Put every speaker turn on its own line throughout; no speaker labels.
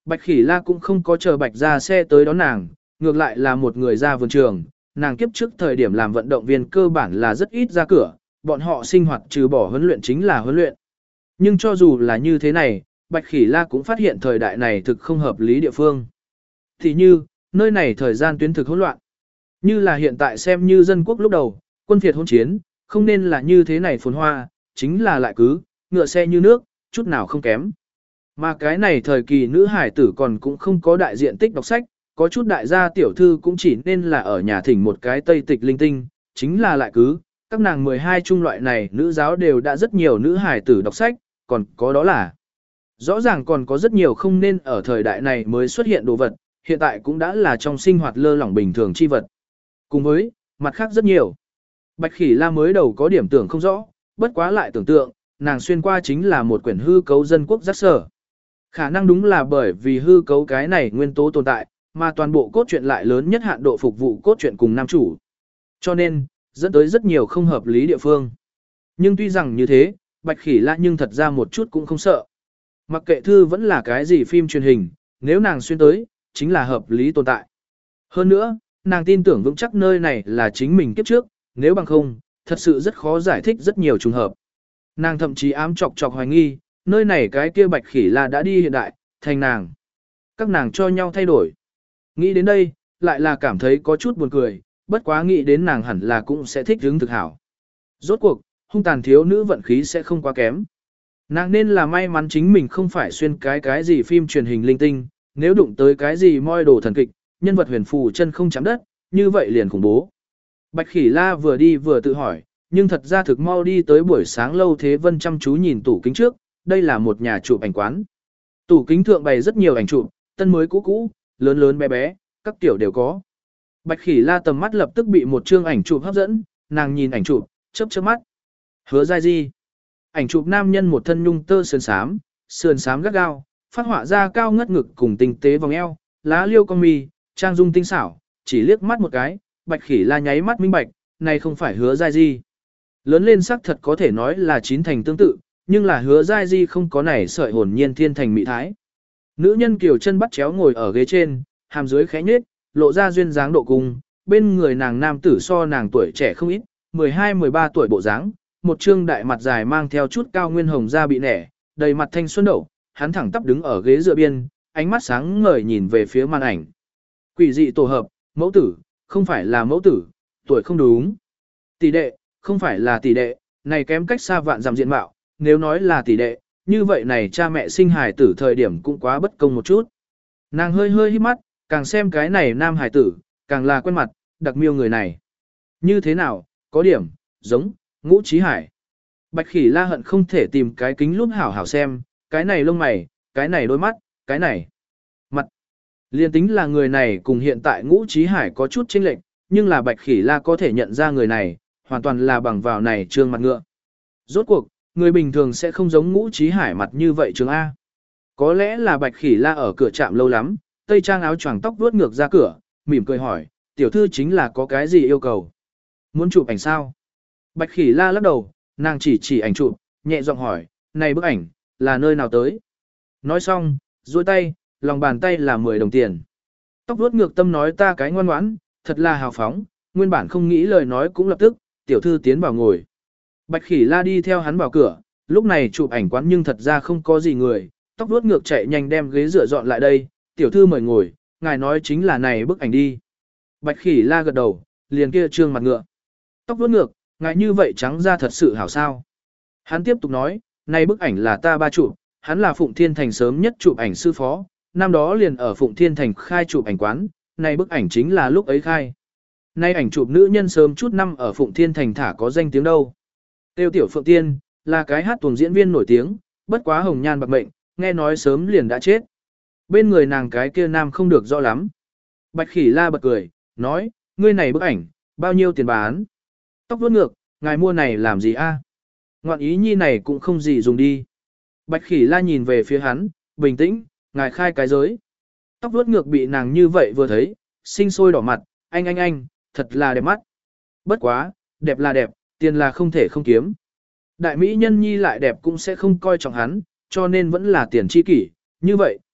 Bạch Khỉ La cũng không có chờ Bạch ra xe tới đón nàng, ngược lại là một người ra vườn trường, nàng kiếp trước thời điểm làm vận động viên cơ bản là rất ít ra cửa, bọn họ sinh hoạt trừ bỏ huấn luyện chính là huấn luyện. Nhưng cho dù là như thế này, Bạch Khỉ La cũng phát hiện thời đại này thực không hợp lý địa phương. Thì như, nơi này thời gian tuyến thực hỗn loạn. Như là hiện tại xem như dân quốc lúc đầu, quân phiệt hỗn chiến, không nên là như thế này phồn hoa, chính là lại cứ, ngựa xe như nước, chút nào không kém. Mà cái này thời kỳ nữ hải tử còn cũng không có đại diện tích đọc sách, có chút đại gia tiểu thư cũng chỉ nên là ở nhà thỉnh một cái tây tịch linh tinh, chính là lại cứ, các nàng 12 trung loại này nữ giáo đều đã rất nhiều nữ hải tử đọc sách, còn có đó là rõ ràng còn có rất nhiều không nên ở thời đại này mới xuất hiện đồ vật, hiện tại cũng đã là trong sinh hoạt lơ lỏng bình thường chi vật. Cùng với, mặt khác rất nhiều. Bạch Khỉ La mới đầu có điểm tưởng không rõ, bất quá lại tưởng tượng, nàng xuyên qua chính là một quyển hư cấu dân quốc giác sở. Khả năng đúng là bởi vì hư cấu cái này nguyên tố tồn tại, mà toàn bộ cốt truyện lại lớn nhất hạn độ phục vụ cốt truyện cùng nam chủ. Cho nên, dẫn tới rất nhiều không hợp lý địa phương. Nhưng tuy rằng như thế, Bạch Khỉ La nhưng thật ra một chút cũng không sợ. Mặc kệ thư vẫn là cái gì phim truyền hình, nếu nàng xuyên tới, chính là hợp lý tồn tại. Hơn nữa, nàng tin tưởng vững chắc nơi này là chính mình kiếp trước, nếu bằng không, thật sự rất khó giải thích rất nhiều trùng hợp. Nàng thậm chí ám chọc chọc hoài nghi, nơi này cái kia Bạch Khỉ La đã đi hiện đại, thành nàng. Các nàng cho nhau thay đổi. Nghĩ đến đây, lại là cảm thấy có chút buồn cười, bất quá nghĩ đến nàng hẳn là cũng sẽ thích hứng thực hảo. Rốt cuộc, hung tàn thiếu nữ vận khí sẽ không quá kém. Nàng nên là may mắn chính mình không phải xuyên cái gì phim truyền hình linh tinh, nếu đụng tới cái gì moi đồ thần kịch, nhân vật huyền phù chân không chạm đất, như vậy liền khủng bố. Bạch Khỉ La vừa đi vừa tự hỏi, nhưng thật ra thực mau đi tới buổi sáng lâu thế vân chăm chú nhìn tủ kính trước, đây là một nhà chụp ảnh quán. Tủ kính thượng bày rất nhiều ảnh chụp, tân mới cũ cũ, lớn lớn bé bé, các kiểu đều có. Bạch Khỉ La tầm mắt lập tức bị một chương ảnh chụp hấp dẫn, nàng nhìn ảnh chụp, chớp chớp mắt. Hứa Giai Di. Ảnh chụp nam nhân một thân nhung tơ sườn xám gắt gao, phát họa ra cao ngất ngực cùng tinh tế vòng eo, lá liêu con mi, trang dung tinh xảo, chỉ liếc mắt một cái, Bạch Khỉ La nháy mắt minh bạch, này không phải Hứa Giai Di. Lớn lên sắc thật có thể nói là chín thành tương tự, nhưng là Hứa Giai Di không có này sợi hồn nhiên thiên thành mỹ thái. Nữ nhân kiều chân bắt chéo ngồi ở ghế trên, hàm dưới khẽ nhếch, lộ ra duyên dáng độ cung, bên người nàng nam tử so nàng tuổi trẻ không ít, 12-13 tuổi bộ dáng, một trương đại mặt dài mang theo chút cao nguyên hồng da bị nẻ, đầy mặt thanh xuân đậu, hắn thẳng tắp đứng ở ghế dựa biên, ánh mắt sáng ngời nhìn về phía màn ảnh. Quỷ dị tổ hợp, mẫu tử, không phải là mẫu tử, tuổi không đúng. Tỷ đệ, không phải là tỷ đệ, này kém cách xa vạn dặm diện mạo, nếu nói là tỷ đệ, như vậy này cha mẹ sinh hài tử thời điểm cũng quá bất công một chút. Nàng hơi hơi hít mắt, càng xem cái này nam hài tử, càng là quen mặt, đặc miêu người này. Như thế nào, có điểm, giống, Ngũ Chí Hải. Bạch Khỉ La hận không thể tìm cái kính lúp hảo hảo xem, cái này lông mày, cái này đôi mắt, cái này mặt. Liên tính là người này cùng hiện tại Ngũ Chí Hải có chút chênh lệch, nhưng là Bạch Khỉ La có thể nhận ra người này, hoàn toàn là bằng vào này trương mặt ngựa. Rốt cuộc, người bình thường sẽ không giống Ngũ Chí Hải mặt như vậy trường A. Có lẽ là Bạch Khỉ La ở cửa trạm lâu lắm, tây trang áo choàng tóc vuốt ngược ra cửa, mỉm cười hỏi, tiểu thư chính là có cái gì yêu cầu? Muốn chụp ảnh sao? Bạch Khỉ La lắc đầu, nàng chỉ ảnh chụp, nhẹ giọng hỏi, này bức ảnh, là nơi nào tới? Nói xong, duỗi tay, lòng bàn tay là 10 đồng tiền. Tóc vuốt ngược tâm nói ta cái ngoan ngoãn, thật là hào phóng, nguyên bản không nghĩ lời nói cũng lập tức, tiểu thư tiến vào ngồi. Bạch Khỉ La đi theo hắn vào cửa, lúc này chụp ảnh quán nhưng thật ra không có gì người, tóc vuốt ngược chạy nhanh đem ghế dựa dọn lại đây, tiểu thư mời ngồi, ngài nói chính là này bức ảnh đi. Bạch Khỉ La gật đầu, liền kia trương mặt ngựa. Tóc vuốt ngược, ngài như vậy trắng ra thật sự hảo sao. Hắn tiếp tục nói, này bức ảnh là ta ba chụp, hắn là Phụng Thiên Thành sớm nhất chụp ảnh sư phó, năm đó liền ở Phụng Thiên Thành khai chụp ảnh quán, này bức ảnh chính là lúc ấy khai. Nay ảnh chụp nữ nhân sớm chút năm ở Phụng Thiên Thành thả có danh tiếng đâu. Tiêu Tiểu Phượng Tiên, là cái hát tuồng diễn viên nổi tiếng, bất quá hồng nhan bạc mệnh, nghe nói sớm liền đã chết. Bên người nàng cái kia nam không được rõ lắm. Bạch Khỉ La bật cười, nói, ngươi này bức ảnh, bao nhiêu tiền bán? Tóc vuốt ngược, ngài mua này làm gì a? Ngoạn ý nhi này cũng không gì dùng đi. Bạch Khỉ La nhìn về phía hắn, bình tĩnh, ngài khai cái giới. Tóc vuốt ngược bị nàng như vậy vừa thấy, sinh sôi đỏ mặt, anh, thật là đẹp mắt. Bất quá, đẹp là đẹp, tiền là không thể không kiếm. Đại mỹ nhân nhi lại đẹp cũng sẽ không coi trọng hắn, cho nên vẫn là tiền chi kỷ. Như vậy,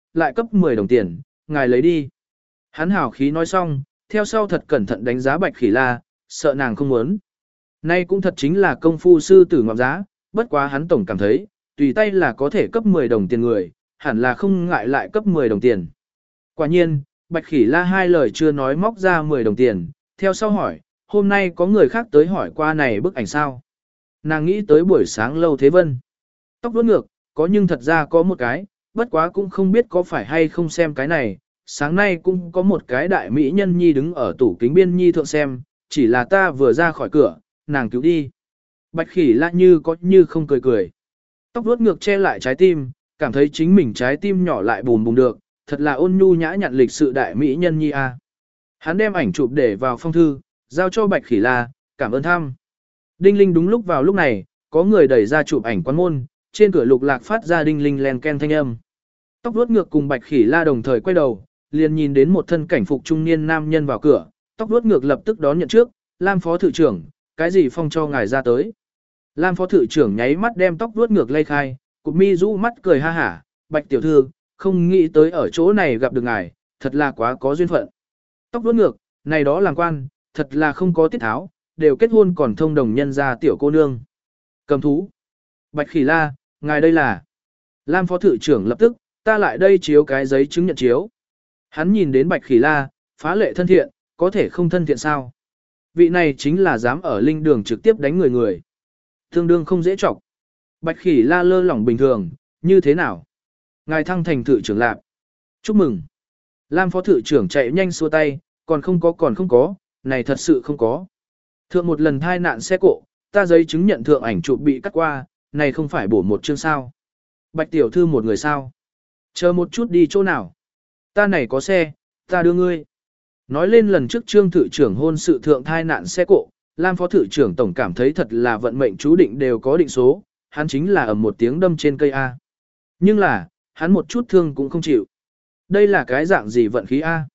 lại cấp 10 đồng tiền, ngài lấy đi. Hắn hào khí nói xong, theo sau thật cẩn thận đánh giá Bạch Khỉ La, sợ nàng không muốn. Nay cũng thật chính là công phu sư tử ngọc giá, bất quá hắn tổng cảm thấy, tùy tay là có thể cấp 10 đồng tiền người, hẳn là không ngại lại cấp 10 đồng tiền. Quả nhiên, Bạch Khỉ La hai lời chưa nói móc ra 10 đồng tiền, theo sau hỏi, hôm nay có người khác tới hỏi qua này bức ảnh sao? Nàng nghĩ tới buổi sáng Lâu Thế Vân. Tóc đuốt ngược, có nhưng thật ra có một cái, bất quá cũng không biết có phải hay không xem cái này. Sáng nay cũng có một cái đại mỹ nhân nhi đứng ở tủ kính biên nhi thượng xem, chỉ là ta vừa ra khỏi cửa, nàng cứu đi. Bạch Khỉ La như có như không cười cười. Tóc đuốt ngược che lại trái tim, cảm thấy chính mình trái tim nhỏ lại bùm bùm được, thật là ôn nhu nhã nhặn lịch sự đại mỹ nhân nhi a. Hắn đem ảnh chụp để vào phong thư, giao cho Bạch Khỉ La, cảm ơn thăm. Đinh linh đúng lúc vào lúc này, có người đẩy ra chụp ảnh quán môn, trên cửa Lục Lạc phát ra đinh linh len ken thanh âm. Tóc đuốt ngược cùng Bạch Khỉ La đồng thời quay đầu, liền nhìn đến một thân cảnh phục trung niên nam nhân vào cửa, tóc đuốt ngược lập tức đón nhận trước, Lam phó thự trưởng, cái gì phong cho ngài ra tới. Lam phó thự trưởng nháy mắt đem tóc đuốt ngược lay khai, cụp mi rũ mắt cười ha hả, Bạch tiểu thư, không nghĩ tới ở chỗ này gặp được ngài, thật là quá có duyên phận. Tóc đuốt ngược, này đó làm quan, thật là không có tiết tháo, đều kết hôn còn thông đồng nhân ra tiểu cô nương. Cầm thú. Bạch Khỉ La, ngài đây là. Lam phó thự trưởng lập tức, ta lại đây chiếu cái giấy chứng nhận chiếu. Hắn nhìn đến Bạch Khỉ La, phá lệ thân thiện, có thể không thân thiện sao. Vị này chính là dám ở linh đường trực tiếp đánh người người. Tương đương không dễ chọc. Bạch Khỉ La lơ lỏng bình thường, như thế nào? Ngài thăng thành thự trưởng lạp. Chúc mừng. Lam phó thự trưởng chạy nhanh xua tay, còn không có, này thật sự không có. Thượng một lần thai nạn xe cộ, ta giấy chứng nhận thượng ảnh chụp bị cắt qua, này không phải bổ một chương sao. Bạch tiểu thư một người sao. Chờ một chút đi chỗ nào. Ta này có xe, ta đưa ngươi. Nói lên lần trước trương thự trưởng hôn sự thượng thai nạn xe cộ, Lam phó thự trưởng tổng cảm thấy thật là vận mệnh chú định đều có định số, hắn chính là ầm một tiếng đâm trên cây A. Nhưng là, hắn một chút thương cũng không chịu. Đây là cái dạng gì vận khí A?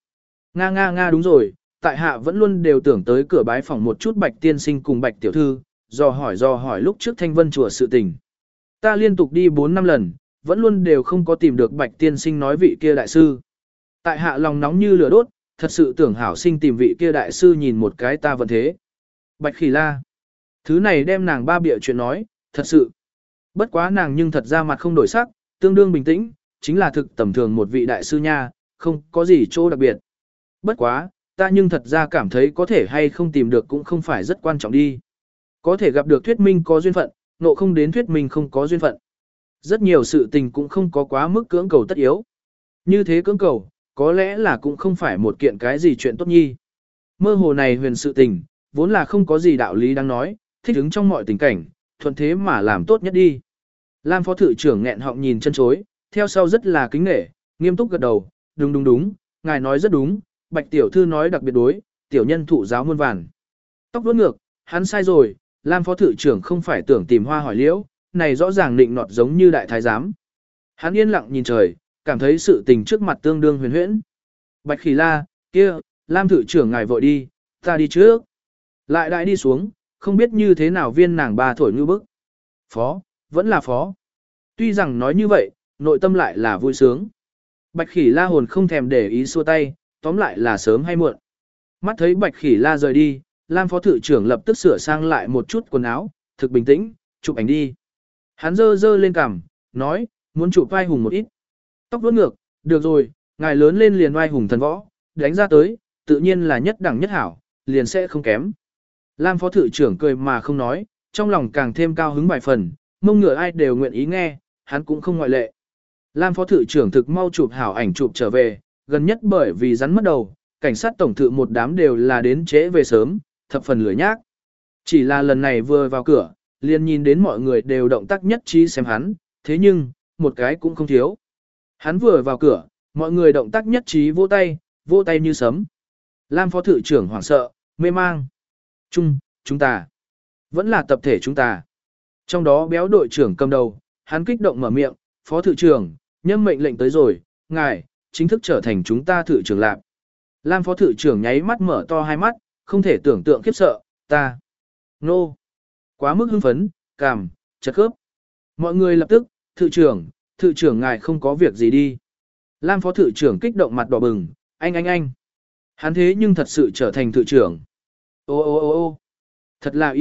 Nga đúng rồi, tại hạ vẫn luôn đều tưởng tới cửa bái phòng một chút Bạch tiên sinh cùng Bạch tiểu thư, dò hỏi lúc trước Thanh Vân chùa sự tình. Ta liên tục đi 4 năm lần, vẫn luôn đều không có tìm được Bạch tiên sinh nói vị kia đại sư. Tại hạ lòng nóng như lửa đốt, thật sự tưởng hảo sinh tìm vị kia đại sư nhìn một cái ta vẫn thế. Bạch Khỉ La. Thứ này đem nàng ba bịa chuyện nói, thật sự. Bất quá nàng nhưng thật ra mặt không đổi sắc, tương đương bình tĩnh, chính là thực tầm thường một vị đại sư nha, không có gì chỗ đặc biệt. Bất quá, ta nhưng thật ra cảm thấy có thể hay không tìm được cũng không phải rất quan trọng đi. Có thể gặp được thuyết minh có duyên phận, nộ không đến thuyết minh không có duyên phận. Rất nhiều sự tình cũng không có quá mức cưỡng cầu tất yếu. Như thế cưỡng cầu, có lẽ là cũng không phải một kiện cái gì chuyện tốt nhi. Mơ hồ này huyền sự tình, vốn là không có gì đạo lý đáng nói, thích ứng trong mọi tình cảnh, thuận thế mà làm tốt nhất đi. Lam phó thự trưởng nghẹn họng nhìn chân chối, theo sau rất là kính nể, nghiêm túc gật đầu, đúng, ngài nói rất đúng, Bạch tiểu thư nói đặc biệt đối, tiểu nhân thụ giáo muôn vàn. Tóc đuốt ngược, hắn sai rồi, Lam phó thự trưởng không phải tưởng tìm hoa hỏi liễu, này rõ ràng định nọt giống như đại thái giám. Hắn yên lặng nhìn trời, cảm thấy sự tình trước mặt tương đương huyền huyễn. Bạch Khỉ La, kia, Lam thự trưởng ngài vội đi, ta đi trước. Lại đại đi xuống, không biết như thế nào viên nàng ba thổi như bức. Phó, vẫn là phó. Tuy rằng nói như vậy, nội tâm lại là vui sướng. Bạch Khỉ La hồn không thèm để ý xua tay, tóm lại là sớm hay muộn. Mắt thấy Bạch Khỉ La rời đi, Lam phó thự trưởng lập tức sửa sang lại một chút quần áo, thực bình tĩnh, chụp ảnh đi. Hắn dơ lên cằm, nói, muốn chụp vai hùng một ít. Tóc đuốt ngược, được rồi, ngài lớn lên liền oai hùng thần võ, đánh ra tới, tự nhiên là nhất đẳng nhất hảo, liền sẽ không kém. Lam phó thự trưởng cười mà không nói, trong lòng càng thêm cao hứng vài phần, mông ngựa ai đều nguyện ý nghe, hắn cũng không ngoại lệ. Lam phó thự trưởng thực mau chụp hảo ảnh chụp trở về, gần nhất bởi vì rắn mất đầu, cảnh sát tổng thự một đám đều là đến trễ về sớm, thập phần lười nhác. Chỉ là lần này vừa vào cửa, liền nhìn đến mọi người đều động tác nhất trí xem hắn, thế nhưng, một cái cũng không thiếu. Hắn vừa vào cửa, mọi người động tác nhất trí vỗ tay như sấm. Lam phó thự trưởng hoảng sợ, mê mang. Chúng ta. Vẫn là tập thể chúng ta. Trong đó béo đội trưởng cầm đầu, hắn kích động mở miệng, phó thự trưởng, nhâm mệnh lệnh tới rồi, ngài, chính thức trở thành chúng ta thự trưởng lạc. Lam phó thự trưởng nháy mắt mở to hai mắt, không thể tưởng tượng khiếp sợ, ta. Nô. Quá mức hưng phấn, chật khớp. Mọi người lập tức, thự trưởng ngài không có việc gì đi. Lam phó thự trưởng kích động mặt đỏ bừng, anh. Hắn thế nhưng thật sự trở thành thự trưởng. Ô, thật là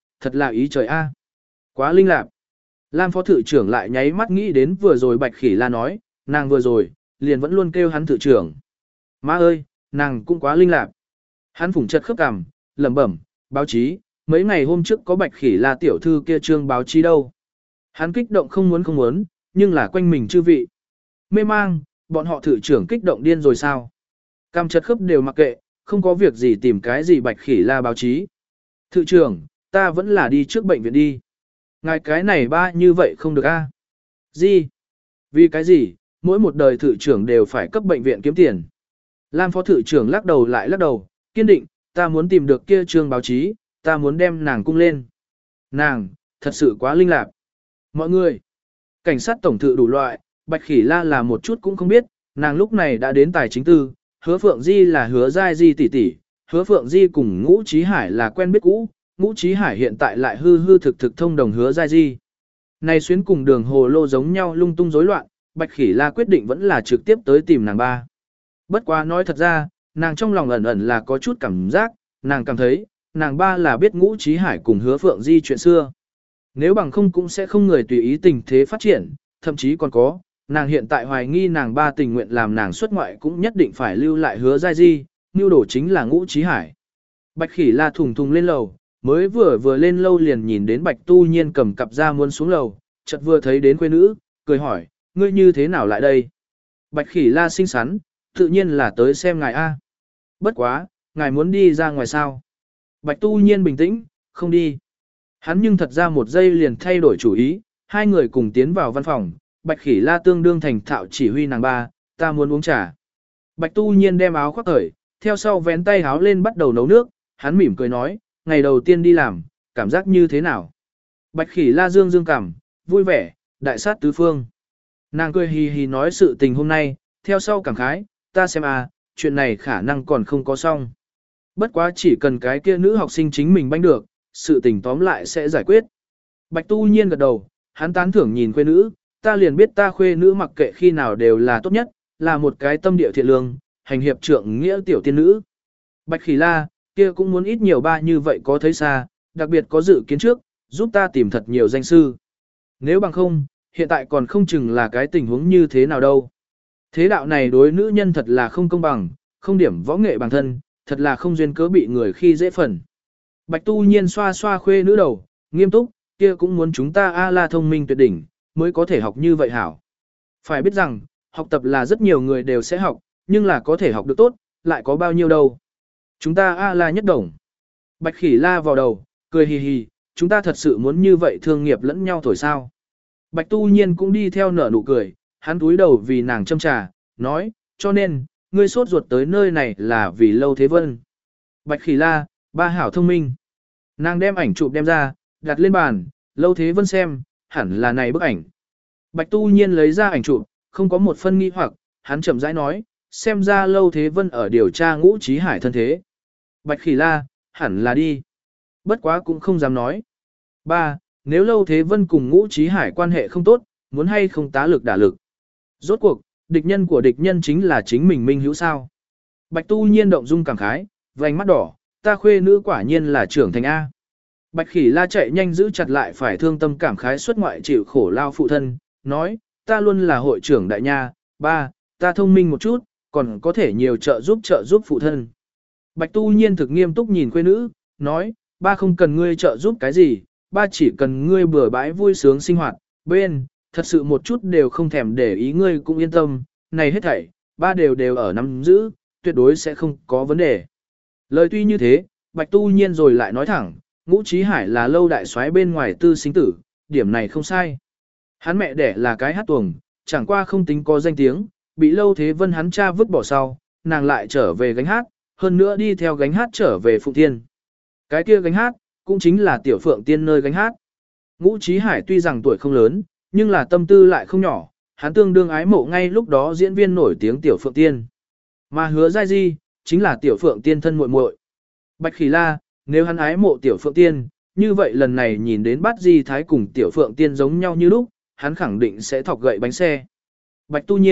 ý trời a. Quá linh lạc. Lam phó thự trưởng lại nháy mắt nghĩ đến vừa rồi Bạch Khỉ La nói, nàng vừa rồi, liền vẫn luôn kêu hắn thự trưởng. Má ơi, nàng cũng quá linh lạc. Hắn phủng chật khớp cằm, lẩm bẩm, báo chí, mấy ngày hôm trước có Bạch Khỉ La tiểu thư kia trương báo chí đâu. Hắn kích động không muốn, nhưng là quanh mình chư vị. Mê mang, bọn họ thự trưởng kích động điên rồi sao? Cằm chật khớp đều mặc kệ, không có việc gì tìm cái gì Bạch Khỉ La báo chí. Thự trưởng, ta vẫn là đi trước bệnh viện đi. Ngài cái này ba như vậy không được a? Gì? Vì cái gì, mỗi một đời thự trưởng đều phải cấp bệnh viện kiếm tiền. Lam phó thự trưởng lắc đầu lại lắc đầu, kiên định, ta muốn tìm được kia trương báo chí, ta muốn đem nàng cung lên. Nàng, thật sự quá linh lạc. Mọi người, cảnh sát tổng thự đủ loại, Bạch Khỉ La là một chút cũng không biết, nàng lúc này đã đến tài chính tư, Hứa Phượng Di là Hứa Giai Di tỷ tỷ, Hứa Phượng Di cùng Ngũ Chí Hải là quen biết cũ, Ngũ Chí Hải hiện tại lại hư thực thông đồng Hứa Giai Di. Này xuyến cùng đường hồ lô giống nhau lung tung rối loạn, Bạch Khỉ La quyết định vẫn là trực tiếp tới tìm nàng ba. Bất quá nói thật ra, nàng trong lòng ẩn là có chút cảm giác, nàng cảm thấy, nàng ba là biết Ngũ Chí Hải cùng Hứa Phượng Di chuyện xưa. Nếu bằng không cũng sẽ không người tùy ý tình thế phát triển, thậm chí còn có, nàng hiện tại hoài nghi nàng ba tình nguyện làm nàng xuất ngoại cũng nhất định phải lưu lại Hứa Giai Di, mưu đồ chính là Ngũ Chí Hải. Bạch Khỉ La thùng thùng lên lầu, mới vừa lên lâu liền nhìn đến Bạch Tu Nhiên cầm cặp ra muốn xuống lầu, chợt vừa thấy đến quê nữ, cười hỏi, ngươi như thế nào lại đây? Bạch Khỉ La xinh xắn, tự nhiên là tới xem ngài A. Bất quá, ngài muốn đi ra ngoài sao? Bạch Tu Nhiên bình tĩnh, không đi. Hắn nhưng thật ra một giây liền thay đổi chủ ý, hai người cùng tiến vào văn phòng, Bạch Khỉ La tương đương thành thạo chỉ huy nàng ba, ta muốn uống trà. Bạch Tu Nhiên đem áo khoác cởi, theo sau vén tay áo lên bắt đầu nấu nước, hắn mỉm cười nói, ngày đầu tiên đi làm, cảm giác như thế nào? Bạch Khỉ La dương cảm, vui vẻ, đại sát tứ phương. Nàng cười hì hì nói sự tình hôm nay, theo sau cảm khái, ta xem chuyện này khả năng còn không có xong. Bất quá chỉ cần cái kia nữ học sinh chính mình banh được, sự tình tóm lại sẽ giải quyết. Bạch Tu Nhiên gật đầu, hắn tán thưởng nhìn khuê nữ, ta liền biết ta khuê nữ mặc kệ khi nào đều là tốt nhất, là một cái tâm địa thiện lương, hành hiệp trượng nghĩa tiểu tiên nữ. Bạch Khỉ La, kia cũng muốn ít nhiều ba như vậy có thấy xa, đặc biệt có dự kiến trước, giúp ta tìm thật nhiều danh sư. Nếu bằng không, hiện tại còn không chừng là cái tình huống như thế nào đâu. Thế đạo này đối nữ nhân thật là không công bằng, không điểm võ nghệ bản thân, thật là không duyên cớ bị người khi dễ phần. Bạch Tu Nhiên xoa xoa khuê nữ đầu, nghiêm túc, kia cũng muốn chúng ta A-la thông minh tuyệt đỉnh, mới có thể học như vậy hảo. Phải biết rằng, học tập là rất nhiều người đều sẽ học, nhưng là có thể học được tốt, lại có bao nhiêu đâu. Chúng ta A-la nhất đồng. Bạch Khỉ La vào đầu, cười hì hì, chúng ta thật sự muốn như vậy thương nghiệp lẫn nhau thổi sao. Bạch Tu Nhiên cũng đi theo nở nụ cười, hắn túi đầu vì nàng châm trà, nói, cho nên, ngươi sốt ruột tới nơi này là vì Lâu Thế Vân. Bạch Khỉ La, ba hảo thông minh. Nàng đem ảnh chụp đem ra, đặt lên bàn, Lâu Thế Vân xem, hẳn là này bức ảnh. Bạch Tu Nhiên lấy ra ảnh chụp, không có một phân nghi hoặc, hắn chậm rãi nói, xem ra Lâu Thế Vân ở điều tra Ngũ Chí Hải thân thế. Bạch Khỉ La, hẳn là đi. Bất quá cũng không dám nói. Ba, nếu Lâu Thế Vân cùng Ngũ Chí Hải quan hệ không tốt, muốn hay không tá lực đả lực. Rốt cuộc, địch nhân của địch nhân chính là chính mình minh hữu sao. Bạch Tu Nhiên động dung cảm khái, vành mắt đỏ, ta khuê nữ quả nhiên là trưởng thành A. Bạch Khỉ La chạy nhanh giữ chặt lại phải thương tâm cảm khái xuất ngoại chịu khổ lao phụ thân, nói, ta luôn là hội trưởng đại nha, ba, ta thông minh một chút, còn có thể nhiều trợ giúp phụ thân. Bạch Tu Nhiên thực nghiêm túc nhìn khuê nữ, nói, ba không cần ngươi trợ giúp cái gì, ba chỉ cần ngươi bừa bãi vui sướng sinh hoạt, bên, thật sự một chút đều không thèm để ý ngươi cũng yên tâm, này hết thảy, ba đều ở nắm giữ, tuyệt đối sẽ không có vấn đề. Lời tuy như thế, Bạch Tu Nhiên rồi lại nói thẳng, Ngũ Chí Hải là Lâu đại soái bên ngoài tư sinh tử, điểm này không sai. Hắn mẹ đẻ là cái hát tuồng, chẳng qua không tính có danh tiếng, bị Lâu Thế Vân hắn cha vứt bỏ sau, nàng lại trở về gánh hát, hơn nữa đi theo gánh hát trở về Phụng Thiên. Cái kia gánh hát, cũng chính là Tiểu Phượng Tiên nơi gánh hát. Ngũ Chí Hải tuy rằng tuổi không lớn, nhưng là tâm tư lại không nhỏ, hắn tương đương ái mộ ngay lúc đó diễn viên nổi tiếng Tiểu Phượng Tiên. Mà Hứa Giai Di, chính là Tiểu Phượng Tiên thân muội muội. Bạch Khỉ La, nếu hắn ái mộ Tiểu Phượng Tiên, như vậy lần này nhìn đến Bát Di Thái cùng Tiểu Phượng Tiên giống nhau như lúc, hắn khẳng định sẽ thọc gậy bánh xe. Bạch Tu Nhiên,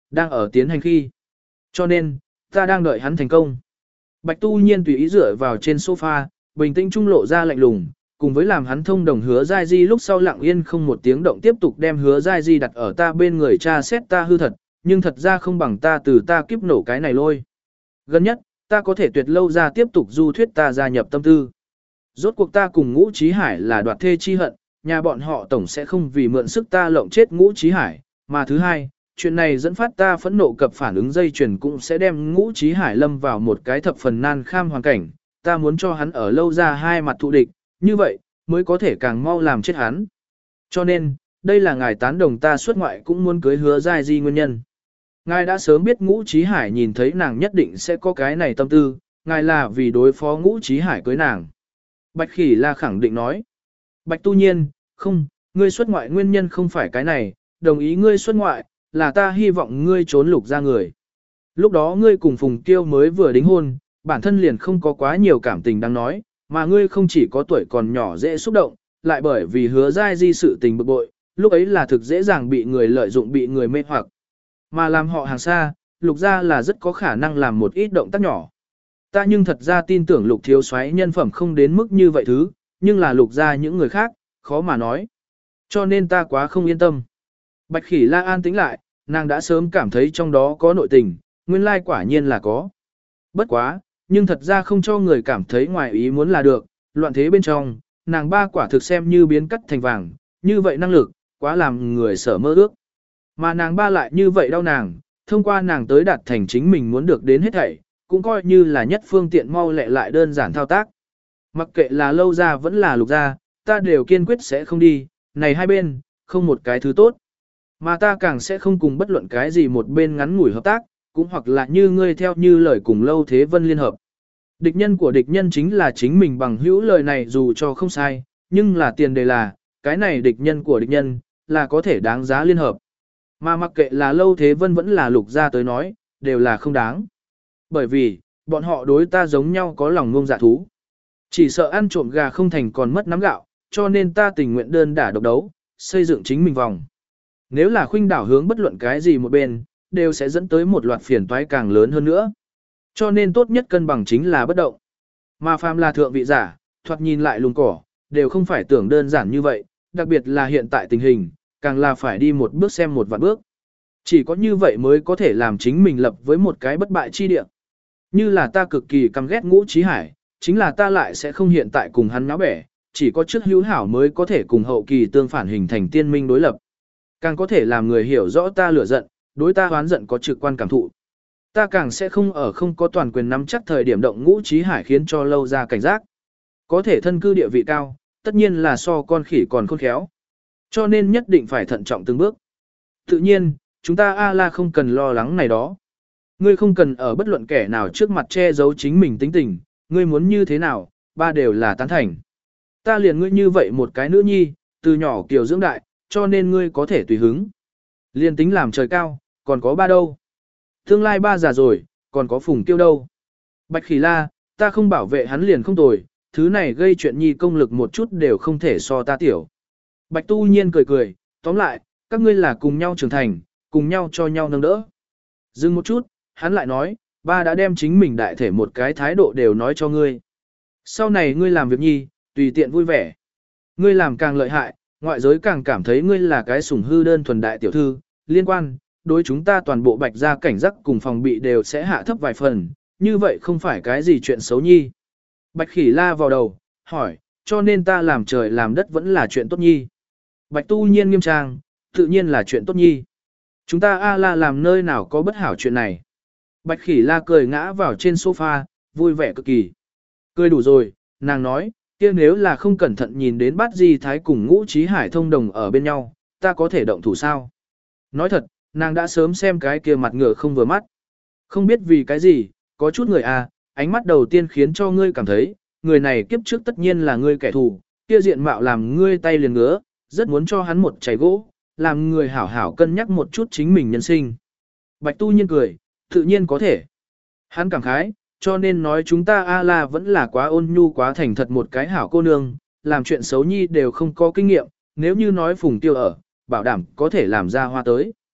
đang ở tiến hành khi. Cho nên, ta đang đợi hắn thành công. Bạch Tu Nhiên tùy ý dựa vào trên sofa, bình tĩnh trung lộ ra lạnh lùng, cùng với làm hắn thông đồng Hứa Giai Di lúc sau lặng yên không một tiếng động tiếp tục đem Hứa Giai Di đặt ở ta bên người tra xét ta hư thật, nhưng thật ra không bằng ta từ ta kiếp nổ cái này lôi. Gần nhất, ta có thể tuyệt lâu ra tiếp tục du thuyết ta gia nhập tâm tư. Rốt cuộc ta cùng Ngũ Chí Hải là đoạt thê chi hận, nhà bọn họ tổng sẽ không vì mượn sức ta lộng chết Ngũ Chí Hải, mà thứ hai, chuyện này dẫn phát ta phẫn nộ cập phản ứng dây chuyền cũng sẽ đem Ngũ Chí Hải lâm vào một cái thập phần nan kham hoàn cảnh, ta muốn cho hắn ở lâu ra hai mặt thụ địch, như vậy, mới có thể càng mau làm chết hắn. Cho nên, đây là ngài tán đồng ta xuất ngoại cũng muốn cưới Hứa Giai Di nguyên nhân. Ngài đã sớm biết Ngũ Chí Hải nhìn thấy nàng nhất định sẽ có cái này tâm tư, ngài là vì đối phó Ngũ Chí Hải cưới nàng. Bạch Khỉ La khẳng định nói. Bạch Tu Nhiên, không, ngươi xuất ngoại nguyên nhân không phải cái này, đồng ý ngươi xuất ngoại, là ta hy vọng ngươi trốn Lục ra người. Lúc đó ngươi cùng Phùng Kiêu mới vừa đính hôn, bản thân liền không có quá nhiều cảm tình đang nói, mà ngươi không chỉ có tuổi còn nhỏ dễ xúc động, lại bởi vì Hứa Giai Di sự tình bực bội, lúc ấy là thực dễ dàng bị người lợi dụng bị người mê hoặc. Mà làm họ hàng xa, Lục gia là rất có khả năng làm một ít động tác nhỏ. Ta nhưng thật ra tin tưởng Lục thiếu soái nhân phẩm không đến mức như vậy thứ, nhưng là Lục gia những người khác, khó mà nói. Cho nên ta quá không yên tâm. Bạch Khỉ La an tĩnh lại, nàng đã sớm cảm thấy trong đó có nội tình, nguyên lai quả nhiên là có. Bất quá, nhưng thật ra không cho người cảm thấy ngoài ý muốn là được, loạn thế bên trong, nàng ba quả thực xem như biến cắt thành vàng, như vậy năng lực, quá làm người sở mơ ước. Mà nàng ba lại như vậy đau nàng, thông qua nàng tới đạt thành chính mình muốn được đến hết thảy, cũng coi như là nhất phương tiện mau lẹ lại đơn giản thao tác. Mặc kệ là lâu ra vẫn là Lục ra, ta đều kiên quyết sẽ không đi, này hai bên, không một cái thứ tốt. Mà ta càng sẽ không cùng bất luận cái gì một bên ngắn ngủi hợp tác, cũng hoặc là như ngươi theo như lời cùng Lâu Thế Vân liên hợp. Địch nhân của địch nhân chính là chính mình bằng hữu lời này dù cho không sai, nhưng là tiền đề là, cái này địch nhân của địch nhân, là có thể đáng giá liên hợp. Mà mặc kệ là Lâu Thế Vân vẫn là Lục gia tới nói, đều là không đáng. Bởi vì, bọn họ đối ta giống nhau có lòng ngông dạ thú. Chỉ sợ ăn trộm gà không thành còn mất nắm gạo, cho nên ta tình nguyện đơn đả độc đấu, xây dựng chính mình vòng. Nếu là khuynh đảo hướng bất luận cái gì một bên, đều sẽ dẫn tới một loạt phiền toái càng lớn hơn nữa. Cho nên tốt nhất cân bằng chính là bất động. Mà phàm là thượng vị giả, thoạt nhìn lại lùng cỏ, đều không phải tưởng đơn giản như vậy, đặc biệt là hiện tại tình hình, càng là phải đi một bước xem một vạn bước. Chỉ có như vậy mới có thể làm chính mình lập với một cái bất bại chi địa. Như là ta cực kỳ căm ghét Ngũ Chí Hải, chính là ta lại sẽ không hiện tại cùng hắn náo bẻ, chỉ có trước hữu hảo mới có thể cùng hậu kỳ tương phản hình thành tiên minh đối lập. Càng có thể làm người hiểu rõ ta lửa giận, đối ta hoán giận có trực quan cảm thụ. Ta càng sẽ không ở không có toàn quyền nắm chắc thời điểm động Ngũ Chí Hải khiến cho lâu ra cảnh giác. Có thể thân cư địa vị cao, tất nhiên là so con khỉ còn khôn khéo. Cho nên nhất định phải thận trọng từng bước. Tự nhiên, chúng ta A-la không cần lo lắng này đó. Ngươi không cần ở bất luận kẻ nào trước mặt che giấu chính mình tính tình, ngươi muốn như thế nào, ba đều là tán thành. Ta liền ngươi như vậy một cái nữ nhi, từ nhỏ kiều dưỡng đại, cho nên ngươi có thể tùy hứng. Liên tính làm trời cao, còn có ba đâu. Tương lai ba già rồi, còn có Phùng Kiêu đâu. Bạch Khỉ La, ta không bảo vệ hắn liền không tồi, thứ này gây chuyện nhi công lực một chút đều không thể so ta tiểu. Bạch Tu Nhiên cười cười, tóm lại, các ngươi là cùng nhau trưởng thành, cùng nhau cho nhau nâng đỡ. Dừng một chút, hắn lại nói, ba đã đem chính mình đại thể một cái thái độ đều nói cho ngươi. Sau này ngươi làm việc nhi, tùy tiện vui vẻ. Ngươi làm càng lợi hại, ngoại giới càng cảm thấy ngươi là cái sủng hư đơn thuần đại tiểu thư, liên quan, đối chúng ta toàn bộ Bạch gia cảnh giác cùng phòng bị đều sẽ hạ thấp vài phần, như vậy không phải cái gì chuyện xấu nhi. Bạch Khỉ La vào đầu, hỏi, cho nên ta làm trời làm đất vẫn là chuyện tốt nhi. Bạch Tu Nhiên nghiêm trang, tự nhiên là chuyện tốt nhi. Chúng ta A-la làm nơi nào có bất hảo chuyện này. Bạch Khỉ La cười ngã vào trên sofa, vui vẻ cực kỳ. Cười đủ rồi, nàng nói, kia nếu là không cẩn thận nhìn đến Bát Di Thái cùng Ngũ Chí Hải thông đồng ở bên nhau, ta có thể động thủ sao? Nói thật, nàng đã sớm xem cái kia mặt ngựa không vừa mắt. Không biết vì cái gì, có chút người ánh mắt đầu tiên khiến cho ngươi cảm thấy, người này kiếp trước tất nhiên là ngươi kẻ thù, kia diện mạo làm ngươi tay liền ngứa, rất muốn cho hắn một chảy gỗ, làm người hảo hảo cân nhắc một chút chính mình nhân sinh. Bạch Tu Nhiên cười, tự nhiên có thể. Hắn cảm khái, cho nên nói chúng ta A-la vẫn là quá ôn nhu quá thành thật một cái hảo cô nương, làm chuyện xấu nhi đều không có kinh nghiệm, nếu như nói Phùng Tiêu ở, bảo đảm có thể làm ra hoa tới.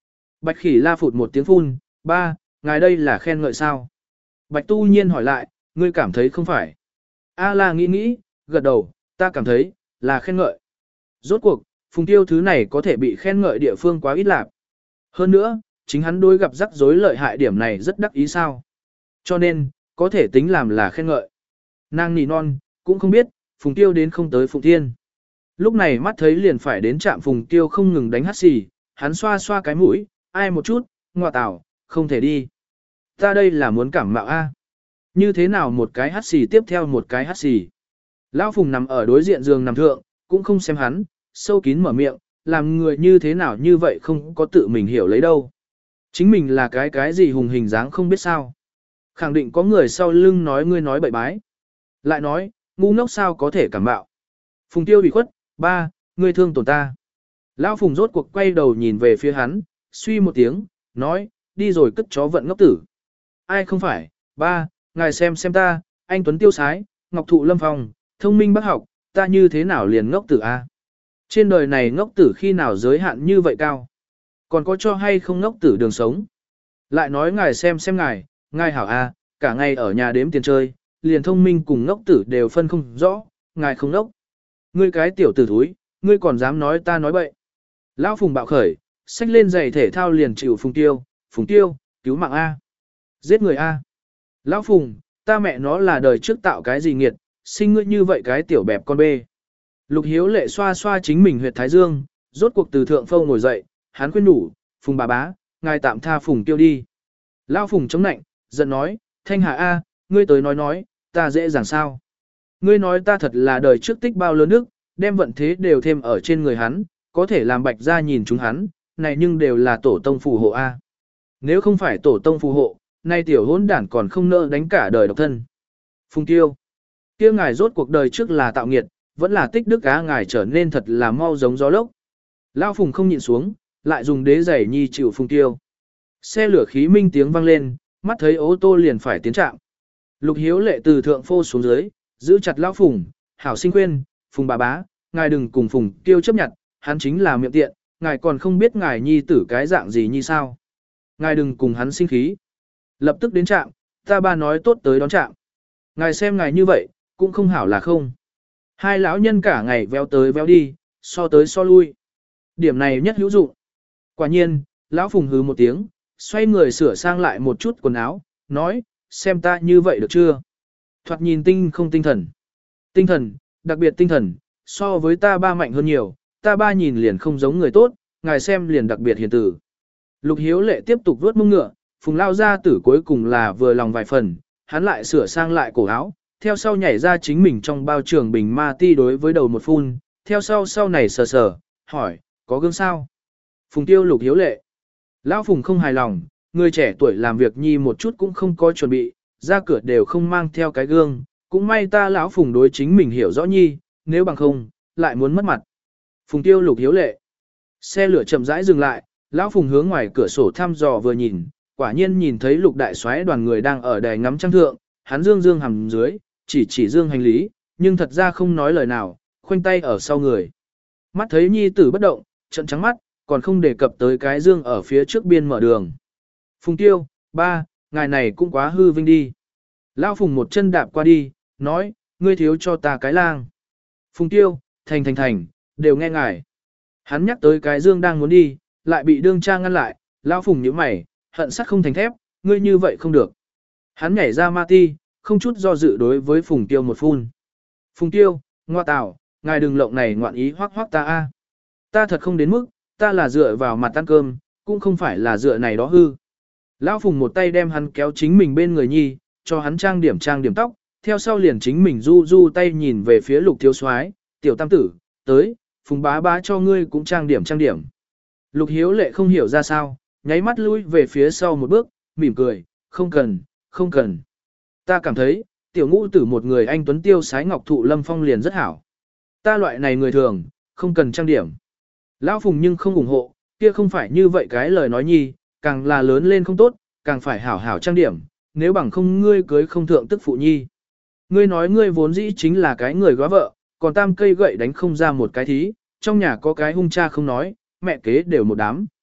Bạch Khỉ La phụt một tiếng phun, ba, ngài đây là khen ngợi sao? Bạch Tu Nhiên hỏi lại, ngươi cảm thấy không phải? A La nghĩ nghĩ, gật đầu, ta cảm thấy, là khen ngợi. Rốt cuộc, Phùng Tiêu thứ này có thể bị khen ngợi địa phương quá ít lạc. Hơn nữa, chính hắn đối gặp rắc rối lợi hại điểm này rất đắc ý sao. Cho nên, có thể tính làm là khen ngợi. Nàng nỉ non, cũng không biết, Phùng Tiêu đến không tới Phùng Thiên. Lúc này mắt thấy liền phải đến trạm Phùng Tiêu không ngừng đánh hắt xì, hắn xoa xoa cái mũi, ai một chút, ngọa tảo, không thể đi. Ta đây là muốn cảm mạo a. Như thế nào một cái hắt xì tiếp theo một cái hắt xì. Lão Phùng nằm ở đối diện giường nằm thượng, cũng không xem hắn, sâu kín mở miệng, làm người như thế nào như vậy không có tự mình hiểu lấy đâu. Chính mình là cái gì hùng hình dáng không biết sao. Khẳng định có người sau lưng nói ngươi nói bậy bái. Lại nói, ngu ngốc sao có thể cảm bạo. Phùng Tiêu bị khuất, ba, ngươi thương tổn ta. Lão Phùng rốt cuộc quay đầu nhìn về phía hắn, suy một tiếng, nói, đi rồi cất chó vận ngốc tử. Ai không phải, ba, ngài xem ta, anh Tuấn tiêu sái, ngọc thụ lâm phong, thông minh bác học, ta như thế nào liền ngốc tử a? Trên đời này ngốc tử khi nào giới hạn như vậy cao? Còn có cho hay không ngốc tử đường sống? Lại nói ngài xem ngài hảo a, cả ngày ở nhà đếm tiền chơi, liền thông minh cùng ngốc tử đều phân không rõ, ngài không ngốc. Ngươi cái tiểu tử thúi, ngươi còn dám nói ta nói bậy. Lão Phùng bạo khởi, xách lên giày thể thao liền chịu Phùng Tiêu, cứu mạng A. Giết người A. Lão Phùng, ta mẹ nó là đời trước tạo cái gì nghiệt, sinh ngươi như vậy cái tiểu bẹp con bê. Lục Hiếu Lệ xoa xoa chính mình huyệt thái dương, rốt cuộc từ thượng phâu ngồi dậy, hắn khuyên nhủ, Phùng bà bá, ngài tạm tha Phùng Tiêu đi. Lão Phùng chống nạnh, giận nói, Thanh Hà A, ngươi tới nói, ta dễ dàng sao. Ngươi nói ta thật là đời trước tích bao lớn nước, đem vận thế đều thêm ở trên người hắn, có thể làm Bạch gia nhìn chúng hắn, này nhưng đều là tổ tông phù hộ A. Nếu không phải tổ tông phù hộ, nay tiểu hỗn đản còn không nỡ đánh cả đời độc thân. Phùng Tiêu, kia ngài rốt cuộc đời trước là tạo nghiệt, vẫn là tích đức á, ngài trở nên thật là mau giống gió lốc. Lão Phùng không nhịn xuống, lại dùng đế giày nhi chịu Phùng Tiêu. Xe lửa khí minh tiếng vang lên, mắt thấy ô tô liền phải tiến trạm. Lục Hiếu Lệ từ thượng phô xuống dưới, giữ chặt Lão Phùng, hảo sinh khuyên, Phùng bà bá, ngài đừng cùng Phùng Tiêu chấp nhận, hắn chính là miệng tiện, ngài còn không biết ngài nhi tử cái dạng gì như sao. Ngài đừng cùng hắn sinh khí. Lập tức đến trạm, ta ba nói tốt tới đón trạm. Ngài xem ngài như vậy, cũng không hảo là không. Hai lão nhân cả ngày véo tới véo đi, so tới so lui. Điểm này nhất hữu dụng. Quả nhiên, Lão Phùng hứ một tiếng, xoay người sửa sang lại một chút quần áo, nói, xem ta như vậy được chưa? Thoạt nhìn tinh không tinh thần. Tinh thần, đặc biệt tinh thần, so với ta ba mạnh hơn nhiều, ta ba nhìn liền không giống người tốt, ngài xem liền đặc biệt hiền tử. Lục Hiếu Lệ tiếp tục vuốt mông ngựa, Phùng lao gia tử cuối cùng là vừa lòng vài phần, hắn lại sửa sang lại cổ áo, theo sau nhảy ra chính mình trong bao trường bình ma ti đối với đầu một phun, theo sau này sờ sờ, hỏi, có gương sao? Phùng Tiêu Lục Hiếu Lệ. Lão Phùng không hài lòng, người trẻ tuổi làm việc nhi một chút cũng không có chuẩn bị, ra cửa đều không mang theo cái gương, cũng may ta lão Phùng đối chính mình hiểu rõ nhi, nếu bằng không, lại muốn mất mặt. Phùng Tiêu Lục Hiếu Lệ. Xe lửa chậm rãi dừng lại, Lão Phùng hướng ngoài cửa sổ thăm dò vừa nhìn, quả nhiên nhìn thấy Lục đại soái đoàn người đang ở đài ngắm trăng thượng, hắn dương hầm dưới, chỉ dương hành lý, nhưng thật ra không nói lời nào, khoanh tay ở sau người. Mắt thấy nhi tử bất động, trận trắng mắt, còn không đề cập tới cái dương ở phía trước biên mở đường. Phùng Tiêu, ba, ngài này cũng quá hư vinh đi. Lão Phùng một chân đạp qua đi, nói, ngươi thiếu cho ta cái lang. Phùng Tiêu, thành, đều nghe ngài. Hắn nhắc tới cái dương đang muốn đi, lại bị đương cha ngăn lại, Lão Phùng nhíu mày, hận sắt không thành thép, ngươi như vậy không được. Hắn nhảy ra ma ti, không chút do dự đối với Phùng Tiêu một phun. Phùng Tiêu, ngoa tào, ngài đừng lộng này ngoạn ý hoắc ta a. Ta thật không đến mức, ta là dựa vào mặt ăn cơm, cũng không phải là dựa này đó hư. Lão Phùng một tay đem hắn kéo chính mình bên người nhi, cho hắn trang điểm tóc, theo sau liền chính mình du tay nhìn về phía Lục thiếu soái, tiểu tam tử, tới, Phùng bá bá cho ngươi cũng trang điểm. Lục Hiếu Lệ không hiểu ra sao, nháy mắt lui về phía sau một bước, mỉm cười, không cần. Ta cảm thấy, tiểu ngũ tử một người anh tuấn tiêu sái ngọc thụ lâm phong liền rất hảo. Ta loại này người thường, không cần trang điểm. Lão Phùng nhưng không ủng hộ, kia không phải như vậy cái lời nói nhi, càng là lớn lên không tốt, càng phải hảo trang điểm, nếu bằng không ngươi cưới không thượng tức phụ nhi. Ngươi nói ngươi vốn dĩ chính là cái người góa vợ, còn tam cây gậy đánh không ra một cái thí, trong nhà có cái hung cha không nói, mẹ kế đều một đám.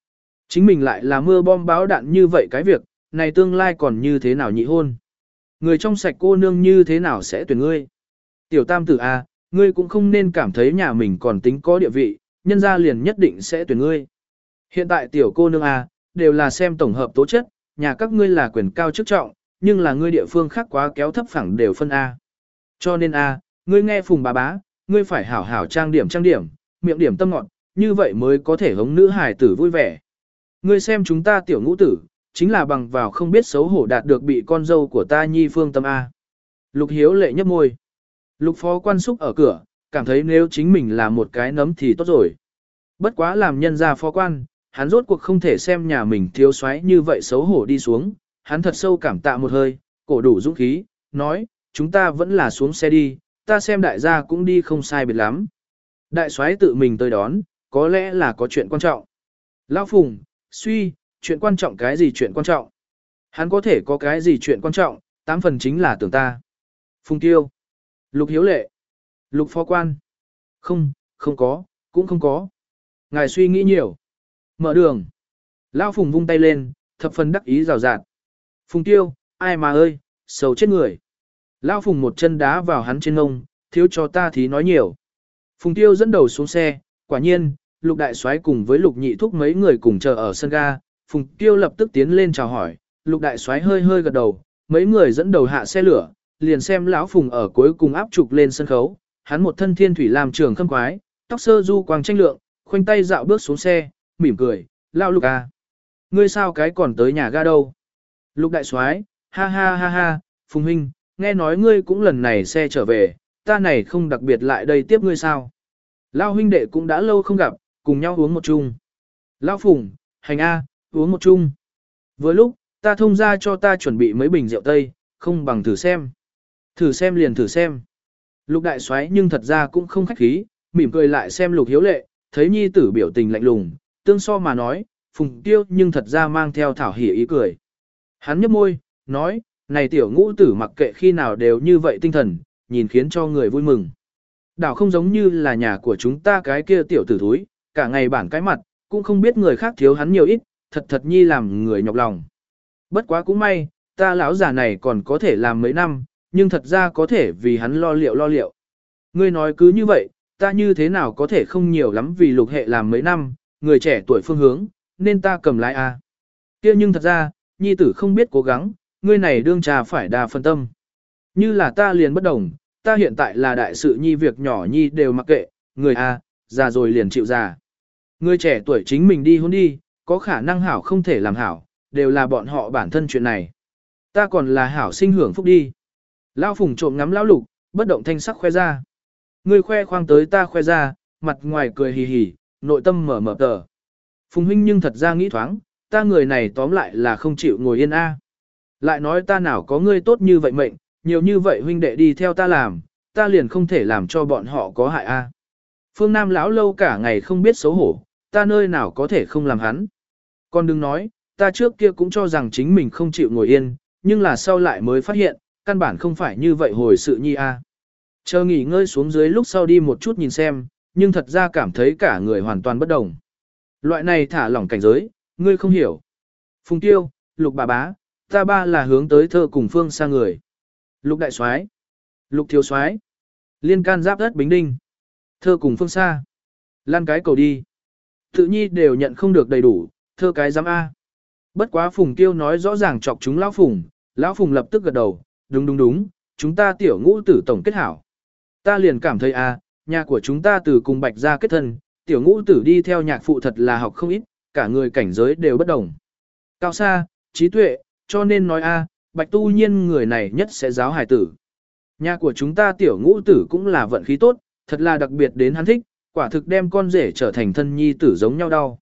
Chính mình lại là mưa bom báo đạn như vậy cái việc, này tương lai còn như thế nào nhị hôn. Người trong sạch cô nương như thế nào sẽ tuyển ngươi. Tiểu tam tử A, ngươi cũng không nên cảm thấy nhà mình còn tính có địa vị, nhân gia liền nhất định sẽ tuyển ngươi. Hiện tại tiểu cô nương A, đều là xem tổng hợp tố chất, nhà các ngươi là quyền cao chức trọng, nhưng là ngươi địa phương khác quá kéo thấp phẳng đều phân A. Cho nên A, ngươi nghe phùng bà bá, ngươi phải hảo hảo trang điểm, miệng điểm tâm ngọt, như vậy mới có thể hống nữ hài tử vui vẻ. Ngươi xem chúng ta tiểu ngũ tử, chính là bằng vào không biết xấu hổ đạt được bị con dâu của ta nhi phương tâm A. Lục Hiếu lệ nhấp môi. Lục phó quan xúc ở cửa, cảm thấy nếu chính mình là một cái nấm thì tốt rồi. Bất quá làm nhân gia phó quan, hắn rốt cuộc không thể xem nhà mình thiếu soái như vậy xấu hổ đi xuống. Hắn thật sâu cảm tạ một hơi, cổ đủ dũng khí, nói, chúng ta vẫn là xuống xe đi, ta xem đại gia cũng đi không sai biệt lắm. Đại soái tự mình tới đón, có lẽ là có chuyện quan trọng. Lão Phùng, suy, chuyện quan trọng cái gì chuyện quan trọng? Hắn có thể có cái gì chuyện quan trọng, 8 phần chính là tưởng ta. Phùng Tiêu, Lục Hiếu Lệ, Lục Phó Quan. Không, không có, cũng không có. Ngài suy nghĩ nhiều. Mở đường. Lão Phùng vung tay lên, thập phần đắc ý rào rạt. Phùng Tiêu, ai mà ơi, sầu chết người. Lão Phùng một chân đá vào hắn trên ngông, thiếu cho ta thì nói nhiều. Phùng Tiêu dẫn đầu xuống xe, quả nhiên, Lục Đại Soái cùng với Lục Nhị Thúc mấy người cùng chờ ở sân ga. Phùng Tiêu lập tức tiến lên chào hỏi, Lục Đại Soái hơi hơi gật đầu, mấy người dẫn đầu hạ xe lửa, liền xem lão Phùng ở cuối cùng áp trục lên sân khấu. Hắn một thân thiên thủy làm trường khâm quái, tóc sơ du quang tranh lượng, khoanh tay dạo bước xuống xe, mỉm cười, lão Lục à. Ngươi sao cái còn tới nhà ga đâu? Lục Đại Soái, ha ha ha ha, Phùng huynh, nghe nói ngươi cũng lần này xe trở về, ta này không đặc biệt lại đây tiếp ngươi sao? Lão huynh đệ cũng đã lâu không gặp, cùng nhau uống một chung. Lão Phùng, hành a, uống một chung. Vừa lúc, ta thông ra cho ta chuẩn bị mấy bình rượu tây, không bằng thử xem. Thử xem liền thử xem. Lục Đại Soái nhưng thật ra cũng không khách khí, mỉm cười lại xem Lục Hiếu Lệ, thấy nhi tử biểu tình lạnh lùng, tương so mà nói, Phùng Tiêu nhưng thật ra mang theo thảo hỉ ý cười. Hắn nhếch môi, nói, này tiểu ngũ tử mặc kệ khi nào đều như vậy tinh thần, nhìn khiến cho người vui mừng. Đảo không giống như là nhà của chúng ta cái kia tiểu tử thúi, cả ngày bản cái mặt, cũng không biết người khác thiếu hắn nhiều ít, thật thật nhi làm người nhọc lòng. Bất quá cũng may, ta lão già này còn có thể làm mấy năm, nhưng thật ra có thể vì hắn lo liệu. Ngươi nói cứ như vậy, ta như thế nào có thể không nhiều lắm vì Lục hệ làm mấy năm, người trẻ tuổi phương hướng, nên ta cầm lái a. Kia nhưng thật ra, nhi tử không biết cố gắng, ngươi này đương trà phải đa phân tâm. Như là ta liền bất đồng, ta hiện tại là đại sự nhi việc nhỏ nhi đều mặc kệ, người a, già rồi liền chịu già. Người trẻ tuổi chính mình đi hôn đi, có khả năng hảo không thể làm hảo, đều là bọn họ bản thân chuyện này. Ta còn là hảo sinh hưởng phúc đi. Lão Phùng trộm ngắm lão Lục, bất động thanh sắc khoe ra. Ngươi khoe khoang tới ta khoe ra, mặt ngoài cười hì hì, nội tâm mở mở tờ. Phùng huynh nhưng thật ra nghĩ thoáng, ta người này tóm lại là không chịu ngồi yên a. Lại nói ta nào có ngươi tốt như vậy mệnh, nhiều như vậy huynh đệ đi theo ta làm, ta liền không thể làm cho bọn họ có hại a. Phương Nam lão lâu cả ngày không biết xấu hổ, ta nơi nào có thể không làm hắn. Còn đừng nói, ta trước kia cũng cho rằng chính mình không chịu ngồi yên, nhưng là sau lại mới phát hiện, căn bản không phải như vậy hồi sự nhi a. Chờ nghỉ ngơi xuống dưới lúc sau đi một chút nhìn xem, nhưng thật ra cảm thấy cả người hoàn toàn bất đồng. Loại này thả lỏng cảnh giới, ngươi không hiểu. Phùng Tiêu, Lục bà bá, ta ba là hướng tới thơ cùng phương xa người. Lục đại soái, Lục thiếu soái, liên can giáp đất Bính Đinh. Thơ cùng phương xa. Lan cái cầu đi. Tự nhi đều nhận không được đầy đủ, thơ cái giám A. Bất quá Phùng Tiêu nói rõ ràng chọc chúng Lão Phùng lập tức gật đầu, đúng, chúng ta tiểu ngũ tử tổng kết hảo. Ta liền cảm thấy nhà của chúng ta từ cùng Bạch gia kết thân, tiểu ngũ tử đi theo nhạc phụ thật là học không ít, cả người cảnh giới đều bất đồng. Cao xa, trí tuệ, cho nên nói Bạch tu nhiên người này nhất sẽ giáo hài tử. Nhà của chúng ta tiểu ngũ tử cũng là vận khí tốt, thật là đặc biệt đến hắn thích, quả thực đem con rể trở thành thân nhi tử giống nhau đau.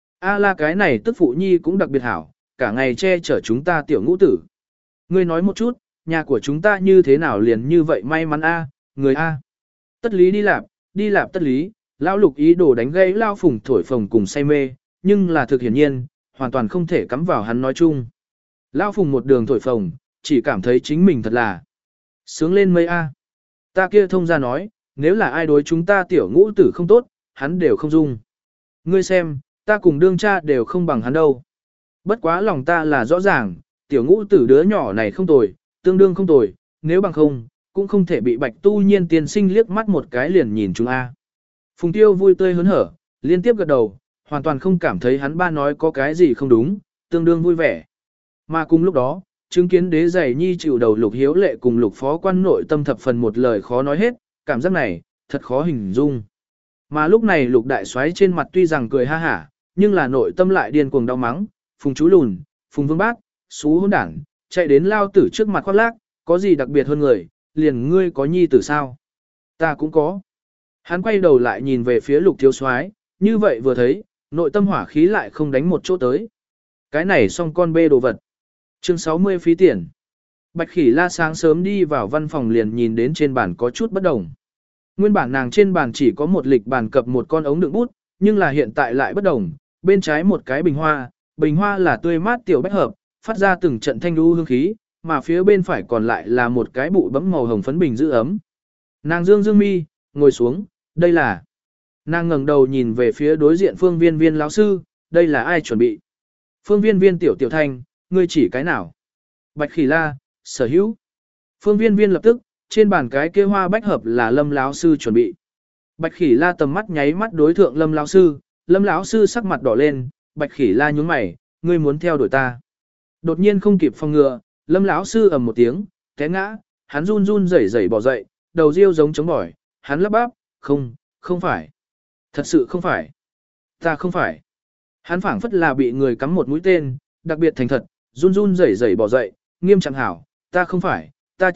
La cái này tức phụ nhi cũng đặc biệt hảo, cả ngày che chở chúng ta tiểu ngũ tử. Ngươi nói một chút, nhà của chúng ta như thế nào liền như vậy may mắn người Tất lý đi lạp tất lý, lão Lục ý đồ đánh gây Lao Phùng thổi phồng cùng say mê, nhưng là thực hiển nhiên, hoàn toàn không thể cắm vào hắn nói chung. Lao Phùng một đường thổi phồng, chỉ cảm thấy chính mình thật là sướng lên mây Ta kia thông ra nói, nếu là ai đối chúng ta tiểu ngũ tử không tốt, hắn đều không dung. Ngươi xem, Ta cùng đương cha đều không bằng hắn đâu. Bất quá lòng ta là rõ ràng, tiểu ngũ tử đứa nhỏ này không tồi, tương đương không tồi, nếu bằng không, cũng không thể bị Bạch Tu Nhiên tiên sinh liếc mắt một cái liền nhìn chúng a. Phùng Tiêu vui tươi hớn hở, liên tiếp gật đầu, hoàn toàn không cảm thấy hắn ba nói có cái gì không đúng, tương đương vui vẻ. Mà cùng lúc đó, chứng kiến đế giày nhi chịu đầu Lục Hiếu Lệ cùng Lục Phó Quan nội tâm thập phần một lời khó nói hết, cảm giác này, thật khó hình dung. Mà lúc này Lục Đại Soái trên mặt tuy rằng cười ha hả, nhưng là nội tâm lại điên cuồng đau mắng, Phùng Chú Lùn, Phùng Vương Bác, xú hỗn đảng, chạy đến lao tử trước mặt khoác lác, có gì đặc biệt hơn người, liền ngươi có nhi tử sao? Ta cũng có. Hắn quay đầu lại nhìn về phía Lục Thiếu Soái, như vậy vừa thấy, nội tâm hỏa khí lại không đánh một chỗ tới. Cái này xong con bê đồ vật. Chương 60 phí tiền. Bạch Khỉ La sáng sớm đi vào văn phòng liền nhìn đến trên bàn có chút bất đồng. Nguyên bản nàng trên bàn chỉ có một lịch bàn cập một con ống đựng bút, nhưng là hiện tại lại bất đồng, bên trái một cái bình hoa là tươi mát tiểu bách hợp, phát ra từng trận thanh đu hương khí, mà phía bên phải còn lại là một cái bụi bấm màu hồng phấn bình giữ ấm. Nàng dương dương mi, ngồi xuống, đây là. Nàng ngẩng đầu nhìn về phía đối diện Phương Viên Viên lão sư, đây là ai chuẩn bị? Phương Viên Viên tiểu thanh, ngươi chỉ cái nào? Bạch Khỉ La, sở hữu. Phương Viên Viên lập tức, trên bàn cái kia hoa bách hợp là Lâm lão sư chuẩn bị. Bạch Khỉ La tầm mắt nháy mắt đối thượng Lâm lão sư sắc mặt đỏ lên, Bạch Khỉ La nhướng mày, ngươi muốn theo đuổi ta. Đột nhiên không kịp phòng ngừa, Lâm lão sư ầm một tiếng, té ngã, hắn run run rẩy rẩy bò dậy, đầu riêu giống chống bỏi, hắn lắp bắp, không phải. Thật sự không phải. Ta không phải. Hắn phảng phất là bị người cắm một mũi tên, đặc biệt thành thật, run run rẩy rẩy bò dậy, nghiêm trọng hảo, ta không phải, ta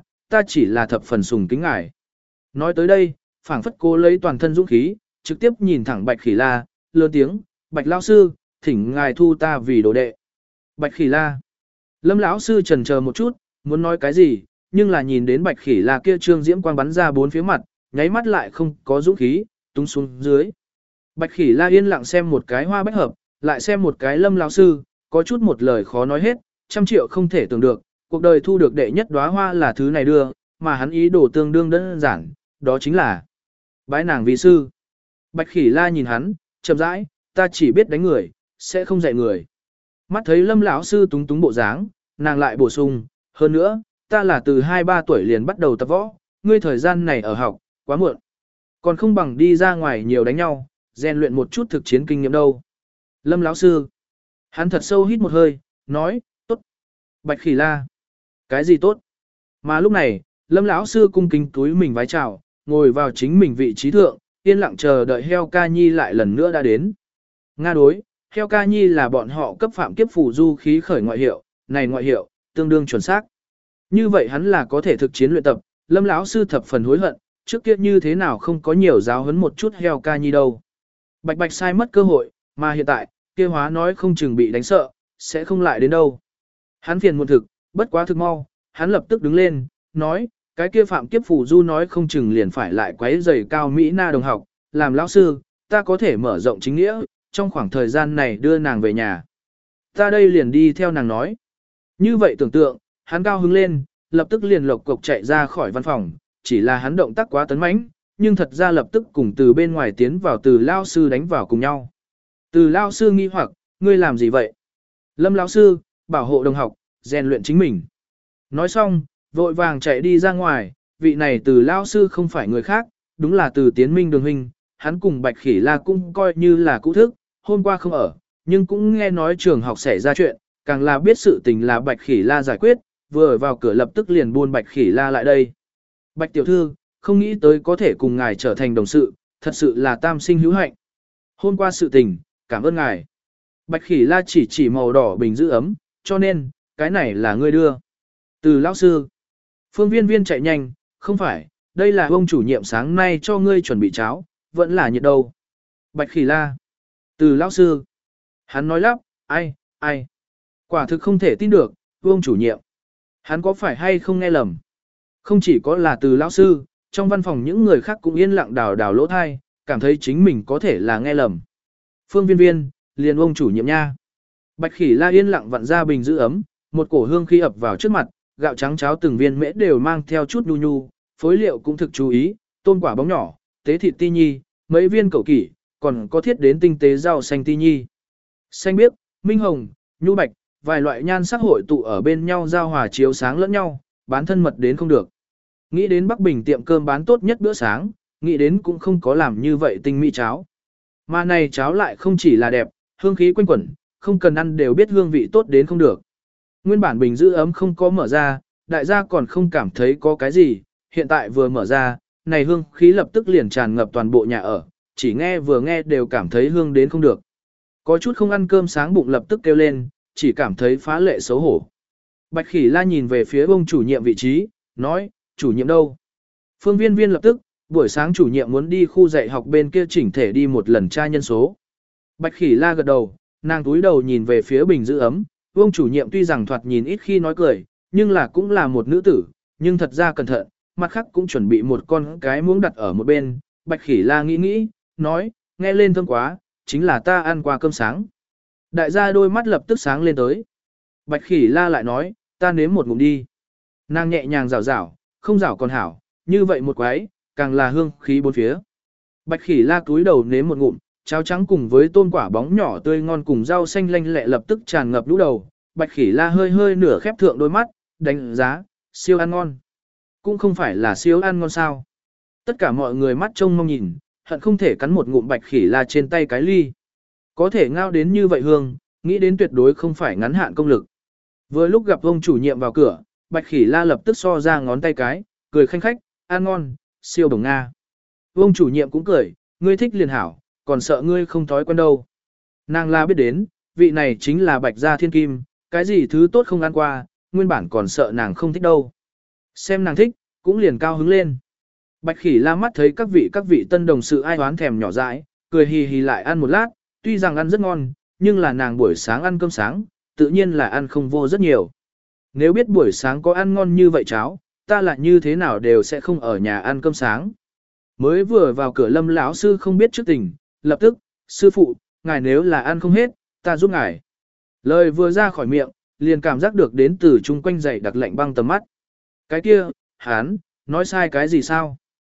chỉ là thập phần sùng kính ngài. Nói tới đây, phảng phất cố lấy toàn thân dũng khí, trực tiếp nhìn thẳng Bạch Khỉ La, lớn tiếng, Bạch lão sư, thỉnh ngài thu ta vì đồ đệ. Bạch Khỉ La. Lâm lão sư chần chờ một chút, muốn nói cái gì, nhưng là nhìn đến Bạch Khỉ La kia trương diễm quang bắn ra bốn phía mặt, nháy mắt lại không có dũng khí, túng xuống dưới. Bạch Khỉ La yên lặng xem một cái hoa bách hợp, lại xem một cái Lâm lão sư, có chút một lời khó nói hết, 100 triệu không thể tưởng được, cuộc đời thu được đệ nhất đóa hoa là thứ này đưa, mà hắn ý đồ tương đương đơn giản, đó chính là bái nàng vi sư. Bạch Khỉ La nhìn hắn, chậm rãi, ta chỉ biết đánh người, sẽ không dạy người. Mắt thấy Lâm lão sư túng túng bộ dáng, nàng lại bổ sung, hơn nữa, ta là từ 2-3 tuổi liền bắt đầu tập võ, ngươi thời gian này ở học, quá muộn. Còn không bằng đi ra ngoài nhiều đánh nhau, rèn luyện một chút thực chiến kinh nghiệm đâu. Lâm lão sư, hắn thật sâu hít một hơi, nói, tốt. Bạch Khỉ La, cái gì tốt? Mà lúc này, Lâm lão sư cung kính túi mình vái chào, ngồi vào chính mình vị trí thượng, yên lặng chờ đợi Heo Ca Nhi lại lần nữa đã đến. Nga đối, Heo Ca Nhi là bọn họ cấp phạm kiếp phù du khí khởi ngoại hiệu, này ngoại hiệu, tương đương chuẩn xác. Như vậy hắn là có thể thực chiến luyện tập, Lâm lão sư thập phần hối hận, trước kia như thế nào không có nhiều giáo huấn một chút Heo Ca Nhi đâu. Bạch bạch sai mất cơ hội, mà hiện tại, kia hóa nói không chừng bị đánh sợ, sẽ không lại đến đâu. Hắn phiền muộn thực, bất quá thực mau, hắn lập tức đứng lên, nói, cái kia phạm kiếp phù du nói không chừng liền phải lại quấy rầy Cao Mỹ Na đồng học, làm lão sư, ta có thể mở rộng chính nghĩa, trong khoảng thời gian này đưa nàng về nhà. Ta đây liền đi theo nàng nói. Như vậy tưởng tượng, hắn cao hứng lên, lập tức liền lộc cộc chạy ra khỏi văn phòng, chỉ là hắn động tác quá tấn mãnh, nhưng thật ra lập tức cùng từ bên ngoài tiến vào từ lao sư đánh vào cùng nhau. Từ lao sư nghi hoặc, ngươi làm gì vậy? Lâm lão sư, bảo hộ đồng học, rèn luyện chính mình. Nói xong, vội vàng chạy đi ra ngoài, vị này từ lao sư không phải người khác, đúng là từ Tiến Minh Đường huynh, hắn cùng Bạch Khỉ La cũng coi như là cũ thức, hôm qua không ở, nhưng cũng nghe nói trường học xảy ra chuyện, càng là biết sự tình là Bạch Khỉ La giải quyết, vừa ở vào cửa lập tức liền buôn Bạch Khỉ La lại đây. Bạch tiểu thư, không nghĩ tới có thể cùng ngài trở thành đồng sự, thật sự là tam sinh hữu hạnh. Hôm qua sự tình, cảm ơn ngài. Bạch Khỉ La chỉ màu đỏ bình giữ ấm, cho nên, cái này là ngươi đưa. Từ lão sư, Phương Viên Viên chạy nhanh, không phải, đây là ông chủ nhiệm sáng nay cho ngươi chuẩn bị cháo, vẫn là nhiệt đâu. Bạch Khỉ La, từ lão sư, hắn nói lắp, ai, quả thực không thể tin được, ông chủ nhiệm, hắn có phải hay không nghe lầm. Không chỉ có là từ lão sư, trong văn phòng những người khác cũng yên lặng đào lỗ thai, cảm thấy chính mình có thể là nghe lầm. Phương Viên Viên, liền ông chủ nhiệm nha. Bạch Khỉ La yên lặng vặn ra bình giữ ấm, một cổ hương khí ập vào trước mặt, gạo trắng cháo từng viên mễ đều mang theo chút nhu, phối liệu cũng thực chú ý, tôm quả bóng nhỏ, tế thịt ti nhi, mấy viên cẩu kỷ, còn có thiết đến tinh tế rau xanh ti nhi. Xanh biếc, minh hồng, nhu bạch, vài loại nhan sắc hội tụ ở bên nhau giao hòa chiếu sáng lẫn nhau, bán thân mật đến không được. Nghĩ đến Bắc Bình tiệm cơm bán tốt nhất bữa sáng, nghĩ đến cũng không có làm như vậy tinh mỹ cháo. Mà này cháo lại không chỉ là đẹp, hương khí quanh quẩn, không cần ăn đều biết hương vị tốt đến không được. Nguyên bản bình giữ ấm không có mở ra, đại gia còn không cảm thấy có cái gì, hiện tại vừa mở ra, này hương khí lập tức liền tràn ngập toàn bộ nhà ở, chỉ nghe vừa nghe đều cảm thấy hương đến không được. Có chút không ăn cơm sáng bụng lập tức kêu lên, chỉ cảm thấy phá lệ xấu hổ. Bạch Khỉ La nhìn về phía ông chủ nhiệm vị trí, nói, chủ nhiệm đâu? Phương Viên Viên lập tức, buổi sáng chủ nhiệm muốn đi khu dạy học bên kia chỉnh thể đi một lần tra nhân số. Bạch Khỉ La gật đầu, nàng túi đầu nhìn về phía bình giữ ấm, ông chủ nhiệm tuy rằng thoạt nhìn ít khi nói cười, nhưng là cũng là một nữ tử, nhưng thật ra cẩn thận, mặt khác cũng chuẩn bị một con cái muỗng đặt ở một bên. Bạch Khỉ La nghĩ nghĩ, nói, nghe lên thơm quá, chính là ta ăn qua cơm sáng. Đại gia đôi mắt lập tức sáng lên tới. Bạch Khỉ La lại nói, ta nếm một ngụm đi. Nàng nhẹ nhàng rảo rảo, không rảo còn hảo, như vậy một quái, càng là hương khí bốn phía. Bạch Khỉ La cúi đầu nếm một ngụm, cháo trắng cùng với tôm quả bóng nhỏ tươi ngon cùng rau xanh lanh lẹ lập tức tràn ngập lũ đầu. Bạch Khỉ La hơi hơi nửa khép thượng đôi mắt, đánh giá, siêu ăn ngon. Cũng không phải là siêu ăn ngon sao. Tất cả mọi người mắt trông mong nhìn, hận không thể cắn một ngụm Bạch Khỉ La trên tay cái ly. Có thể ngao đến như vậy hương, nghĩ đến tuyệt đối không phải ngắn hạn công lực. Vừa lúc gặp ông chủ nhiệm vào cửa, Bạch Khỉ La lập tức so ra ngón tay cái, cười khanh khách, ăn ngon, siêu bổng Nga. Ông chủ nhiệm cũng cười, ngươi thích liền hảo, còn sợ ngươi không thói quen đâu. Nàng la biết đến, vị này chính là Bạch gia thiên kim, cái gì thứ tốt không ăn qua, nguyên bản còn sợ nàng không thích đâu. Xem nàng thích, cũng liền cao hứng lên. Bạch Khỉ La mắt thấy các vị tân đồng sự ai oán thèm nhỏ dãi, cười hì hì lại ăn một lát, tuy rằng ăn rất ngon, nhưng là nàng buổi sáng ăn cơm sáng, tự nhiên là ăn không vô rất nhiều. Nếu biết buổi sáng có ăn ngon như vậy cháo, ta lại như thế nào đều sẽ không ở nhà ăn cơm sáng. Mới vừa vào cửa Lâm lão sư không biết trước tình, lập tức, sư phụ, ngài nếu là ăn không hết, ta giúp ngài. Lời vừa ra khỏi miệng, liền cảm giác được đến từ chung quanh dậy đặc lạnh băng tầm mắt. Cái kia, hắn, nói sai cái gì sao?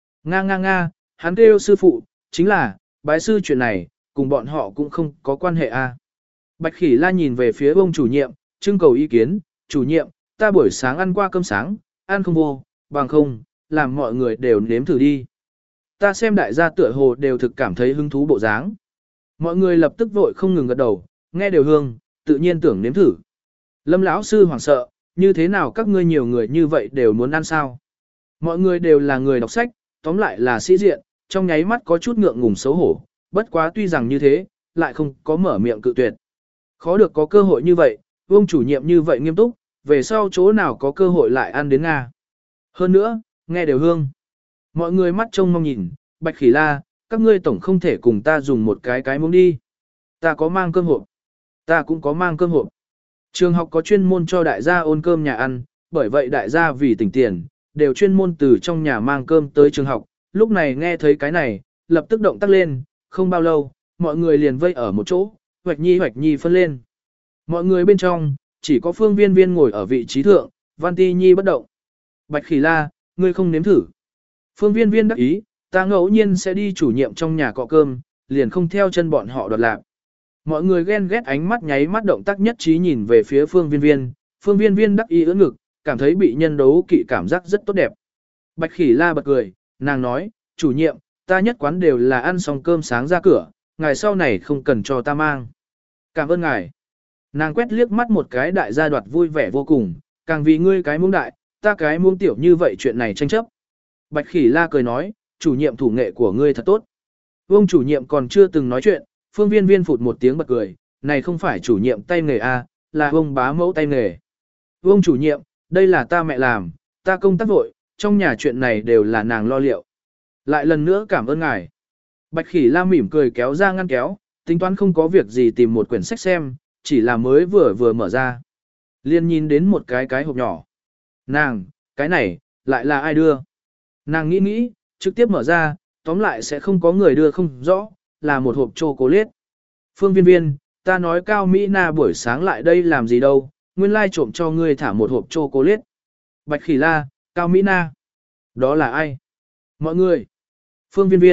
Nga, hắn kêu sư phụ, chính là, bái sư chuyện này, cùng bọn họ cũng không có quan hệ a. Bạch Khỉ La nhìn về phía ông chủ nhiệm, trưng cầu ý kiến, chủ nhiệm, ta buổi sáng ăn qua cơm sáng, ăn không vô, bằng không, làm mọi người đều nếm thử đi. Ta xem đại gia tựa hồ đều thực cảm thấy hứng thú bộ dáng. Mọi người lập tức vội không ngừng gật đầu, nghe đều hương, tự nhiên tưởng nếm thử. Lâm lão sư hoảng sợ, như thế nào các ngươi nhiều người như vậy đều muốn ăn sao? Mọi người đều là người đọc sách, tóm lại là sĩ diện, trong nháy mắt có chút ngượng ngùng xấu hổ, bất quá tuy rằng như thế, lại không có mở miệng cự tuyệt. Khó được có cơ hội như vậy, ông chủ nhiệm như vậy nghiêm túc, về sau chỗ nào có cơ hội lại ăn đến Nga. Hơn nữa, nghe đều hương. Mọi người mắt trông mong nhìn, Bạch Khỉ La, các ngươi tổng không thể cùng ta dùng một cái muỗng đi. Ta có mang cơm hộp. Ta cũng có mang cơm hộp. Trường học có chuyên môn cho đại gia ôn cơm nhà ăn, bởi vậy đại gia vì tỉnh tiền, đều chuyên môn từ trong nhà mang cơm tới trường học. Lúc này nghe thấy cái này, lập tức động tác lên, không bao lâu, mọi người liền vây ở một chỗ, hoạch nhi phân lên. Mọi người bên trong, chỉ có Phương Viên Viên ngồi ở vị trí thượng, Văn Ti Nhi bất động. Bạch Khỉ La, ngươi không nếm thử. Phương Viên Viên đắc ý, ta ngẫu nhiên sẽ đi chủ nhiệm trong nhà cọ cơm, liền không theo chân bọn họ đoạt lạc. Mọi người ghen ghét ánh mắt nháy mắt động tác nhất trí nhìn về phía Phương Viên Viên. Phương Viên Viên đắc ý ưỡn ngực, cảm thấy bị nhân đấu kỵ cảm giác rất tốt đẹp. Bạch Khỉ La bật cười, nàng nói, chủ nhiệm, ta nhất quán đều là ăn xong cơm sáng ra cửa, ngày sau này không cần cho ta mang. Cảm ơn ngài. Nàng quét liếc mắt một cái đại gia đoạt vui vẻ vô cùng, càng vì ngươi cái muỗng đại, ta cái muỗng tiểu như vậy chuyện này tranh chấp. Bạch Khỉ La cười nói, chủ nhiệm thủ nghệ của ngươi thật tốt. Vương chủ nhiệm còn chưa từng nói chuyện, Phương Viên Viên phụt một tiếng bật cười, này không phải chủ nhiệm tay nghề a, là ông bá mẫu tay nghề. Vương chủ nhiệm, đây là ta mẹ làm, ta công tác vội, trong nhà chuyện này đều là nàng lo liệu. Lại lần nữa cảm ơn ngài. Bạch Khỉ La mỉm cười kéo ra ngăn kéo, tính toán không có việc gì tìm một quyển sách xem, chỉ là mới vừa mở ra. Liên nhìn đến một cái hộp nhỏ. Nàng, cái này, lại là ai đưa? Nàng nghĩ, trực tiếp mở ra, tóm lại sẽ không có người đưa không rõ, là một hộp chocolate. Phương Viên Viên, ta nói Cao Mỹ Na buổi sáng lại đây làm gì đâu, nguyên lai trộm cho ngươi thả một hộp chocolate. Bạch Khỉ La, Cao Mỹ Na. Đó là ai? Mọi người. Phương Viên Viên,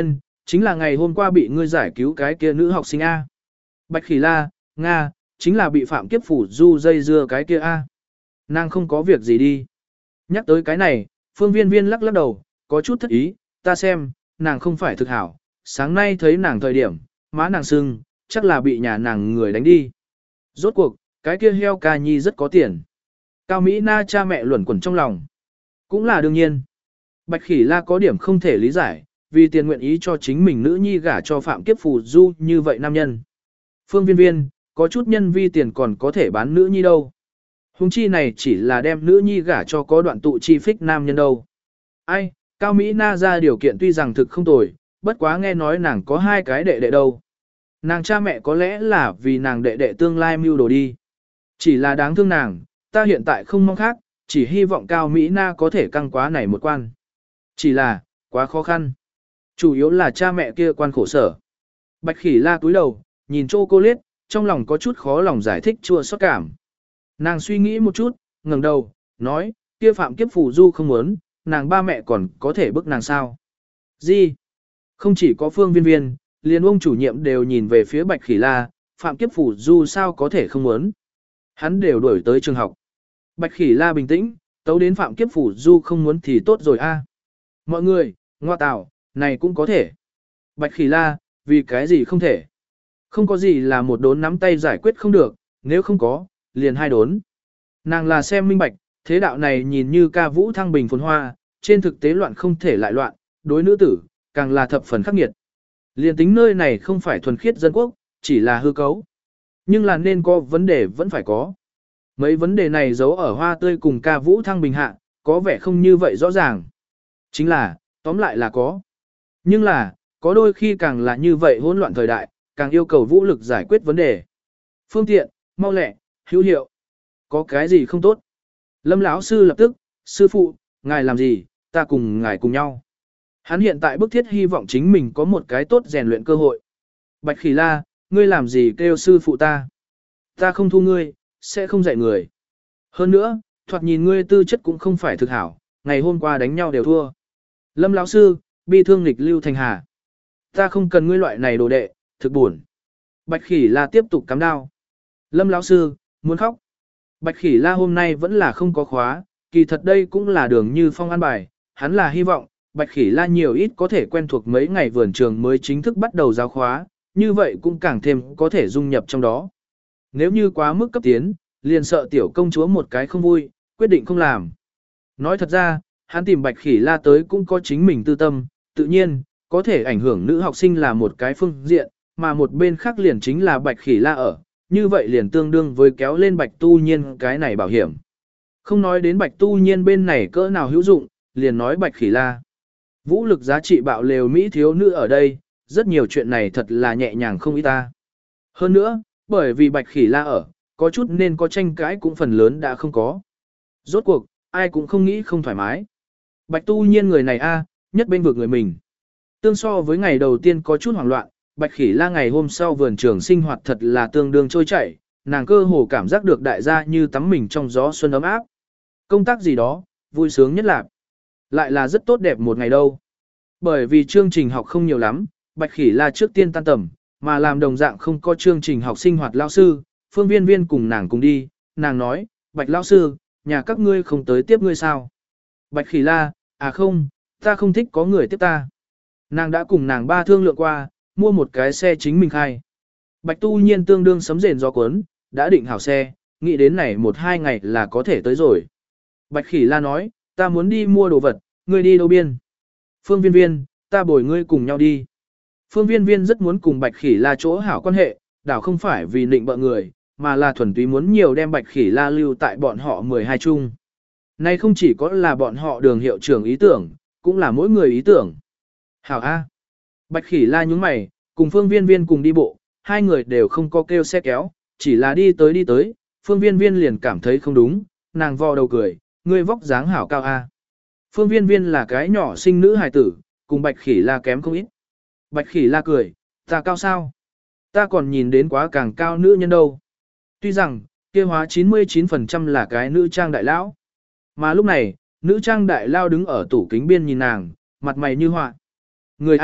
chính là ngày hôm qua bị ngươi giải cứu cái kia nữ học sinh A. Bạch Khỉ La, Nga, chính là bị Phạm Kiếp Phủ Du dây dưa cái kia A. Nàng không có việc gì đi. Nhắc tới cái này, Phương Viên Viên lắc lắc đầu, có chút thất ý, ta xem, nàng không phải thực hảo, sáng nay thấy nàng thời điểm, má nàng sưng, chắc là bị nhà nàng người đánh đi. Rốt cuộc, cái kia heo ca nhi rất có tiền. Cao Mỹ Na cha mẹ luẩn quẩn trong lòng. Cũng là đương nhiên. Bạch Khỉ La có điểm không thể lý giải, vì tiền nguyện ý cho chính mình nữ nhi gả cho Phạm Kiếp Phù Du như vậy nam nhân. Phương Viên Viên, có chút nhân vi tiền còn có thể bán nữ nhi đâu. Hùng chi này chỉ là đem nữ nhi gả cho có đoạn tụ chi phích nam nhân đâu. Ai, Cao Mỹ Na ra điều kiện tuy rằng thực không tồi, bất quá nghe nói nàng có 2 cái đệ đệ đâu. Nàng cha mẹ có lẽ là vì nàng đệ đệ tương lai mưu đồ đi. Chỉ là đáng thương nàng, ta hiện tại không mong khác, chỉ hy vọng Cao Mỹ Na có thể căng quá này một quan. Chỉ là, quá khó khăn. Chủ yếu là cha mẹ kia quan khổ sở. Bạch Khỉ La cúi đầu, nhìn chocolate, trong lòng có chút khó lòng giải thích chua xót cảm. Nàng suy nghĩ một chút, ngẩng đầu, nói, kia Phạm Kiếp Phù Du không muốn, nàng ba mẹ còn có thể bức nàng sao? Gì? Không chỉ có Phương Viên Viên, liền ông chủ nhiệm đều nhìn về phía Bạch Khỉ La, Phạm Kiếp Phù Du sao có thể không muốn? Hắn đều đuổi tới trường học. Bạch Khỉ La bình tĩnh, tấu đến Phạm Kiếp Phù Du không muốn thì tốt rồi a. Mọi người, ngoa tào, này cũng có thể. Bạch Khỉ La, vì cái gì không thể? Không có gì là một đốn nắm tay giải quyết không được, nếu không có, liền 2 đốn. Nàng là xem minh bạch, thế đạo này nhìn như ca vũ thăng bình phồn hoa, trên thực tế loạn không thể lại loạn, đối nữ tử, càng là thập phần khắc nghiệt. Liền tính nơi này không phải thuần khiết dân quốc, chỉ là hư cấu. Nhưng là nên có vấn đề vẫn phải có. Mấy vấn đề này giấu ở hoa tươi cùng ca vũ thăng bình hạ, có vẻ không như vậy rõ ràng. Chính là, tóm lại là có. Nhưng là, có đôi khi càng là như vậy hỗn loạn thời đại, càng yêu cầu vũ lực giải quyết vấn đề. Phương tiện, mau lẹ, hữu hiệu. Có cái gì không tốt? Lâm lão sư lập tức, sư phụ, ngài làm gì, ta cùng ngài cùng nhau. Hắn hiện tại bức thiết hy vọng chính mình có một cái tốt rèn luyện cơ hội. Bạch Khỉ La, ngươi làm gì kêu sư phụ ta? Ta không thu ngươi, sẽ không dạy người. Hơn nữa, thoạt nhìn ngươi tư chất cũng không phải thực hảo, ngày hôm qua đánh nhau đều thua. Lâm lão sư, bi thương nghịch lưu thành hà. Ta không cần ngươi loại này đồ đệ, thực buồn. Bạch Khỉ La tiếp tục cắm đao. Lâm lão sư, muốn khóc. Bạch Khỉ La hôm nay vẫn là không có khóa, kỳ thật đây cũng là đường như phong an bài, hắn là hy vọng, Bạch Khỉ La nhiều ít có thể quen thuộc mấy ngày vườn trường mới chính thức bắt đầu giáo khóa, như vậy cũng càng thêm có thể dung nhập trong đó. Nếu như quá mức cấp tiến, liền sợ tiểu công chúa một cái không vui, quyết định không làm. Nói thật ra, hắn tìm Bạch Khỉ La tới cũng có chính mình tư tâm, tự nhiên, có thể ảnh hưởng nữ học sinh là một cái phương diện, mà một bên khác liền chính là Bạch Khỉ La ở, như vậy liền tương đương với kéo lên Bạch Tu Nhiên cái này bảo hiểm. Không nói đến Bạch Tu Nhiên bên này cỡ nào hữu dụng, liền nói Bạch Khỉ La. Vũ lực giá trị bạo lều Mỹ thiếu nữ ở đây, rất nhiều chuyện này thật là nhẹ nhàng không ý ta. Hơn nữa, bởi vì Bạch Khỉ La ở, có chút nên có tranh cãi cũng phần lớn đã không có. Rốt cuộc, ai cũng không nghĩ không thoải mái. Bạch Tu Nhiên người này nhất bên vực người mình. Tương so với ngày đầu tiên có chút hoảng loạn, Bạch Khỉ La ngày hôm sau vườn trường sinh hoạt thật là tương đương trôi chảy, nàng cơ hồ cảm giác được đại gia như tắm mình trong gió xuân ấm áp. Công tác gì đó, vui sướng nhất là lại là rất tốt đẹp một ngày đâu. Bởi vì chương trình học không nhiều lắm, Bạch Khỉ La trước tiên tan tầm, mà làm đồng dạng không có chương trình học sinh hoạt lao sư, Phương Viên Viên cùng nàng cùng đi, nàng nói, Bạch lao sư, nhà các ngươi không tới tiếp ngươi sao? Bạch Khỉ La, không, ta không thích có người tiếp ta. Nàng đã cùng nàng ba thương lượng qua, mua một cái xe chính mình khai. Bạch Tu Nhiên tương đương sấm rền gió cuốn, đã định hảo xe, nghĩ đến này 1-2 ngày là có thể tới rồi. Bạch Khỉ La nói, ta muốn đi mua đồ vật, ngươi đi đâu biên? Phương Viên Viên, ta bồi ngươi cùng nhau đi. Phương Viên Viên rất muốn cùng Bạch Khỉ La chỗ hảo quan hệ, đảo không phải vì định bợ người, mà là thuần túy muốn nhiều đem Bạch Khỉ La lưu tại bọn họ 12 chung. Này không chỉ có là bọn họ đường hiệu trưởng ý tưởng, cũng là mỗi người ý tưởng. Hảo A. Bạch Khỉ La nhúng mày, cùng Phương Viên Viên cùng đi bộ, hai người đều không có kêu xe kéo, chỉ là đi tới, Phương Viên Viên liền cảm thấy không đúng, nàng vò đầu cười, ngươi vóc dáng hảo cao A. Phương Viên Viên là cái nhỏ sinh nữ hài tử, cùng Bạch Khỉ La kém không ít. Bạch Khỉ La cười, ta cao sao? Ta còn nhìn đến quá càng cao nữ nhân đâu. Tuy rằng, kia hóa 99% là cái nữ trang đại lão. Mà lúc này, nữ trang đại lao đứng ở tủ kính biên nhìn nàng, mặt mày như họa. Người A,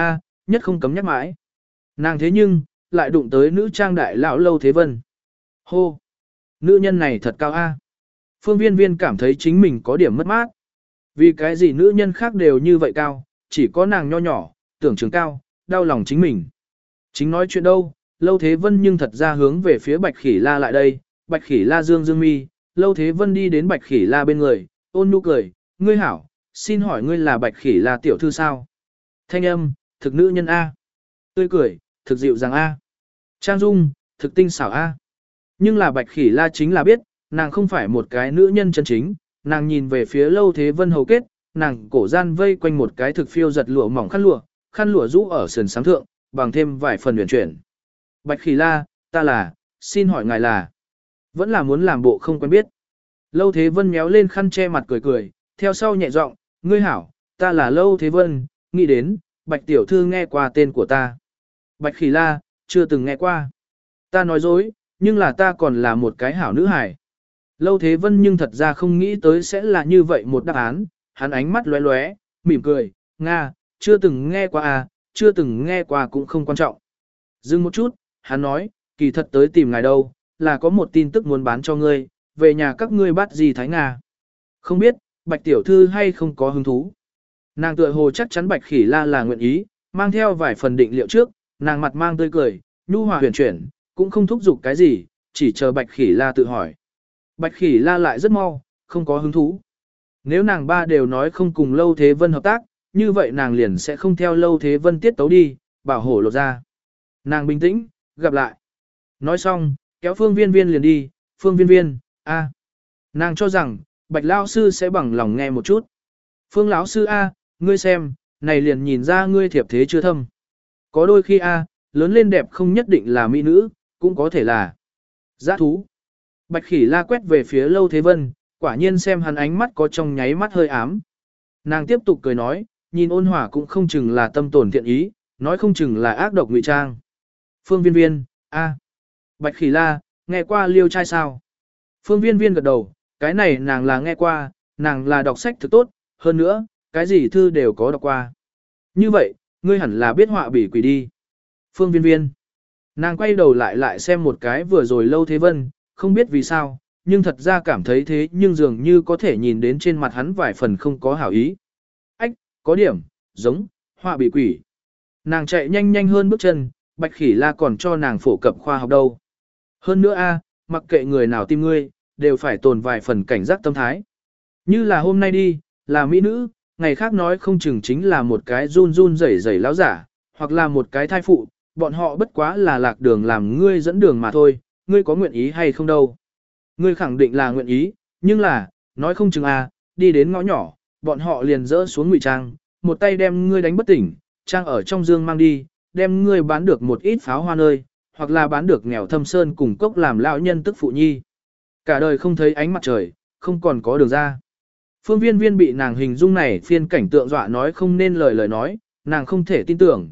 nhất không cấm nhắc mãi. Nàng thế nhưng, lại đụng tới nữ trang đại lão Lâu Thế Vân. Hô! Nữ nhân này thật cao a. Phương Viên Viên cảm thấy chính mình có điểm mất mát. Vì cái gì nữ nhân khác đều như vậy cao, chỉ có nàng nho nhỏ, tưởng trường cao, đau lòng chính mình. Chính nói chuyện đâu, Lâu Thế Vân nhưng thật ra hướng về phía Bạch Khỉ La lại đây, Bạch Khỉ La dương dương mi, Lâu Thế Vân đi đến Bạch Khỉ La bên người, ôn nhu cười, ngươi hảo, xin hỏi ngươi là Bạch Khỉ La tiểu thư sao? Thanh âm, thực nữ nhân A. Tươi cười, thực dịu dàng A. Trang dung, thực tinh xảo A. Nhưng là Bạch Khỉ La chính là biết, nàng không phải một cái nữ nhân chân chính, nàng nhìn về phía Lâu Thế Vân hầu kết, nàng cổ gian vây quanh một cái thực phiêu giật lụa mỏng khăn lụa rũ ở sườn sáng thượng, bằng thêm vài phần huyền chuyển. Bạch Khỉ La, ta là, xin hỏi ngài là, vẫn là muốn làm bộ không quen biết. Lâu Thế Vân méo lên khăn che mặt cười cười, theo sau nhẹ giọng, ngươi hảo, ta là Lâu Thế Vân, nghĩ đến, Bạch tiểu thư nghe qua tên của ta. Bạch Khỉ La, chưa từng nghe qua. Ta nói dối, nhưng là ta còn là một cái hảo nữ hài. Lâu Thế Vân nhưng thật ra không nghĩ tới sẽ là như vậy một đáp án, hắn ánh mắt lóe lóe, mỉm cười, Nga, chưa từng nghe qua à, chưa từng nghe qua cũng không quan trọng. Dừng một chút, hắn nói, kỳ thật tới tìm ngài đâu, là có một tin tức muốn bán cho ngươi, về nhà các ngươi bắt gì Thái Nga. Không biết, Bạch tiểu thư hay không có hứng thú. Nàng tựa hồ chắc chắn Bạch Khỉ La là nguyện ý, mang theo vài phần định liệu trước, nàng mặt mang tươi cười, nhu hòa huyền chuyển, cũng không thúc giục cái gì, chỉ chờ Bạch Khỉ La tự hỏi. Bạch Khỉ La lại rất mau, không có hứng thú. Nếu nàng ba đều nói không cùng Lâu Thế Vân hợp tác, như vậy nàng liền sẽ không theo Lâu Thế Vân tiết tấu đi, bảo hổ lột ra. Nàng bình tĩnh, gặp lại. Nói xong, kéo Phương Viên Viên liền đi, Phương Viên Viên, a. Nàng cho rằng, Bạch Lão sư sẽ bằng lòng nghe một chút. Phương lão sư a, ngươi xem, này liền nhìn ra ngươi thiệp thế chưa thâm. Có đôi khi a, lớn lên đẹp không nhất định là mỹ nữ, cũng có thể là dã thú. Bạch Khỉ La quét về phía Lâu Thế Vân, quả nhiên xem hắn ánh mắt có trong nháy mắt hơi ám. Nàng tiếp tục cười nói, nhìn ôn hòa cũng không chừng là tâm tổn thiện ý, nói không chừng là ác độc ngụy trang. Phương Viên Viên, a. Bạch Khỉ La, nghe qua Liêu trai sao? Phương Viên Viên gật đầu, cái này nàng là nghe qua, nàng là đọc sách thực tốt, hơn nữa, cái gì thư đều có đọc qua. Như vậy, ngươi hẳn là biết họa bỉ quỷ đi. Phương Viên Viên. Nàng quay đầu lại xem một cái vừa rồi Lâu Thế Vân, không biết vì sao, nhưng thật ra cảm thấy thế nhưng dường như có thể nhìn đến trên mặt hắn vài phần không có hảo ý. Ách, có điểm, giống, họa bỉ quỷ. Nàng chạy nhanh nhanh hơn bước chân, Bạch Khỉ La còn cho nàng phổ cập khoa học đâu. Hơn nữa a, mặc kệ người nào tìm ngươi, đều phải tồn vài phần cảnh giác tâm thái. Như là hôm nay đi, là mỹ nữ, ngày khác nói không chừng chính là một cái run run rẩy rẩy láo giả, hoặc là một cái thai phụ, bọn họ bất quá là lạc đường làm ngươi dẫn đường mà thôi, ngươi có nguyện ý hay không đâu. Ngươi khẳng định là nguyện ý, nhưng là, nói không chừng đi đến ngõ nhỏ, bọn họ liền dỡ xuống ngụy trang, một tay đem ngươi đánh bất tỉnh, trang ở trong dương mang đi, đem ngươi bán được một ít pháo hoa nơi, hoặc là bán được nghèo thâm sơn cùng cốc làm lão nhân tức phụ nhi. Cả đời không thấy ánh mặt trời, không còn có đường ra. Phương Viên Viên bị nàng hình dung này phiên cảnh tượng dọa nói không nên lời nói, nàng không thể tin tưởng,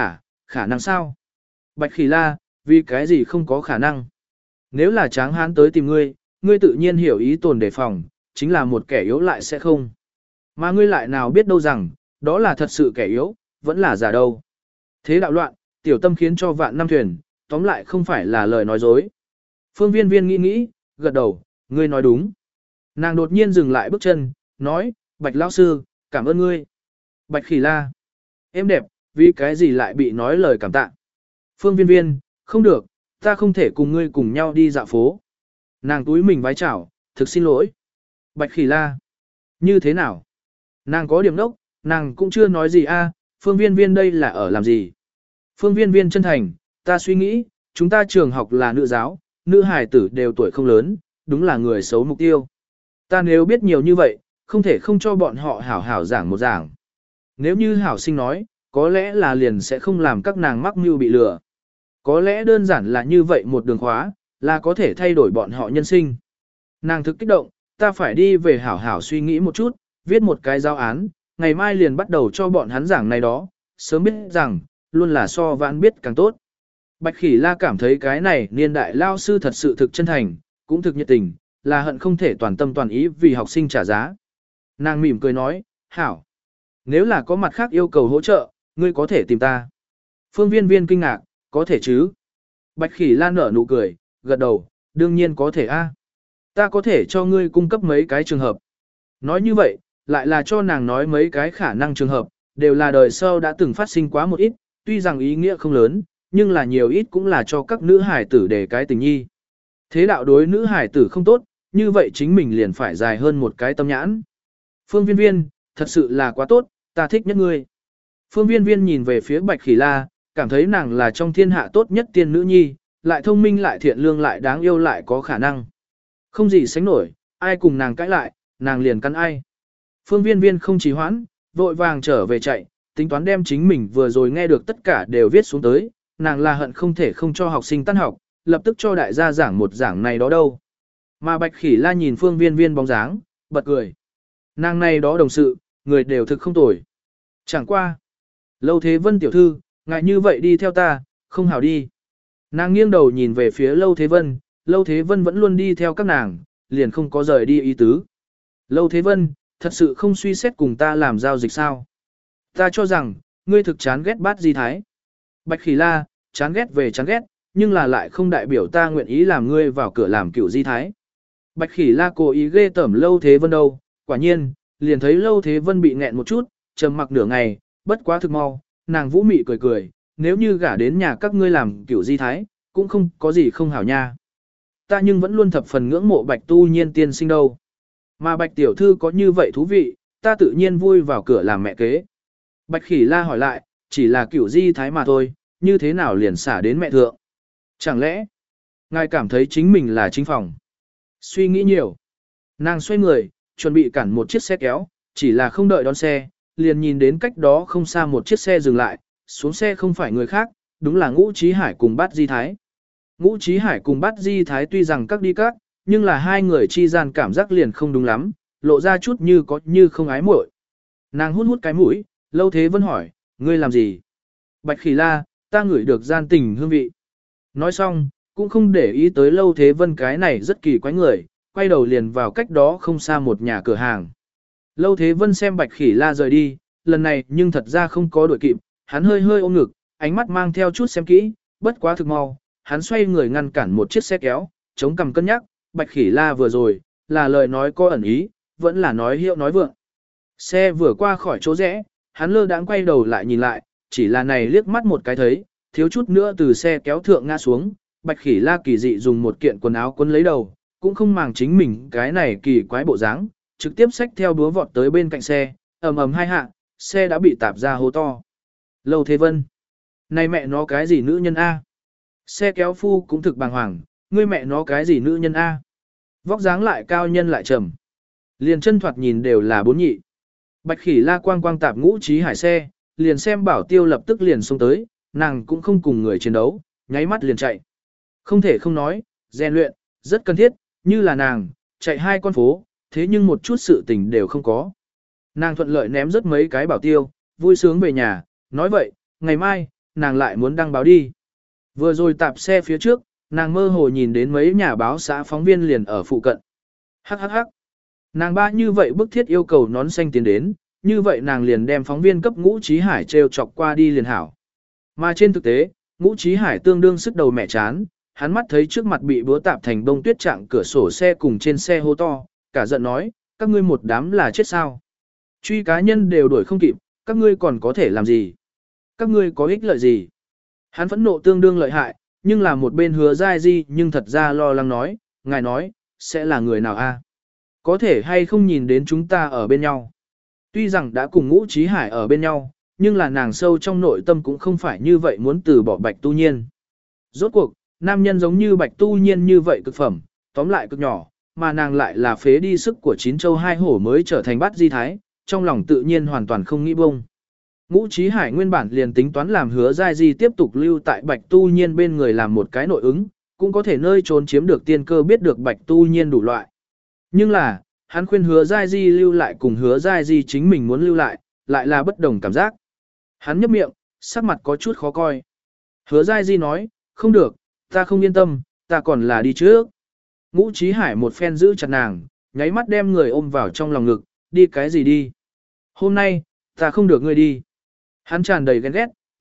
khả năng sao? Bạch Khỉ La, vì cái gì không có khả năng? Nếu là Tráng Hán tới tìm ngươi, ngươi tự nhiên hiểu ý tồn đề phòng, chính là một kẻ yếu lại sẽ không. Mà ngươi lại nào biết đâu rằng, đó là thật sự kẻ yếu, vẫn là giả đâu. Thế đạo loạn, tiểu tâm khiến cho vạn năm thuyền, tóm lại không phải là lời nói dối. Phương Viên Viên nghĩ, gật đầu, ngươi nói đúng. Nàng đột nhiên dừng lại bước chân, nói, Bạch Lão sư, cảm ơn ngươi. Bạch Khỉ La, em đẹp, vì cái gì lại bị nói lời cảm tạ. Phương Viên Viên, không được, ta không thể cùng ngươi cùng nhau đi dạo phố. Nàng túi mình vái chào, thực xin lỗi. Bạch Khỉ La, như thế nào? Nàng có điểm đốc, nàng cũng chưa nói gì Phương Viên Viên đây là ở làm gì? Phương Viên Viên chân thành, ta suy nghĩ, chúng ta trường học là nữ giáo, nữ hài tử đều tuổi không lớn, đúng là người xấu mục tiêu. Ta nếu biết nhiều như vậy, không thể không cho bọn họ hảo hảo giảng một giảng. Nếu như hảo sinh nói, có lẽ là liền sẽ không làm các nàng mắc mưu bị lừa. Có lẽ đơn giản là như vậy một đường khóa, là có thể thay đổi bọn họ nhân sinh. Nàng thực kích động, ta phải đi về hảo hảo suy nghĩ một chút, viết một cái giáo án, ngày mai liền bắt đầu cho bọn hắn giảng này đó, sớm biết rằng, luôn là so vãn biết càng tốt. Bạch Khỉ La cảm thấy cái này niên đại lao sư thật sự thực chân thành, cũng thực nhiệt tình, là hận không thể toàn tâm toàn ý vì học sinh trả giá. Nàng mỉm cười nói, hảo. Nếu là có mặt khác yêu cầu hỗ trợ, ngươi có thể tìm ta. Phương Viên Viên kinh ngạc, có thể chứ? Bạch Khỉ Lan nở nụ cười, gật đầu, đương nhiên có thể a. Ta có thể cho ngươi cung cấp mấy cái trường hợp. Nói như vậy, lại là cho nàng nói mấy cái khả năng trường hợp, đều là đời sau đã từng phát sinh quá một ít, tuy rằng ý nghĩa không lớn, nhưng là nhiều ít cũng là cho các nữ hải tử để cái tình nhi. Thế đạo đối nữ hải tử không tốt, như vậy chính mình liền phải dài hơn một cái tâm nhãn. Phương Viên Viên, thật sự là quá tốt, ta thích nhất ngươi. Phương Viên Viên nhìn về phía Bạch Khỉ La, cảm thấy nàng là trong thiên hạ tốt nhất tiên nữ nhi, lại thông minh lại thiện lương lại đáng yêu lại có khả năng. Không gì sánh nổi, ai cùng nàng cãi lại, nàng liền cắn ai. Phương Viên Viên không trì hoãn, vội vàng trở về chạy, tính toán đem chính mình vừa rồi nghe được tất cả đều viết xuống tới, nàng là hận không thể không cho học sinh tan học, lập tức cho đại gia giảng một giảng này đó đâu. Mà Bạch Khỉ La nhìn Phương Viên Viên bóng dáng, bật cười. Nàng này đó đồng sự, người đều thực không tồi. Chẳng qua. Lâu Thế Vân tiểu thư, ngại như vậy đi theo ta, không hảo đi. Nàng nghiêng đầu nhìn về phía Lâu Thế Vân vẫn luôn đi theo các nàng, liền không có rời đi ý tứ. Lâu Thế Vân, thật sự không suy xét cùng ta làm giao dịch sao? Ta cho rằng, ngươi thực chán ghét Bát Di Thái. Bạch Khỉ La, chán ghét về chán ghét, nhưng là lại không đại biểu ta nguyện ý làm ngươi vào cửa làm cựu Di Thái. Bạch Khỉ La cố ý ghê tởm Lâu Thế Vân đâu, quả nhiên, liền thấy Lâu Thế Vân bị nghẹn một chút, trầm mặc nửa ngày, bất quá thực mau, nàng vũ mị cười cười, nếu như gả đến nhà các ngươi làm cựu Di Thái, cũng không có gì không hảo nha. Ta nhưng vẫn luôn thập phần ngưỡng mộ Bạch Tu Nhiên tiên sinh đâu. Mà Bạch tiểu thư có như vậy thú vị, ta tự nhiên vui vào cửa làm mẹ kế. Bạch Khỉ La hỏi lại, chỉ là cựu Di Thái mà thôi, như thế nào liền xả đến mẹ thượng? Chẳng lẽ, ngài cảm thấy chính mình là chính phòng? Suy nghĩ nhiều. Nàng xoay người, chuẩn bị cản một chiếc xe kéo, chỉ là không đợi đón xe, liền nhìn đến cách đó không xa một chiếc xe dừng lại, xuống xe không phải người khác, đúng là Ngũ Chí Hải cùng Bát Di Thái. Ngũ Chí Hải cùng Bát Di Thái tuy rằng các đi các, nhưng là hai người chi gian cảm giác liền không đúng lắm, lộ ra chút như có như không ái muội. Nàng hút hút cái mũi, Lâu Thế Vân hỏi, ngươi làm gì? Bạch Khỉ La, ta ngửi được gian tình hương vị. Nói xong, cũng không để ý tới Lâu Thế Vân cái này rất kỳ quái người, quay đầu liền vào cách đó không xa một nhà cửa hàng. Lâu Thế Vân xem Bạch Khỉ La rời đi, lần này nhưng thật ra không có đuổi kịp, hắn hơi hơi ôm ngực, ánh mắt mang theo chút xem kỹ, bất quá thực mau, hắn xoay người ngăn cản một chiếc xe kéo, chống cằm cân nhắc, Bạch Khỉ La vừa rồi, là lời nói có ẩn ý, vẫn là nói hiệu nói vượng. Xe vừa qua khỏi chỗ rẽ, hắn lơ đãng quay đầu lại nhìn lại, chỉ là này liếc mắt một cái thấy, thiếu chút nữa từ xe kéo thượng ngã xuống, Bạch Khỉ La kỳ dị dùng một kiện quần áo quấn lấy đầu, cũng không màng chính mình cái này kỳ quái bộ dáng, trực tiếp xách theo búa vọt tới bên cạnh xe, ầm ầm hai hạ, xe đã bị tạp ra hố to. Lâu Thế Vân, này mẹ nó cái gì nữ nhân A? Xe kéo phu cũng thực bàng hoàng, ngươi mẹ nó cái gì nữ nhân A? Vóc dáng lại cao nhân lại trầm. Liền chân thoạt nhìn đều là bốn nhị. Bạch Khỉ La quang quang tạp Ngũ Chí Hải xe, liền xem Bảo Tiêu lập tức liền xông tới, nàng cũng không cùng người chiến đấu, nháy mắt liền chạy. Không thể không nói, rèn luyện, rất cần thiết, như là nàng, chạy hai con phố, thế nhưng một chút sự tình đều không có. Nàng thuận lợi ném rất mấy cái Bảo Tiêu, vui sướng về nhà, nói vậy, ngày mai, nàng lại muốn đăng báo đi. Vừa rồi tạp xe phía trước, nàng mơ hồ nhìn đến mấy nhà báo xã phóng viên liền ở phụ cận. Hắc hắc hắc. Nàng ba như vậy bức thiết yêu cầu nón xanh tiến đến, như vậy nàng liền đem phóng viên cấp Ngũ Chí Hải treo chọc qua đi liền hảo. Mà trên thực tế, Ngũ Chí Hải tương đương sức đầu mẹ chán, hắn mắt thấy trước mặt bị búa tạp thành bông tuyết trạng cửa sổ xe cùng trên xe hô to, cả giận nói, các ngươi một đám là chết sao. Truy cá nhân đều đuổi không kịp, các ngươi còn có thể làm gì? Các ngươi có ích lợi gì? Hắn phẫn nộ tương đương lợi hại, nhưng là một bên Hứa Giai Di nhưng thật ra lo lắng nói, ngài nói, sẽ là người nào a? Có thể hay không nhìn đến chúng ta ở bên nhau? Tuy rằng đã cùng Ngũ Chí Hải ở bên nhau, nhưng là nàng sâu trong nội tâm cũng không phải như vậy muốn từ bỏ Bạch Tu Nhiên. Rốt cuộc, nam nhân giống như Bạch Tu Nhiên như vậy cực phẩm, tóm lại cực nhỏ, mà nàng lại là phế đi sức của chín châu hai hổ mới trở thành Bát Di Thái, trong lòng tự nhiên hoàn toàn không nghĩ bông. Ngũ Chí Hải nguyên bản liền tính toán làm Hứa Giai Di tiếp tục lưu tại Bạch Tu Nhiên bên người làm một cái nội ứng, cũng có thể nơi trốn chiếm được tiên cơ biết được Bạch Tu Nhiên đủ loại. Nhưng là, hắn khuyên Hứa Giai Di lưu lại cùng Hứa Giai Di chính mình muốn lưu lại là bất đồng cảm giác. Hắn nhấp miệng, sắc mặt có chút khó coi. Hứa Giai Di nói, không được, ta không yên tâm, ta còn là đi trước. Ngũ Chí Hải một phen giữ chặt nàng, nháy mắt đem người ôm vào trong lòng ngực, đi cái gì đi. Hôm nay, ta không được ngươi đi. Hắn tràn đầy ghen ghét,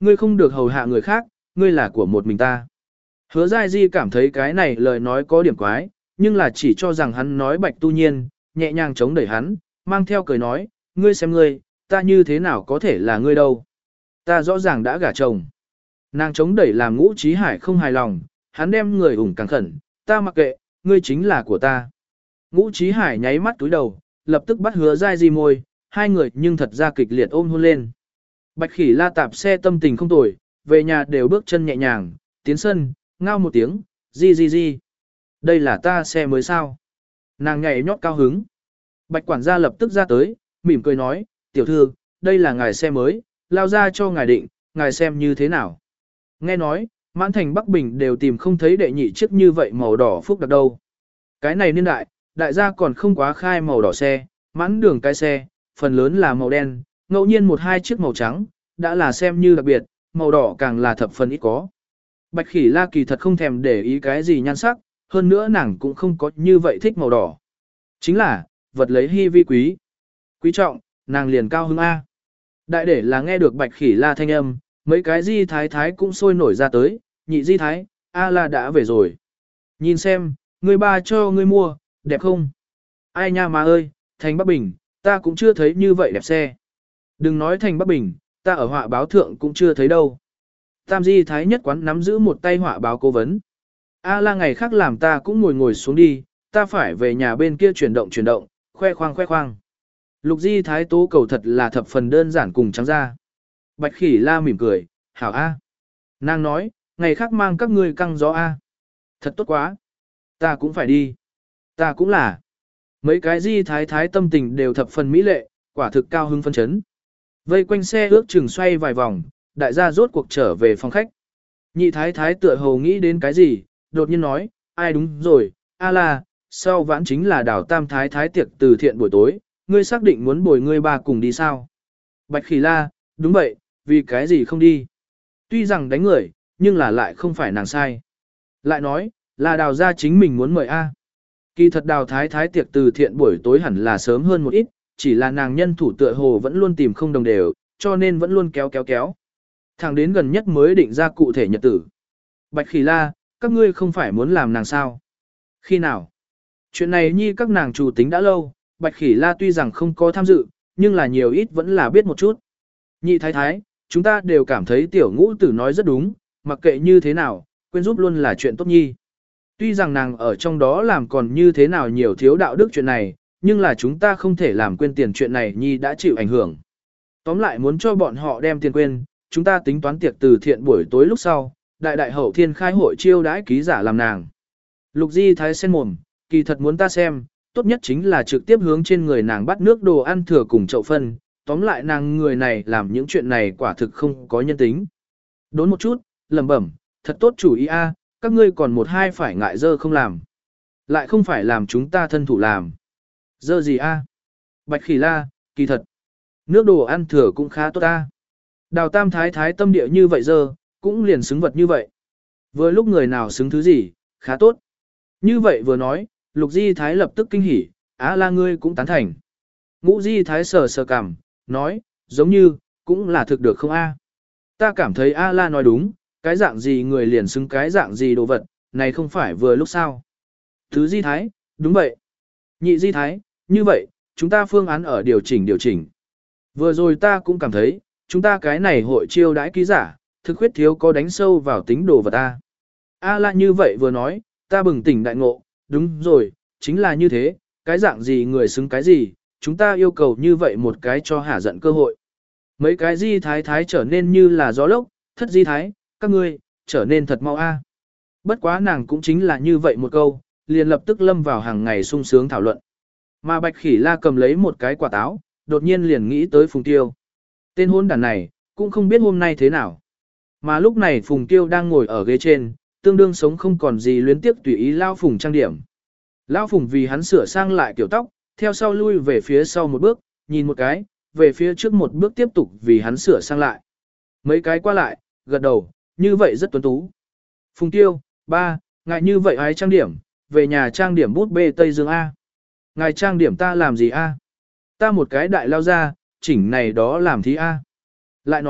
ngươi không được hầu hạ người khác, ngươi là của một mình ta. Hứa Giai Di cảm thấy cái này lời nói có điểm quái, nhưng là chỉ cho rằng hắn nói Bạch Tu Nhiên, nhẹ nhàng chống đẩy hắn, mang theo cười nói, ngươi xem ngươi, ta như thế nào có thể là ngươi đâu. Ta rõ ràng đã gả chồng. Nàng chống đẩy làm Ngũ Chí Hải không hài lòng, hắn đem người ủng càng khẩn, ta mặc kệ, ngươi chính là của ta. Ngũ Chí Hải nháy mắt túi đầu, lập tức bắt Hứa Giai Di môi, hai người nhưng thật ra kịch liệt ôm hôn lên. Bạch Khỉ La tạp xe tâm tình không tồi, về nhà đều bước chân nhẹ nhàng, tiến sân, ngao một tiếng, di. Đây là ta xe mới sao? Nàng nhảy nhót cao hứng. Bạch quản gia lập tức ra tới, mỉm cười nói, tiểu thư, đây là ngài xe mới, lao ra cho ngài định, ngài xem như thế nào. Nghe nói, mãn thành Bắc Bình đều tìm không thấy đệ nhị chiếc như vậy màu đỏ phúc đặc đâu. Cái này niên đại gia còn không quá khai màu đỏ xe, mãn đường cái xe, phần lớn là màu đen, ngẫu nhiên một hai chiếc màu trắng, đã là xem như đặc biệt, màu đỏ càng là thập phần ít có. Bạch Khỉ La kỳ thật không thèm để ý cái gì nhan sắc, hơn nữa nàng cũng không có như vậy thích màu đỏ. Chính là, vật lấy hy vi quý. Quý trọng, nàng liền cao hứng A. Đại để là nghe được Bạch Khỉ La thanh âm, mấy cái di thái thái cũng sôi nổi ra tới, nhị di thái, A La đã về rồi. Nhìn xem, người ba cho ngươi mua, đẹp không? Ai nha má ơi, thành Bắc Bình, ta cũng chưa thấy như vậy đẹp xe. Đừng nói thành Bắc Bình, ta ở họa báo thượng cũng chưa thấy đâu. Tam di thái nhất quán nắm giữ một tay họa báo cố vấn. A La ngày khác làm ta cũng ngồi xuống đi, ta phải về nhà bên kia chuyển động, khoe khoang. Lục di thái tố cầu thật là thập phần đơn giản cùng trắng ra. Bạch Khỉ La mỉm cười, hảo A. Nàng nói, ngày khác mang các ngươi căng gió A. Thật tốt quá. Ta cũng phải đi. Ta cũng là. Mấy cái di thái thái tâm tình đều thập phần mỹ lệ, quả thực cao hứng phân chấn. Vây quanh xe ước chừng xoay vài vòng, đại gia rốt cuộc trở về phòng khách. Nhị thái thái tựa hồ nghĩ đến cái gì, đột nhiên nói, ai đúng rồi, A La, sau vãn chính là đảo tam thái thái tiệc từ thiện buổi tối, ngươi xác định muốn bồi ngươi ba cùng đi sao? Bạch Khỉ La, đúng vậy, vì cái gì không đi? Tuy rằng đánh người, nhưng là lại không phải nàng sai. Lại nói, là đào ra chính mình muốn mời A. Kỳ thật đào thái thái tiệc từ thiện buổi tối hẳn là sớm hơn một ít, chỉ là nàng nhân thủ tựa hồ vẫn luôn tìm không đồng đều, cho nên vẫn luôn kéo. Thẳng đến gần nhất mới định ra cụ thể nhật tử. Bạch Khỉ La, các ngươi không phải muốn làm nàng sao? Khi nào? Chuyện này nhi các nàng chủ tính đã lâu, Bạch Khỉ La tuy rằng không có tham dự, nhưng là nhiều ít vẫn là biết một chút. Nhị thái thái, chúng ta đều cảm thấy tiểu ngũ tử nói rất đúng, mặc kệ như thế nào, quên giúp luôn là chuyện tốt nhi. Tuy rằng nàng ở trong đó làm còn như thế nào nhiều thiếu đạo đức chuyện này, nhưng là chúng ta không thể làm quên tiền chuyện này nhi đã chịu ảnh hưởng. Tóm lại muốn cho bọn họ đem tiền quên, chúng ta tính toán tiệc từ thiện buổi tối lúc sau, đại hậu thiên khai hội chiêu đãi ký giả làm nàng. Lục di thái sen mồm, kỳ thật muốn ta xem, tốt nhất chính là trực tiếp hướng trên người nàng bắt nước đồ ăn thừa cùng chậu phân, tóm lại nàng người này làm những chuyện này quả thực không có nhân tính. Đốn một chút, lẩm bẩm, thật tốt chủ ý a, các ngươi còn một hai phải ngại dơ không làm. Lại không phải làm chúng ta thân thủ làm. Dơ gì a? Bạch Khỉ La, kỳ thật. Nước đồ ăn thừa cũng khá tốt ta. Đào tam thái thái tâm địa như vậy dơ, cũng liền xứng vật như vậy. Vừa lúc người nào xứng thứ gì, khá tốt. Như vậy vừa nói, lục di thái lập tức kinh hỉ, á la ngươi cũng tán thành. Ngũ di thái sờ cằm, nói, giống như, cũng là thực được không a? Ta cảm thấy a la nói đúng, cái dạng gì người liền xứng cái dạng gì đồ vật, này không phải vừa lúc sao. Thứ di thái, đúng vậy. Nhị di thái, như vậy, chúng ta phương án ở điều chỉnh. Vừa rồi ta cũng cảm thấy, chúng ta cái này hội chiêu đãi ký giả, thực khuyết thiếu có đánh sâu vào tính đồ vật ta. A la như vậy vừa nói, ta bừng tỉnh đại ngộ, đúng rồi, chính là như thế, cái dạng gì người xứng cái gì, chúng ta yêu cầu như vậy một cái cho hả giận cơ hội. Mấy cái di thái thái trở nên như là gió lốc, thất di thái, các ngươi, trở nên thật mau a. Bất quá nàng cũng chính là như vậy một câu, liền lập tức lâm vào hàng ngày sung sướng thảo luận. Mà Bạch Khỉ La cầm lấy một cái quả táo, đột nhiên liền nghĩ tới Phùng Tiêu. Tên hôn đàn này, cũng không biết hôm nay thế nào. Mà lúc này Phùng Tiêu đang ngồi ở ghế trên, tương đương sống không còn gì luyến tiếc tùy ý Lao Phùng trang điểm. Lao Phùng vì hắn sửa sang lại kiểu tóc, theo sau lui về phía sau một bước, nhìn một cái, về phía trước một bước tiếp tục vì hắn sửa sang lại. Mấy cái qua lại, gật đầu, như vậy rất tuấn tú. Phùng Tiêu, ba, ngài như vậy ai trang điểm, về nhà trang điểm bút bê Tây Dương A. Ngài trang điểm ta làm gì A? Ta một cái đại lao ra, chỉnh này đó làm thí A. Lại nói,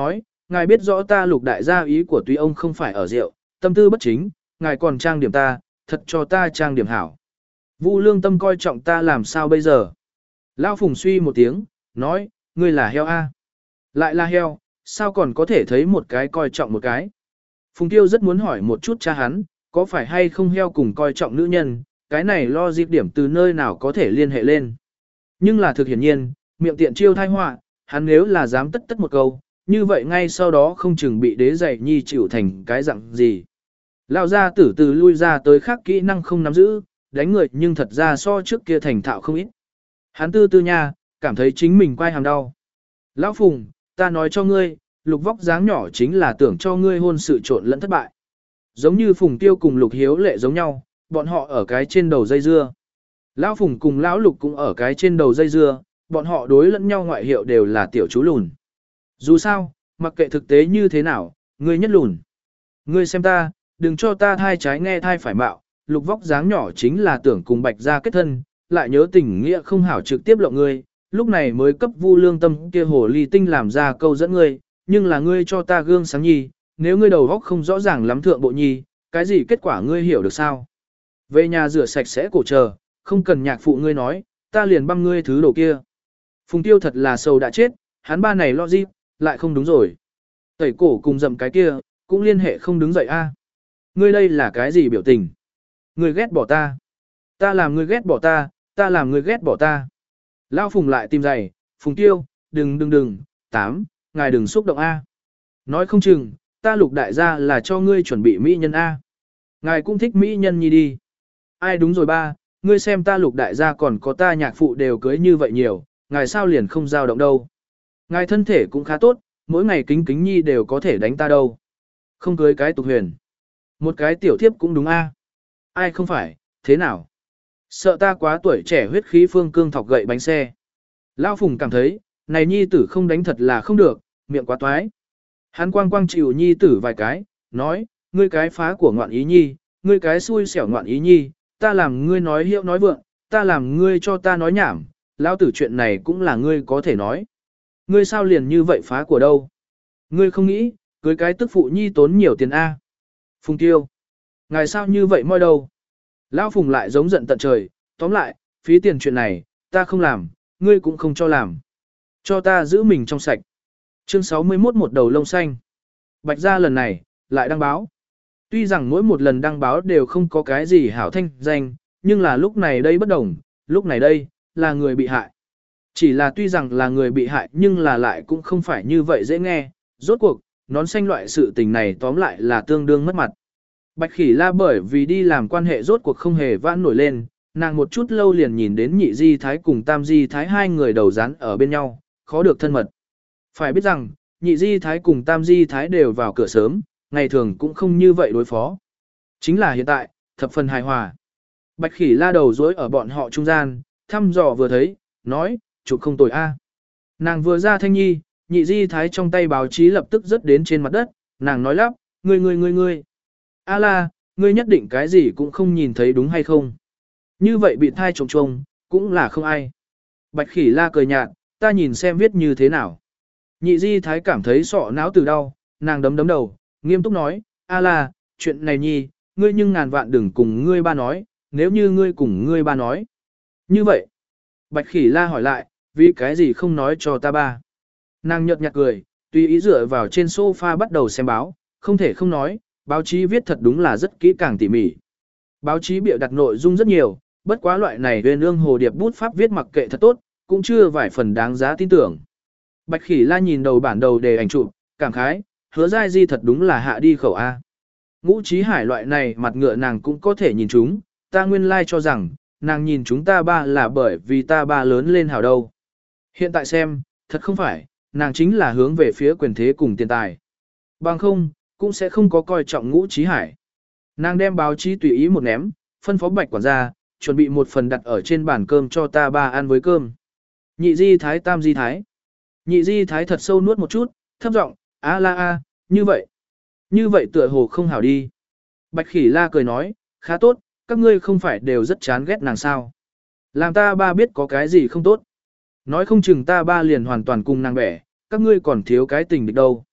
ngài biết rõ ta Lục đại gia ý của túy ông không phải ở rượu, tâm tư bất chính, ngài còn trang điểm ta, thật cho ta trang điểm hảo. Vu Lương Tâm coi trọng ta làm sao bây giờ? Lão Phùng suy một tiếng, nói, ngươi là heo a? Lại là heo, sao còn có thể thấy một cái coi trọng một cái? Phùng Tiêu rất muốn hỏi một chút cha hắn, có phải hay không heo cùng coi trọng nữ nhân, cái này lo dịp điểm từ nơi nào có thể liên hệ lên. Nhưng là thực hiển nhiên, miệng tiện chiêu thai họa, hắn nếu là dám tất tất một câu, như vậy ngay sau đó không chừng bị đế dạy nhi chịu thành cái dạng gì. Lão gia tử từ lui ra tới khác kỹ năng không nắm giữ, đánh người nhưng thật ra so trước kia thành thạo không ít. Hắn tư tư nha, cảm thấy chính mình quay hàm đau. Lão Phùng, ta nói cho ngươi, Lục vóc dáng nhỏ chính là tưởng cho ngươi hôn sự trộn lẫn thất bại. Giống như Phùng Tiêu cùng Lục Hiếu Lệ giống nhau, bọn họ ở cái trên đầu dây dưa. Lão Phùng cùng Lão Lục cũng ở cái trên đầu dây dưa, bọn họ đối lẫn nhau ngoại hiệu đều là tiểu chú lùn. Dù sao, mặc kệ thực tế như thế nào, ngươi nhất lùn. Ngươi xem ta, đừng cho ta thai trái nghe thai phải mạo, Lục vóc dáng nhỏ chính là tưởng cùng Bạch gia kết thân, lại nhớ tình nghĩa không hảo trực tiếp lộng ngươi, lúc này mới cấp Vu Lương Tâm kia hồ ly tinh làm ra câu dẫn ngươi, nhưng là ngươi cho ta gương sáng nhi, nếu ngươi đầu óc không rõ ràng lắm thượng bộ nhi, cái gì kết quả ngươi hiểu được sao? Về nhà rửa sạch sẽ cổ chờ, không cần nhạc phụ ngươi nói, ta liền băm ngươi thứ đồ kia. Phùng Tiêu thật là sầu đã chết, hắn ba này lo gì, lại không đúng rồi. Tẩy cổ cùng dậm cái kia, cũng liên hệ không đứng dậy a. Ngươi đây là cái gì biểu tình? Ngươi ghét bỏ ta. Ta làm ngươi ghét bỏ ta, ta làm ngươi ghét bỏ ta. Lao Phùng lại tìm giày, Phùng Tiêu, đừng, ngài đừng xúc động a. Nói không chừng, ta Lục đại gia là cho ngươi chuẩn bị mỹ nhân a. Ngài cũng thích mỹ nhân nhi đi. Ai đúng rồi ba, ngươi xem ta Lục đại gia còn có ta nhạc phụ đều cưới như vậy nhiều, ngài sao liền không dao động đâu. Ngài thân thể cũng khá tốt, mỗi ngày kính kính nhi đều có thể đánh ta đâu. Không cưới cái tục huyền. Một cái tiểu thiếp cũng đúng a. Ai không phải, thế nào? Sợ ta quá tuổi trẻ huyết khí phương cương thọc gậy bánh xe. Lao Phùng cảm thấy, này nhi tử không đánh thật là không được, miệng quá toái. Hắn quang chịu nhi tử vài cái, nói, ngươi cái phá của ngoạn ý nhi, ngươi cái xui xẻo ngoạn ý nhi, ta làm ngươi nói hiệu nói vượng, ta làm ngươi cho ta nói nhảm, lão tử chuyện này cũng là ngươi có thể nói. Ngươi sao liền như vậy phá của đâu? Ngươi không nghĩ, cưới cái tức phụ nhi tốn nhiều tiền A. Phùng Tiêu, ngài sao như vậy moi đâu? Lão Phùng lại giống giận tận trời, tóm lại, phí tiền chuyện này, ta không làm, ngươi cũng không cho làm. Cho ta giữ mình trong sạch. Chương 61 một đầu lông xanh. Bạch gia lần này, lại đăng báo. Tuy rằng mỗi một lần đăng báo đều không có cái gì hảo thanh danh, nhưng là lúc này đây bất đồng, lúc này đây, là người bị hại. Chỉ là tuy rằng là người bị hại nhưng là lại cũng không phải như vậy dễ nghe, rốt cuộc, nón xanh loại sự tình này tóm lại là tương đương mất mặt. Bạch Khỉ La bởi vì đi làm quan hệ rốt cuộc không hề vãn nổi lên, nàng một chút lâu liền nhìn đến nhị di thái cùng tam di thái hai người đầu rán ở bên nhau, khó được thân mật. Phải biết rằng, nhị di thái cùng tam di thái đều vào cửa sớm, ngày thường cũng không như vậy đối phó. Chính là hiện tại, thập phần hài hòa. Bạch Khỉ La đầu dối ở bọn họ trung gian, thăm dò vừa thấy, nói, chụp không tồi a. Nàng vừa ra thanh nhi, nhị di thái trong tay báo chí lập tức rớt đến trên mặt đất, nàng nói lắp, ngươi. A la, ngươi nhất định cái gì cũng không nhìn thấy đúng hay không? Như vậy bị thai trồng trông, cũng là không ai. Bạch Khỉ La cười nhạt, ta nhìn xem viết như thế nào. Nhị di thái cảm thấy sọ não từ đau, nàng đấm đầu, nghiêm túc nói, a la, chuyện này nhi, ngươi nhưng ngàn vạn đừng cùng ngươi ba nói, nếu như ngươi cùng ngươi ba nói. Như vậy, Bạch Khỉ La hỏi lại, vì cái gì không nói cho ta ba? Nàng nhợt nhạt cười, tùy ý dựa vào trên sofa bắt đầu xem báo, không thể không nói, báo chí viết thật đúng là rất kỹ càng tỉ mỉ. Báo chí bịa đặt nội dung rất nhiều, bất quá loại này huyền ương hồ điệp bút pháp viết mặc kệ thật tốt, cũng chưa vài phần đáng giá tin tưởng. Bạch Khỉ La nhìn đầu bản đầu đề ảnh chụp, cảm khái, Hứa Giai Di thật đúng là hạ đi khẩu A. Ngũ Chí Hải loại này mặt ngựa nàng cũng có thể nhìn chúng, ta nguyên lai cho rằng, nàng nhìn chúng ta ba là bởi vì ta ba lớn lên hảo đâu. Hiện tại xem, thật không phải, nàng chính là hướng về phía quyền thế cùng tiền tài. Bằng không, cũng sẽ không có coi trọng Ngũ Chí Hải. Nàng đem báo chí tùy ý một ném, phân phó Bạch quản gia, chuẩn bị một phần đặt ở trên bàn cơm cho ta ba ăn với cơm. Nhị di thái tam di thái. Nhị di thái thật sâu nuốt một chút, thấp giọng, a la a, như vậy. Như vậy tựa hồ không hảo đi. Bạch Khỉ La cười nói, khá tốt, các ngươi không phải đều rất chán ghét nàng sao. Làm ta ba biết có cái gì không tốt. Nói không chừng ta ba liền hoàn toàn cùng nàng bẻ, các ngươi còn thiếu cái tình địch đâu.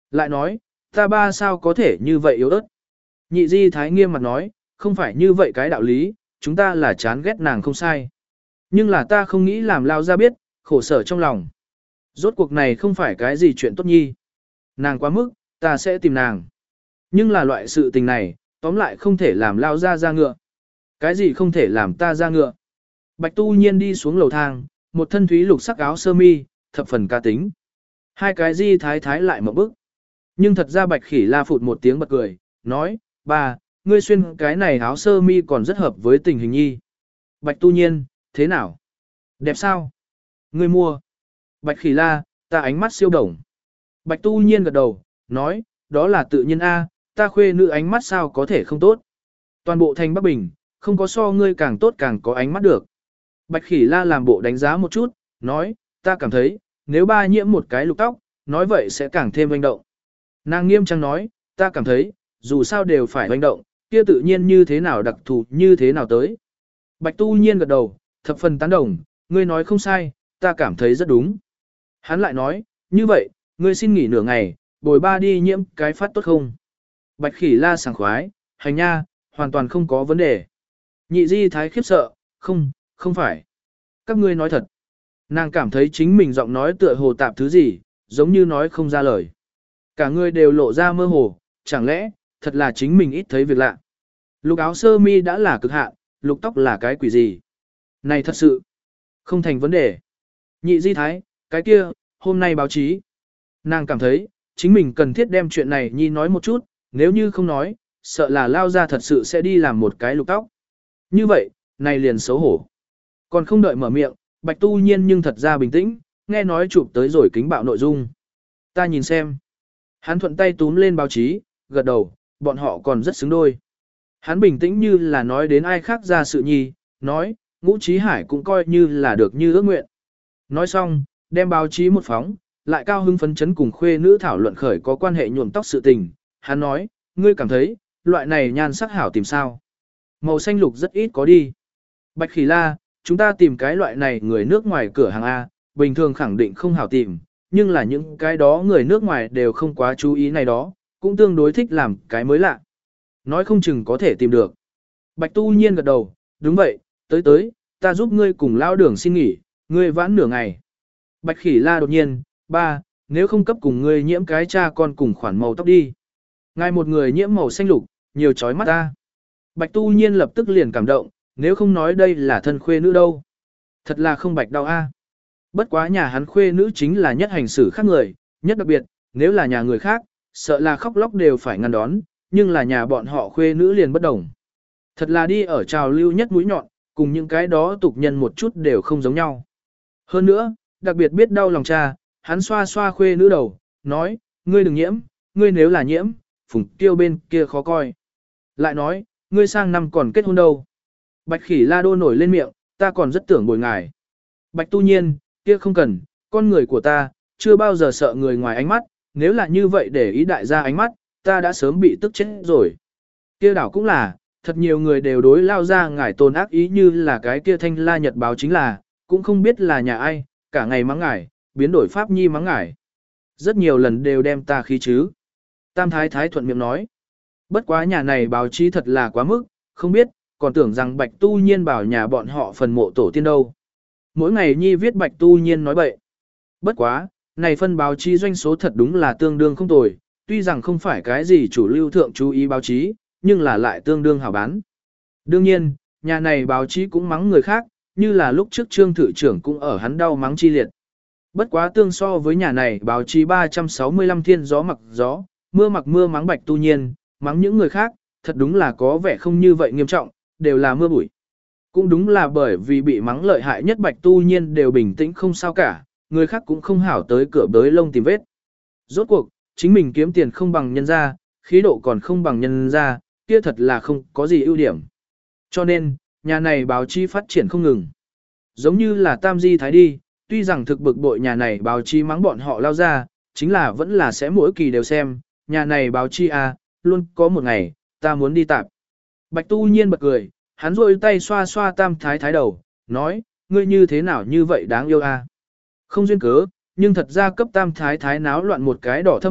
Lại nói, ta ba sao có thể như vậy yếu ớt. Nhị di thái nghiêm mặt nói, không phải như vậy cái đạo lý, chúng ta là chán ghét nàng không sai. Nhưng là ta không nghĩ làm lao ra biết, khổ sở trong lòng. Rốt cuộc này không phải cái gì chuyện tốt nhi. Nàng quá mức, ta sẽ tìm nàng. Nhưng là loại sự tình này, tóm lại không thể làm lao ra ngựa. Cái gì không thể làm ta ra ngựa? Bạch Tu Nhiên đi xuống lầu thang, một thân thúy lục sắc áo sơ mi, thập phần ca tính. Hai cái di thái thái lại một bức. Nhưng thật ra Bạch Khỉ La phụt một tiếng bật cười, nói, bà, ngươi xuyên cái này áo sơ mi còn rất hợp với tình hình nhi. Bạch Tu Nhiên, thế nào? Đẹp sao? Ngươi mua. Bạch Khỉ La, ta ánh mắt siêu đồng. Bạch Tu Nhiên gật đầu, nói, đó là tự nhiên a, ta khuê nữ ánh mắt sao có thể không tốt. Toàn bộ thành Bắc Bình, không có so ngươi càng tốt càng có ánh mắt được. Bạch Khỉ La làm bộ đánh giá một chút, nói, ta cảm thấy, nếu ba nhiễm một cái lục tóc, nói vậy sẽ càng thêm hoành động. Nàng nghiêm trang nói, ta cảm thấy, dù sao đều phải hoành động, kia tự nhiên như thế nào đặc thù như thế nào tới. Bạch Tu Nhiên gật đầu, thập phần tán đồng, ngươi nói không sai, ta cảm thấy rất đúng. Hắn lại nói, như vậy, ngươi xin nghỉ nửa ngày, bồi ba đi nhiễm cái phát tốt không? Bạch Khỉ La sảng khoái, hành nha, hoàn toàn không có vấn đề. Nhị di thái khiếp sợ, không phải. Các ngươi nói thật. Nàng cảm thấy chính mình giọng nói tựa hồ tạp thứ gì, giống như nói không ra lời. Cả người đều lộ ra mơ hồ, chẳng lẽ, thật là chính mình ít thấy việc lạ. Lục áo sơ mi đã là cực hạn, lục tóc là cái quỷ gì? Này thật sự, không thành vấn đề. Nhị di thái, cái kia, hôm nay báo chí. Nàng cảm thấy, chính mình cần thiết đem chuyện này nhi nói một chút, nếu như không nói, sợ là lao ra thật sự sẽ đi làm một cái lục tóc. Như vậy, này liền xấu hổ. Còn không đợi mở miệng, Bạch Tu Nhiên nhưng thật ra bình tĩnh, nghe nói chụp tới rồi kính bạo nội dung. Ta nhìn xem. Hắn thuận tay túm lên báo chí, gật đầu, bọn họ còn rất xứng đôi. Hắn bình tĩnh như là nói đến ai khác ra sự nhi, nói, Ngũ Chí Hải cũng coi như là được như ước nguyện. Nói xong, đem báo chí một phóng, lại cao hưng phấn chấn cùng khuê nữ thảo luận khởi có quan hệ nhuộm tóc sự tình. Hắn nói, ngươi cảm thấy, loại này nhan sắc hảo tìm sao? Màu xanh lục rất ít có đi. Bạch Khỉ La, chúng ta tìm cái loại này người nước ngoài cửa hàng A, bình thường khẳng định không hảo tìm, nhưng là những cái đó người nước ngoài đều không quá chú ý này đó, cũng tương đối thích làm cái mới lạ. Nói không chừng có thể tìm được. Bạch Tu Nhiên gật đầu, đúng vậy, tới, ta giúp ngươi cùng lao đường xin nghỉ, ngươi vãn nửa ngày. Bạch Khỉ La đột nhiên, ba, nếu không cấp cùng ngươi nhiễm cái cha con cùng khoản màu tóc đi. Ngài một người nhiễm màu xanh lục, nhiều chói mắt ta. Bạch Tu Nhiên lập tức liền cảm động, nếu không nói đây là thân khuê nữ đâu. Thật là không bạch đau a. Bất quá nhà hắn khuê nữ chính là nhất hành xử khác người, nhất đặc biệt, nếu là nhà người khác, sợ là khóc lóc đều phải ngăn đón, nhưng là nhà bọn họ khuê nữ liền bất đồng. Thật là đi ở trào lưu nhất mũi nhọn, cùng những cái đó tục nhân một chút đều không giống nhau. Hơn nữa, đặc biệt biết đau lòng cha, hắn xoa xoa khuê nữ đầu, nói, ngươi đừng nhiễm, ngươi nếu là nhiễm, Phùng Tiêu bên kia khó coi. Lại nói, ngươi sang năm còn kết hôn đâu. Bạch Khỉ La đô nổi lên miệng, ta còn rất tưởng bồi ngài. Bạch Tu Nhiên, kia không cần, con người của ta, chưa bao giờ sợ người ngoài ánh mắt, nếu là như vậy để ý đại gia ánh mắt, ta đã sớm bị tức chết rồi. Kia đảo cũng là, thật nhiều người đều đối lao ra ngài tôn ác ý như là cái kia Thanh La Nhật báo chính là, cũng không biết là nhà ai, cả ngày mắng ngài, biến đổi pháp nhi mắng ngài. Rất nhiều lần đều đem ta khí chứ. Tam Thái Thái thuận miệng nói. Bất quá nhà này báo chí thật là quá mức, không biết, còn tưởng rằng Bạch Tu Nhiên bảo nhà bọn họ phần mộ tổ tiên đâu. Mỗi ngày nhi viết Bạch Tu Nhiên nói bậy. Bất quá, này phân báo chí doanh số thật đúng là tương đương không tồi, tuy rằng không phải cái gì chủ lưu thượng chú ý báo chí, nhưng là lại tương đương hảo bán. Đương nhiên, nhà này báo chí cũng mắng người khác, như là lúc trước Trương Thự trưởng cũng ở hắn đau mắng chi liệt. Bất quá tương so với nhà này báo chí 365 thiên gió mặc gió, mưa mặc mưa mắng Bạch Tu Nhiên, mắng những người khác, thật đúng là có vẻ không như vậy nghiêm trọng, đều là mưa bụi. Cũng đúng là bởi vì bị mắng lợi hại nhất Bạch Tu Nhiên đều bình tĩnh không sao cả, người khác cũng không hảo tới cửa bới lông tìm vết. Rốt cuộc, chính mình kiếm tiền không bằng nhân ra, khí độ còn không bằng nhân ra, kia thật là không có gì ưu điểm. Cho nên, nhà này báo chí phát triển không ngừng. Giống như là Tam Di Thái đi, tuy rằng thực bực bội nhà này báo chí mắng bọn họ lao ra, chính là vẫn là sẽ mỗi kỳ đều xem, nhà này báo chí à, luôn có một ngày, ta muốn đi tạp. Bạch Tu Nhiên bật cười, hắn rôi tay xoa xoa Tam Thái Thái đầu, nói, ngươi như thế nào như vậy đáng yêu à. Không duyên cớ, nhưng thật ra cấp Tam Thái Thái náo loạn một cái đỏ thấp mặt,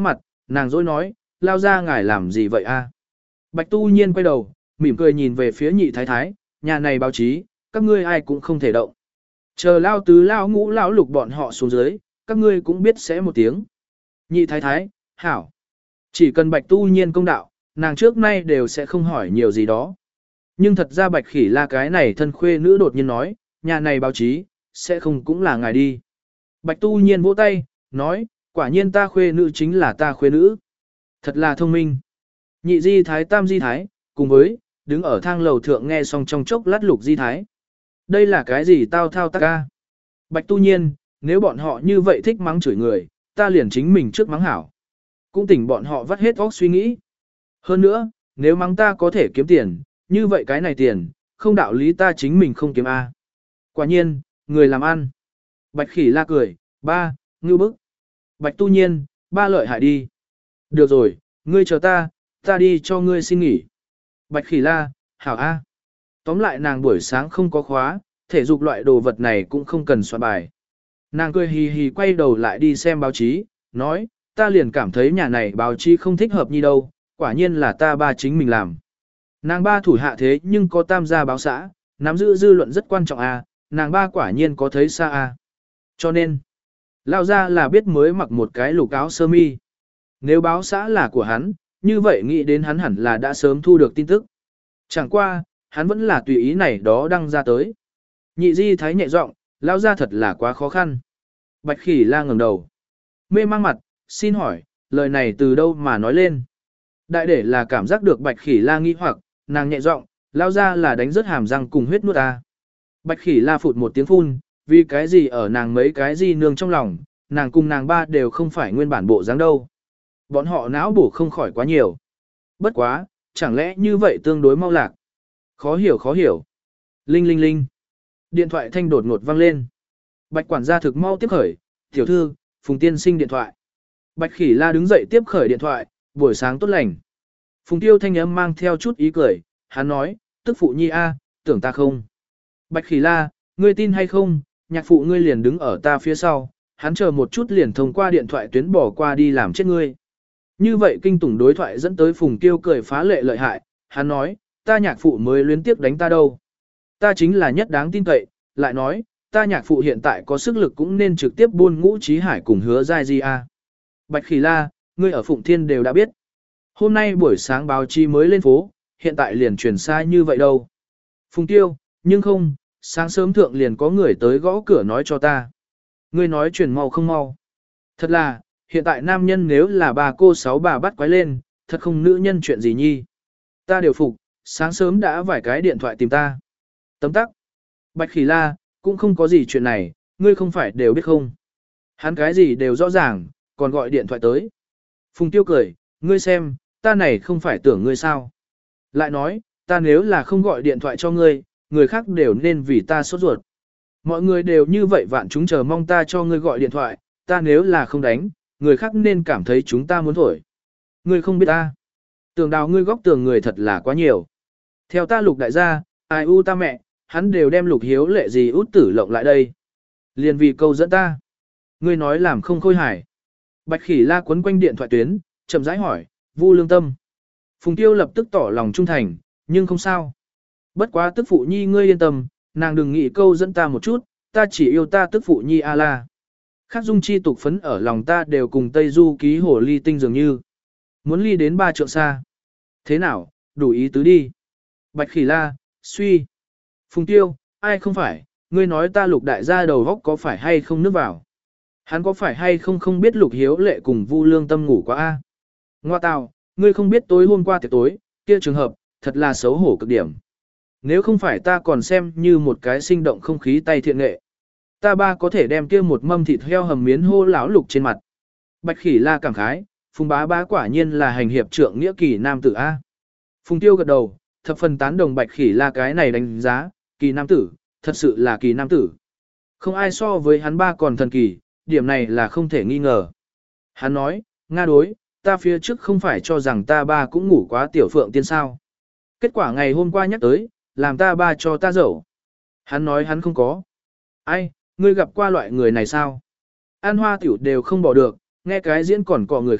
nàng dối nói, lao ra ngài làm gì vậy a? Bạch Tu Nhiên quay đầu, mỉm cười nhìn về phía nhị thái thái, nhà này báo chí, các ngươi ai cũng không thể động. Chờ lao tứ lao ngũ lão lục bọn họ xuống dưới, các ngươi cũng biết sẽ một tiếng. Nhị thái thái, hảo. Chỉ cần Bạch Tu Nhiên công đạo, nàng trước nay đều sẽ không hỏi nhiều gì đó. Nhưng thật ra Bạch Khỉ La cái này thân khuê nữ đột nhiên nói, nhà này báo chí, sẽ không cũng là ngài đi. Bạch Tu Nhiên vỗ tay, nói, quả nhiên ta khuê nữ chính là ta khuê nữ. Thật là thông minh. Nhị di thái tam di thái, cùng với, đứng ở thang lầu thượng nghe xong trong chốc lát lục di thái. Đây là cái gì tao thao tác ca? Bạch Tu Nhiên, nếu bọn họ như vậy thích mắng chửi người, ta liền chính mình trước mắng hảo. Cũng tỉnh bọn họ vắt hết óc suy nghĩ. Hơn nữa, nếu mắng ta có thể kiếm tiền, như vậy cái này tiền, không đạo lý ta chính mình không kiếm A. Quả nhiên, người làm ăn. Bạch Khỉ La cười, ba, ngưu bức. Bạch Tu Nhiên, ba lợi hại đi. Được rồi, ngươi chờ ta đi cho ngươi xin nghỉ. Bạch Khỉ La, hảo A. Tóm lại nàng buổi sáng không có khóa, thể dục loại đồ vật này cũng không cần soạn bài. Nàng cười hì hì quay đầu lại đi xem báo chí, nói, ta liền cảm thấy nhà này báo chí không thích hợp như đâu, quả nhiên là ta ba chính mình làm. Nàng ba thủ hạ thế nhưng có tam gia báo xã, nắm giữ dư luận rất quan trọng a, nàng ba quả nhiên có thấy xa a. Cho nên, lao ra là biết mới mặc một cái lục áo sơ mi. Nếu báo xã là của hắn, như vậy nghĩ đến hắn hẳn là đã sớm thu được tin tức. Chẳng qua, hắn vẫn là tùy ý này đó đăng ra tới. Nhị di thái nhẹ giọng, lao ra thật là quá khó khăn. Bạch Khỉ La ngẩng đầu, mê mang mặt, xin hỏi, lời này từ đâu mà nói lên? Đại để là cảm giác được Bạch Khỉ La nghi hoặc, nàng nhẹ giọng, lao ra là đánh rớt hàm răng cùng huyết nuốt ta. Bạch Khỉ La phụt một tiếng phun, vì cái gì ở nàng mấy cái gì nương trong lòng, nàng cùng nàng ba đều không phải nguyên bản bộ dáng đâu. Bọn họ não bổ không khỏi quá nhiều. Bất quá, chẳng lẽ như vậy tương đối mau lạc. Khó hiểu khó hiểu. Linh linh linh. Điện thoại thanh đột ngột vang lên. Bạch quản gia thực mau tiếp khởi, tiểu thư, Phùng tiên sinh điện thoại. Bạch Khỉ La đứng dậy tiếp khởi điện thoại, buổi sáng tốt lành. Phùng Tiêu thanh âm mang theo chút ý cười, hắn nói, tức phụ nhi a, tưởng ta không. Bạch Khỉ La, ngươi tin hay không, nhạc phụ ngươi liền đứng ở ta phía sau, hắn chờ một chút liền thông qua điện thoại tuyến bỏ qua đi làm chết ngươi. Như vậy kinh tủng đối thoại dẫn tới Phùng Tiêu cười phá lệ lợi hại, hắn nói, ta nhạc phụ mới luyến tiếc đánh ta đâu. Ta chính là nhất đáng tin cậy, lại nói, ta nhạc phụ hiện tại có sức lực cũng nên trực tiếp buôn Ngũ Chí Hải cùng Hứa Giai Di a. Bạch Khỉ La, ngươi ở Phụng Thiên đều đã biết. Hôm nay buổi sáng báo chí mới lên phố, hiện tại liền truyền xa như vậy đâu. Phùng Tiêu, nhưng không, sáng sớm thượng liền có người tới gõ cửa nói cho ta. Ngươi nói truyền mau không mau. Thật là, hiện tại nam nhân nếu là bà cô sáu bà bắt quái lên, thật không nữ nhân chuyện gì nhi. Ta đều phục, sáng sớm đã vài cái điện thoại tìm ta. Tấm tắc. Bạch Khỉ La, cũng không có gì chuyện này, ngươi không phải đều biết không. Hắn cái gì đều rõ ràng, còn gọi điện thoại tới. Phùng Tiêu cười, ngươi xem, ta này không phải tưởng ngươi sao. Lại nói, ta nếu là không gọi điện thoại cho ngươi, người khác đều nên vì ta sốt ruột. Mọi người đều như vậy vạn chúng chờ mong ta cho ngươi gọi điện thoại, ta nếu là không đánh, người khác nên cảm thấy chúng ta muốn thổi. Ngươi không biết ta. Tường đào ngươi góc tường người thật là quá nhiều. Theo ta Lục đại gia, ai u ta mẹ, hắn đều đem Lục Hiếu Lệ gì út tử lộng lại đây. Liền vì câu dẫn ta. Ngươi nói làm không khôi hài. Bạch Khỉ La quấn quanh điện thoại tuyến, chậm rãi hỏi, Vu Lương Tâm. Phùng Tiêu lập tức tỏ lòng trung thành, nhưng không sao. Bất quá tức phụ nhi ngươi yên tâm, nàng đừng nghĩ câu dẫn ta một chút, ta chỉ yêu ta tức phụ nhi a la. Khác dung chi tục phấn ở lòng ta đều cùng Tây Du ký hồ ly tinh dường như. Muốn ly đến 3 trượng xa. Thế nào, đủ ý tứ đi. Bạch Khỉ La, suy. Phùng Tiêu, ai không phải, ngươi nói ta Lục đại gia đầu góc có phải hay không nước vào. Hắn có phải hay không không biết Lục Hiếu Lệ cùng Vu Lương Tâm ngủ quá a? Ngoa tào, ngươi không biết tối hôm qua tiệc tối, kia trường hợp, thật là xấu hổ cực điểm. Nếu không phải ta còn xem như một cái sinh động không khí tay thiện nghệ. Ta ba có thể đem kia một mâm thịt heo hầm miến hô lão Lục trên mặt. Bạch Khỉ La cảm khái, Phùng bá bá quả nhiên là hành hiệp trượng nghĩa kỳ nam tử A. Phùng Tiêu gật đầu, thập phần tán đồng Bạch Khỉ La cái này đánh giá, kỳ nam tử, thật sự là kỳ nam tử. Không ai so với hắn ba còn thần kỳ, điểm này là không thể nghi ngờ. Hắn nói, Nga đối, ta phía trước không phải cho rằng ta ba cũng ngủ quá tiểu phượng tiên sao. Kết quả ngày hôm qua nhắc tới, làm ta ba cho ta dẫu. Hắn nói hắn không có. Ai, ngươi gặp qua loại người này sao? An hoa tiểu đều không bỏ được, nghe cái diễn còn cọ người khác,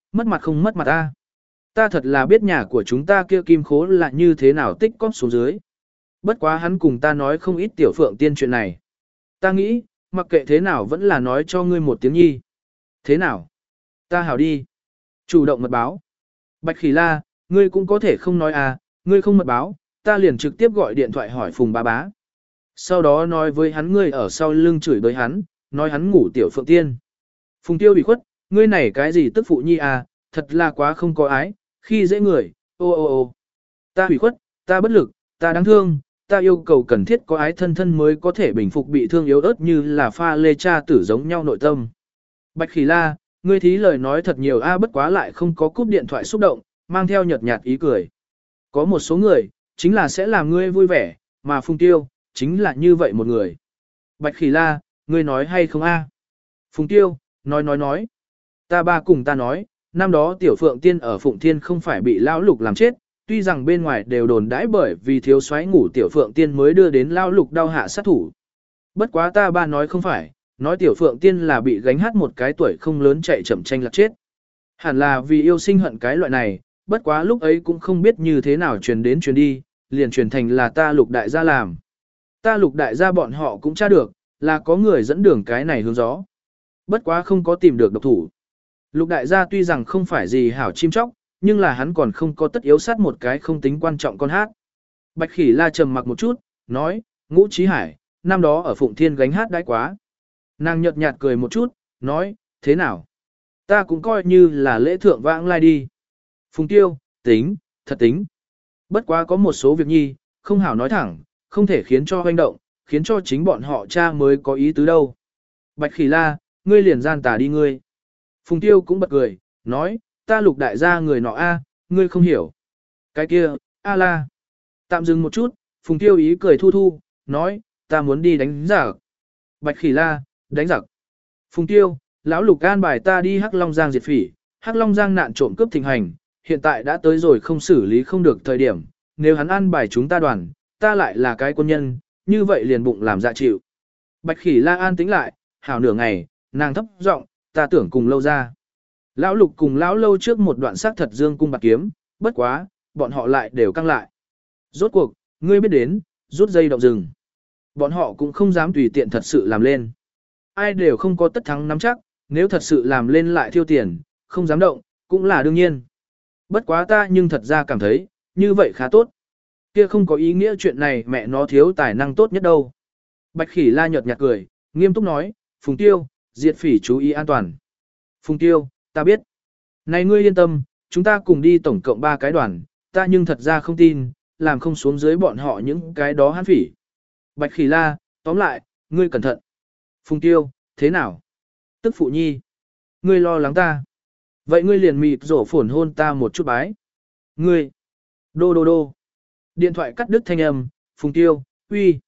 mất mặt không mất mặt ta. Ta thật là biết nhà của chúng ta kia kim khố là như thế nào tích cóp xuống dưới. Bất quá hắn cùng ta nói không ít tiểu phượng tiên chuyện này. Ta nghĩ, mặc kệ thế nào vẫn là nói cho ngươi một tiếng nhi. Thế nào? Ta hảo đi. Chủ động mật báo. Bạch Khỉ La, ngươi cũng có thể không nói à, ngươi không mật báo, ta liền trực tiếp gọi điện thoại hỏi Phùng bá bá. Sau đó nói với hắn ngươi ở sau lưng chửi bới hắn, nói hắn ngủ tiểu phượng tiên. Phùng Tiêu bị khuất, ngươi này cái gì tức phụ nhi à, thật là quá không có ái, khi dễ người, ô ô ô. Ta bị khuất, ta bất lực, ta đáng thương, ta yêu cầu cần thiết có ái thân thân mới có thể bình phục bị thương yếu ớt như là pha lê cha tử giống nhau nội tâm. Bạch Khỉ La, ngươi thí lời nói thật nhiều a bất quá lại không có cúp điện thoại xúc động, mang theo nhợt nhạt ý cười. Có một số người, chính là sẽ làm ngươi vui vẻ, mà Phùng Tiêu, chính là như vậy một người. Bạch Khỉ La, ngươi nói hay không a? Phùng Tiêu, nói. Ta ba cùng ta nói, năm đó tiểu phượng tiên ở Phụng Thiên không phải bị lão lục làm chết, tuy rằng bên ngoài đều đồn đãi bởi vì thiếu soái ngủ tiểu phượng tiên mới đưa đến lão lục đau hạ sát thủ. Bất quá ta ba nói không phải, nói tiểu phượng tiên là bị gánh hát một cái tuổi không lớn chạy chậm tranh lạc chết. Hẳn là vì yêu sinh hận cái loại này, bất quá lúc ấy cũng không biết như thế nào truyền đến truyền đi, liền truyền thành là ta lục đại gia làm. Ta lục đại gia bọn họ cũng tra được, là có người dẫn đường cái này hướng gió. Bất quá không có tìm được độc thủ. Lục đại gia tuy rằng không phải gì hảo chim chóc, nhưng là hắn còn không có tất yếu sát một cái không tính quan trọng con hát. Bạch Khỉ La trầm mặc một chút, nói, Ngũ Chí Hải, năm đó ở Phụng Thiên gánh hát đãi quá. Nàng nhợt nhạt cười một chút, nói, thế nào? Ta cũng coi như là lễ thượng vãng lai đi. Phùng Tiêu, tính, thật tính. Bất quá có một số việc nhi, không hảo nói thẳng, không thể khiến cho hoành động, khiến cho chính bọn họ cha mới có ý tứ đâu. Bạch Khỉ La, ngươi liền gian tà đi ngươi. Phùng Tiêu cũng bật cười, nói, ta lục đại gia người nọ a, ngươi không hiểu. Cái kia, a la. Tạm dừng một chút, Phùng Tiêu ý cười thu thu, nói, ta muốn đi đánh giặc. Bạch Khỉ La, đánh giặc. Phùng Tiêu, lão lục an bài ta đi Hắc Long Giang diệt phỉ, Hắc Long Giang nạn trộm cướp thịnh hành, hiện tại đã tới rồi không xử lý không được thời điểm, nếu hắn an bài chúng ta đoàn, ta lại là cái quân nhân, như vậy liền bụng làm dạ chịu. Bạch Khỉ La an tính lại, hảo nửa ngày, nàng thấp giọng, ta tưởng cùng lâu ra. Lão lục cùng lão lâu trước một đoạn sắc thật dương cung bạc kiếm, bất quá, bọn họ lại đều căng lại. Rốt cuộc, ngươi biết đến, rút dây động rừng. Bọn họ cũng không dám tùy tiện thật sự làm lên. Ai đều không có tất thắng nắm chắc, nếu thật sự làm lên lại thiêu tiền, không dám động, cũng là đương nhiên. Bất quá ta nhưng thật ra cảm thấy, như vậy khá tốt. Kia không có ý nghĩa chuyện này mẹ nó thiếu tài năng tốt nhất đâu. Bạch Khỉ La nhợt nhạt cười, nghiêm túc nói, Phùng Tiêu, diệt phỉ chú ý an toàn. Phùng Tiêu, ta biết. Này ngươi yên tâm, chúng ta cùng đi tổng cộng 3 cái đoàn, ta nhưng thật ra không tin, làm không xuống dưới bọn họ những cái đó hán phỉ. Bạch Khỉ La, tóm lại, ngươi cẩn thận. Phùng Tiêu, thế nào? Tức phụ nhi. Ngươi lo lắng ta. Vậy ngươi liền mịt rổ phổn hôn ta một chút bái. Ngươi. Đô đô đô. Điện thoại cắt đứt thanh âm, Phùng Tiêu, uy.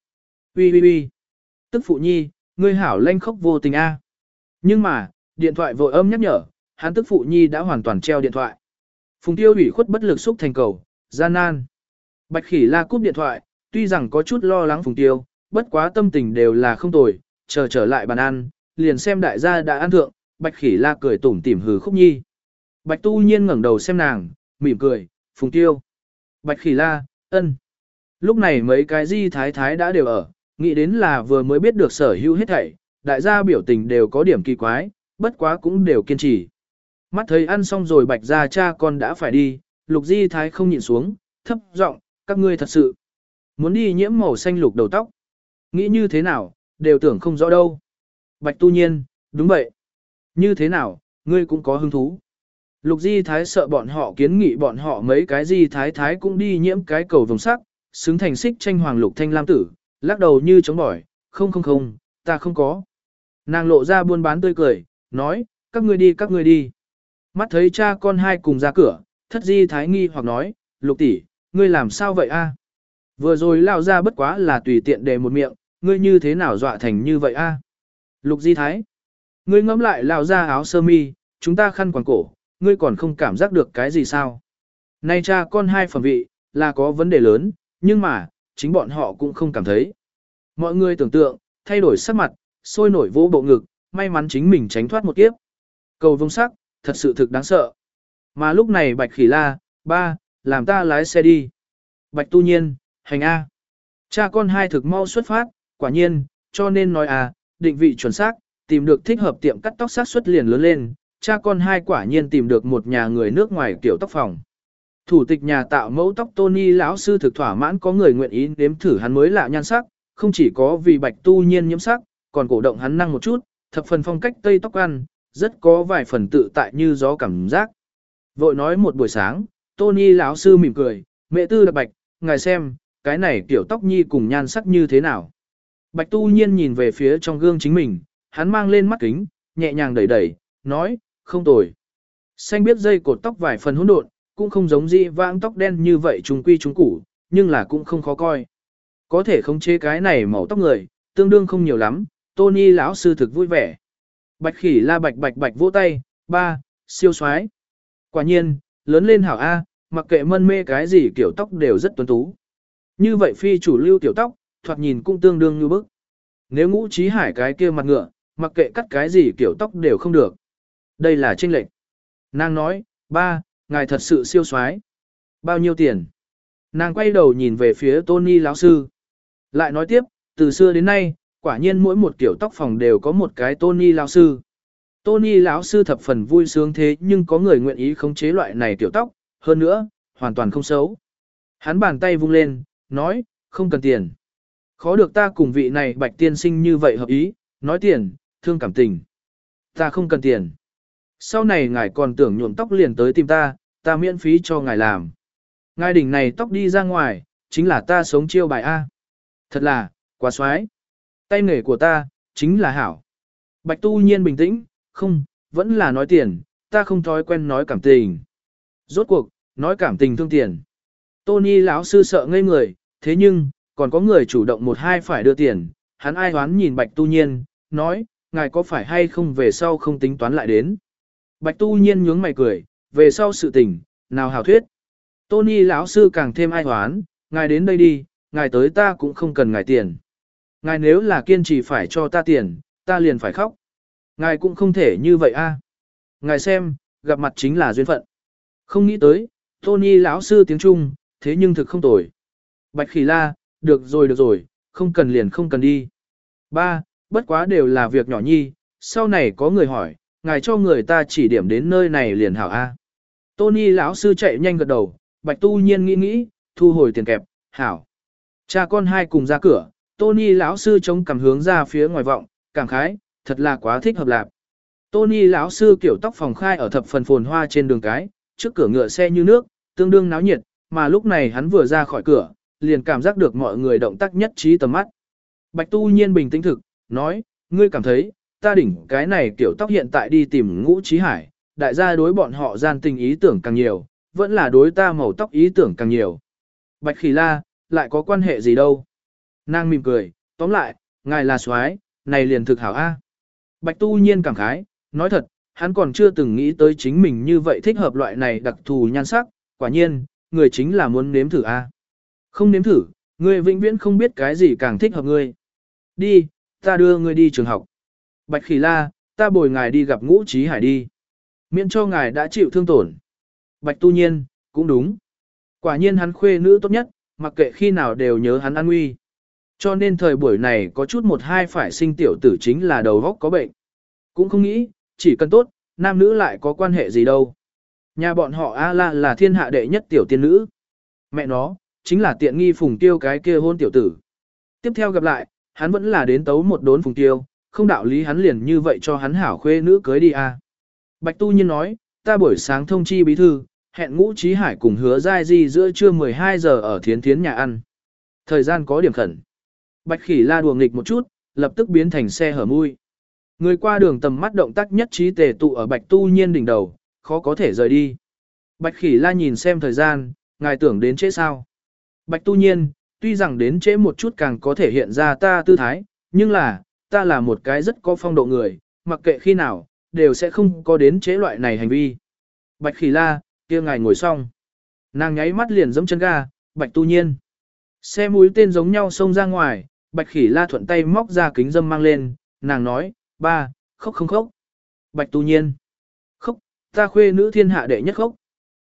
Uy. Tức phụ nhi, ngươi hảo lanh khóc vô tình a. Nhưng mà, điện thoại vội âm nhắc nhở, hắn tức phụ nhi đã hoàn toàn treo điện thoại. Phùng Tiêu ủy khuất bất lực xúc thành cầu, gian nan. Bạch Khỉ La cúp điện thoại, tuy rằng có chút lo lắng Phùng Tiêu, bất quá tâm tình đều là không tồi, chờ trở lại bàn ăn, liền xem đại gia đã ăn thượng, Bạch Khỉ La cười tủm tỉm hừ khúc nhi. Bạch Tu Nhiên ngẩng đầu xem nàng, mỉm cười, Phùng Tiêu. Bạch Khỉ La, ân. Lúc này mấy cái di thái thái đã đều ở, nghĩ đến là vừa mới biết được sở hữu hết thảy, đại gia biểu tình đều có điểm kỳ quái, bất quá cũng đều kiên trì. Mắt thấy ăn xong rồi Bạch gia cha con đã phải đi, Lục Di Thái không nhịn xuống, thấp giọng, các ngươi thật sự muốn đi nhiễm màu xanh lục đầu tóc. Nghĩ như thế nào, đều tưởng không rõ đâu. Bạch Tu Nhiên, đúng vậy. Như thế nào, ngươi cũng có hứng thú. Lục Di Thái sợ bọn họ kiến nghị bọn họ mấy cái Di Thái Thái cũng đi nhiễm cái cầu vồng sắc, xứng thành xích tranh hoàng lục thanh lam tử, lắc đầu như chống bỏi, không, ta không có. Nàng lộ ra buôn bán tươi cười, nói, các ngươi đi. Mắt thấy cha con hai cùng ra cửa, Thất Di Thái nghi hoặc nói, Lục tỷ, ngươi làm sao vậy a? Vừa rồi lao ra bất quá là tùy tiện đề một miệng, ngươi như thế nào dọa thành như vậy a? Lục Di Thái, ngươi ngẫm lại lao ra áo sơ mi, chúng ta khăn quàng cổ, ngươi còn không cảm giác được cái gì sao? Nay cha con hai phẩm vị, là có vấn đề lớn, nhưng mà, chính bọn họ cũng không cảm thấy. Mọi người tưởng tượng, thay đổi sắc mặt, sôi nổi vỗ bộ ngực, may mắn chính mình tránh thoát một kiếp. Cầu vông sắc, thật sự thực đáng sợ. Mà lúc này Bạch Khỉ la, ba, làm ta lái xe đi. Bạch Tu Nhiên, hành A. Cha con hai thực mau xuất phát, quả nhiên, cho nên nói định vị chuẩn xác, tìm được thích hợp tiệm cắt tóc xác suất liền lớn lên, cha con hai quả nhiên tìm được một nhà người nước ngoài kiểu tóc phòng. Thủ tịch nhà tạo mẫu tóc Tony lão sư thực thỏa mãn có người nguyện ý nếm thử hắn mới lạ nhan sắc, không chỉ có vì Bạch Tu Nhiên nhiễm sắc, còn cổ động hắn năng một chút, thập phần phong cách tây tóc ăn, rất có vài phần tự tại như gió cảm giác. Vội nói một buổi sáng, Tony lão sư mỉm cười, mẹ tư đặc Bạch, ngài xem, cái này kiểu tóc nhi cùng nhan sắc như thế nào. Bạch Tu Nhiên nhìn về phía trong gương chính mình, hắn mang lên mắt kính, nhẹ nhàng đẩy đẩy, nói, không tồi. Xanh biết dây cột tóc vài phần hỗn độn, cũng không giống dị vãng tóc đen như vậy trùng quy trùng củ, nhưng là cũng không khó coi. Có thể khống chế cái này màu tóc người, tương đương không nhiều lắm, Tony lão sư thực vui vẻ. Bạch Khỉ la bạch bạch bạch vỗ tay, ba, siêu soái. Quả nhiên, lớn lên hảo A, mặc kệ mân mê cái gì kiểu tóc đều rất tuấn tú. Như vậy phi chủ lưu tiểu tóc, thoạt nhìn cũng tương đương như bức. Nếu Ngũ Chí Hải cái kia mặt ngựa, mặc kệ cắt cái gì kiểu tóc đều không được. Đây là chênh lệch. Nàng nói, ba, ngài thật sự siêu soái. Bao nhiêu tiền? Nàng quay đầu nhìn về phía Tony lão sư. Lại nói tiếp, từ xưa đến nay, quả nhiên mỗi một kiểu tóc phòng đều có một cái Tony lão sư. Tony lão sư thập phần vui sướng thế nhưng có người nguyện ý khống chế loại này kiểu tóc, hơn nữa, hoàn toàn không xấu. Hắn bàn tay vung lên, nói, không cần tiền. Khó được ta cùng vị này Bạch tiên sinh như vậy hợp ý, nói tiền, thương cảm tình. Ta không cần tiền. Sau này ngài còn tưởng nhuộm tóc liền tới tìm ta miễn phí cho ngài làm. Ngài đỉnh này tóc đi ra ngoài, chính là ta sống chiêu bài A. Thật là, quá xoái. Tay nghề của ta, chính là hảo. Bạch Tu Nhiên bình tĩnh, không, vẫn là nói tiền, ta không thói quen nói cảm tình. Rốt cuộc, nói cảm tình thương tiền. Tony lão sư sợ ngây người, thế nhưng, còn có người chủ động một hai phải đưa tiền, hắn ai hoán nhìn Bạch Tu Nhiên, nói, ngài có phải hay không về sau không tính toán lại đến. Bạch Tu Nhiên nhướng mày cười, về sau sự tình, nào hảo thuyết. Tony lão sư càng thêm ai hoán, ngài đến đây đi, ngài tới ta cũng không cần ngài tiền. Ngài nếu là kiên trì phải cho ta tiền, ta liền phải khóc. Ngài cũng không thể như vậy a. Ngài xem, gặp mặt chính là duyên phận. Không nghĩ tới, Tony lão sư tiếng Trung, thế nhưng thực không tồi. Bạch Khỉ la, được rồi, không cần liền không cần đi. Ba, bất quá đều là việc nhỏ nhi, sau này có người hỏi, ngài cho người ta chỉ điểm đến nơi này liền hảo a. Tony lão sư chạy nhanh gật đầu, Bạch Tu Nhiên nghĩ, thu hồi tiền kẹp, hảo. Cha con hai cùng ra cửa, Tony lão sư chống cằm hướng ra phía ngoài vọng, cảm khái, thật là quá thích hợp lạc. Tony lão sư kiểu tóc phòng khai ở thập phần phồn hoa trên đường cái, trước cửa ngựa xe như nước, tương đương náo nhiệt, mà lúc này hắn vừa ra khỏi cửa, liền cảm giác được mọi người động tác nhất trí tầm mắt. Bạch Tu Nhiên bình tĩnh thực, nói, ngươi cảm thấy, ta đỉnh cái này kiểu tóc hiện tại đi tìm Ngũ Chí Hải, đại gia đối bọn họ gian tình ý tưởng càng nhiều, vẫn là đối ta màu tóc ý tưởng càng nhiều. Bạch Khỉ la, lại có quan hệ gì đâu. Nàng mỉm cười, tóm lại, ngài là soái, này liền thực hảo a. Bạch Tu Nhiên cảm khái, nói thật, hắn còn chưa từng nghĩ tới chính mình như vậy thích hợp loại này đặc thù nhan sắc, quả nhiên, người chính là muốn nếm thử a. Không nếm thử, ngươi vĩnh viễn không biết cái gì càng thích hợp ngươi. Đi, ta đưa ngươi đi trường học. Bạch Khỉ la, ta bồi ngài đi gặp Ngũ Chí Hải đi. Miễn cho ngài đã chịu thương tổn. Bạch Tu Nhiên, cũng đúng. Quả nhiên hắn khuê nữ tốt nhất, mặc kệ khi nào đều nhớ hắn an nguy. Cho nên thời buổi này có chút một hai phải sinh tiểu tử chính là đầu góc có bệnh. Cũng không nghĩ, chỉ cần tốt, nam nữ lại có quan hệ gì đâu. Nhà bọn họ A-la là thiên hạ đệ nhất tiểu tiên nữ. Mẹ nó, chính là tiện nghi Phùng Tiêu cái kia hôn tiểu tử. Tiếp theo gặp lại, hắn vẫn là đến tấu một đốn Phùng Tiêu, không đạo lý hắn liền như vậy cho hắn hảo khuê nữ cưới đi a. Bạch Tu Nhiên nói, ta buổi sáng thông chi bí thư, hẹn Ngũ Chí Hải cùng Hứa Giai Di giữa trưa 12 giờ ở Thiến Thiến nhà ăn. Thời gian có điểm khẩn. Bạch Khỉ la đùa nghịch một chút, lập tức biến thành xe hở mui. Người qua đường tầm mắt động tác nhất trí tề tụ ở Bạch Tu Nhiên đỉnh đầu, khó có thể rời đi. Bạch Khỉ la nhìn xem thời gian, ngài tưởng đến trễ sao. Bạch Tu Nhiên, tuy rằng đến trễ một chút càng có thể hiện ra ta tư thái, nhưng là, ta là một cái rất có phong độ người, mặc kệ khi nào, đều sẽ không có đến trễ loại này hành vi. Bạch Khỉ la, kia ngài ngồi xong. Nàng nháy mắt liền giẫm chân ga, Bạch Tu Nhiên. Xe mũi tên giống nhau xông ra ngoài, Bạch Khỉ la thuận tay móc ra kính dâm mang lên, nàng nói, ba, khóc không khóc. Bạch Tu Nhiên. Khóc, ta khuê nữ thiên hạ đệ nhất khóc.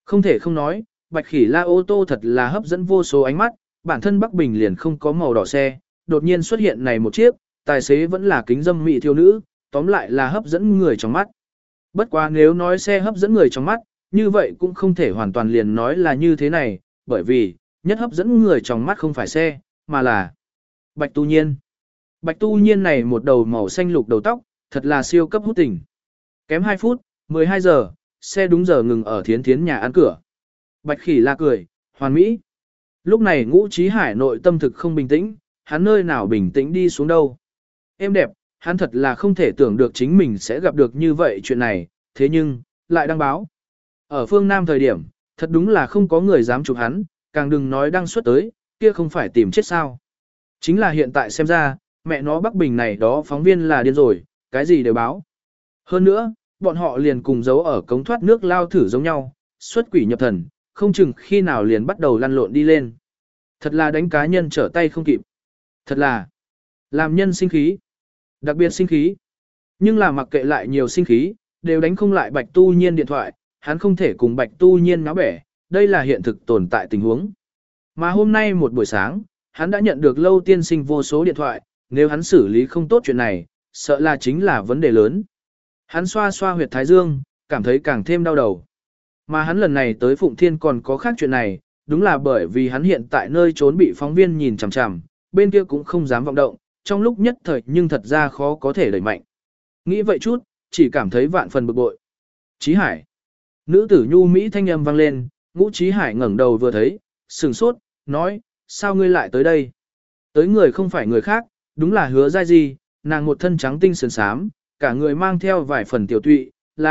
Không thể không nói, Bạch Khỉ La ô tô thật là hấp dẫn vô số ánh mắt, bản thân Bắc Bình liền không có màu đỏ xe, đột nhiên xuất hiện này một chiếc, tài xế vẫn là kính dâm mỹ thiếu nữ, tóm lại là hấp dẫn người trong mắt. Bất quá nếu nói xe hấp dẫn người trong mắt, như vậy cũng không thể hoàn toàn liền nói là như thế này, bởi vì, nhất hấp dẫn người trong mắt không phải xe, mà là Bạch Tu Nhiên. Bạch Tu Nhiên này một đầu màu xanh lục đầu tóc, thật là siêu cấp hút tình. Kém 2 phút, 12 giờ, xe đúng giờ ngừng ở Thiến Thiến nhà ăn cửa. Bạch Khỉ La cười, hoàn mỹ. Lúc này Ngũ Chí Hải nội tâm thực không bình tĩnh, hắn nơi nào bình tĩnh đi xuống đâu. Em đẹp, hắn thật là không thể tưởng được chính mình sẽ gặp được như vậy chuyện này, thế nhưng, lại đăng báo. Ở phương Nam thời điểm, thật đúng là không có người dám chụp hắn, càng đừng nói đăng xuất tới, kia không phải tìm chết sao. Chính là hiện tại xem ra, mẹ nó Bắc Bình này đó phóng viên là điên rồi, cái gì đều báo. Hơn nữa, bọn họ liền cùng giấu ở cống thoát nước lao thử giống nhau, xuất quỷ nhập thần, không chừng khi nào liền bắt đầu lăn lộn đi lên. Thật là đánh cá nhân trở tay không kịp. Thật là làm nhân sinh khí. Đặc biệt sinh khí. Nhưng là mặc kệ lại nhiều sinh khí, đều đánh không lại Bạch Tu Nhiên điện thoại, hắn không thể cùng Bạch Tu Nhiên náo bẻ, đây là hiện thực tồn tại tình huống. Mà hôm nay một buổi sáng, hắn đã nhận được Lâu Tiên Sinh vô số điện thoại, nếu hắn xử lý không tốt chuyện này, sợ là chính là vấn đề lớn. Hắn xoa xoa huyệt thái dương, cảm thấy càng thêm đau đầu. Mà hắn lần này tới Phụng Thiên còn có khác chuyện này, đúng là bởi vì hắn hiện tại nơi trốn bị phóng viên nhìn chằm chằm, bên kia cũng không dám vọng động, trong lúc nhất thời nhưng thật ra khó có thể đẩy mạnh. Nghĩ vậy chút, chỉ cảm thấy vạn phần bực bội. Chí Hải. Nữ tử nhu Mỹ thanh âm vang lên, Ngũ Chí Hải ngẩng đầu vừa thấy, sừng sốt, nói, sao ngươi lại tới đây? Tới người không phải người khác, đúng là Hứa Giai Di, nàng một thân trắng tinh sườn xám, cả người mang theo vài phần tiểu tụy,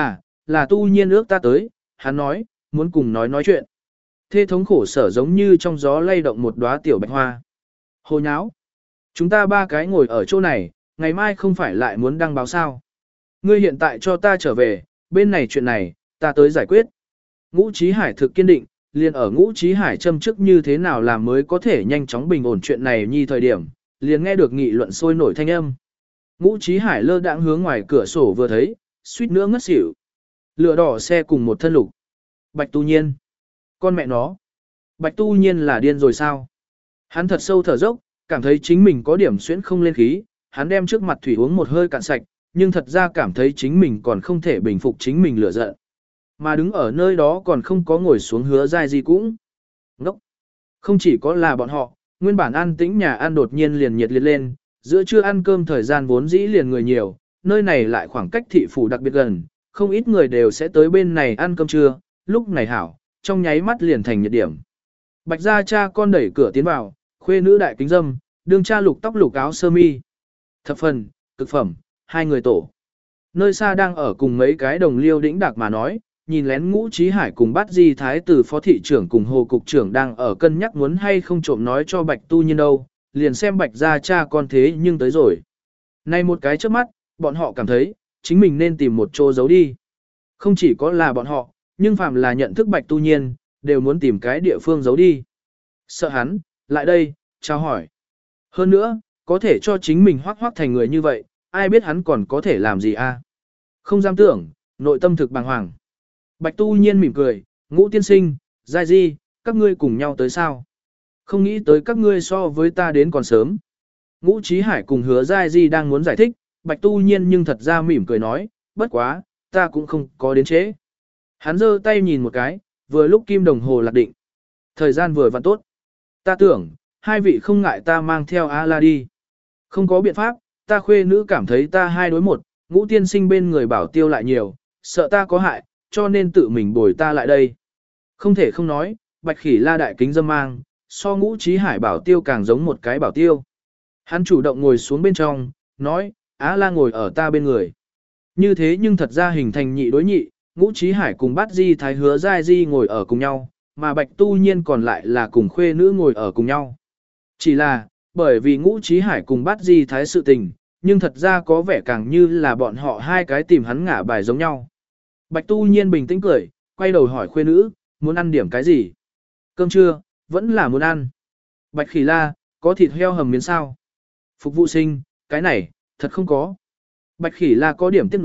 là Tu Nhiên ước ta tới, hắn nói, muốn cùng nói chuyện. Thê thống khổ sở giống như trong gió lay động một đóa tiểu bạch hoa. Hồ nháo. Chúng ta ba cái ngồi ở chỗ này, ngày mai không phải lại muốn đăng báo sao. Ngươi hiện tại cho ta trở về, bên này chuyện này, ta tới giải quyết. Ngũ Chí Hải thực kiên định, liền ở Ngũ Chí Hải châm chức như thế nào làm mới có thể nhanh chóng bình ổn chuyện này nhi thời điểm, liền nghe được nghị luận sôi nổi thanh âm. Ngũ Chí Hải lơ đãng hướng ngoài cửa sổ vừa thấy, suýt nữa ngất xỉu. Lửa đỏ xe cùng một thân lục. Bạch Tu Nhiên. Con mẹ nó. Bạch Tu Nhiên là điên rồi sao? Hắn thật sâu thở dốc, cảm thấy chính mình có điểm xuyễn không lên khí, hắn đem trước mặt thủy uống một hơi cạn sạch, nhưng thật ra cảm thấy chính mình còn không thể bình phục chính mình lửa giận. Mà đứng ở nơi đó còn không có ngồi xuống Hứa Giai Di cũng. Ngốc. Không chỉ có là bọn họ, nguyên bản an tĩnh nhà ăn đột nhiên liền nhiệt liệt lên, giữa trưa ăn cơm thời gian vốn dĩ liền người nhiều, nơi này lại khoảng cách thị phủ đặc biệt gần, không ít người đều sẽ tới bên này ăn cơm trưa, lúc này hảo, trong nháy mắt liền thành nhiệt điểm. Bạch gia cha con đẩy cửa tiến vào, khuê nữ đại kính dâm, đương cha lục tóc lục áo sơ mi. Thập phần, cực phẩm, hai người tổ. Nơi xa đang ở cùng mấy cái đồng liêu đĩnh đạc mà nói, nhìn lén Ngũ Chí Hải cùng Bát Di Thái từ phó thị trưởng cùng hồ cục trưởng đang ở cân nhắc muốn hay không trộm nói cho Bạch Tu Nhiên đâu, liền xem Bạch gia cha con thế nhưng tới rồi. Nay một cái trước mắt, bọn họ cảm thấy, chính mình nên tìm một chỗ giấu đi. Không chỉ có là bọn họ, nhưng phàm là nhận thức Bạch Tu Nhiên, đều muốn tìm cái địa phương giấu đi. Sợ hắn, lại đây, chào hỏi. Hơn nữa, có thể cho chính mình hoác hoác thành người như vậy, ai biết hắn còn có thể làm gì a? Không dám tưởng, nội tâm thực bàng hoàng. Bạch Tu Nhiên mỉm cười, Ngũ tiên sinh, Giai Di, các ngươi cùng nhau tới sao? Không nghĩ tới các ngươi so với ta đến còn sớm. Ngũ Chí Hải cùng Hứa Giai Di đang muốn giải thích, Bạch Tu Nhiên nhưng thật ra mỉm cười nói, bất quá, ta cũng không có đến trễ. Hắn giơ tay nhìn một cái, vừa lúc kim đồng hồ lạc định. Thời gian vừa vặn tốt. Ta tưởng, hai vị không ngại ta mang theo A-la đi. Không có biện pháp, ta khuê nữ cảm thấy ta hai đối một, Ngũ tiên sinh bên người bảo tiêu lại nhiều, sợ ta có hại, cho nên tự mình bồi ta lại đây. Không thể không nói, Bạch Khỉ La đại kính dâm mang, so Ngũ Chí Hải bảo tiêu càng giống một cái bảo tiêu. Hắn chủ động ngồi xuống bên trong, nói, A-la ngồi ở ta bên người. Như thế nhưng thật ra hình thành nhị đối nhị, Ngũ Chí Hải cùng Bát Di Thái Hứa Giai Di ngồi ở cùng nhau, mà Bạch Tu Nhiên còn lại là cùng khuê nữ ngồi ở cùng nhau. Chỉ là, bởi vì Ngũ Chí Hải cùng Bát Di Thái sự tình, nhưng thật ra có vẻ càng như là bọn họ hai cái tìm hắn ngả bài giống nhau. Bạch Tu Nhiên bình tĩnh cười, quay đầu hỏi khuê nữ, muốn ăn điểm cái gì? Cơm trưa, vẫn là muốn ăn. Bạch Khỉ La, có thịt heo hầm miến sao? Phục vụ sinh, cái này, thật không có. Bạch Khỉ La có điểm tiếc nuối,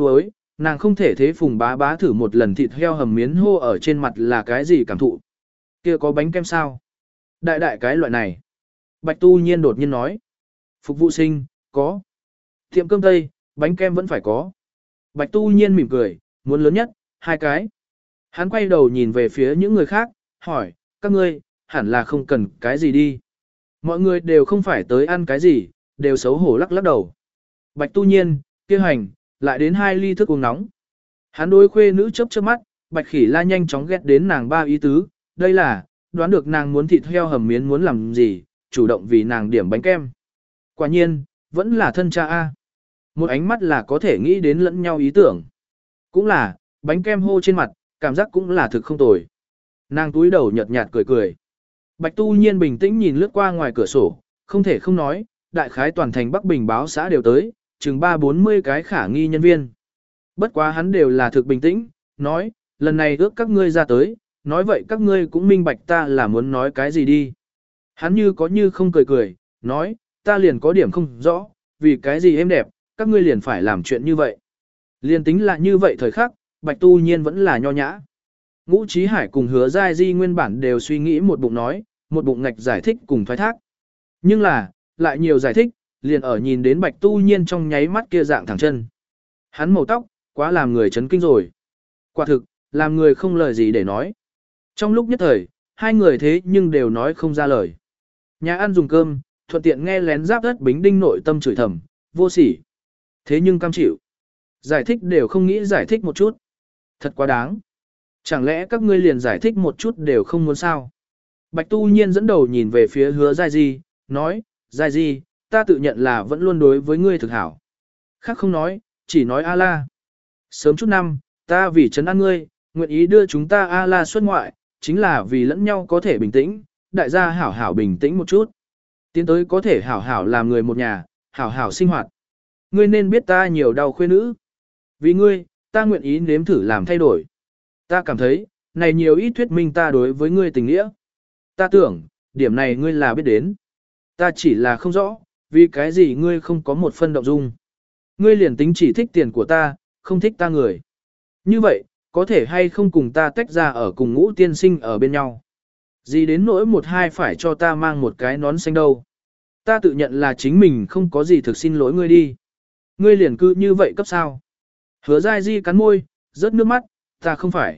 nàng không thể thế Phùng Bá Bá thử một lần thịt heo hầm miến hô ở trên mặt là cái gì cảm thụ. Kia có bánh kem sao? Đại đại cái loại này. Bạch Tu Nhiên đột nhiên nói. Phục vụ sinh, có. Tiệm cơm Tây, bánh kem vẫn phải có. Bạch Tu Nhiên mỉm cười, muốn lớn nhất, 2 cái. Hắn quay đầu nhìn về phía những người khác, hỏi, các ngươi, hẳn là không cần cái gì đi. Mọi người đều không phải tới ăn cái gì, đều xấu hổ lắc lắc đầu. Bạch Tu Nhiên, kia hành, lại đến 2 ly thức uống nóng. Hắn đối khuê nữ chớp chớp mắt, Bạch Khỉ La nhanh chóng ghét đến nàng ba ý tứ, đây là, đoán được nàng muốn thịt heo hầm miến muốn làm gì, chủ động vì nàng điểm bánh kem. Quả nhiên, vẫn là thân cha A. Một ánh mắt là có thể nghĩ đến lẫn nhau ý tưởng. Cũng là, bánh kem hô trên mặt, cảm giác cũng là thực không tồi. Nàng túi đầu nhợt nhạt cười cười. Bạch Tu Nhiên bình tĩnh nhìn lướt qua ngoài cửa sổ, không thể không nói, đại khái toàn thành Bắc Bình báo xã đều tới, chừng 30-40 cái khả nghi nhân viên. Bất quá hắn đều là thực bình tĩnh, nói, lần này ước các ngươi ra tới, nói vậy các ngươi cũng minh bạch ta là muốn nói cái gì đi. Hắn như có như không cười cười, nói, ta liền có điểm không rõ, vì cái gì êm đẹp, các ngươi liền phải làm chuyện như vậy. Liền tính là như vậy thời khắc, Bạch Tu Nhiên vẫn là nho nhã. Ngũ Chí Hải cùng Hứa Giai Di nguyên bản đều suy nghĩ một bụng nói, một bụng ngạch giải thích cùng thoái thác. Nhưng là, lại nhiều giải thích, liền ở nhìn đến Bạch Tu Nhiên trong nháy mắt kia dạng thẳng chân. Hắn màu tóc, quá làm người chấn kinh rồi. Quả thực, làm người không lời gì để nói. Trong lúc nhất thời, hai người thế nhưng đều nói không ra lời. Nhà ăn dùng cơm, thuận tiện nghe lén Giáp Đất Bính Đinh nội tâm chửi thầm, vô sỉ. Thế nhưng cam chịu. Giải thích đều không nghĩ giải thích một chút. Thật quá đáng. Chẳng lẽ các ngươi liền giải thích một chút đều không muốn sao? Bạch Tu Nhiên dẫn đầu nhìn về phía Hứa Giai Di, nói, Giai Di, ta tự nhận là vẫn luôn đối với ngươi thực hảo. Khác không nói, chỉ nói A-la. Sớm chút năm, ta vì trấn an ngươi, nguyện ý đưa chúng ta A-la xuất ngoại, chính là vì lẫn nhau có thể bình tĩnh, đại gia hảo hảo bình tĩnh một chút. Tiến tới có thể hảo hảo làm người một nhà, hảo hảo sinh hoạt. Ngươi nên biết ta nhiều đau khuê nữ. Vì ngươi, ta nguyện ý nếm thử làm thay đổi. Ta cảm thấy, này nhiều ít thuyết minh ta đối với ngươi tình nghĩa. Ta tưởng, điểm này ngươi là biết đến. Ta chỉ là không rõ, vì cái gì ngươi không có một phân động dung. Ngươi liền tính chỉ thích tiền của ta, không thích ta người. Như vậy, có thể hay không cùng ta tách ra ở cùng Ngũ tiên sinh ở bên nhau. Gì đến nỗi một hai phải cho ta mang một cái nón xanh đâu. Ta tự nhận là chính mình không có gì thực xin lỗi ngươi đi. Ngươi liền cư như vậy cấp sao. Hứa Giai Di cắn môi, rớt nước mắt, ta không phải.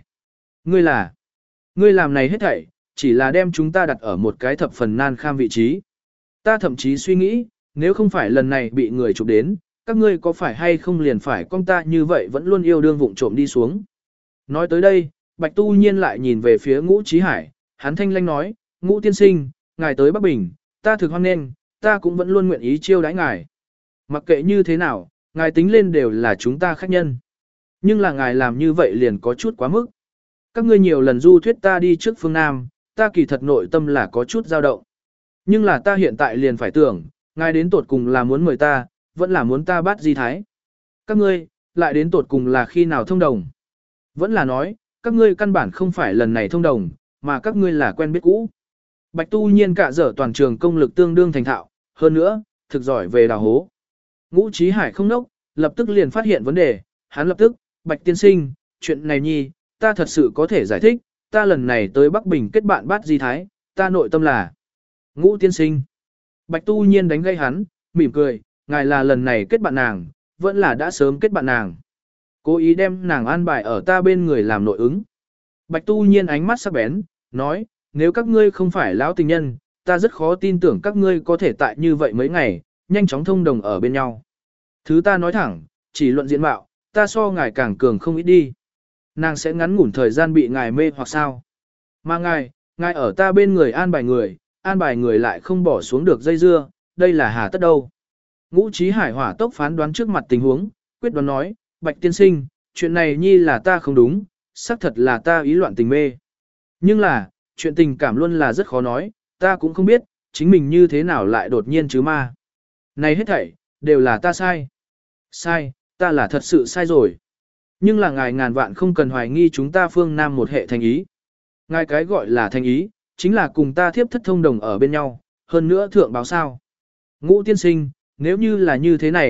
Ngươi làm này hết thảy, chỉ là đem chúng ta đặt ở một cái thập phần nan kham vị trí. Ta thậm chí suy nghĩ, nếu không phải lần này bị người chụp đến, các ngươi có phải hay không liền phải con ta như vậy vẫn luôn yêu đương vụng trộm đi xuống. Nói tới đây, Bạch Tu Nhiên lại nhìn về phía Ngũ Chí Hải, hắn thanh lanh nói, Ngũ tiên sinh, ngài tới Bắc Bình, ta thực hoan nghênh, ta cũng vẫn luôn nguyện ý chiêu đãi ngài. Mặc kệ như thế nào, ngài tính lên đều là chúng ta khách nhân. Nhưng là ngài làm như vậy liền có chút quá mức. Các ngươi nhiều lần du thuyết ta đi trước phương Nam, ta kỳ thật nội tâm là có chút dao động. Nhưng là ta hiện tại liền phải tưởng, ngài đến tột cùng là muốn mời ta, vẫn là muốn ta bắt di thái. Các ngươi, lại đến tột cùng là khi nào thông đồng. Vẫn là nói, các ngươi căn bản không phải lần này thông đồng, mà các ngươi là quen biết cũ. Bạch Tu Nhiên cả dở toàn trường công lực tương đương thành thạo, hơn nữa, thực giỏi về đào hố. Ngũ Chí Hải không nốc, lập tức liền phát hiện vấn đề, hắn lập tức, Bạch tiên sinh, chuyện này nhi, ta thật sự có thể giải thích, ta lần này tới Bắc Bình kết bạn bát di thái, ta nội tâm là Ngũ tiên sinh. Bạch Tu Nhiên đánh gây hắn, mỉm cười, ngài là lần này kết bạn nàng, vẫn là đã sớm kết bạn nàng. Cố ý đem nàng an bài ở ta bên người làm nội ứng. Bạch Tu Nhiên ánh mắt sắc bén, nói, nếu các ngươi không phải lão tình nhân, ta rất khó tin tưởng các ngươi có thể tại như vậy mấy ngày, nhanh chóng thông đồng ở bên nhau. Thứ ta nói thẳng, chỉ luận diện mạo, ta so ngài càng cường không ít đi. Nàng sẽ ngắn ngủn thời gian bị ngài mê hoặc sao. Mà ngài ở ta bên người an bài người lại không bỏ xuống được dây dưa, đây là hà tất đâu. Ngũ Chí Hải hỏa tốc phán đoán trước mặt tình huống, quyết đoán nói, Bạch tiên sinh, chuyện này nhi là ta không đúng, xác thật là ta ý loạn tình mê. Nhưng là, chuyện tình cảm luôn là rất khó nói, ta cũng không biết, chính mình như thế nào lại đột nhiên chứ ma. Này hết thảy, đều là ta sai. Sai, ta là thật sự sai rồi. Nhưng là ngài ngàn vạn không cần hoài nghi chúng ta phương Nam một hệ thành ý. Ngài cái gọi là thành ý, chính là cùng ta thiếp thất thông đồng ở bên nhau, hơn nữa thượng báo sao. Ngũ tiên sinh, nếu như là như thế này,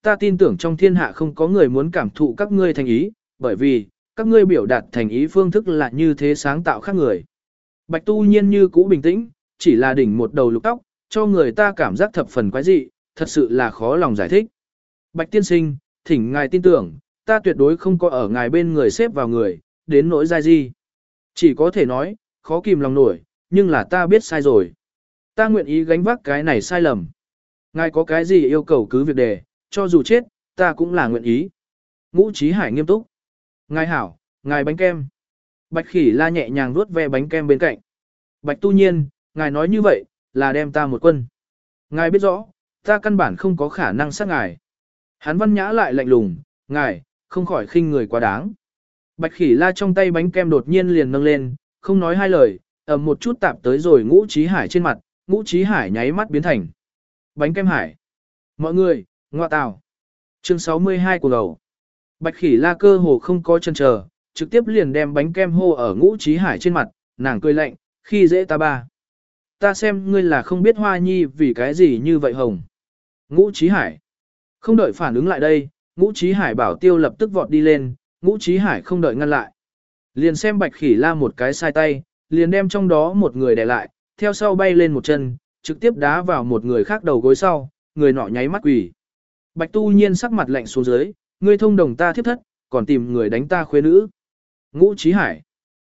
ta tin tưởng trong thiên hạ không có người muốn cảm thụ các ngươi thành ý, bởi vì, các ngươi biểu đạt thành ý phương thức là như thế sáng tạo khác người. Bạch Tu Nhiên như cũ bình tĩnh, chỉ là đỉnh một đầu lục tóc, cho người ta cảm giác thập phần quái dị, thật sự là khó lòng giải thích. Bạch tiên sinh, thỉnh ngài tin tưởng, ta tuyệt đối không có ở ngài bên người xếp vào người, đến nỗi dai gì. Chỉ có thể nói, khó kìm lòng nổi, nhưng là ta biết sai rồi. Ta nguyện ý gánh vác cái này sai lầm. Ngài có cái gì yêu cầu cứ việc đề, cho dù chết, ta cũng là nguyện ý. Ngũ Chí Hải nghiêm túc. Ngài hảo, ngài bánh kem. Bạch Khỉ La nhẹ nhàng vuốt ve bánh kem bên cạnh. Bạch Tu Nhiên, ngài nói như vậy, là đem ta một quân. Ngài biết rõ, ta căn bản không có khả năng sát ngài. Hắn văn nhã lại lạnh lùng, ngài, không khỏi khinh người quá đáng. Bạch Khỉ La trong tay bánh kem đột nhiên liền nâng lên, không nói hai lời, ầm một chút tạp tới rồi Ngũ Chí Hải trên mặt, Ngũ Chí Hải nháy mắt biến thành bánh kem hải. Mọi người, ngoa tào. Chương 62 của gầu. Bạch Khỉ La cơ hồ không có chân chờ, trực tiếp liền đem bánh kem hô ở Ngũ Chí Hải trên mặt, nàng cười lạnh, khi dễ ta ba. Ta xem ngươi là không biết Hoa Nhi vì cái gì như vậy hồng. Ngũ Chí Hải. Không đợi phản ứng lại đây, Ngũ Chí Hải bảo tiêu lập tức vọt đi lên, Ngũ Chí Hải không đợi ngăn lại. Liền xem Bạch Khỉ La một cái sai tay, liền đem trong đó một người đè lại, theo sau bay lên một chân, trực tiếp đá vào một người khác đầu gối sau, người nọ nháy mắt quỷ. Bạch Tu Nhiên sắc mặt lạnh xuống dưới, ngươi thông đồng ta thiếp thất, còn tìm người đánh ta khuê nữ. Ngũ Chí Hải.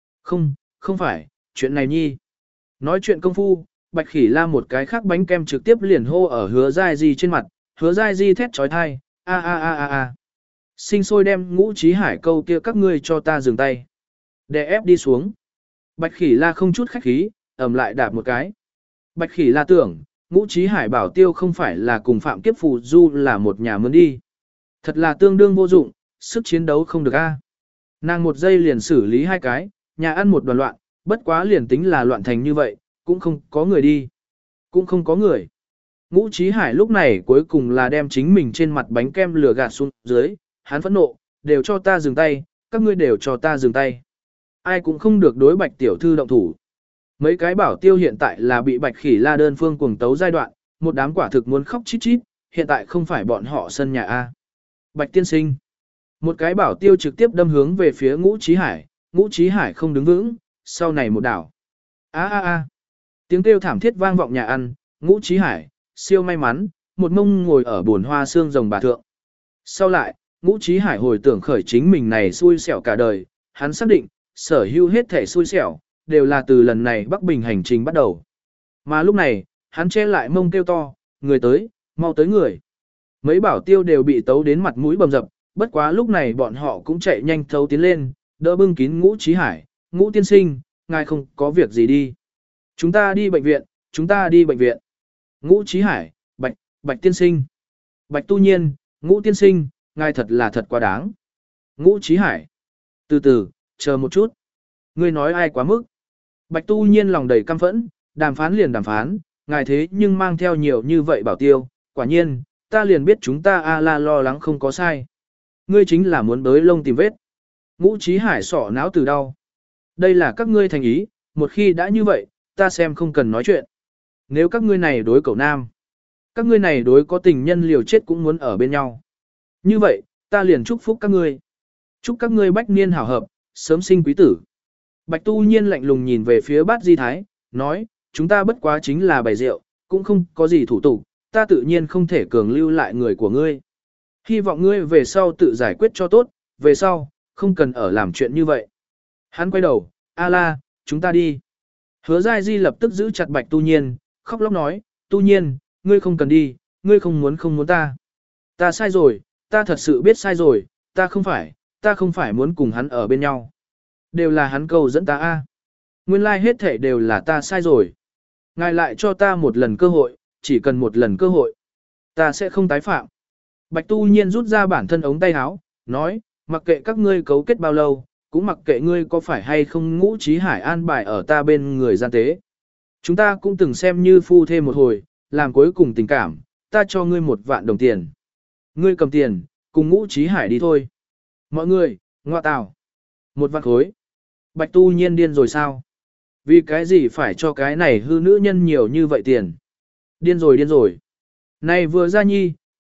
Không phải, chuyện này nhi. Nói chuyện công phu, Bạch Khỉ La một cái khác bánh kem trực tiếp liền hô ở Hứa Giai Di trên mặt, Hứa Giai Di thét trói thai, a a a a a. Sinh sôi đem Ngũ Chí Hải câu kia các ngươi cho ta dừng tay. Đè ép đi xuống. Bạch Khỉ La không chút khách khí, ầm lại đạp một cái. Bạch Khỉ La tưởng, Ngũ Chí Hải bảo tiêu không phải là cùng Phạm Kiếp Phù Du là một nhà mướn đi. Thật là tương đương vô dụng, sức chiến đấu không được a. Nàng một giây liền xử lý hai cái, nhà ăn một đoàn loạn, bất quá liền tính là loạn thành như vậy, cũng không có người đi. Cũng không có người. Ngũ Chí Hải lúc này cuối cùng là đem chính mình trên mặt bánh kem lửa gạt xuống dưới, hắn phẫn nộ, đều cho ta dừng tay, các ngươi đều cho ta dừng tay. Ai cũng không được đối Bạch tiểu thư động thủ. Mấy cái bảo tiêu hiện tại là bị Bạch Khỉ La đơn phương cuồng tấu giai đoạn, một đám quả thực muốn khóc chít chít, hiện tại không phải bọn họ sân nhà A. Bạch tiên sinh. Một cái bảo tiêu trực tiếp đâm hướng về phía Ngũ Chí Hải, Ngũ Chí Hải không đứng vững, sau này một đảo. A a a. Tiếng kêu thảm thiết vang vọng nhà ăn, Ngũ Chí Hải, siêu may mắn, một mông ngồi ở buồn hoa xương rồng bà thượng. Sau lại, Ngũ Chí Hải hồi tưởng khởi chính mình này xui xẻo cả đời, hắn xác định, sở hữu hết thể xui xẻo, đều là từ lần này Bắc Bình hành trình bắt đầu. Mà lúc này, hắn che lại mông kêu to, người tới, mau tới người. Mấy bảo tiêu đều bị tấu đến mặt mũi bầm dập, bất quá lúc này bọn họ cũng chạy nhanh thấu tiến lên, đỡ bưng kín Ngũ Chí Hải, Ngũ tiên sinh, ngài không có việc gì đi. Chúng ta đi bệnh viện, chúng ta đi bệnh viện. Ngũ Chí Hải, Bạch tiên sinh. Bạch Tu Nhiên, Ngũ tiên sinh, ngài thật là thật quá đáng. Ngũ Chí Hải, từ từ, chờ một chút. Ngươi nói ai quá mức. Bạch Tu Nhiên lòng đầy căm phẫn, đàm phán liền đàm phán, ngài thế nhưng mang theo nhiều như vậy bảo tiêu, quả nhiên, ta liền biết chúng ta la lo lắng không có sai. Ngươi chính là muốn bới lông tìm vết. Ngũ Chí Hải sọ não từ đau. Đây là các ngươi thành ý, một khi đã như vậy, ta xem không cần nói chuyện. Nếu các ngươi này đối cậu nam, các ngươi này đối có tình nhân liều chết cũng muốn ở bên nhau. Như vậy, ta liền chúc phúc các ngươi. Chúc các ngươi bách niên hảo hợp, sớm sinh quý tử. Bạch Tu Nhiên lạnh lùng nhìn về phía Bát Di Thái, nói, chúng ta bất quá chính là bày rượu, cũng không có gì thủ tục, ta tự nhiên không thể cường lưu lại người của ngươi. Hy vọng ngươi về sau tự giải quyết cho tốt, về sau, không cần ở làm chuyện như vậy. Hắn quay đầu, A-la, chúng ta đi. Hứa Giai Di lập tức giữ chặt Bạch Tu Nhiên, khóc lóc nói, Tu Nhiên, ngươi không cần đi, ngươi không muốn ta. Ta sai rồi, ta thật sự biết sai rồi, ta không phải muốn cùng hắn ở bên nhau. Đều là hắn cầu dẫn ta a. Nguyên lai hết thể đều là ta sai rồi. Ngài lại cho ta một lần cơ hội, chỉ cần một lần cơ hội. Ta sẽ không tái phạm. Bạch Tu Nhiên rút ra bản thân ống tay áo, nói, mặc kệ các ngươi cấu kết bao lâu, cũng mặc kệ ngươi có phải hay không Ngũ Chí Hải an bài ở ta bên người gian tế. Chúng ta cũng từng xem như phu thêm một hồi, làm cuối cùng tình cảm, ta cho ngươi 1.000.000 đồng tiền. Ngươi cầm tiền, cùng Ngũ Chí Hải đi thôi. Mọi người, ngoa tào. 1.000.000 khối. Bạch Tu Nhiên điên rồi sao? Vì cái gì phải cho cái này hư nữ nhân nhiều như vậy tiền? Điên rồi. Này vừa ra nhi,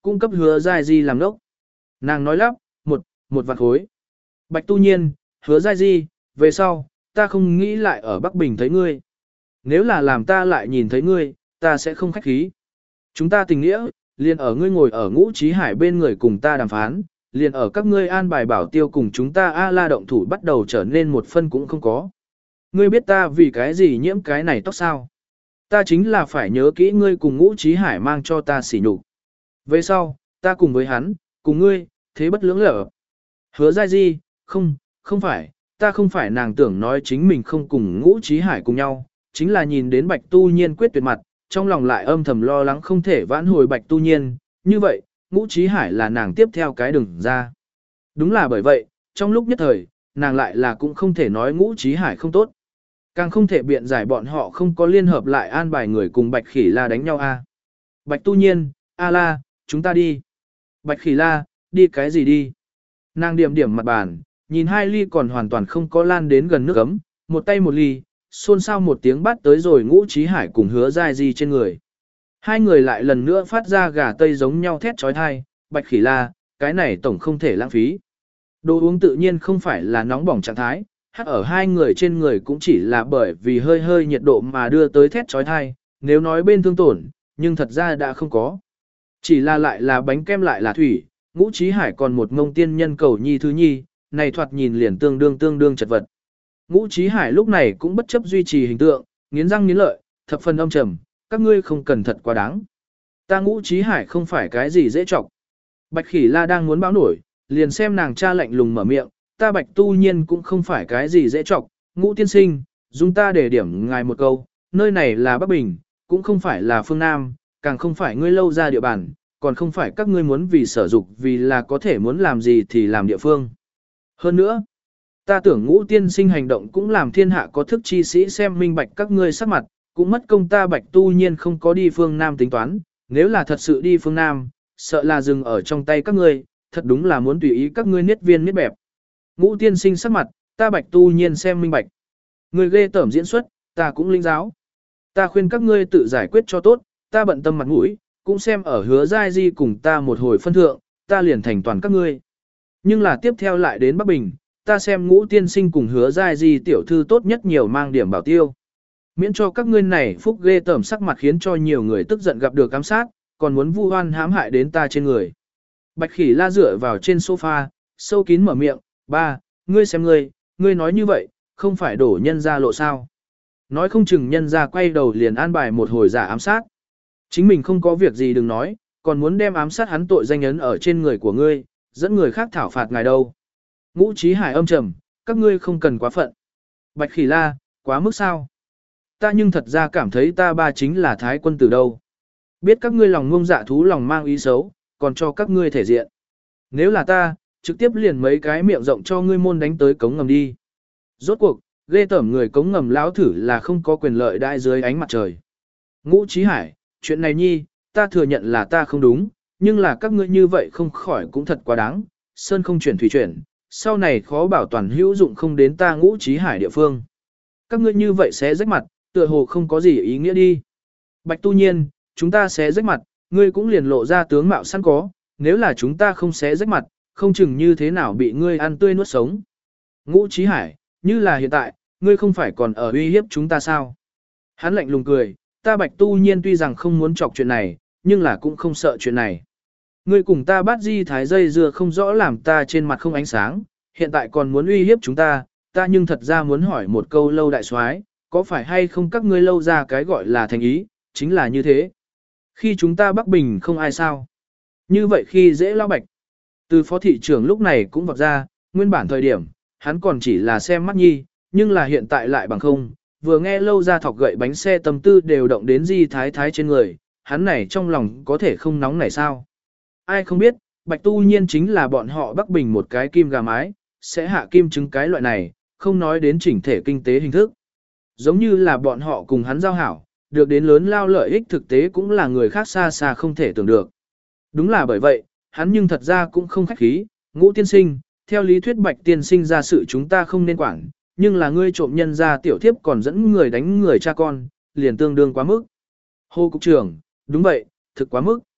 cung cấp Hứa Giai Di làm đốc. Nàng nói lắp, một vạn khối. Bạch Tu Nhiên, Hứa Giai Di, về sau, ta không nghĩ lại ở Bắc Bình thấy ngươi. Nếu là làm ta lại nhìn thấy ngươi, ta sẽ không khách khí. Chúng ta tình nghĩa, liền ở ngươi ngồi ở Ngũ Chí Hải bên người cùng ta đàm phán, liền ở các ngươi an bài bảo tiêu cùng chúng ta A-la động thủ bắt đầu trở nên một phân cũng không có. Ngươi biết ta vì cái gì nhiễm cái này tóc sao? Ta chính là phải nhớ kỹ ngươi cùng Ngũ Chí Hải mang cho ta sỉ nhục. Về sau, ta cùng với hắn, cùng ngươi, thế bất lưỡng lở. Hứa Giai Di, không phải, ta không phải nàng tưởng nói chính mình không cùng Ngũ Chí Hải cùng nhau, chính là nhìn đến Bạch Tu Nhiên quyết tuyệt mặt, trong lòng lại âm thầm lo lắng không thể vãn hồi Bạch Tu Nhiên, như vậy, Ngũ Chí Hải là nàng tiếp theo cái đường ra. Đúng là bởi vậy, trong lúc nhất thời, nàng lại là cũng không thể nói Ngũ Chí Hải không tốt. Càng không thể biện giải bọn họ không có liên hợp lại an bài người cùng Bạch Khỉ La đánh nhau a. Bạch Tu Nhiên, A La, chúng ta đi. Bạch Khỉ La, đi cái gì đi? Nàng điểm điểm mặt bàn, nhìn hai ly còn hoàn toàn không có lan đến gần nước ấm, một tay một ly, xôn xao một tiếng bắt tới rồi Ngũ Chí Hải cùng Hứa Giai Di trên người. Hai người lại lần nữa phát ra gà tây giống nhau thét trói thai, Bạch Khỉ La, cái này tổng không thể lãng phí. Đồ uống tự nhiên không phải là nóng bỏng trạng thái, hắt ở hai người trên người cũng chỉ là bởi vì hơi hơi nhiệt độ mà đưa tới thét trói thai, nếu nói bên thương tổn, nhưng thật ra đã không có. Chỉ là lại là bánh kem lại là thủy, Ngũ Chí Hải còn một ngông tiên nhân cầu nhi thứ nhi, này thoạt nhìn liền tương đương chật vật. Ngũ Chí Hải lúc này cũng bất chấp duy trì hình tượng, nghiến răng nghiến lợi, thập phần âm trầm, các ngươi không cần thật quá đáng. Ta Ngũ Chí Hải không phải cái gì dễ chọc. Bạch Khỉ La đang muốn báo nổi, liền xem nàng cha lạnh lùng mở miệng, ta Bạch Tu Nhiên cũng không phải cái gì dễ chọc, Ngũ tiên sinh, dùng ta để điểm ngài một câu, nơi này là Bắc Bình, cũng không phải là phương Nam, càng không phải ngươi lâu ra địa bàn, còn không phải các ngươi muốn vì sở dục vì là có thể muốn làm gì thì làm địa phương. Hơn nữa, ta tưởng Ngũ tiên sinh hành động cũng làm thiên hạ có thức chi sĩ xem minh bạch các ngươi sắc mặt, cũng mất công ta Bạch Tu Nhiên không có đi phương Nam tính toán, nếu là thật sự đi phương Nam, sợ là dừng ở trong tay các ngươi, thật đúng là muốn tùy ý các ngươi niết viên niết bẹp. Ngũ tiên sinh sắc mặt, ta Bạch Tu Nhiên xem minh bạch. Người ghê tởm diễn xuất, ta cũng linh giáo. Ta khuyên các ngươi tự giải quyết cho tốt, ta bận tâm mặt mũi, cũng xem ở Hứa Giai Di cùng ta một hồi phân thượng, ta liền thành toàn các ngươi. Nhưng là tiếp theo lại đến Bắc Bình, ta xem Ngũ tiên sinh cùng Hứa Giai Di tiểu thư tốt nhất nhiều mang điểm bảo tiêu. Miễn cho các ngươi này phúc ghê tởm sắc mặt khiến cho nhiều người tức giận gặp được ám sát, còn muốn vu oan hãm hại đến ta trên người. Bạch Khỉ La dựa vào trên sofa, sâu kín mở miệng, ba, ngươi xem ngươi nói như vậy, không phải đổ nhân ra lộ sao. Nói không chừng nhân ra quay đầu liền an bài một hồi giả ám sát. Chính mình không có việc gì đừng nói, còn muốn đem ám sát hắn tội danh ấn ở trên người của ngươi, dẫn người khác thảo phạt ngài đâu. Ngũ Chí Hải âm trầm, các ngươi không cần quá phận. Bạch Khỉ La, quá mức sao? Ta nhưng thật ra cảm thấy ta ba chính là thái quân tử đâu. Biết các ngươi lòng ngông dạ thú lòng mang ý xấu, còn cho các ngươi thể diện. Nếu là ta, trực tiếp liền mấy cái miệng rộng cho ngươi môn đánh tới cống ngầm đi. Rốt cuộc, ghê tởm người cống ngầm lão thử là không có quyền lợi đại dưới ánh mặt trời. Ngũ Chí Hải, chuyện này nhi, ta thừa nhận là ta không đúng, nhưng là các ngươi như vậy không khỏi cũng thật quá đáng. Sơn không chuyển thủy chuyển, sau này khó bảo toàn hữu dụng không đến ta Ngũ Chí Hải địa phương. Các ngươi như vậy sẽ rách mặt, tựa hồ không có gì ý nghĩa đi. Bạch Tu Nhiên, chúng ta sẽ rách mặt, ngươi cũng liền lộ ra tướng mạo sẵn có, nếu là chúng ta không sẽ rách mặt, không chừng như thế nào bị ngươi ăn tươi nuốt sống. Ngũ Chí Hải, như là hiện tại, ngươi không phải còn ở uy hiếp chúng ta sao? Hắn lạnh lùng cười, ta Bạch Tu Nhiên tuy rằng không muốn chọc chuyện này, nhưng là cũng không sợ chuyện này. Ngươi cùng ta bắt di thái dây dưa không rõ làm ta trên mặt không ánh sáng, hiện tại còn muốn uy hiếp chúng ta nhưng thật ra muốn hỏi một câu lâu đại soái, có phải hay không các ngươi lâu ra cái gọi là thành ý, chính là như thế. Khi chúng ta Bắc Bình không ai sao. Như vậy khi dễ lao Bạch. Từ phó thị trưởng lúc này cũng vọt ra, nguyên bản thời điểm, hắn còn chỉ là xem mắt nhi, nhưng là hiện tại lại bằng không, vừa nghe lâu ra thọc gậy bánh xe tâm tư đều động đến di thái thái trên người, hắn này trong lòng có thể không nóng này sao. Ai không biết, Bạch Tu Nhiên chính là bọn họ Bắc Bình một cái kim gà mái, sẽ hạ kim trứng cái loại này, không nói đến chỉnh thể kinh tế hình thức. Giống như là bọn họ cùng hắn giao hảo, được đến lớn lao lợi ích thực tế cũng là người khác xa xa không thể tưởng được. Đúng là bởi vậy, hắn nhưng thật ra cũng không khách khí, Ngũ tiên sinh, theo lý thuyết Bạch tiên sinh ra sự chúng ta không nên quản, nhưng là ngươi trộm nhân ra tiểu thiếp còn dẫn người đánh người cha con, liền tương đương quá mức. Hồ cục trưởng, đúng vậy, thực quá mức.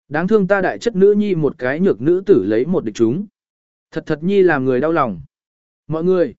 Đáng thương ta đại chất nữ nhi một cái nhược nữ tử lấy một địch chúng. Thật thật nhi làm người đau lòng. Mọi người,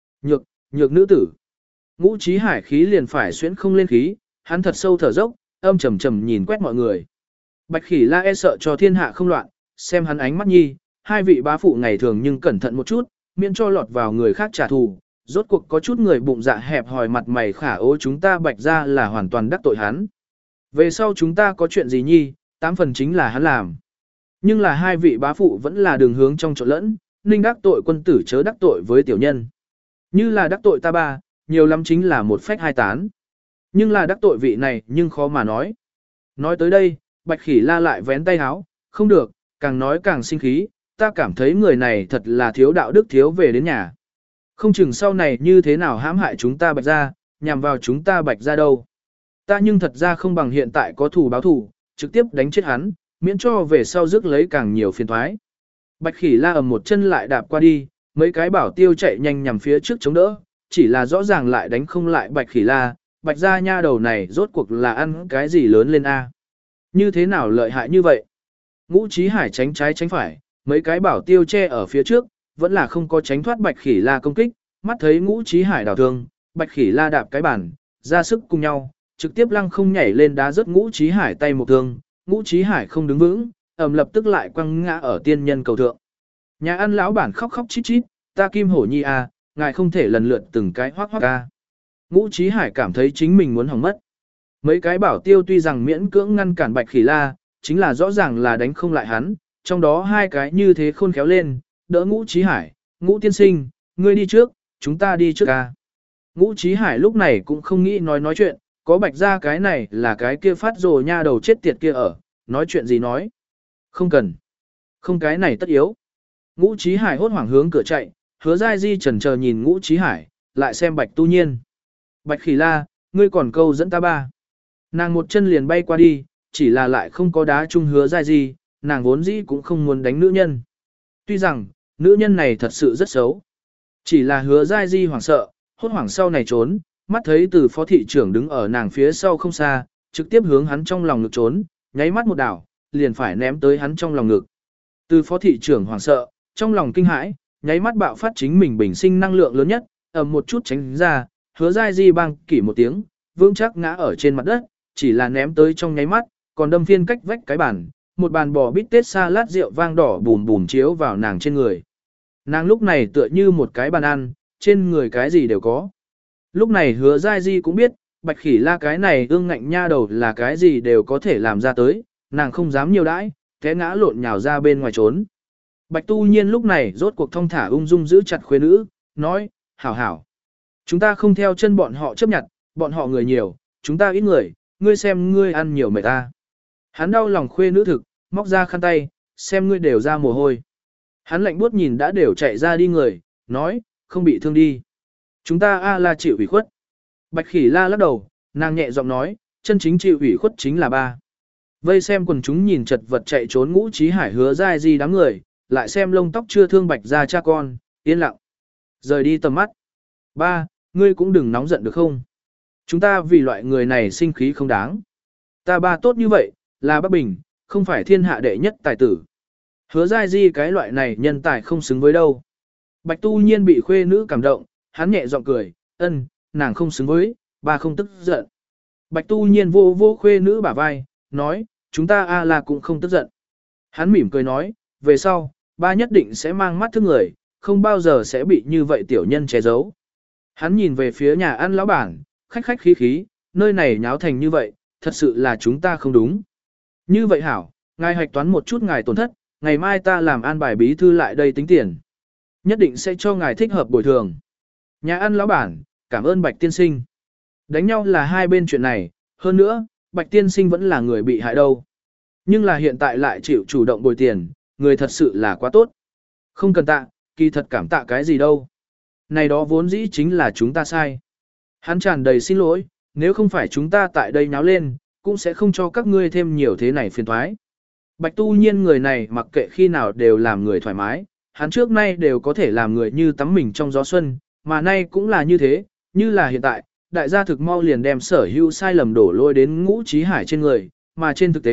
nhược nữ tử. Ngũ Chí Hải khí liền phải xuyễn không lên khí, hắn thật sâu thở dốc, âm trầm trầm nhìn quét mọi người. Bạch Khỉ La e sợ cho thiên hạ không loạn, xem hắn ánh mắt nhi, hai vị bá phụ ngày thường nhưng cẩn thận một chút, miễn cho lọt vào người khác trả thù. Rốt cuộc có chút người bụng dạ hẹp hòi mặt mày khả ố chúng ta Bạch ra là hoàn toàn đắc tội hắn. Về sau chúng ta có chuyện gì nhi, 8 phần chính là hắn làm. Nhưng là hai vị bá phụ vẫn là đường hướng trong trộn lẫn, ninh đắc tội quân tử chớ đắc tội với tiểu nhân. Như là đắc tội ta ba, nhiều lắm chính là một phách hai tán. Nhưng là đắc tội vị này nhưng khó mà nói. Nói tới đây, Bạch Khỉ La lại vén tay háo, không được, càng nói càng sinh khí, ta cảm thấy người này thật là thiếu đạo đức thiếu về đến nhà. Không chừng sau này như thế nào hãm hại chúng ta Bạch ra, nhằm vào chúng ta Bạch ra đâu. Ta nhưng thật ra không bằng hiện tại có thù báo thù, trực tiếp đánh chết hắn, miễn cho về sau rước lấy càng nhiều phiền toái. Bạch Khỉ La ầm một chân lại đạp qua đi, mấy cái bảo tiêu chạy nhanh nhằm phía trước chống đỡ, chỉ là rõ ràng lại đánh không lại Bạch Khỉ La, Bạch gia nha đầu này rốt cuộc là ăn cái gì lớn lên a? Như thế nào lợi hại như vậy? Ngũ Chí Hải tránh trái tránh phải, mấy cái bảo tiêu che ở phía trước, vẫn là không có tránh thoát Bạch Khỉ La công kích, mắt thấy Ngũ Chí Hải đào thương, Bạch Khỉ La đạp cái bàn, ra sức cùng nhau, trực tiếp lăng không nhảy lên đá rớt Ngũ Chí Hải tay một thương, Ngũ Chí Hải không đứng vững, lập tức lại quăng ngã ở tiên nhân cầu thượng. Nhà ăn lão bản khóc khóc chít chít, ta Kim Hổ Nhi à, ngài không thể lần lượt từng cái hoác hoác ca. Ngũ Chí Hải cảm thấy chính mình muốn hỏng mất. Mấy cái bảo tiêu tuy rằng miễn cưỡng ngăn cản Bạch Khỉ La, chính là rõ ràng là đánh không lại hắn, trong đó hai cái như thế khôn khéo lên, đỡ Ngũ Chí Hải, Ngũ tiên sinh, ngươi đi trước, chúng ta đi trước ca. Ngũ Chí Hải lúc này cũng không nghĩ nói chuyện, có Bạch ra cái này là cái kia phát rồ nha đầu chết tiệt kia ở, nói chuyện gì nói. Không cần. Không cái này tất yếu. Ngũ Chí Hải hốt hoảng hướng cửa chạy, Hứa Giai Di chần chờ nhìn Ngũ Chí Hải, lại xem Bạch Tu Nhiên. Bạch Khỉ La, ngươi còn câu dẫn ta ba. Nàng một chân liền bay qua đi, chỉ là lại không có đá chung Hứa Giai Di, nàng vốn dĩ cũng không muốn đánh nữ nhân. Tuy rằng, nữ nhân này thật sự rất xấu. Chỉ là Hứa Giai Di hoảng sợ, hốt hoảng sau này trốn, mắt thấy từ phó thị trưởng đứng ở nàng phía sau không xa, trực tiếp hướng hắn trong lòng ngực trốn, nháy mắt một đảo, liền phải ném tới hắn trong lòng ngực. Từ phó thị trưởng hoảng sợ, trong lòng kinh hãi, nháy mắt bạo phát chính mình bình sinh năng lượng lớn nhất, một chút tránh ra, Hứa Giai Di bang kỷ một tiếng, vững chắc ngã ở trên mặt đất, chỉ là ném tới trong nháy mắt, còn đâm phiên cách vách cái bàn, một bàn bò bít tết salad rượu vang đỏ bùm bùm chiếu vào nàng trên người. Nàng lúc này tựa như một cái bàn ăn, trên người cái gì đều có. Lúc này Hứa Giai Di cũng biết, Bạch Khỉ La cái này ương ngạnh nha đầu là cái gì đều có thể làm ra tới, nàng không dám nhiều đãi, té ngã lộn nhào ra bên ngoài trốn. Bạch Tu Nhiên lúc này rốt cuộc thong thả ung dung giữ chặt khuê nữ, nói, hảo hảo. Chúng ta không theo chân bọn họ chấp nhận, bọn họ người nhiều, chúng ta ít người, ngươi xem ngươi ăn nhiều mệt ta. Hắn đau lòng khuê nữ thực, móc ra khăn tay, xem ngươi đều ra mồ hôi. Hắn lạnh buốt nhìn đã đều chạy ra đi người, nói, không bị thương đi. Chúng ta là chịu ủy khuất. Bạch Khỉ La lắc đầu, nàng nhẹ giọng nói, chân chính chịu ủy khuất chính là ba. Vây xem quần chúng nhìn chật vật chạy trốn Ngũ Chí Hải Hứa Giai Di đám người, lại xem lông tóc chưa thương Bạch ra cha con, yên lặng. Rời đi tầm mắt. Ba, ngươi cũng đừng nóng giận được không? Chúng ta vì loại người này sinh khí không đáng. Ta ba tốt như vậy, là Bắc Bình, không phải thiên hạ đệ nhất tài tử. Hứa Giai Di cái loại này nhân tài không xứng với đâu. Bạch Tu Nhiên bị khuê nữ cảm động, hắn nhẹ giọng cười, nàng không xứng với, ba không tức giận. Bạch Tu Nhiên vô vô khuê nữ bả vai, nói, chúng ta là cũng không tức giận. Hắn mỉm cười nói, về sau, ba nhất định sẽ mang mắt thức người, không bao giờ sẽ bị như vậy tiểu nhân che giấu. Hắn nhìn về phía nhà ăn lão bản, khách khách khí khí, nơi này nháo thành như vậy, thật sự là chúng ta không đúng. Như vậy hảo, ngài hạch toán một chút ngài tổn thất, ngày mai ta làm an bài bí thư lại đây tính tiền. Nhất định sẽ cho ngài thích hợp bồi thường. Nhà ăn lão bản, cảm ơn Bạch tiên sinh. Đánh nhau là hai bên chuyện này, hơn nữa, Bạch tiên sinh vẫn là người bị hại đâu. Nhưng là hiện tại lại chịu chủ động bồi tiền, người thật sự là quá tốt. Không cần tạ, kỳ thật cảm tạ cái gì đâu. Này đó vốn dĩ chính là chúng ta sai. Hắn tràn đầy xin lỗi, nếu không phải chúng ta tại đây nháo lên, cũng sẽ không cho các ngươi thêm nhiều thế này phiền toái. Bạch Tu Nhiên người này mặc kệ khi nào đều làm người thoải mái, hắn trước nay đều có thể làm người như tắm mình trong gió xuân, mà nay cũng là như thế, như là hiện tại, đại gia thực mau liền đem sở hữu sai lầm đổ lôi đến Ngũ Chí Hải trên người, mà trên thực tế,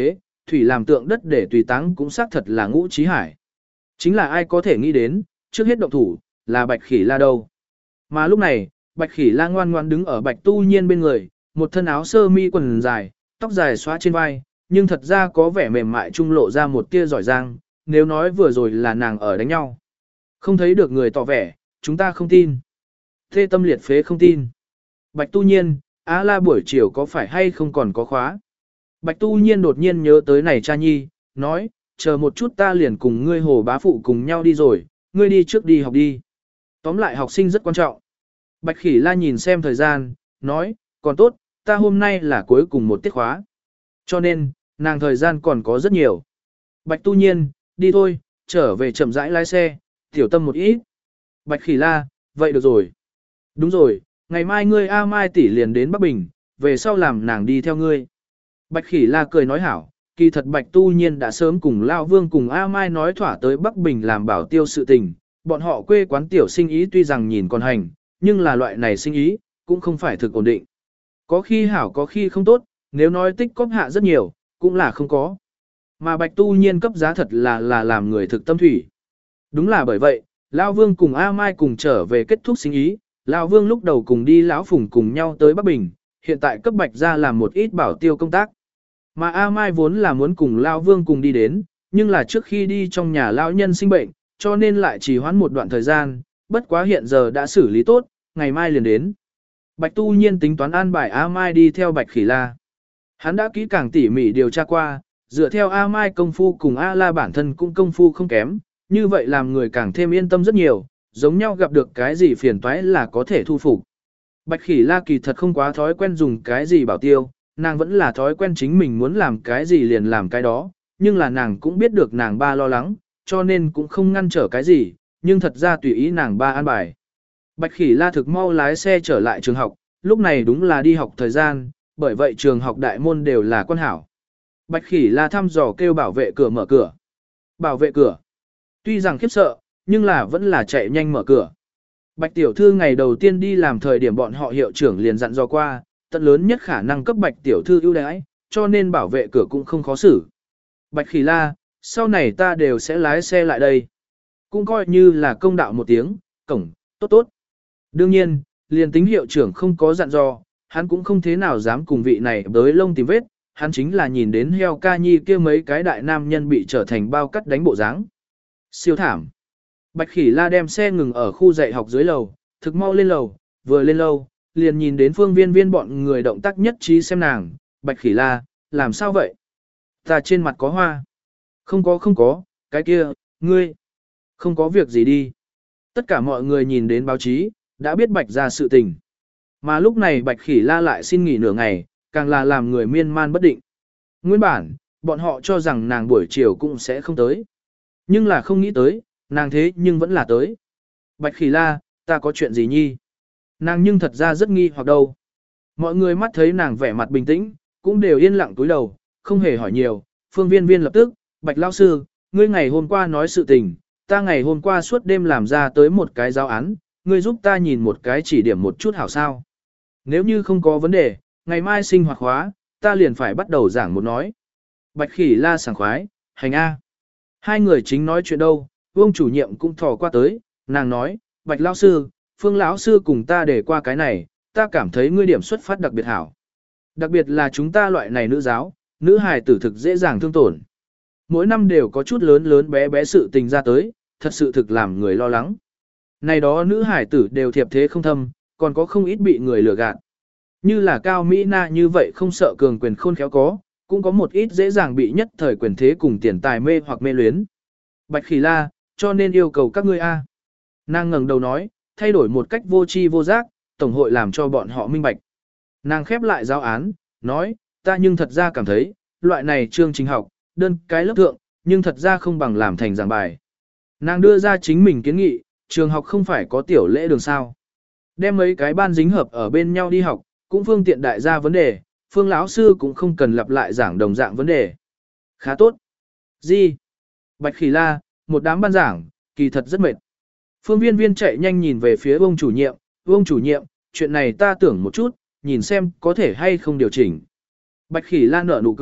thủy làm tượng đất để tùy táng cũng xác thật là Ngũ Chí Hải. Chính là ai có thể nghĩ đến, trước hết động thủ, là Bạch Khỉ La đâu. Mà lúc này, Bạch Khỉ La ngoan ngoan đứng ở Bạch Tu Nhiên bên người, một thân áo sơ mi quần dài, tóc dài xóa trên vai, nhưng thật ra có vẻ mềm mại trung lộ ra một tia giỏi giang, nếu nói vừa rồi là nàng ở đánh nhau. Không thấy được người tỏ vẻ, chúng ta không tin. Thê tâm liệt phế không tin. Bạch Tu Nhiên, Á La buổi chiều có phải hay không còn có khóa? Bạch Tu Nhiên đột nhiên nhớ tới này cha nhi, nói, chờ một chút ta liền cùng ngươi Hồ bá phụ cùng nhau đi rồi, ngươi đi trước đi học đi. Tóm lại học sinh rất quan trọng. Bạch Khỉ La nhìn xem thời gian, nói, còn tốt, ta hôm nay là cuối cùng một tiết khóa. Cho nên, nàng thời gian còn có rất nhiều. Bạch Tu Nhiên, đi thôi, trở về chậm rãi lái xe, tiểu tâm một ít. Bạch Khỉ La, vậy được rồi. Đúng rồi, ngày mai ngươi A Mai tỷ liền đến Bắc Bình, về sau làm nàng đi theo ngươi. Bạch Khỉ La cười nói hảo, kỳ thật Bạch Tu Nhiên đã sớm cùng Lao Vương cùng A Mai nói thỏa tới Bắc Bình làm bảo tiêu sự tình, bọn họ quê quán tiểu sinh ý tuy rằng nhìn còn hành, nhưng là loại này sinh ý, cũng không phải thực ổn định. Có khi hảo có khi không tốt, nếu nói tích cóp hạ rất nhiều, cũng là không có. Mà Bạch Tu Nhiên cấp giá thật là làm người thực tâm thủy. Đúng là bởi vậy, Lao Vương cùng A Mai cùng trở về kết thúc sinh ý, Lao Vương lúc đầu cùng đi Lão Phùng cùng nhau tới Bắc Bình, hiện tại cấp Bạch ra làm một ít bảo tiêu công tác. Mà A Mai vốn là muốn cùng Lao Vương cùng đi đến, nhưng là trước khi đi trong nhà Lão nhân sinh bệnh, cho nên lại trì hoãn một đoạn thời gian, bất quá hiện giờ đã xử lý tốt, ngày mai liền đến. Bạch Tu Nhiên tính toán an bài A Mai đi theo Bạch Khỉ La. Hắn đã kỹ càng tỉ mỉ điều tra qua, dựa theo A Mai công phu cùng A La bản thân cũng công phu không kém, như vậy làm người càng thêm yên tâm rất nhiều, giống nhau gặp được cái gì phiền toái là có thể thu phục. Bạch Khỉ La kỳ thật không quá thói quen dùng cái gì bảo tiêu, nàng vẫn là thói quen chính mình muốn làm cái gì liền làm cái đó, nhưng là nàng cũng biết được nàng ba lo lắng, cho nên cũng không ngăn trở cái gì, nhưng thật ra tùy ý nàng ba an bài. Bạch Khỉ La thực mau lái xe trở lại trường học, lúc này đúng là đi học thời gian, bởi vậy trường học đại môn đều là quan hảo. Bạch Khỉ La thăm dò kêu bảo vệ cửa mở cửa. Bảo vệ cửa. Tuy rằng khiếp sợ, nhưng là vẫn là chạy nhanh mở cửa. Bạch tiểu thư ngày đầu tiên đi làm thời điểm bọn họ hiệu trưởng liền dặn dò qua, tận lớn nhất khả năng cấp Bạch tiểu thư ưu đãi, cho nên bảo vệ cửa cũng không khó xử. Bạch Khỉ La, sau này ta đều sẽ lái xe lại đây. Cũng coi như là công đạo một tiếng, cổng, tốt tốt. Đương nhiên, liền tính hiệu trưởng không có dặn dò, hắn cũng không thế nào dám cùng vị này bới lông tìm vết, hắn chính là nhìn đến heo ca nhi kia mấy cái đại nam nhân bị trở thành bao cắt đánh bộ dáng. Siêu thảm. Bạch Khỉ La đem xe ngừng ở khu dạy học dưới lầu, thực mau lên lầu, vừa lên lầu, liền nhìn đến Phương Viên Viên bọn người động tác nhất trí xem nàng, Bạch Khỉ La, làm sao vậy? Ta trên mặt có hoa. Không có, cái kia, ngươi. Không có việc gì đi. Tất cả mọi người nhìn đến báo chí, đã biết Bạch ra sự tình. Mà lúc này Bạch Khỉ La lại xin nghỉ nửa ngày, càng là làm người miên man bất định. Nguyên bản, bọn họ cho rằng nàng buổi chiều cũng sẽ không tới. Nhưng là không nghĩ tới, nàng thế nhưng vẫn là tới. Bạch Khỉ La, ta có chuyện gì nhi? Nàng nhưng thật ra rất nghi hoặc đâu. Mọi người mắt thấy nàng vẻ mặt bình tĩnh, cũng đều yên lặng cúi đầu, không hề hỏi nhiều. Phương Viên Viên lập tức, Bạch Lão sư, ngươi ngày hôm qua nói sự tình, ta ngày hôm qua suốt đêm làm ra tới một cái giáo án, ngươi giúp ta nhìn một cái chỉ điểm một chút hảo sao. Nếu như không có vấn đề, ngày mai sinh hoạt khóa, ta liền phải bắt đầu giảng một nói. Bạch Khỉ La sảng khoái, hành A. Hai người chính nói chuyện đâu, Vương chủ nhiệm cũng thò qua tới, nàng nói, Bạch Lão sư, Phương lão sư cùng ta để qua cái này, ta cảm thấy ngươi điểm xuất phát đặc biệt hảo. Đặc biệt là chúng ta loại này nữ giáo, nữ hài tử thực dễ dàng thương tổn. Mỗi năm đều có chút lớn lớn bé bé sự tình ra tới, thật sự thực làm người lo lắng. Này đó nữ hải tử đều thiệp thế không thâm, còn có không ít bị người lừa gạt. Như là Cao Mỹ Na như vậy không sợ cường quyền khôn khéo có, cũng có một ít dễ dàng bị nhất thời quyền thế cùng tiền tài mê hoặc mê luyến. Bạch Khỉ La, cho nên yêu cầu các ngươi A. Nàng ngẩng đầu nói, thay đổi một cách vô tri vô giác, Tổng hội làm cho bọn họ minh bạch. Nàng khép lại giáo án, nói, ta nhưng thật ra cảm thấy, loại này chương trình học, đơn cái lớp thượng, nhưng thật ra không bằng làm thành giảng bài. Nàng đưa ra chính mình kiến nghị, trường học không phải có tiểu lễ đường sao. Đem mấy cái ban dính hợp ở bên nhau đi học, cũng phương tiện đại gia vấn đề, Phương lão sư cũng không cần lặp lại giảng đồng dạng vấn đề. Khá tốt. Gì? Bạch Khỉ La, một đám ban giảng, kỳ thật rất mệt. Phương Viên Viên chạy nhanh nhìn về phía ông chủ nhiệm, ông chủ nhiệm, chuyện này ta tưởng một chút, nhìn xem có thể hay không điều chỉnh. Bạch Khỉ La nở nụ cười,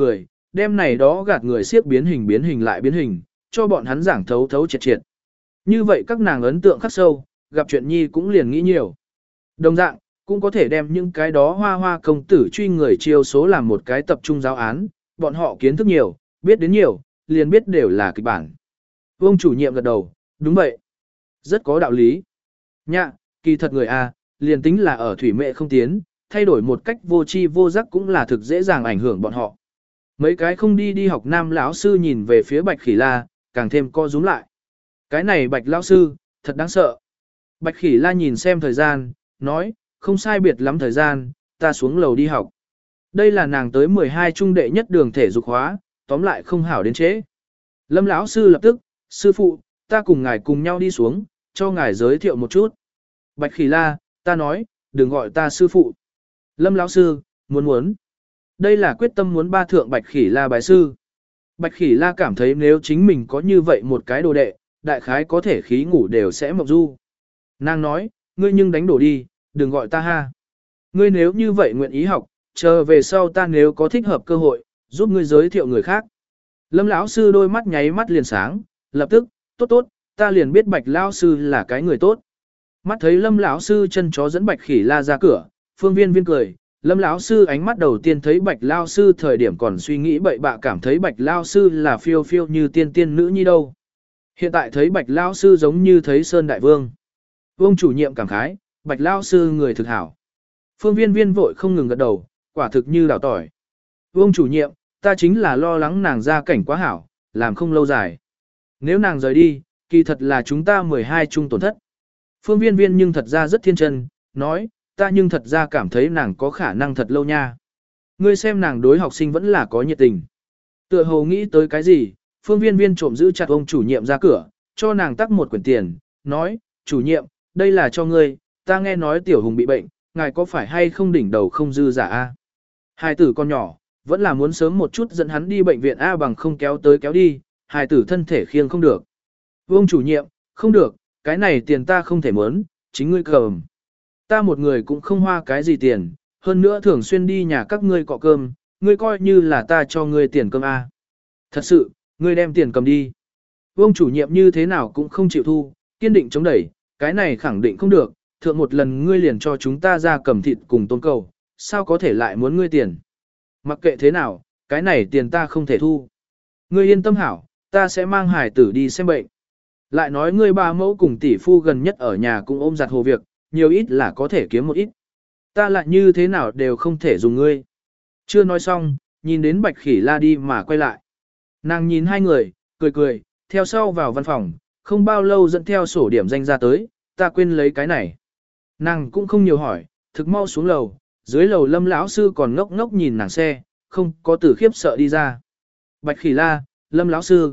đem này đó gạt người siếc biến hình lại biến hình, cho bọn hắn giảng thấu thấu triệt triệt. Như vậy các nàng ấn tượng khắc sâu, gặp chuyện nhi cũng liền nghĩ nhiều. Đồng dạng, cũng có thể đem những cái đó hoa hoa công tử truy người chiêu số làm một cái tập trung giáo án, bọn họ kiến thức nhiều, biết đến nhiều, liền biết đều là kịch bản. Vương chủ nhiệm gật đầu, đúng vậy. Rất có đạo lý. Nhạ, kỳ thật người A, liền tính là ở thủy mệ không tiến, thay đổi một cách vô tri vô giác cũng là thực dễ dàng ảnh hưởng bọn họ. Mấy cái không đi học nam lão sư nhìn về phía Bạch Khỉ La, càng thêm co rúm lại. Cái này Bạch lão sư, thật đáng sợ. Bạch Khỉ La nhìn xem thời gian, nói, không sai biệt lắm thời gian, ta xuống lầu đi học. Đây là nàng tới 12 trung đệ nhất đường thể dục hóa, tóm lại không hảo đến trễ. Lâm lão sư lập tức, sư phụ, ta cùng ngài cùng nhau đi xuống, cho ngài giới thiệu một chút. Bạch Khỉ La, ta nói, đừng gọi ta sư phụ. Lâm lão sư, muốn. Đây là quyết tâm muốn ba thượng Bạch Khỉ La bái sư. Bạch Khỉ La cảm thấy nếu chính mình có như vậy một cái đồ đệ, đại khái có thể khí ngủ đều sẽ mộng du. Nàng nói, ngươi nhưng đánh đổ đi, đừng gọi ta ha. Ngươi nếu như vậy nguyện ý học, chờ về sau ta nếu có thích hợp cơ hội, giúp ngươi giới thiệu người khác. Lâm lão sư đôi mắt nháy mắt liền sáng, lập tức, tốt, ta liền biết Bạch lão sư là cái người tốt. Mắt thấy Lâm lão sư chân chó dẫn Bạch Khỉ La ra cửa, Phương Viên cười, Lâm lão sư ánh mắt đầu tiên thấy Bạch lão sư thời điểm còn suy nghĩ bậy bạ cảm thấy Bạch lão sư là phiêu phiêu như tiên nữ nhi đâu. Hiện tại thấy Bạch lão sư giống như thấy Sơn Đại Vương. Vương chủ nhiệm cảm khái, Bạch lão sư người thực hảo. Phương Viên vội không ngừng gật đầu, quả thực như đào tỏi. Vương chủ nhiệm, ta chính là lo lắng nàng ra cảnh quá hảo, làm không lâu dài. Nếu nàng rời đi, kỳ thật là chúng ta 12 chung tổn thất. Phương Viên nhưng thật ra rất thiên chân, nói, ta nhưng thật ra cảm thấy nàng có khả năng thật lâu nha. Ngươi xem nàng đối học sinh vẫn là có nhiệt tình. Tựa hồ nghĩ tới cái gì, Phương Viên trộm giữ chặt ông chủ nhiệm ra cửa, cho nàng tắc một quyển tiền, nói, chủ nhiệm, đây là cho ngươi, ta nghe nói Tiểu Hùng bị bệnh, ngài có phải hay không đỉnh đầu không dư giả a? Hai tử con nhỏ, vẫn là muốn sớm một chút dẫn hắn đi bệnh viện A bằng không kéo tới kéo đi, hai tử thân thể khiêng không được. Vương chủ nhiệm, không được, cái này tiền ta không thể mớn, chính ngươi cầm. Ta một người cũng không hoa cái gì tiền, hơn nữa thường xuyên đi nhà các ngươi cọ cơm, ngươi coi như là ta cho ngươi tiền cơm A. Thật sự, ngươi đem tiền cầm đi. Vương chủ nhiệm như thế nào cũng không chịu thu, kiên định chống đẩy, cái này khẳng định không được, thượng một lần ngươi liền cho chúng ta ra cầm thịt cùng tôn cầu, sao có thể lại muốn ngươi tiền. Mặc kệ thế nào, cái này tiền ta không thể thu. Ngươi yên tâm hảo, ta sẽ mang hải tử đi xem bệnh. Lại nói ngươi ba mẫu cùng tỷ phu gần nhất ở nhà cũng ôm giặt hồ việc, nhiều ít là có thể kiếm một ít. Ta lại như thế nào đều không thể dùng ngươi. Chưa nói xong, nhìn đến Bạch Khỉ La đi mà quay lại. Nàng nhìn hai người, cười, theo sau vào văn phòng, không bao lâu dẫn theo sổ điểm danh ra tới, ta quên lấy cái này. Nàng cũng không nhiều hỏi, thực mau xuống lầu, dưới lầu Lâm lão sư còn ngốc ngốc nhìn nàng xe, không có từ khiếp sợ đi ra. Bạch Khỉ La, Lâm lão sư.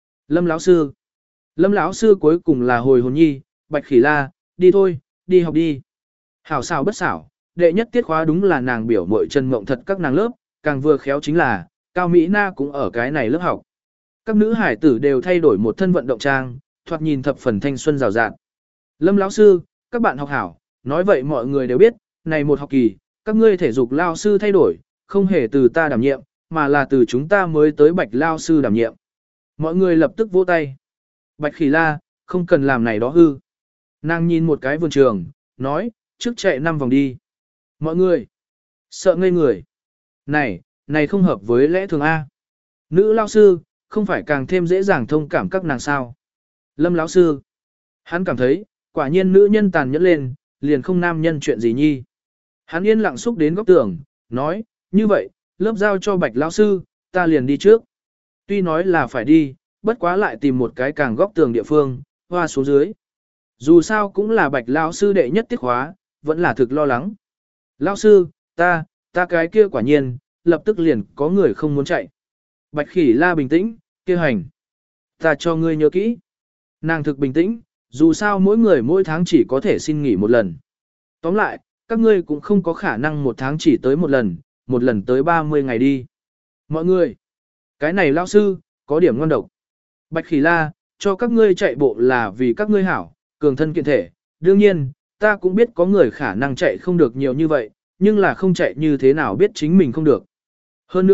Lâm lão sư cuối cùng là hồi hồn nhi, Bạch Khỉ La, đi thôi, đi học đi. Hảo xảo bất xảo, đệ nhất tiết khóa đúng là nàng biểu muội Trần Mộng Thật các nàng lớp, càng vừa khéo chính là, Cao Mỹ Na cũng ở cái này lớp học. Các nữ hải tử đều thay đổi một thân vận động trang, thoạt nhìn thập phần thanh xuân rào rạt. Lâm lão sư, các bạn học hảo, nói vậy mọi người đều biết, này một học kỳ, các ngươi thể dục lao sư thay đổi, không hề từ ta đảm nhiệm, mà là từ chúng ta mới tới Bạch lao sư đảm nhiệm. Mọi người lập tức vỗ tay. Bạch Khỉ La, không cần làm này đó hư. Nàng nhìn một cái vườn trường, nói, trước chạy 5 vòng đi. Mọi người, sợ ngây người. Này không hợp với lẽ thường A. Nữ lao sư, không phải càng thêm dễ dàng thông cảm các nàng sao. Lâm lão sư, hắn cảm thấy, quả nhiên nữ nhân tàn nhẫn lên, liền không nam nhân chuyện gì nhi. Hắn yên lặng xúc đến góc tường, nói, như vậy, lớp giao cho Bạch lão sư, ta liền đi trước. Tuy nói là phải đi, bất quá lại tìm một cái càng góc tường địa phương, hoa xuống dưới. Dù sao cũng là Bạch lão sư đệ nhất tiết khóa, vẫn là thực lo lắng. Lão sư, ta cái kia quả nhiên, lập tức liền có người không muốn chạy. Bạch Khỉ La bình tĩnh, kia hành. Ta cho ngươi nhớ kỹ. Nàng thực bình tĩnh, dù sao mỗi người mỗi tháng chỉ có thể xin nghỉ một lần. Tóm lại, các ngươi cũng không có khả năng một tháng chỉ tới một lần tới 30 ngày đi. Mọi người, cái này lão sư, có điểm ngon độc. Bạch Khỉ La, cho các ngươi chạy bộ là vì các ngươi hảo, cường thân kiện thể. Đương nhiên, ta cũng biết có người khả năng chạy không được nhiều như vậy, nhưng là không chạy như thế nào biết chính mình không được. Hơn nữa,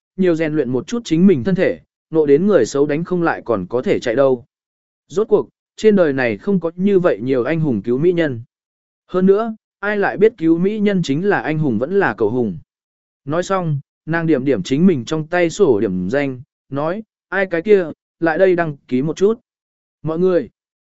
nhiều rèn luyện một chút chính mình thân thể, nộ đến người xấu đánh không lại còn có thể chạy đâu. Rốt cuộc, trên đời này không có như vậy nhiều anh hùng cứu mỹ nhân. Hơn nữa, ai lại biết cứu mỹ nhân chính là anh hùng vẫn là cầu hùng. Nói xong, nàng điểm điểm chính mình trong tay sổ điểm danh, nói, ai cái kia, lại đây đăng ký một chút. Mọi người,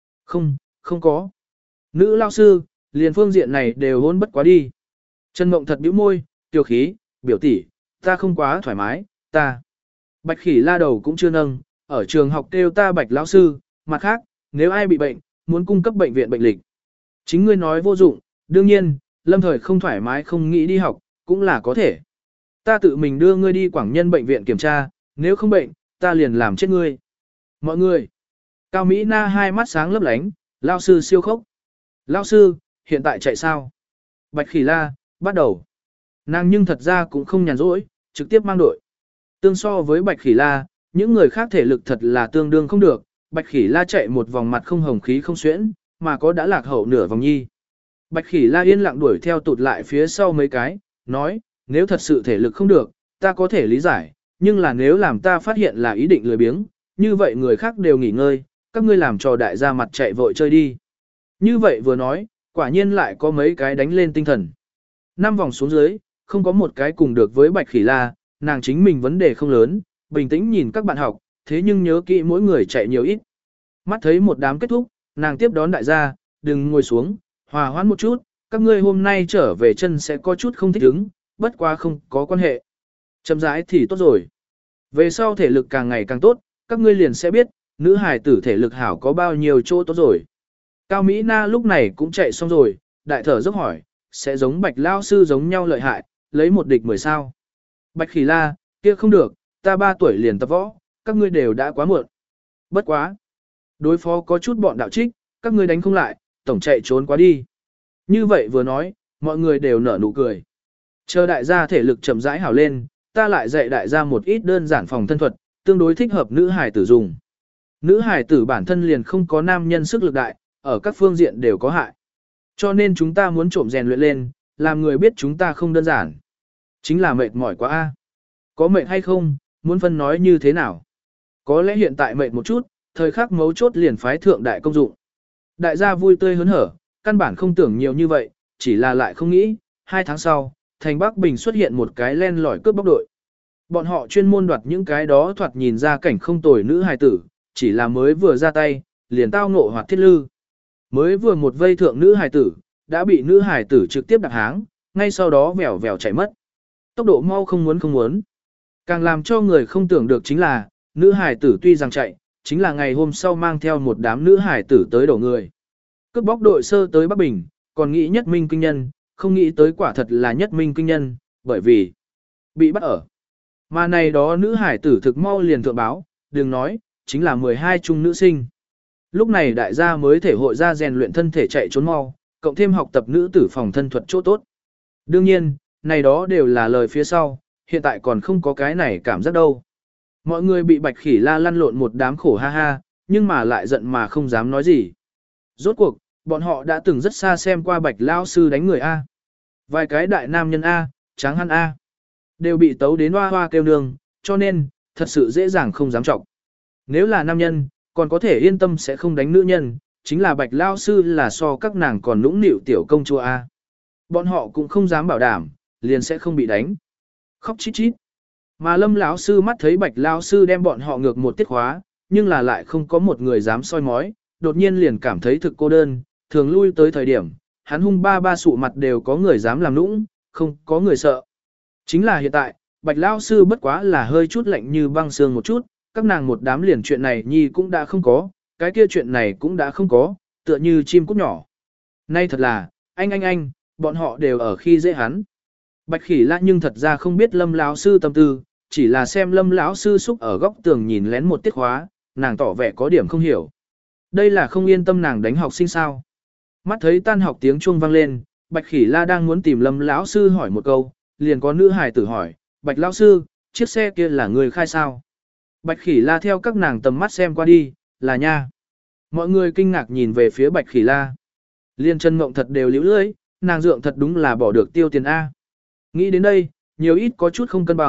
không có. Nữ lao sư, liền phương diện này đều hôn bất quá đi. Trần Mộng thật bĩu môi, tiêu khí, biểu tỷ, ta không quá thoải mái, ta. Bạch Khỉ La đầu cũng chưa nâng, ở trường học kêu ta Bạch lão sư, mặt khác, nếu ai bị bệnh, muốn cung cấp bệnh viện bệnh lịch. Chính ngươi nói vô dụng, đương nhiên, lâm thời không thoải mái không nghĩ đi học, cũng là có thể. Ta tự mình đưa ngươi đi Quảng Nhân bệnh viện kiểm tra, nếu không bệnh, ta liền làm chết ngươi. Mọi người. Cao Mỹ Na hai mắt sáng lấp lánh, lao sư siêu khốc. Lao sư, hiện tại chạy sao? Bạch Khỉ La, bắt đầu. Nàng nhưng thật ra cũng không nhàn rỗi, trực tiếp mang đội. Tương so với Bạch Khỉ La, những người khác thể lực thật là tương đương không được. Bạch Khỉ La chạy một vòng mặt không hồng khí không xuyễn, mà có đã lạc hậu nửa vòng nhi. Bạch Khỉ La yên lặng đuổi theo tụt lại phía sau mấy cái, nói, nếu thật sự thể lực không được, ta có thể lý giải, nhưng là nếu làm ta phát hiện là ý định lười biếng, như vậy người khác đều nghỉ ngơi, các ngươi làm trò đại gia mặt chạy vội chơi đi. Như vậy vừa nói, quả nhiên lại có mấy cái đánh lên tinh thần. 5 vòng xuống dưới, không có một cái cùng được với Bạch Khỉ La, nàng chính mình vấn đề không lớn, bình tĩnh nhìn các bạn học, thế nhưng nhớ kỹ mỗi người chạy nhiều ít. Mắt thấy một đám kết thúc, nàng tiếp đón đại gia, đừng ngồi xuống, hòa hoãn một chút, các ngươi hôm nay trở về chân sẽ có chút không thích ứng, bất quá không có quan hệ. Chậm rãi thì tốt rồi. Về sau thể lực càng ngày càng tốt, các ngươi liền sẽ biết, nữ hài tử thể lực hảo có bao nhiêu chỗ tốt rồi. Cao Mỹ Na lúc này cũng chạy xong rồi, đại thở dốc hỏi, sẽ giống Bạch Lao sư giống nhau lợi hại, lấy một địch 10 sao. Bạch Khỉ La, kia không được, ta 3 tuổi liền tập võ, các ngươi đều đã quá muộn. Bất quá. Đối phó có chút bọn đạo trích, các ngươi đánh không lại, tổng chạy trốn quá đi. Như vậy vừa nói, mọi người đều nở nụ cười. Chờ đại gia thể lực chậm rãi hảo lên, ta lại dạy đại gia một ít đơn giản phòng thân thuật, tương đối thích hợp nữ hài tử dùng. Nữ hài tử bản thân liền không có nam nhân sức lực đại, ở các phương diện đều có hại. Cho nên chúng ta muốn trộm rèn luyện lên, làm người biết chúng ta không đơn giản. Chính là mệt mỏi quá a. Có mệt hay không, muốn phân nói như thế nào? Có lẽ hiện tại mệt một chút, thời khắc mấu chốt liền phái thượng đại công dụng. Đại gia vui tươi hớn hở, căn bản không tưởng nhiều như vậy, chỉ là lại không nghĩ, 2 tháng sau, thành Bắc Bình xuất hiện một cái len lỏi cướp bóc đội. Bọn họ chuyên môn đoạt những cái đó thoạt nhìn ra cảnh không tồi nữ hài tử, chỉ là mới vừa ra tay, liền tao ngộ hoạt thiết lư. Mới vừa một vây thượng nữ hài tử, đã bị nữ hài tử trực tiếp đạp háng, ngay sau đó vèo vèo chạy mất. Tốc độ mau không muốn. Càng làm cho người không tưởng được chính là, nữ hài tử tuy rằng chạy, chính là ngày hôm sau mang theo một đám nữ hài tử tới đổ người. Cướp bóc đội sơ tới Bắc Bình, còn nghĩ nhất minh kinh nhân, không nghĩ tới quả thật là nhất minh kinh nhân, bởi vì bị bắt ở. Mà này đó nữ hải tử thực mau liền thượng báo, đừng nói, chính là 12 trung nữ sinh. Lúc này đại gia mới thể hội ra rèn luyện thân thể chạy trốn mau, cộng thêm học tập nữ tử phòng thân thuật chỗ tốt. Đương nhiên, này đó đều là lời phía sau, hiện tại còn không có cái này cảm giác đâu. Mọi người bị Bạch Khỉ La lăn lộn một đám khổ ha ha, nhưng mà lại giận mà không dám nói gì. Rốt cuộc, bọn họ đã từng rất xa xem qua Bạch Lao sư đánh người A. Vài cái đại nam nhân A, tráng hắn A, đều bị tấu đến hoa hoa kêu nương, cho nên, thật sự dễ dàng không dám trọng. Nếu là nam nhân, còn có thể yên tâm sẽ không đánh nữ nhân, chính là Bạch Lao sư là so các nàng còn nũng nịu tiểu công chúa A. Bọn họ cũng không dám bảo đảm, liền sẽ không bị đánh. Khóc chít chít. Mà Lâm lão sư mắt thấy Bạch Lao sư đem bọn họ ngược một tiết khóa, nhưng là lại không có một người dám soi mói, đột nhiên liền cảm thấy thực cô đơn, thường lui tới thời điểm, hắn hung ba sụ mặt đều có người dám làm nũng, không có người sợ. Chính là hiện tại, Bạch Lao sư bất quá là hơi chút lạnh như băng xương một chút, các nàng một đám liền chuyện này nhi cũng đã không có, cái kia chuyện này cũng đã không có, tựa như chim cút nhỏ. Nay thật là, anh, bọn họ đều ở khi dễ hắn. Bạch Khỉ La nhưng thật ra không biết Lâm lão sư tâm tư, chỉ là xem Lâm lão sư xúc ở góc tường nhìn lén một tiết khóa, nàng tỏ vẻ có điểm không hiểu. Đây là không yên tâm nàng đánh học sinh sao? Mắt thấy tan học tiếng chuông vang lên, Bạch Khỉ La đang muốn tìm Lâm lão sư hỏi một câu, liền có nữ hài tử hỏi, Bạch lão sư, chiếc xe kia là người khai sao? Bạch Khỉ La theo các nàng tầm mắt xem qua đi, là nha. Mọi người kinh ngạc nhìn về phía Bạch Khỉ La. Liên chân mộng thật đều liễu lưỡi, nàng dượng thật đúng là bỏ được tiêu tiền A. Nghĩ đến đây, nhiều ít có chút không cân bằng,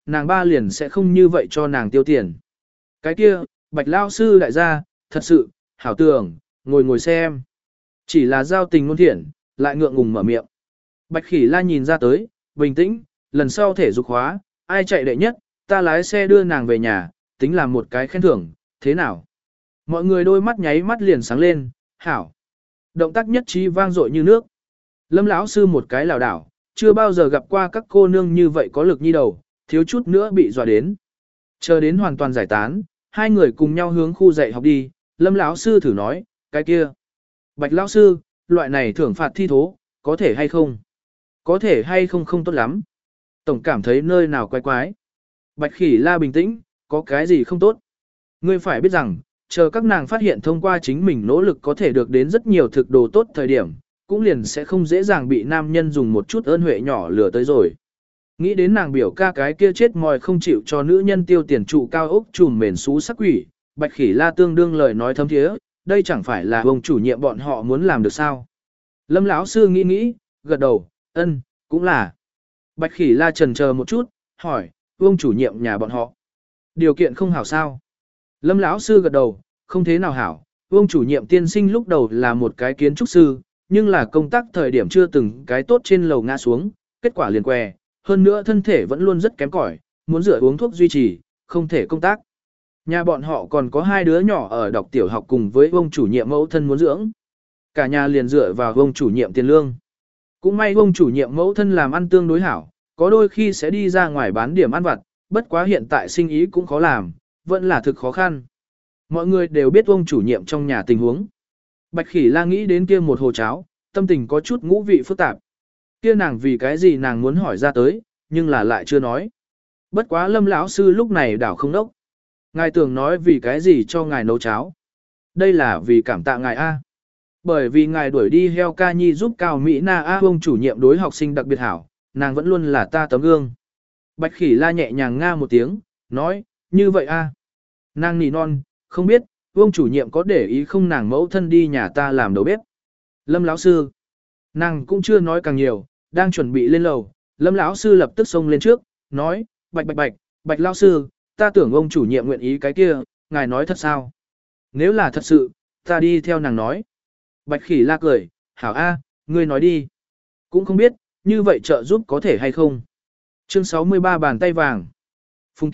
nàng ba liền sẽ không như vậy cho nàng tiêu tiền. Cái kia, Bạch lao sư đại gia, thật sự, hảo tưởng, ngồi ngồi xem. Chỉ là giao tình ngôn thiện, lại ngượng ngùng mở miệng. Bạch Khỉ La nhìn ra tới, bình tĩnh, lần sau thể dục hóa, ai chạy đệ nhất, ta lái xe đưa nàng về nhà, tính là một cái khen thưởng, thế nào? Mọi người đôi mắt nháy mắt liền sáng lên, hảo. Động tác nhất trí vang dội như nước. Lâm lão sư một cái lảo đảo, chưa bao giờ gặp qua các cô nương như vậy có lực nhi đầu, thiếu chút nữa bị dọa đến. Chờ đến hoàn toàn giải tán, hai người cùng nhau hướng khu dạy học đi, Lâm lão sư thử nói, cái kia. Bạch lão sư, loại này thưởng phạt thi thố, có thể hay không? Có thể hay không không tốt lắm. Tổng cảm thấy nơi nào quái quái. Bạch Khỉ La bình tĩnh, có cái gì không tốt? Ngươi phải biết rằng, chờ các nàng phát hiện thông qua chính mình nỗ lực có thể được đến rất nhiều thực đồ tốt thời điểm, cũng liền sẽ không dễ dàng bị nam nhân dùng một chút ơn huệ nhỏ lừa tới rồi. Nghĩ đến nàng biểu ca cái kia chết mòi không chịu cho nữ nhân tiêu tiền trụ cao ốc trùm mền xú sắc quỷ, Bạch Khỉ La tương đương lời nói thấm thiế, đây chẳng phải là ông chủ nhiệm bọn họ muốn làm được sao? Lâm lão sư nghĩ, gật đầu, ân, cũng là. Bạch Khỉ La chần chờ một chút, hỏi, ông chủ nhiệm nhà bọn họ. Điều kiện không hảo sao? Lâm lão sư gật đầu, không thế nào hảo. Ông chủ nhiệm tiên sinh lúc đầu là một cái kiến trúc sư, nhưng là công tác thời điểm chưa từng cái tốt trên lầu ngã xuống, kết quả liền què. Hơn nữa thân thể vẫn luôn rất kém cỏi, muốn rửa uống thuốc duy trì, không thể công tác. Nhà bọn họ còn có hai đứa nhỏ ở đọc tiểu học cùng với ông chủ nhiệm mẫu thân muốn dưỡng. Cả nhà liền dựa vào ông chủ nhiệm tiền lương. Cũng may ông chủ nhiệm mẫu thân làm ăn tương đối hảo, có đôi khi sẽ đi ra ngoài bán điểm ăn vặt, bất quá hiện tại sinh ý cũng khó làm, vẫn là thực khó khăn. Mọi người đều biết ông chủ nhiệm trong nhà tình huống. Bạch Khỉ La nghĩ đến kia một hồ cháo, tâm tình có chút ngũ vị phức tạp. Kia nàng vì cái gì nàng muốn hỏi ra tới, nhưng là lại chưa nói. Bất quá Lâm lão sư lúc này đảo không đốc. Ngài tưởng nói vì cái gì cho ngài nấu cháo. Đây là vì cảm tạ ngài A. Bởi vì ngài đuổi đi heo ca nhi giúp Cao Mỹ Na A ông chủ nhiệm đối học sinh đặc biệt hảo, nàng vẫn luôn là ta tấm gương. Bạch Khỉ La nhẹ nhàng nga một tiếng, nói, như vậy A. Nàng nỉ non, không biết, ông chủ nhiệm có để ý không nàng mẫu thân đi nhà ta làm đầu bếp. Lâm lão sư. Nàng cũng chưa nói càng nhiều, đang chuẩn bị lên lầu, Lâm lão sư lập tức xông lên trước, nói, Bạch lão sư, ta tưởng ông chủ nhiệm nguyện ý cái kia, ngài nói thật sao? Nếu là thật sự, ta đi theo nàng nói. Bạch Khỉ La cười, hảo A, ngươi nói đi. Cũng không biết, như vậy trợ giúp có thể hay không. Chương 63 bàn tay vàng. Phùng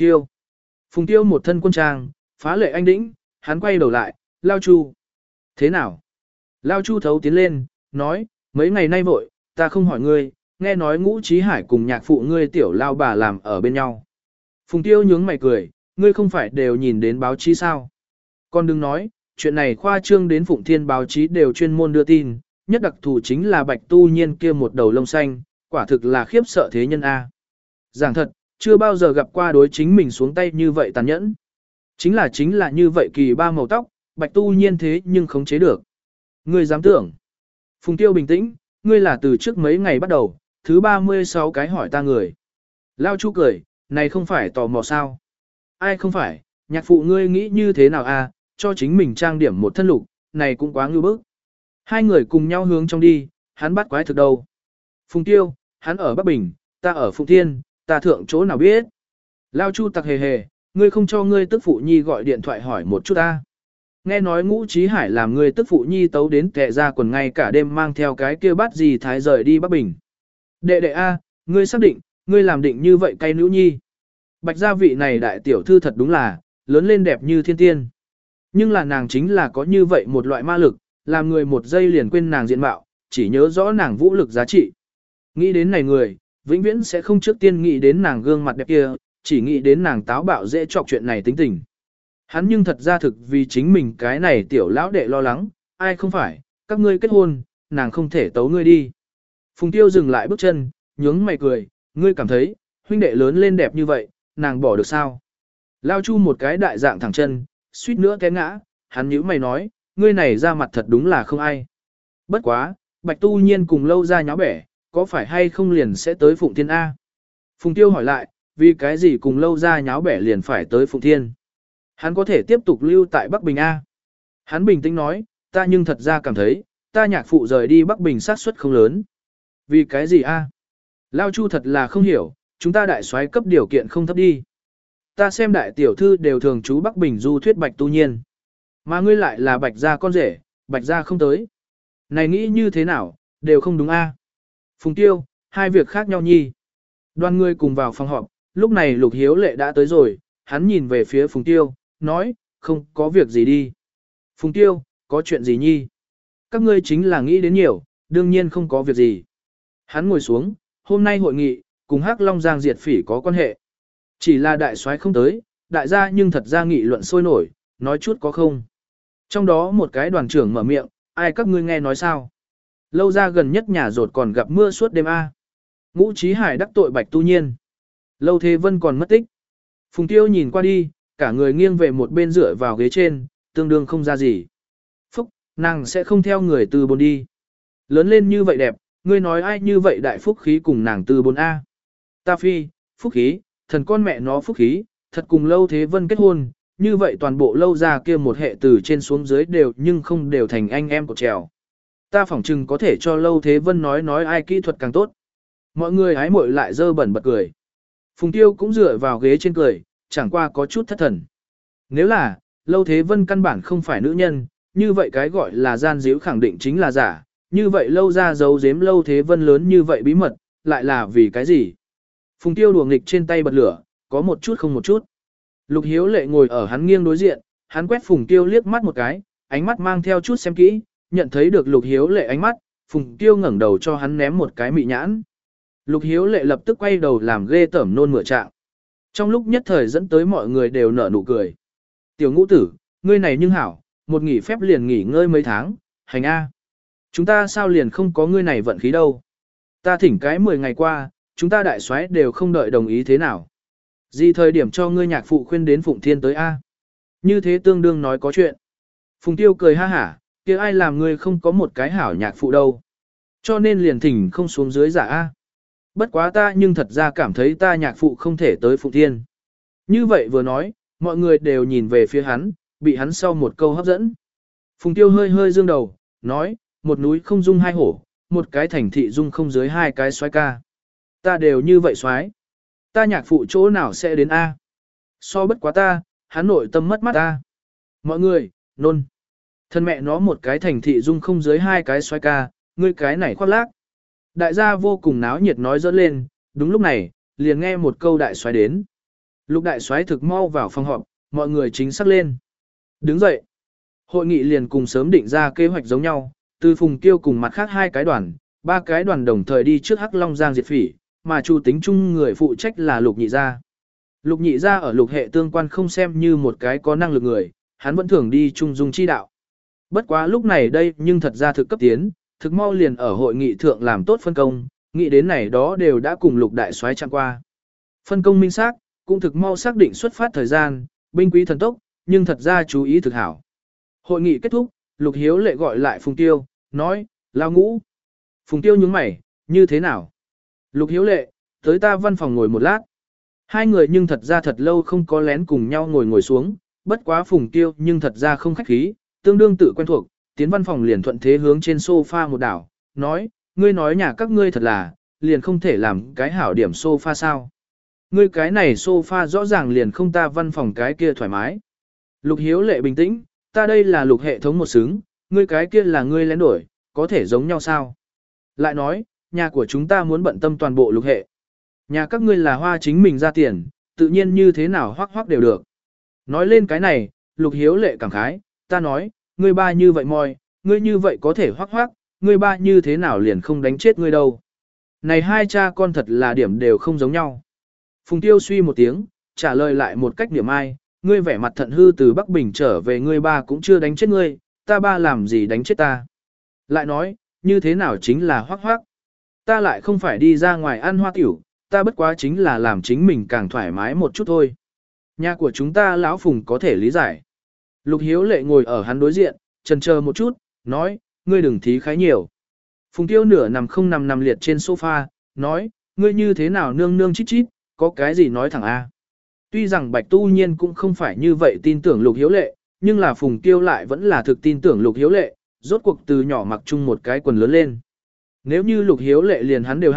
Tiêu một thân quân trang, phá lệ anh đĩnh, hắn quay đầu lại, Lao Chu. Thế nào? Lao Chu thấu tiến lên, nói, mấy ngày nay vội, ta không hỏi ngươi, nghe nói Ngũ Chí Hải cùng nhạc phụ ngươi tiểu Lao bà làm ở bên nhau. Phùng Tiêu nhướng mày cười, ngươi không phải đều nhìn đến báo chí sao? Còn đừng nói, chuyện này khoa trương đến Phụng Thiên báo chí đều chuyên môn đưa tin, nhất đặc thù chính là Bạch Tu Nhiên kia một đầu lông xanh, quả thực là khiếp sợ thế nhân A. Giảng thật, chưa bao giờ gặp qua đối chính mình xuống tay như vậy tàn nhẫn. Chính là như vậy kỳ ba màu tóc, Bạch Tu Nhiên thế nhưng không chế được. Ngươi dám tưởng. Phùng Tiêu bình tĩnh, ngươi là từ trước mấy ngày bắt đầu, thứ 36 cái hỏi ta người. Lao Chu cười, này không phải tò mò sao. Ai không phải, nhạc phụ ngươi nghĩ như thế nào à, cho chính mình trang điểm một thân lục, này cũng quá ngưu bức. Hai người cùng nhau hướng trong đi, hắn bắt quái thực đâu. Phùng Tiêu, hắn ở Bắc Bình, ta ở Phụng Thiên, ta thượng chỗ nào biết. Lao Chu tặc hề hề, ngươi không cho ngươi tức phụ nhi gọi điện thoại hỏi một chút ta. Nghe nói Ngũ Chí Hải làm ngươi tức phụ nhi tấu đến kệ ra quần ngay cả đêm mang theo cái kia bắt gì thái rời đi Bắc Bình. Đệ đệ A, ngươi xác định, ngươi làm định như vậy cay nữ nhi. Bạch gia vị này đại tiểu thư thật đúng là, lớn lên đẹp như thiên tiên. Nhưng là nàng chính là có như vậy một loại ma lực, làm người một giây liền quên nàng diện mạo, chỉ nhớ rõ nàng vũ lực giá trị. Nghĩ đến này người, vĩnh viễn sẽ không trước tiên nghĩ đến nàng gương mặt đẹp kia, chỉ nghĩ đến nàng táo bạo dễ chọc chuyện này tính tình. Hắn nhưng thật ra thực vì chính mình cái này tiểu lão đệ lo lắng, ai không phải, các ngươi kết hôn, nàng không thể tấu ngươi đi. Phùng Tiêu dừng lại bước chân, nhướng mày cười, ngươi cảm thấy, huynh đệ lớn lên đẹp như vậy, nàng bỏ được sao? Lao Chu một cái đại dạng thẳng chân, suýt nữa té ngã, hắn nhíu mày nói, ngươi này ra mặt thật đúng là không ai. Bất quá, Bạch Tu Nhiên cùng Lâu ra nháo bẻ, có phải hay không liền sẽ tới Phụng Thiên A? Phùng Tiêu hỏi lại, vì cái gì cùng Lâu ra nháo bẻ liền phải tới Phụng Thiên? Hắn có thể tiếp tục lưu tại Bắc Bình A. Hắn bình tĩnh nói, ta nhưng thật ra cảm thấy, ta nhạc phụ rời đi Bắc Bình sát suất không lớn. Vì cái gì A? Lao Chu thật là không hiểu, chúng ta đại soái cấp điều kiện không thấp đi. Ta xem đại tiểu thư đều thường chú Bắc Bình du thuyết Bạch Tu Nhiên. Mà ngươi lại là Bạch gia con rể, Bạch gia không tới. Này nghĩ như thế nào, đều không đúng a. Phùng Tiêu, hai việc khác nhau nhi. Đoàn người cùng vào phòng họp, lúc này Lục Hiếu Lệ đã tới rồi, hắn nhìn về phía Phùng Tiêu, nói, không có việc gì đi. Phùng Tiêu, có chuyện gì nhi? Các ngươi chính là nghĩ đến nhiều, đương nhiên không có việc gì. Hắn ngồi xuống, hôm nay hội nghị, cùng Hắc Long Giang diệt phỉ có quan hệ. Chỉ là đại soái không tới, đại gia nhưng thật ra nghị luận sôi nổi, nói chút có không. Trong đó một cái đoàn trưởng mở miệng, ai các ngươi nghe nói sao? Lâu ra gần nhất nhà rột còn gặp mưa suốt đêm A. Ngũ Chí Hải đắc tội Bạch Tu Nhiên. Lâu Thế Vân còn mất tích. Phùng Tiêu nhìn qua đi, cả người nghiêng về một bên dựa vào ghế trên, tương đương không ra gì. Phúc, nàng sẽ không theo người từ bồn đi. Lớn lên như vậy đẹp, ngươi nói ai như vậy đại phúc khí cùng nàng từ bồn A. Ta phi, phúc khí, thần con mẹ nó phúc khí, thật cùng Lâu Thế Vân kết hôn, như vậy toàn bộ Lâu ra kia một hệ từ trên xuống dưới đều nhưng không đều thành anh em của trèo. Ta phỏng chừng có thể cho Lâu Thế Vân nói ai kỹ thuật càng tốt. Mọi người hái mội lại dơ bẩn bật cười. Phùng Tiêu cũng dựa vào ghế trên cười, chẳng qua có chút thất thần. Nếu là, Lâu Thế Vân căn bản không phải nữ nhân, như vậy cái gọi là gian díu khẳng định chính là giả, như vậy Lâu ra giấu giếm Lâu Thế Vân lớn như vậy bí mật, lại là vì cái gì? Phùng Tiêu đùa nghịch trên tay bật lửa, có một chút không một chút. Lục Hiếu Lệ ngồi ở hắn nghiêng đối diện, hắn quét Phùng Tiêu liếc mắt một cái, ánh mắt mang theo chút xem kỹ, nhận thấy được Lục Hiếu Lệ ánh mắt, Phùng Tiêu ngẩng đầu cho hắn ném một cái mị nhãn. Lục Hiếu Lệ lập tức quay đầu làm ghê tởm nôn mửa trạng. Trong lúc nhất thời dẫn tới mọi người đều nở nụ cười. Tiểu Ngũ tử, ngươi này nhưng hảo, một nghỉ phép liền nghỉ ngơi mấy tháng, hành A. Chúng ta sao liền không có ngươi này vận khí đâu. Ta thỉnh cái 10 ngày qua, chúng ta đại soái đều không đợi đồng ý thế nào. Gì thời điểm cho ngươi nhạc phụ khuyên đến Phụng Thiên tới A. Như thế tương đương nói có chuyện. Phùng Tiêu cười ha hả, kia ai làm ngươi không có một cái hảo nhạc phụ đâu. Cho nên liền thỉnh không xuống dưới giả A. Bất quá ta nhưng thật ra cảm thấy ta nhạc phụ không thể tới Phụng Thiên. Như vậy vừa nói, mọi người đều nhìn về phía hắn, bị hắn sau một câu hấp dẫn. Phùng Tiêu hơi hơi dương đầu, nói, một núi không dung hai hổ, một cái thành thị dung không dưới hai cái soái ca. Ta đều như vậy soái, ta nhạc phụ chỗ nào sẽ đến A. So bất quá ta, hắn nội tâm mất mắt ta. Mọi người, nôn. Thân mẹ nó một cái thành thị dung không dưới hai cái soái ca, ngươi cái này khoác lác. Đại gia vô cùng náo nhiệt nói dẫn lên, đúng lúc này, liền nghe một câu đại soái đến. Lục đại soái thực mau vào phòng họp, mọi người chính xác lên. Đứng dậy. Hội nghị liền cùng sớm định ra kế hoạch giống nhau, từ Phùng Tiêu cùng mặt khác hai cái đoàn, ba cái đoàn đồng thời đi trước Hắc Long Giang diệt phỉ, mà chủ tính chung người phụ trách là Lục Nhị Gia. Lục Nhị Gia ở lục hệ tương quan không xem như một cái có năng lực người, hắn vẫn thường đi trung dung chi đạo. Bất quá lúc này đây nhưng thật ra thực cấp tiến, thực mau liền ở hội nghị thượng làm tốt phân công, nghĩ đến này đó đều đã cùng Lục đại soái chạm qua. Phân công minh xác, cũng thực mau xác định xuất phát thời gian, binh quý thần tốc, nhưng thật ra chú ý thực hảo. Hội nghị kết thúc, Lục Hiếu Lệ gọi lại Phùng Tiêu, nói, lao Ngũ. Phùng Tiêu nhướng mày, như thế nào? Lục Hiếu Lệ, tới ta văn phòng ngồi một lát. Hai người nhưng thật ra thật lâu không có lén cùng nhau ngồi xuống, bất quá Phùng Tiêu nhưng thật ra không khách khí, tương đương tự quen thuộc, tiến văn phòng liền thuận thế hướng trên sofa một đảo, nói, ngươi nói nhà các ngươi thật là, liền không thể làm cái hảo điểm sofa sao. Ngươi cái này sofa rõ ràng liền không ta văn phòng cái kia thoải mái. Lục Hiếu Lệ bình tĩnh, ta đây là lục hệ thống một xứng, ngươi cái kia là ngươi lén đổi, có thể giống nhau sao? Lại nói, nhà của chúng ta muốn bận tâm toàn bộ lục hệ. Nhà các ngươi là hoa chính mình ra tiền, tự nhiên như thế nào hoác hoác đều được. Nói lên cái này, Lục Hiếu Lệ cảm khái, ta nói, ngươi ba như vậy moi, ngươi như vậy có thể hoác hoác, ngươi ba như thế nào liền không đánh chết ngươi đâu. Này hai cha con thật là điểm đều không giống nhau. Phùng Tiêu suy một tiếng, trả lời lại một cách điểm ai, ngươi vẻ mặt thận hư từ Bắc Bình trở về ngươi ba cũng chưa đánh chết ngươi, ta ba làm gì đánh chết ta. Lại nói, như thế nào chính là hoác hoác. Ta lại không phải đi ra ngoài ăn hoa tiểu, ta bất quá chính là làm chính mình càng thoải mái một chút thôi. Nhà của chúng ta lão Phùng có thể lý giải. Lục Hiếu Lệ ngồi ở hắn đối diện, chần chờ một chút, nói, ngươi đừng thí khái nhiều. Phùng Tiêu nửa nằm không nằm liệt trên sofa, nói, ngươi như thế nào nương nương chít chít, có cái gì nói thẳng A. Tuy rằng Bạch Tu Nhiên cũng không phải như vậy tin tưởng Lục Hiếu Lệ, nhưng là Phùng Tiêu lại vẫn là thực tin tưởng Lục Hiếu Lệ, rốt cuộc từ nhỏ mặc chung một cái quần lớn lên. Nếu như Lục Hiếu Lệ liền hắn đều hại,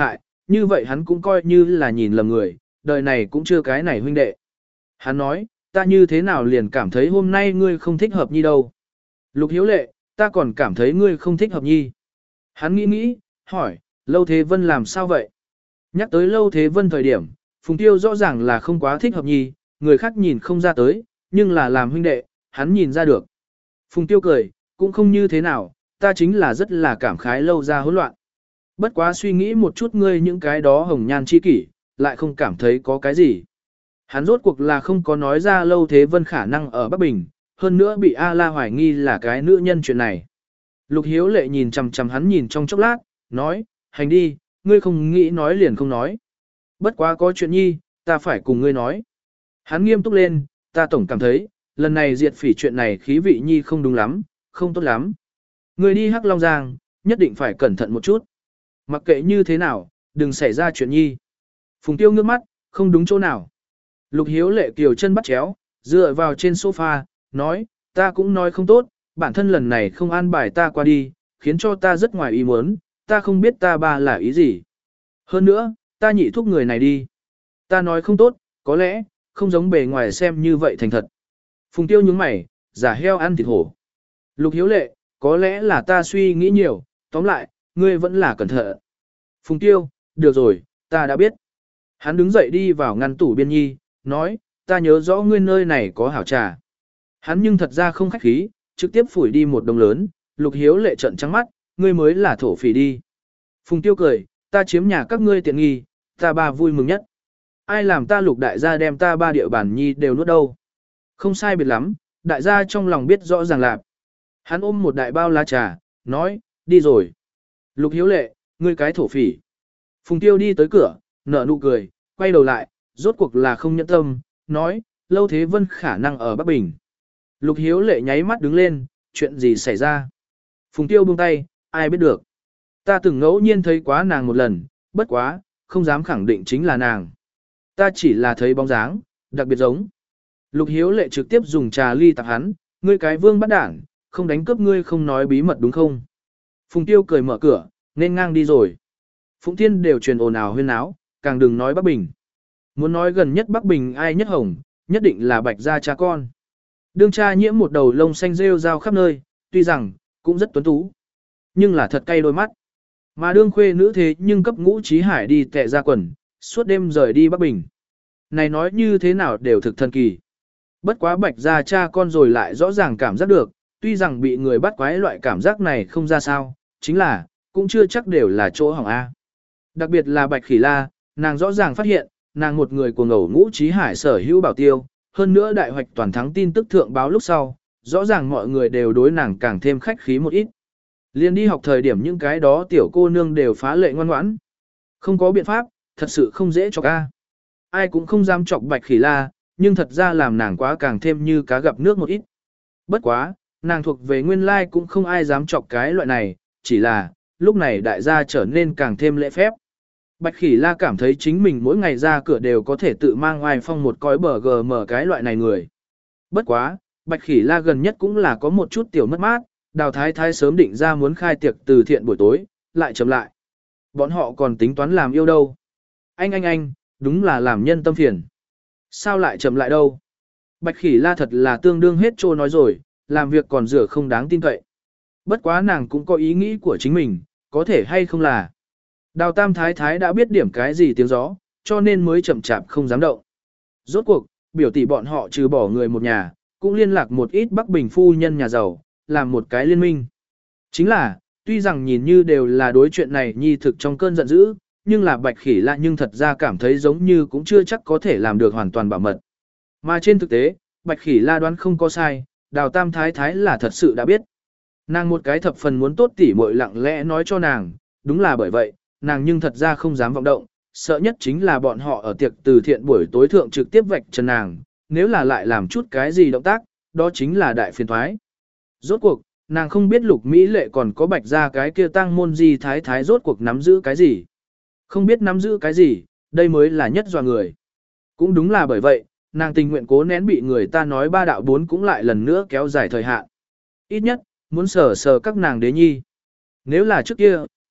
như vậy hắn cũng coi như là nhìn lầm người, đời này cũng chưa cái này huynh đệ. Hắn nói, ta như thế nào liền cảm thấy hôm nay ngươi không thích hợp nhi đâu. Lục Hiếu Lệ, ta còn cảm thấy ngươi không thích hợp nhi. Hắn nghĩ, hỏi, Lâu Thế Vân làm sao vậy? Nhắc tới Lâu Thế Vân thời điểm, Phùng Tiêu rõ ràng là không quá thích hợp nhi, người khác nhìn không ra tới, nhưng là làm huynh đệ, hắn nhìn ra được. Phùng Tiêu cười, cũng không như thế nào, ta chính là rất là cảm khái Lâu ra hỗn loạn. Bất quá suy nghĩ một chút ngươi những cái đó hồng nhan chi kỷ, lại không cảm thấy có cái gì. Hắn rốt cuộc là không có nói ra Lâu Thế Vân khả năng ở Bắc Bình, hơn nữa bị A La hoài nghi là cái nữ nhân chuyện này. Lục Hiếu Lệ nhìn chằm chằm hắn nhìn trong chốc lát, nói, hành đi, ngươi không nghĩ nói liền không nói. Bất quá có chuyện nhi, ta phải cùng ngươi nói. Hắn nghiêm túc lên, ta tổng cảm thấy, lần này diệt phỉ chuyện này khí vị nhi không đúng lắm, không tốt lắm. Ngươi đi Hắc Long Giang, nhất định phải cẩn thận một chút. Mặc kệ như thế nào, đừng xảy ra chuyện nhi. Phùng Tiêu ngước mắt, không đúng chỗ nào. Lục Hiếu Lệ kiều chân bắt chéo, dựa vào trên sofa, nói, ta cũng nói không tốt, bản thân lần này không an bài ta qua đi, khiến cho ta rất ngoài ý muốn, ta không biết ta ba là ý gì. Hơn nữa, ta nhị thúc người này đi. Ta nói không tốt, có lẽ, không giống bề ngoài xem như vậy thành thật. Phùng Tiêu nhướng mày, giả heo ăn thịt hổ. Lục Hiếu Lệ, có lẽ là ta suy nghĩ nhiều, tóm lại, ngươi vẫn là cẩn thận. Phùng Tiêu, được rồi, ta đã biết. Hắn đứng dậy đi vào ngăn tủ biên nhi, nói, ta nhớ rõ ngươi nơi này có hảo trà. Hắn nhưng thật ra không khách khí, trực tiếp phủi đi một đồng lớn, Lục Hiếu Lệ trợn trắng mắt, ngươi mới là thổ phỉ đi. Phùng Tiêu cười, ta chiếm nhà các ngươi tiện nghi, ta ba vui mừng nhất. Ai làm ta Lục đại gia đem ta ba địa bản nhi đều nuốt đâu. Không sai biệt lắm, đại gia trong lòng biết rõ ràng lạc. Hắn ôm một đại bao lá trà, nói, đi rồi. Lục Hiếu Lệ, ngươi cái thổ phỉ. Phùng Tiêu đi tới cửa, nở nụ cười, quay đầu lại, rốt cuộc là không nhẫn tâm, nói, Lâu Thế Vân khả năng ở Bắc Bình. Lục Hiếu Lệ nháy mắt đứng lên, chuyện gì xảy ra? Phùng Tiêu buông tay, ai biết được. Ta từng ngẫu nhiên thấy quá nàng một lần, bất quá, không dám khẳng định chính là nàng. Ta chỉ là thấy bóng dáng, đặc biệt giống. Lục Hiếu Lệ trực tiếp dùng trà ly tặng hắn, ngươi cái vương bắt đảng, không đánh cướp ngươi không nói bí mật đúng không? Phùng Tiêu cười mở cửa, nên ngang đi rồi. Phụng Thiên đều truyền ồn ào huyên náo, càng đừng nói Bắc Bình. Muốn nói gần nhất Bắc Bình ai nhất hồng, nhất định là Bạch gia cha con. Đương cha nhiễm một đầu lông xanh rêu rao khắp nơi, tuy rằng, cũng rất tuấn tú. Nhưng là thật cay đôi mắt. Mà đương khuê nữ thế nhưng cấp Ngũ Chí Hải đi tệ ra quần, suốt đêm rời đi Bắc Bình. Này nói như thế nào đều thực thần kỳ. Bất quá Bạch gia cha con rồi lại rõ ràng cảm giác được, tuy rằng bị người bắt quái loại cảm giác này không ra sao, chính là, cũng chưa chắc đều là chỗ hỏng A. Đặc biệt là Bạch Khỉ La, nàng rõ ràng phát hiện, nàng một người của ngầu Ngũ Chí Hải sở hữu bảo tiêu, hơn nữa đại hoạch toàn thắng tin tức thượng báo lúc sau, rõ ràng mọi người đều đối nàng càng thêm khách khí một ít. Liên đi học thời điểm những cái đó tiểu cô nương đều phá lệ ngoan ngoãn. Không có biện pháp, thật sự không dễ chọc A. Ai cũng không dám chọc Bạch Khỉ La, nhưng thật ra làm nàng quá càng thêm như cá gặp nước một ít. Bất quá, nàng thuộc về nguyên lai cũng không ai dám chọc cái loại này, chỉ là, lúc này đại gia trở nên càng thêm lễ phép. Bạch Khỉ La cảm thấy chính mình mỗi ngày ra cửa đều có thể tự mang oai phong một cõi bờ gờ mở cái loại này người. Bất quá, Bạch Khỉ La gần nhất cũng là có một chút tiểu mất mát, Đào Thái Thái sớm định ra muốn khai tiệc từ thiện buổi tối, lại chậm lại. Bọn họ còn tính toán làm yêu đâu. Anh, đúng là làm nhân tâm phiền. Sao lại chậm lại đâu? Bạch Khỉ La thật là tương đương hết trô nói rồi, làm việc còn rửa không đáng tin cậy. Bất quá nàng cũng có ý nghĩ của chính mình, có thể hay không là. Đào Tam Thái Thái đã biết điểm cái gì tiếng gió, cho nên mới chậm chạp không dám động. Rốt cuộc, biểu tỷ bọn họ trừ bỏ người một nhà, cũng liên lạc một ít Bắc Bình phu nhân nhà giàu, làm một cái liên minh. Chính là, tuy rằng nhìn như đều là đối chuyện này nhi thực trong cơn giận dữ, nhưng là Bạch Khỉ La nhưng thật ra cảm thấy giống như cũng chưa chắc có thể làm được hoàn toàn bảo mật. Mà trên thực tế, Bạch Khỉ La đoán không có sai, Đào Tam Thái Thái là thật sự đã biết. Nàng một cái thập phần muốn tốt tỉ muội lặng lẽ nói cho nàng, đúng là bởi vậy, nàng nhưng thật ra không dám vọng động, sợ nhất chính là bọn họ ở tiệc từ thiện buổi tối thượng trực tiếp vạch trần nàng, nếu là lại làm chút cái gì động tác, đó chính là đại phiền thoái. Rốt cuộc, nàng không biết Lục Mỹ Lệ còn có Bạch gia cái kia tăng môn gì thái thái rốt cuộc nắm giữ cái gì. Không biết nắm giữ cái gì, đây mới là nhất dọa người. Cũng đúng là bởi vậy, nàng tình nguyện cố nén bị người ta nói ba đạo bốn cũng lại lần nữa kéo dài thời hạn. Ít nhất, muốn sờ sờ các nàng đế nhi. Nếu là trước kia,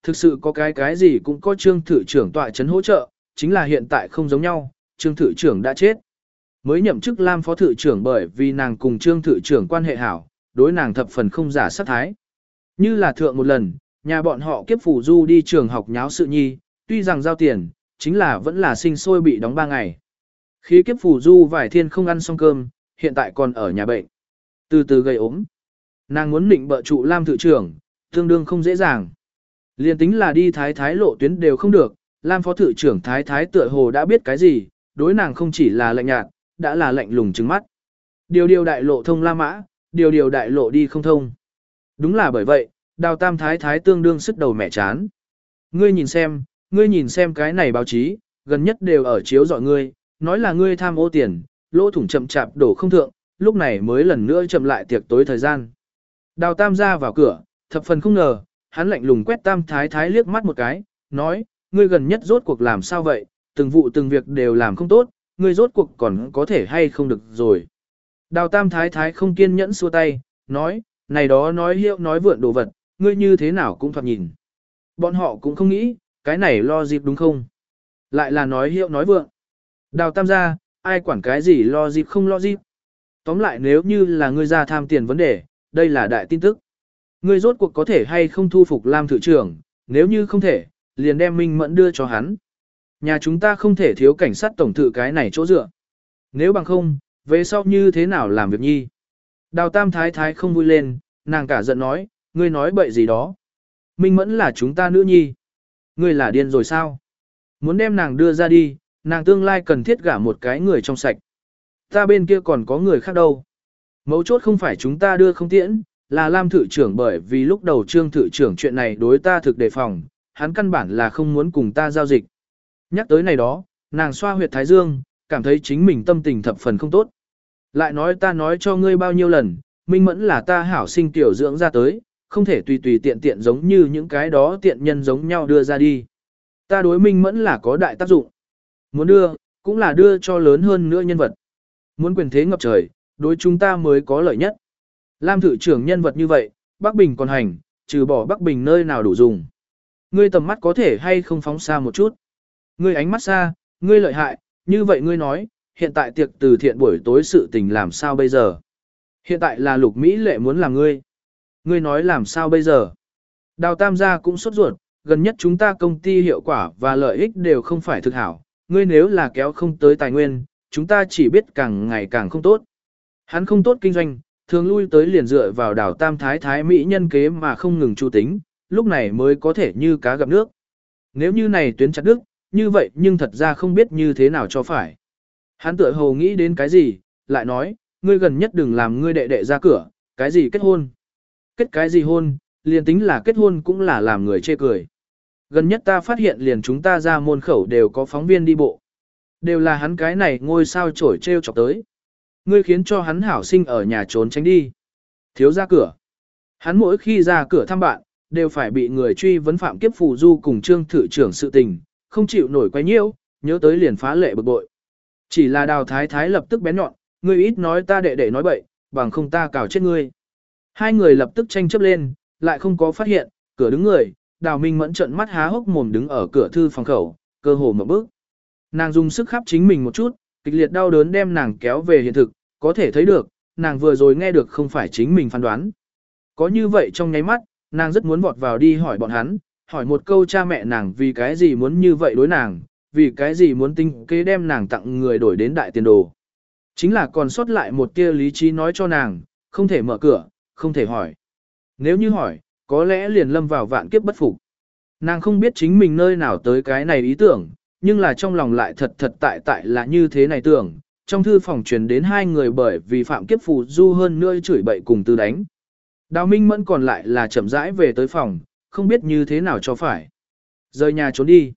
thực sự có cái gì cũng có trương thự trưởng tọa chấn hỗ trợ, chính là hiện tại không giống nhau, trương thự trưởng đã chết. Mới nhậm chức Lam phó thự trưởng bởi vì nàng cùng trương thự trưởng quan hệ hảo, đối nàng thập phần không giả sát thái. Như là thượng một lần, nhà bọn họ kiếp phủ du đi trường học nháo sự nhi, tuy rằng giao tiền, chính là vẫn là sinh sôi bị đóng 3 ngày. Khi kiếp phủ du vài thiên không ăn xong cơm, hiện tại còn ở nhà bệnh. Từ từ gây ốm. Nàng muốn định bợ trụ Lam thự trưởng, tương đương không dễ dàng. Liên tính là đi thái lộ tuyến đều không được, Lam phó thự trưởng thái tựa hồ đã biết cái gì, đối nàng không chỉ là lạnh nhạt, đã là lạnh lùng trừng mắt. Điều đại lộ thông La Mã, điều đại lộ đi không thông. Đúng là bởi vậy, Đào Tam thái tương đương sức đầu mẹ chán. Ngươi nhìn xem cái này báo chí, gần nhất đều ở chiếu dọi ngươi, nói là ngươi tham ô tiền, lỗ thủng chậm chạp đổ không thượng, lúc này mới lần nữa chậm lại tiệc tối thời gian. Đào Tam ra vào cửa, thập phần không ngờ, hắn lạnh lùng quét Tam thái liếc mắt một cái, nói, ngươi gần nhất rốt cuộc làm sao vậy, từng vụ từng việc đều làm không tốt, ngươi rốt cuộc còn có thể hay không được rồi. Đào Tam thái không kiên nhẫn xua tay, nói, này đó nói hiệu nói vượn đồ vật, ngươi như thế nào cũng thoạt nhìn. Bọn họ cũng không nghĩ, cái này lo dịp đúng không? Lại là nói hiệu nói vượng. Đào Tam gia, ai quản cái gì lo dịp không lo dịp. Tóm lại nếu như là ngươi ra tham tiền vấn đề, đây là đại tin tức. Ngươi rốt cuộc có thể hay không thu phục Lam thự trưởng, nếu như không thể, liền đem Minh Mẫn đưa cho hắn. Nhà chúng ta không thể thiếu cảnh sát tổng thự cái này chỗ dựa. Nếu bằng không, về sau như thế nào làm việc nhi? Đào Tam thái không vui lên, nàng cả giận nói, ngươi nói bậy gì đó. Minh Mẫn là chúng ta nữ nhi. Ngươi là điên rồi sao? Muốn đem nàng đưa ra đi, nàng tương lai cần thiết gả một cái người trong sạch. Ta bên kia còn có người khác đâu. Mấu chốt không phải chúng ta đưa không tiễn, là Lam thự trưởng bởi vì lúc đầu trương thự trưởng chuyện này đối ta thực đề phòng, hắn căn bản là không muốn cùng ta giao dịch. Nhắc tới này đó, nàng xoa huyệt thái dương, cảm thấy chính mình tâm tình thập phần không tốt. Lại nói ta nói cho ngươi bao nhiêu lần, Minh Mẫn là ta hảo sinh tiểu dưỡng ra tới, không thể tùy tiện giống như những cái đó tiện nhân giống nhau đưa ra đi. Ta đối Minh Mẫn là có đại tác dụng. Muốn đưa, cũng là đưa cho lớn hơn nữa nhân vật. Muốn quyền thế ngập trời, đối chúng ta mới có lợi nhất. Lam thự trưởng nhân vật như vậy, Bắc Bình còn hành, trừ bỏ Bắc Bình nơi nào đủ dùng. Ngươi tầm mắt có thể hay không phóng xa một chút. Ngươi ánh mắt xa, ngươi lợi hại, như vậy ngươi nói, hiện tại tiệc từ thiện buổi tối sự tình làm sao bây giờ? Hiện tại là Lục Mỹ Lệ muốn làm ngươi. Ngươi nói làm sao bây giờ? Đào Tam gia cũng sốt ruột, gần nhất chúng ta công ty hiệu quả và lợi ích đều không phải thực hảo. Ngươi nếu là kéo không tới tài nguyên, chúng ta chỉ biết càng ngày càng không tốt. Hắn không tốt kinh doanh, thường lui tới liền dựa vào Đào Tam thái mỹ nhân kế mà không ngừng chu tính, lúc này mới có thể như cá gặp nước. Nếu như này tuyến chặt đứt, như vậy nhưng thật ra không biết như thế nào cho phải. Hắn tựa hồ nghĩ đến cái gì, lại nói, ngươi gần nhất đừng làm ngươi đệ đệ ra cửa, cái gì kết hôn. Kết cái gì hôn, liền tính là kết hôn cũng là làm người chê cười. Gần nhất ta phát hiện liền chúng ta ra môn khẩu đều có phóng viên đi bộ. Đều là hắn cái này ngôi sao trổi treo chọc tới. Ngươi khiến cho hắn hảo sinh ở nhà trốn tránh đi. Thiếu ra cửa. Hắn mỗi khi ra cửa thăm bạn, đều phải bị người truy vấn phạm kiếp phù du cùng trương thự trưởng sự tình, không chịu nổi quay nhiễu, nhớ tới liền phá lệ bực bội. Chỉ là Đào thái lập tức bén nhọn, ngươi ít nói ta đệ đệ nói bậy, bằng không ta cào chết ngươi. Hai người lập tức tranh chấp lên, lại không có phát hiện, cửa đứng người, Đào Minh Mẫn trợn mắt há hốc mồm đứng ở cửa thư phòng khẩu, cơ hồ mở bước. Nàng dùng sức khắp chính mình một chút, kịch liệt đau đớn đem nàng kéo về hiện thực, có thể thấy được, nàng vừa rồi nghe được không phải chính mình phán đoán. Có như vậy trong nháy mắt, nàng rất muốn vọt vào đi hỏi bọn hắn, hỏi một câu cha mẹ nàng vì cái gì muốn như vậy đối nàng, vì cái gì muốn tinh kế đem nàng tặng người đổi đến đại tiền đồ. Chính là còn sót lại một tia lý trí nói cho nàng, không thể mở cửa, không thể hỏi. Nếu như hỏi, có lẽ liền lâm vào vạn kiếp bất phục. Nàng không biết chính mình nơi nào tới cái này ý tưởng, nhưng là trong lòng lại thật tại là như thế này tưởng. Trong thư phòng truyền đến hai người bởi vì phạm kiếp phù du hơn nữa chửi bậy cùng tư đánh. Đào Minh Mẫn còn lại là chậm rãi về tới phòng, không biết như thế nào cho phải. Rời nhà trốn đi.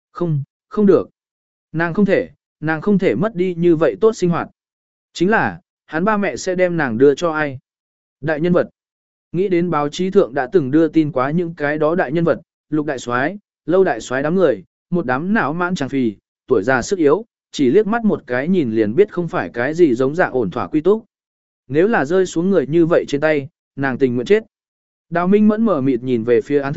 Không được. Nàng không thể mất đi như vậy tốt sinh hoạt. Chính là, hắn ba mẹ sẽ đem nàng đưa cho ai? Đại nhân vật. Nghĩ đến báo chí thượng đã từng đưa tin quá những cái đó đại nhân vật, Lục đại soái, Lâu đại soái đám người, một đám não mãn tràng phì, tuổi già sức yếu, chỉ liếc mắt một cái nhìn liền biết không phải cái gì giống dạng ổn thỏa quy túc. Nếu là rơi xuống người như vậy trên tay, nàng tình nguyện chết. Đào Minh Mẫn mở mịt nhìn về phía án thư,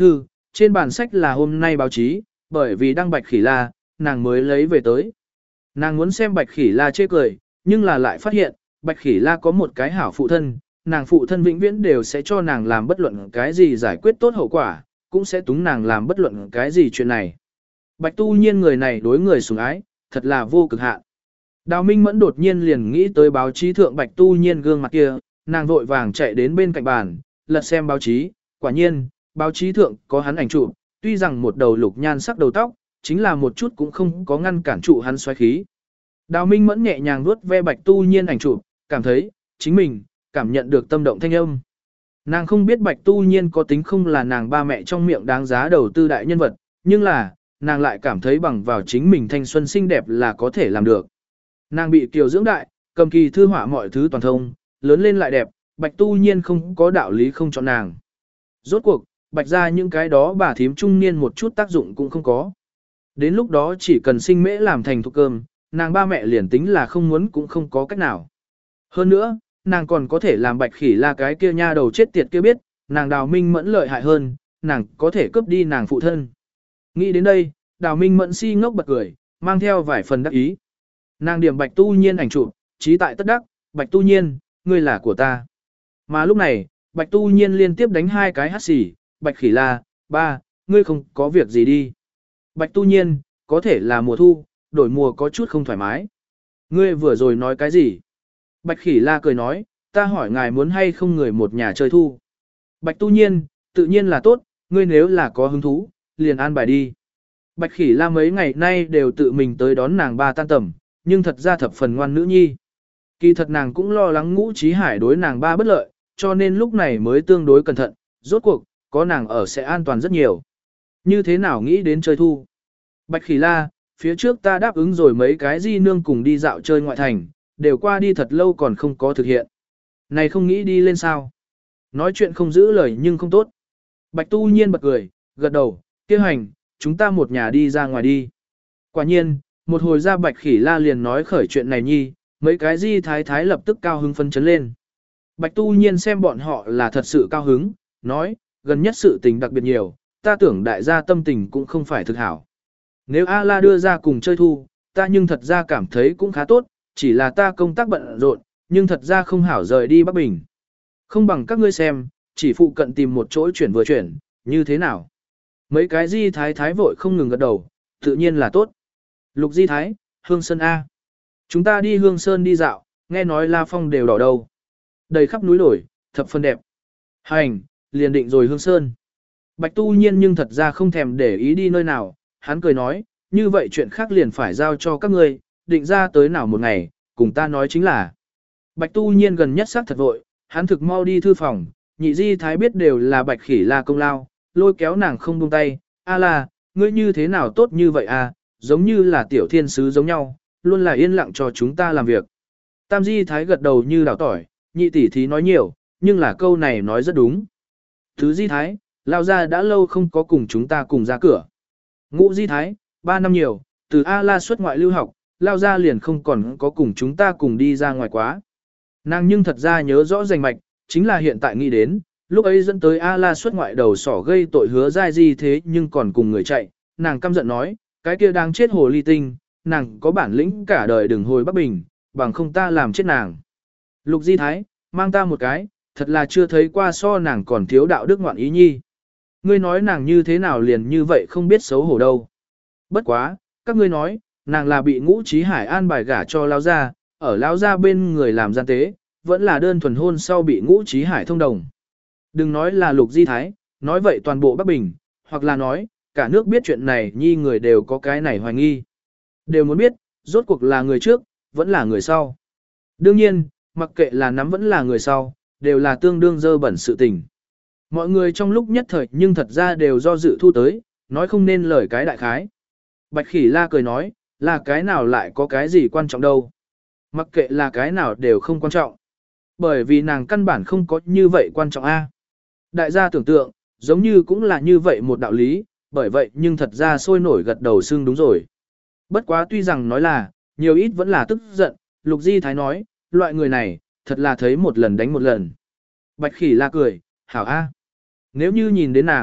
trên bản sách là hôm nay báo chí, bởi vì đăng Bạch Khỉ La, nàng mới lấy về tới. Nàng muốn xem Bạch Khỉ La chê cười, nhưng là lại phát hiện, Bạch Khỉ La có một cái hảo phụ thân, nàng phụ thân vĩnh viễn đều sẽ cho nàng làm bất luận cái gì giải quyết tốt hậu quả, cũng sẽ túng nàng làm bất luận cái gì chuyện này. Bạch Tu Nhiên người này đối người sủng ái, thật là vô cực hạn. Đào Minh Mẫn đột nhiên liền nghĩ tới báo chí thượng Bạch Tu Nhiên gương mặt kia, nàng vội vàng chạy đến bên cạnh bàn, lật xem báo chí, quả nhiên, báo chí thượng có hắn ảnh chụp, tuy rằng một đầu lục nhan sắc đầu tóc, chính là một chút cũng không có ngăn cản trụ hắn xoáy khí. Đào Minh Mẫn nhẹ nhàng vuốt ve Bạch Tu Nhiên ảnh chụp, cảm thấy, chính mình, cảm nhận được tâm động thanh âm. Nàng không biết Bạch Tu Nhiên có tính không là nàng ba mẹ trong miệng đáng giá đầu tư đại nhân vật, nhưng là, nàng lại cảm thấy bằng vào chính mình thanh xuân xinh đẹp là có thể làm được. Nàng bị kiều dưỡng đại, cầm kỳ thư họa mọi thứ toàn thông, lớn lên lại đẹp, Bạch Tu Nhiên không có đạo lý không chọn nàng. Rốt cuộc, Bạch ra những cái đó bà thím trung niên một chút tác dụng cũng không có. Đến lúc đó chỉ cần sinh mễ làm thành thuộc cơm, nàng ba mẹ liền tính là không muốn cũng không có cách nào. Hơn nữa, nàng còn có thể làm Bạch Khỉ La cái kia nha đầu chết tiệt kia biết, nàng Đào Minh Mẫn lợi hại hơn, nàng có thể cướp đi nàng phụ thân. Nghĩ đến đây, Đào Minh Mẫn si ngốc bật cười, mang theo vài phần đắc ý. Nàng điểm Bạch Tu Nhiên ảnh chụp, trí tại tất đắc, Bạch Tu Nhiên, ngươi là của ta. Mà lúc này, Bạch Tu Nhiên liên tiếp đánh hai cái hắt xì, Bạch Khỉ La, ba, ngươi không có việc gì đi. Bạch Tu Nhiên, có thể là mùa thu, đổi mùa có chút không thoải mái. Ngươi vừa rồi nói cái gì? Bạch Khỉ La cười nói, ta hỏi ngài muốn hay không người một nhà chơi thu. Bạch Tu Nhiên, tự nhiên là tốt, ngươi nếu là có hứng thú, liền an bài đi. Bạch Khỉ La mấy ngày nay đều tự mình tới đón nàng ba tan tầm, nhưng thật ra thập phần ngoan nữ nhi. Kỳ thật nàng cũng lo lắng Ngũ Chí Hải đối nàng ba bất lợi, cho nên lúc này mới tương đối cẩn thận, rốt cuộc, có nàng ở sẽ an toàn rất nhiều. Như thế nào nghĩ đến chơi thu? Bạch Khỉ La, phía trước ta đáp ứng rồi mấy cái di nương cùng đi dạo chơi ngoại thành, đều qua đi thật lâu còn không có thực hiện. Này không nghĩ đi lên sao? Nói chuyện không giữ lời nhưng không tốt. Bạch Tu Nhiên bật cười, gật đầu, kia hành, chúng ta một nhà đi ra ngoài đi. Quả nhiên, một hồi ra Bạch Khỉ La liền nói khởi chuyện này nhi, mấy cái di thái thái lập tức cao hứng phấn chấn lên. Bạch Tu Nhiên xem bọn họ là thật sự cao hứng, nói, gần nhất sự tình đặc biệt nhiều, ta tưởng đại gia tâm tình cũng không phải thực hảo. Nếu A-la đưa ra cùng chơi thu, ta nhưng thật ra cảm thấy cũng khá tốt, chỉ là ta công tác bận rộn, nhưng thật ra không hảo rời đi Bắc Bình. Không bằng các ngươi xem, chỉ phụ cận tìm một chỗ chuyển vừa chuyển, như thế nào? Mấy cái di thái thái vội không ngừng gật đầu, tự nhiên là tốt. Lục di thái, Hương Sơn A. Chúng ta đi Hương Sơn đi dạo, nghe nói La Phong đều đỏ đầu. Đầy khắp núi đồi, thập phân đẹp. Hành, liền định rồi Hương Sơn. Bạch Tu Nhiên nhưng thật ra không thèm để ý đi nơi nào, hắn cười nói, như vậy chuyện khác liền phải giao cho các ngươi, định ra tới nào một ngày, cùng ta nói chính là. Bạch Tu Nhiên gần nhất xác thật vội, hắn thực mau đi thư phòng, nhị di thái biết đều là Bạch Khỉ La công lao, lôi kéo nàng không buông tay, a la, ngươi như thế nào tốt như vậy à, giống như là tiểu thiên sứ giống nhau, luôn là yên lặng cho chúng ta làm việc. Tam di thái gật đầu như đào tỏi, nhị tỷ thí nói nhiều, nhưng là câu này nói rất đúng. Tứ di thái, lao ra đã lâu không có cùng chúng ta cùng ra cửa. Ngũ di thái, 3 năm nhiều, từ A-la xuất ngoại lưu học, lao ra liền không còn có cùng chúng ta cùng đi ra ngoài quá. Nàng nhưng thật ra nhớ rõ rành mạch, chính là hiện tại nghĩ đến, lúc ấy dẫn tới A-la xuất ngoại đầu sỏ gây tội hứa dai di thế nhưng còn cùng người chạy, nàng căm giận nói, cái kia đang chết hồ ly tinh, nàng có bản lĩnh cả đời đừng hồi Bắc Bình, bằng không ta làm chết nàng. Lục di thái, mang ta một cái, thật là chưa thấy qua so nàng còn thiếu đạo đức ngoạn ý nhi. Ngươi nói nàng như thế nào liền như vậy không biết xấu hổ đâu. Bất quá, các ngươi nói, nàng là bị Ngũ Chí Hải an bài gả cho Lao Gia, ở Lao Gia bên người làm gian tế, vẫn là đơn thuần hôn sau bị Ngũ Chí Hải thông đồng. Đừng nói là Lục Di Thái, nói vậy toàn bộ Bắc Bình, hoặc là nói, cả nước biết chuyện này nhi người đều có cái này hoài nghi. Đều muốn biết, rốt cuộc là người trước, vẫn là người sau. Đương nhiên, mặc kệ là nắm vẫn là người sau, đều là tương đương dơ bẩn sự tình. Mọi người trong lúc nhất thời nhưng thật ra đều do dự thu tới, nói không nên lời cái đại khái. Bạch Khỉ La cười nói, là cái nào lại có cái gì quan trọng đâu. Mặc kệ là cái nào đều không quan trọng. Bởi vì nàng căn bản không có như vậy quan trọng a. Đại gia tưởng tượng, giống như cũng là như vậy một đạo lý, bởi vậy nhưng thật ra sôi nổi gật đầu xưng đúng rồi. Bất quá tuy rằng nói là, nhiều ít vẫn là tức giận, Lục Di Thái nói, loại người này, thật là thấy một lần đánh một lần. Bạch Khỉ La cười, hảo a. Nếu như nhìn đến nàng,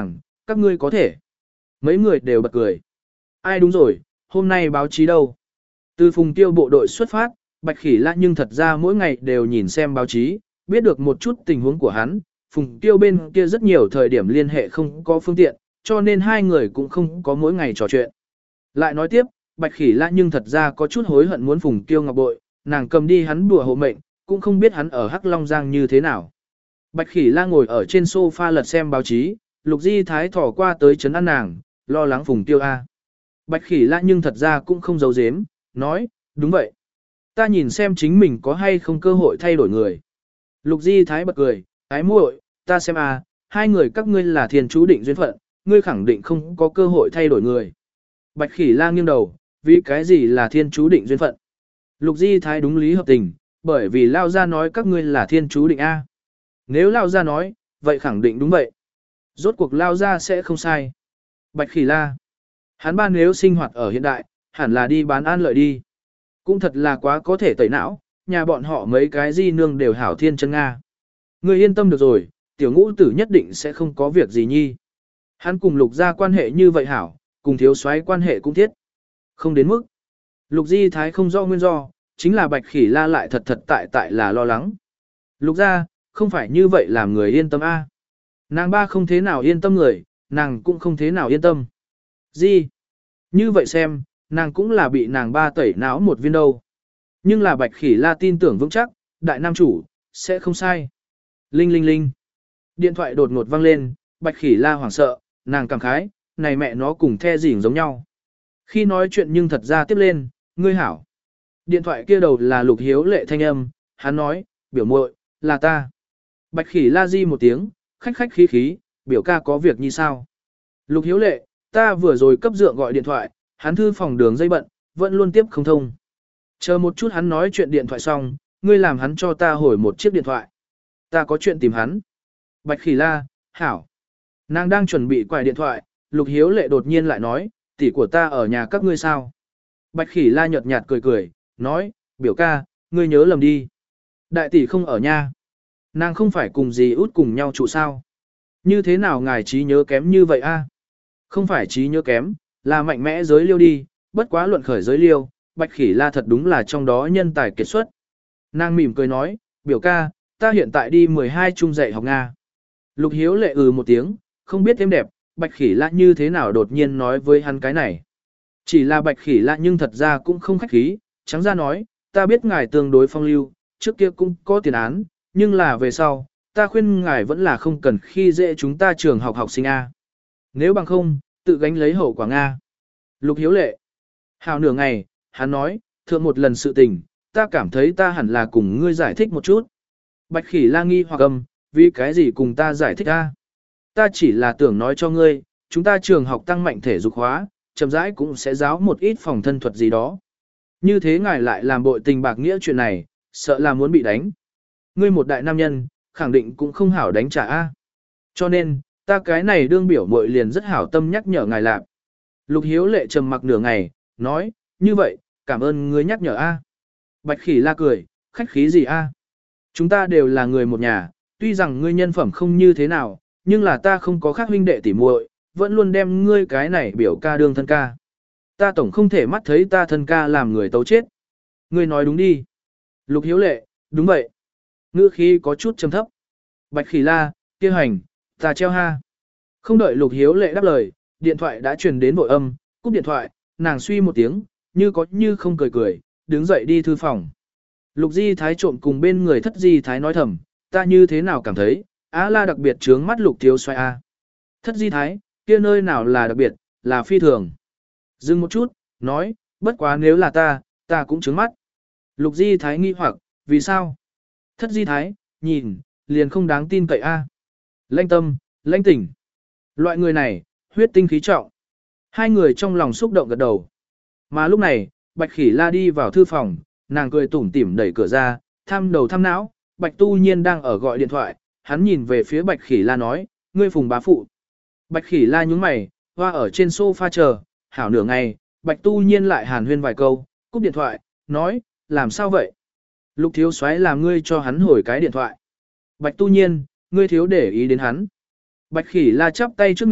các ngươi có thể. Mấy người đều bật cười. Ai đúng rồi, hôm nay báo chí đâu? Từ Phùng Tiêu bộ đội xuất phát, Bạch Khỉ La nhưng thật ra mỗi ngày đều nhìn xem báo chí, biết được một chút tình huống của hắn. Phùng Tiêu bên kia rất nhiều thời điểm liên hệ không có phương tiện, cho nên hai người cũng không có mỗi ngày trò chuyện. Lại nói tiếp, Bạch Khỉ La nhưng thật ra có chút hối hận muốn Phùng Tiêu ngọc bội, nàng cầm đi hắn đùa hộ mệnh, cũng không biết hắn ở Hắc Long Giang như thế nào. Bạch Khỉ La ngồi ở trên sofa lật xem báo chí, Lục Di Thái thỏ qua tới chấn an nàng, lo lắng Phùng Tiêu A. Bạch Khỉ La nhưng thật ra cũng không giấu giếm, nói, đúng vậy. Ta nhìn xem chính mình có hay không cơ hội thay đổi người. Lục Di Thái bật cười, ái muội, ta xem a, hai người các ngươi là thiên chú định duyên phận, ngươi khẳng định không có cơ hội thay đổi người. Bạch Khỉ La nghiêng đầu, vì cái gì là thiên chú định duyên phận? Lục Di Thái đúng lý hợp tình, bởi vì Lao Gia nói các ngươi là thiên chú định A. Nếu Lao Gia nói, vậy khẳng định đúng vậy. Rốt cuộc Lao Gia sẽ không sai. Bạch Khỉ La. Hắn ba nếu sinh hoạt ở hiện đại, hẳn là đi bán an lợi đi. Cũng thật là quá có thể tẩy não, nhà bọn họ mấy cái di nương đều hảo thiên chân Nga. Ngươi yên tâm được rồi, tiểu ngũ tử nhất định sẽ không có việc gì nhi. Hắn cùng Lục gia quan hệ như vậy hảo, cùng thiếu soái quan hệ cũng thiết. Không đến mức. Lục Di Thái không rõ nguyên do, chính là Bạch Khỉ La lại thật thật tại là lo lắng. Lục gia, không phải như vậy làm người yên tâm a. Nàng ba không thế nào yên tâm người, nàng cũng không thế nào yên tâm. Gì? Như vậy xem, nàng cũng là bị nàng ba tẩy não một viên đâu. Nhưng là Bạch Khỉ La tin tưởng vững chắc, đại nam chủ, sẽ không sai. Linh linh linh. Điện thoại đột ngột vang lên, Bạch Khỉ La hoảng sợ, nàng cảm khái, này mẹ nó cùng the rỉnh giống nhau. Khi nói chuyện nhưng thật ra tiếp lên, ngươi hảo. Điện thoại kia đầu là Lục Hiếu Lệ thanh âm, hắn nói, biểu muội, là ta. Bạch Khỉ La di một tiếng, khách khách khí khí, biểu ca có việc như sao. Lục Hiếu Lệ, ta vừa rồi cấp dượng gọi điện thoại, hắn thư phòng đường dây bận, vẫn luôn tiếp không thông. Chờ một chút hắn nói chuyện điện thoại xong, ngươi làm hắn cho ta hồi một chiếc điện thoại. Ta có chuyện tìm hắn. Bạch Khỉ La, hảo. Nàng đang chuẩn bị quải điện thoại, Lục Hiếu Lệ đột nhiên lại nói, tỷ của ta ở nhà các ngươi sao. Bạch Khỉ La nhợt nhạt cười cười, nói, biểu ca, ngươi nhớ lầm đi. Đại tỷ không ở nhà. Nàng không phải cùng dì út cùng nhau trụ sao. Như thế nào ngài trí nhớ kém như vậy a? Không phải trí nhớ kém, là mạnh mẽ giới liêu đi, bất quá luận khởi giới liêu, Bạch Khỉ La thật đúng là trong đó nhân tài kiệt xuất. Nàng mỉm cười nói, biểu ca, ta hiện tại đi 12 trung dạy học Nga. Lục Hiếu Lệ một tiếng, không biết thêm đẹp, Bạch Khỉ La như thế nào đột nhiên nói với hắn cái này. Chỉ là Bạch Khỉ La nhưng thật ra cũng không khách khí, trắng ra nói, ta biết ngài tương đối phong lưu, trước kia cũng có tiền án, nhưng là về sau, ta khuyên ngài vẫn là không cần khi dễ chúng ta trường học học sinh A. Nếu bằng không, tự gánh lấy hậu quả Nga. Lục Hiếu Lệ. Hào nửa ngày, hắn nói, thượng một lần sự tình, ta cảm thấy ta hẳn là cùng ngươi giải thích một chút. Bạch Khỉ La nghi hoặc âm, vì cái gì cùng ta giải thích a? Ta chỉ là tưởng nói cho ngươi, chúng ta trường học tăng mạnh thể dục hóa, chậm rãi cũng sẽ giáo một ít phòng thân thuật gì đó. Như thế ngài lại làm bội tình bạc nghĩa chuyện này, sợ là muốn bị đánh. Ngươi một đại nam nhân, khẳng định cũng không hảo đánh trả a. Cho nên, ta cái này đương biểu muội liền rất hảo tâm nhắc nhở ngài làm. Lục Hiếu Lệ trầm mặc nửa ngày, nói, như vậy, cảm ơn ngươi nhắc nhở a. Bạch Khỉ La cười, khách khí gì a? Chúng ta đều là người một nhà, tuy rằng ngươi nhân phẩm không như thế nào, nhưng là ta không có khác huynh đệ tỉ muội, vẫn luôn đem ngươi cái này biểu ca đương thân ca. Ta tổng không thể mắt thấy ta thân ca làm người tấu chết. Ngươi nói đúng đi. Lục Hiếu Lệ, đúng vậy. Ngữ khí có chút trầm thấp. Bạch Khỉ La, kia hành, ta treo ha. Không đợi Lục Hiếu Lệ đáp lời, điện thoại đã truyền đến vội âm, cúp điện thoại, nàng suy một tiếng, như có như không cười cười, đứng dậy đi thư phòng. Lục Di Thái trộm cùng bên người Thất Di Thái nói thầm, ta như thế nào cảm thấy, Á La đặc biệt trướng mắt Lục thiếu soái a. Thất Di Thái, kia nơi nào là đặc biệt, là phi thường. Dừng một chút, nói, bất quá nếu là ta cũng trướng mắt. Lục Di Thái nghi hoặc, vì sao? Thất Di Thái, nhìn, liền không đáng tin cậy a. Lãnh tâm, lãnh tỉnh. Loại người này, huyết tinh khí trọng. Hai người trong lòng xúc động gật đầu. Mà lúc này, Bạch Khỉ La đi vào thư phòng, nàng cười tủm tỉm đẩy cửa ra, thăm đầu thăm não, Bạch Tu Nhiên đang ở gọi điện thoại, hắn nhìn về phía Bạch Khỉ La nói, ngươi Phùng bá phụ. Bạch Khỉ La nhúng mày, hoa ở trên sofa chờ, hảo nửa ngày, Bạch Tu Nhiên lại hàn huyên vài câu, cúp điện thoại, nói, làm sao vậy? Lục thiếu soái làm ngươi cho hắn hồi cái điện thoại. Bạch Tu Nhiên, ngươi thiếu để ý đến hắn. Bạch Khỉ La chắp tay trước ngực,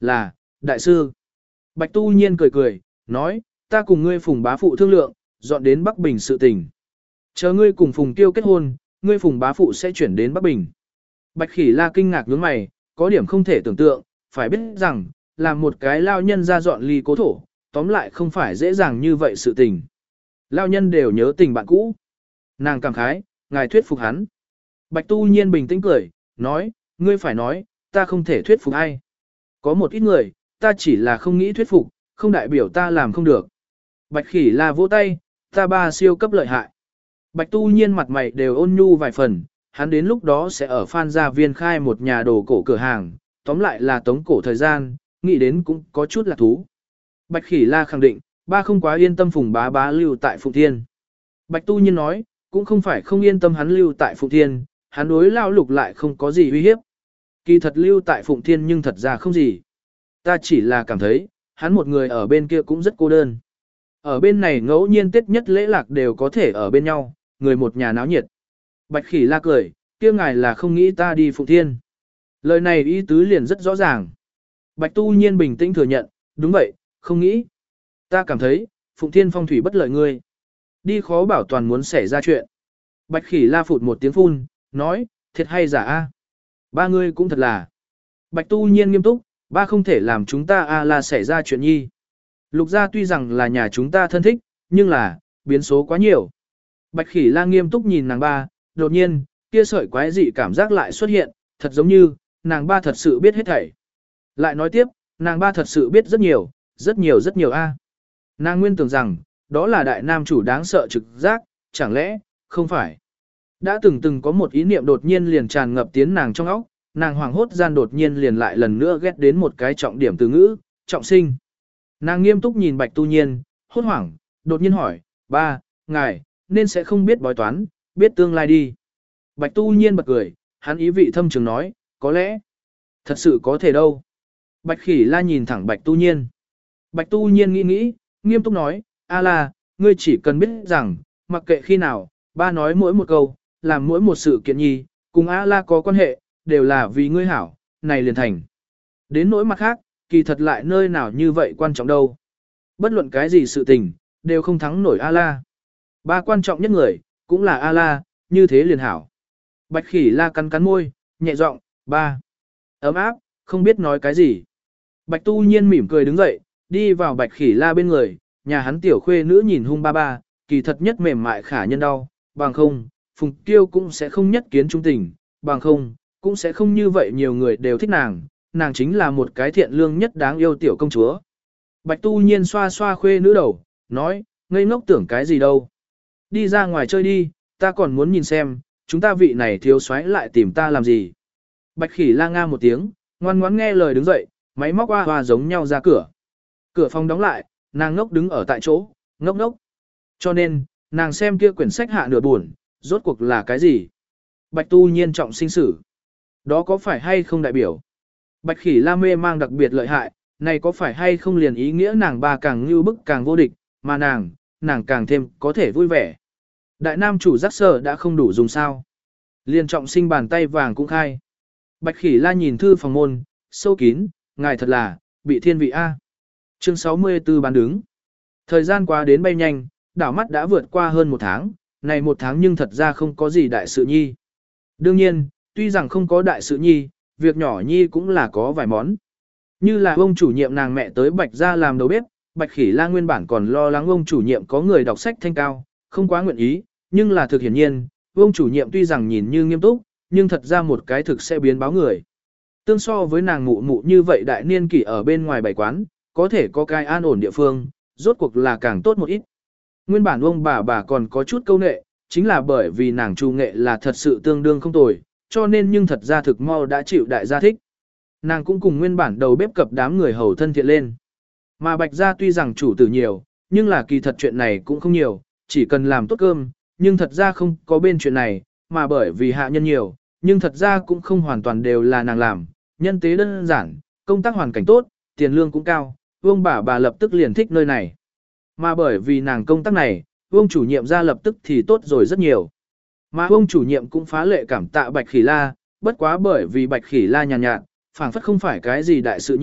Là, đại sư. Bạch Tu Nhiên cười cười, nói, ta cùng ngươi Phùng bá phụ thương lượng, dọn đến Bắc Bình sự tình. Chờ ngươi cùng Phùng Tiêu kết hôn, ngươi Phùng bá phụ sẽ chuyển đến Bắc Bình. Bạch Khỉ La kinh ngạc nhướng mày, có điểm không thể tưởng tượng, phải biết rằng, làm một cái lao nhân ra dọn ly cố thổ, tóm lại không phải dễ dàng như vậy sự tình. Lao nhân đều nhớ tình bạn cũ. Nàng cảm khái, ngài thuyết phục hắn. Bạch Tu Nhiên bình tĩnh cười, nói, ngươi phải nói, ta không thể thuyết phục ai. Có một ít người, ta chỉ là không nghĩ thuyết phục, không đại biểu ta làm không được. Bạch Khỉ La vỗ tay, ta ba siêu cấp lợi hại. Bạch Tu Nhiên mặt mày đều ôn nhu vài phần, hắn đến lúc đó sẽ ở Phan Gia Viên khai một nhà đồ cổ cửa hàng, tóm lại là tống cổ thời gian, nghĩ đến cũng có chút là thú. Bạch Khỉ La khẳng định, ba không quá yên tâm Phùng bá bá lưu tại Phụng Thiên. Bạch Tu Nhiên nói, cũng không phải không yên tâm hắn lưu tại Phụng Thiên, hắn đối Lao Lục lại không có gì uy hiếp. Kỳ thật lưu tại Phụng Thiên nhưng thật ra không gì. Ta chỉ là cảm thấy, hắn một người ở bên kia cũng rất cô đơn. Ở bên này ngẫu nhiên Tết nhất lễ lạc đều có thể ở bên nhau, người một nhà náo nhiệt. Bạch Khỉ La cười, kia ngài là không nghĩ ta đi Phụng Thiên. Lời này ý tứ liền rất rõ ràng. Bạch Tu Nhiên bình tĩnh thừa nhận, đúng vậy, không nghĩ. Ta cảm thấy, Phụng Thiên phong thủy bất lợi ngươi. Đi khó bảo toàn muốn xảy ra chuyện. Bạch Khỉ La phụt một tiếng phun, nói, thiệt hay giả a? Ba ngươi cũng thật là. Bạch Tu Nhiên nghiêm túc, ba không thể làm chúng ta là xảy ra chuyện nhi. Lục gia tuy rằng là nhà chúng ta thân thích, nhưng là, biến số quá nhiều. Bạch Khỉ La nghiêm túc nhìn nàng ba, đột nhiên, kia sợi quái dị cảm giác lại xuất hiện, thật giống như, nàng ba thật sự biết hết thảy. Lại nói tiếp, nàng ba thật sự biết rất nhiều, rất nhiều a. Nàng nguyên tưởng rằng, đó là đại nam chủ đáng sợ trực giác, chẳng lẽ, không phải. Đã từng có một ý niệm đột nhiên liền tràn ngập tiến nàng trong óc, nàng hoảng hốt gian đột nhiên liền lại lần nữa ghét đến một cái trọng điểm từ ngữ, trọng sinh. Nàng nghiêm túc nhìn Bạch Tu Nhiên, hốt hoảng, đột nhiên hỏi, ba, ngài, nên sẽ không biết bói toán, biết tương lai đi. Bạch Tu Nhiên bật cười, hắn ý vị thâm trường nói, có lẽ, thật sự có thể đâu. Bạch Khỉ La nhìn thẳng Bạch Tu Nhiên. Bạch Tu Nhiên nghĩ, nghiêm túc nói, a la, ngươi chỉ cần biết rằng, mặc kệ khi nào, ba nói mỗi một câu, làm mỗi một sự kiện nhi, cùng a la có quan hệ, đều là vì ngươi hảo, này liền thành. Đến nỗi mặt khác, kỳ thật lại nơi nào như vậy quan trọng đâu. Bất luận cái gì sự tình, đều không thắng nổi a la. Ba quan trọng nhất người, cũng là a la, như thế liền hảo. Bạch Khỉ La cắn môi, nhẹ giọng, ba. Ấm áp, không biết nói cái gì. Bạch Tu Nhiên mỉm cười đứng dậy, đi vào Bạch Khỉ La bên người, nhà hắn tiểu khuê nữ nhìn hung ba, kỳ thật nhất mềm mại khả nhân đau, bằng không, Phùng Tiêu cũng sẽ không nhất kiến trung tình, bằng không, cũng sẽ không như vậy nhiều người đều thích nàng, nàng chính là một cái thiện lương nhất đáng yêu tiểu công chúa. Bạch Tu Nhiên xoa xoa khuê nữ đầu, nói, ngây ngốc tưởng cái gì đâu. Đi ra ngoài chơi đi, ta còn muốn nhìn xem, chúng ta vị này thiếu soái lại tìm ta làm gì. Bạch Khỉ La nga một tiếng, ngoan ngoãn nghe lời đứng dậy, máy móc hoa giống nhau ra cửa. Cửa phòng đóng lại, nàng ngốc đứng ở tại chỗ, ngốc. Cho nên, nàng xem kia quyển sách hạ nửa buồn, rốt cuộc là cái gì? Bạch Tu Nhiên trọng sinh sử. Đó có phải hay không đại biểu? Bạch Khỉ La mê mang đặc biệt lợi hại, này có phải hay không liền ý nghĩa nàng ba càng như bức càng vô địch, mà nàng càng thêm có thể vui vẻ. Đại nam chủ giác sở đã không đủ dùng sao. Liền trọng sinh bàn tay vàng cũng khai. Bạch Khỉ La nhìn thư phòng môn, sâu kín, ngài thật là, bị thiên vị A. Chương 64 bán đứng. Thời gian qua đến bay nhanh, đảo mắt đã vượt qua hơn một tháng, này một tháng nhưng thật ra không có gì đại sự nhi. Đương nhiên, tuy rằng không có đại sự nhi, việc nhỏ nhi cũng là có vài món. Như là ông chủ nhiệm nàng mẹ tới Bạch gia làm đầu bếp, Bạch Khỉ La nguyên bản còn lo lắng ông chủ nhiệm có người đọc sách thanh cao, không quá nguyện ý, nhưng là thực hiển nhiên, ông chủ nhiệm tuy rằng nhìn như nghiêm túc, nhưng thật ra một cái thực sẽ biến báo người. Tương so với nàng mụ mụ như vậy đại niên kỷ ở bên ngoài bày quán, có thể có cái an ổn địa phương, rốt cuộc là càng tốt một ít. Nguyên bản ông bà còn có chút câu nệ, chính là bởi vì nàng trù nghệ là thật sự tương đương không tồi, cho nên nhưng thật ra thực mau đã chịu đại gia thích. Nàng cũng cùng nguyên bản đầu bếp cập đám người hầu thân thiện lên. Mà Bạch gia tuy rằng chủ tử nhiều, nhưng là kỳ thật chuyện này cũng không nhiều, chỉ cần làm tốt cơm, nhưng thật ra không có bên chuyện này, mà bởi vì hạ nhân nhiều, nhưng thật ra cũng không hoàn toàn đều là nàng làm, nhân tế đơn giản, công tác hoàn cảnh tốt, tiền lương cũng cao, ông bà lập tức liền thích nơi này. Mà bởi vì nàng công tác này, ông chủ nhiệm ra lập tức thì tốt rồi rất nhiều. Mà ông chủ nhiệm cũng phá lệ cảm tạ Bạch Khỉ La, bất quá bởi vì Bạch Khỉ La nhàn nhạt, phảng phất không phải cái gì đại sự nhi,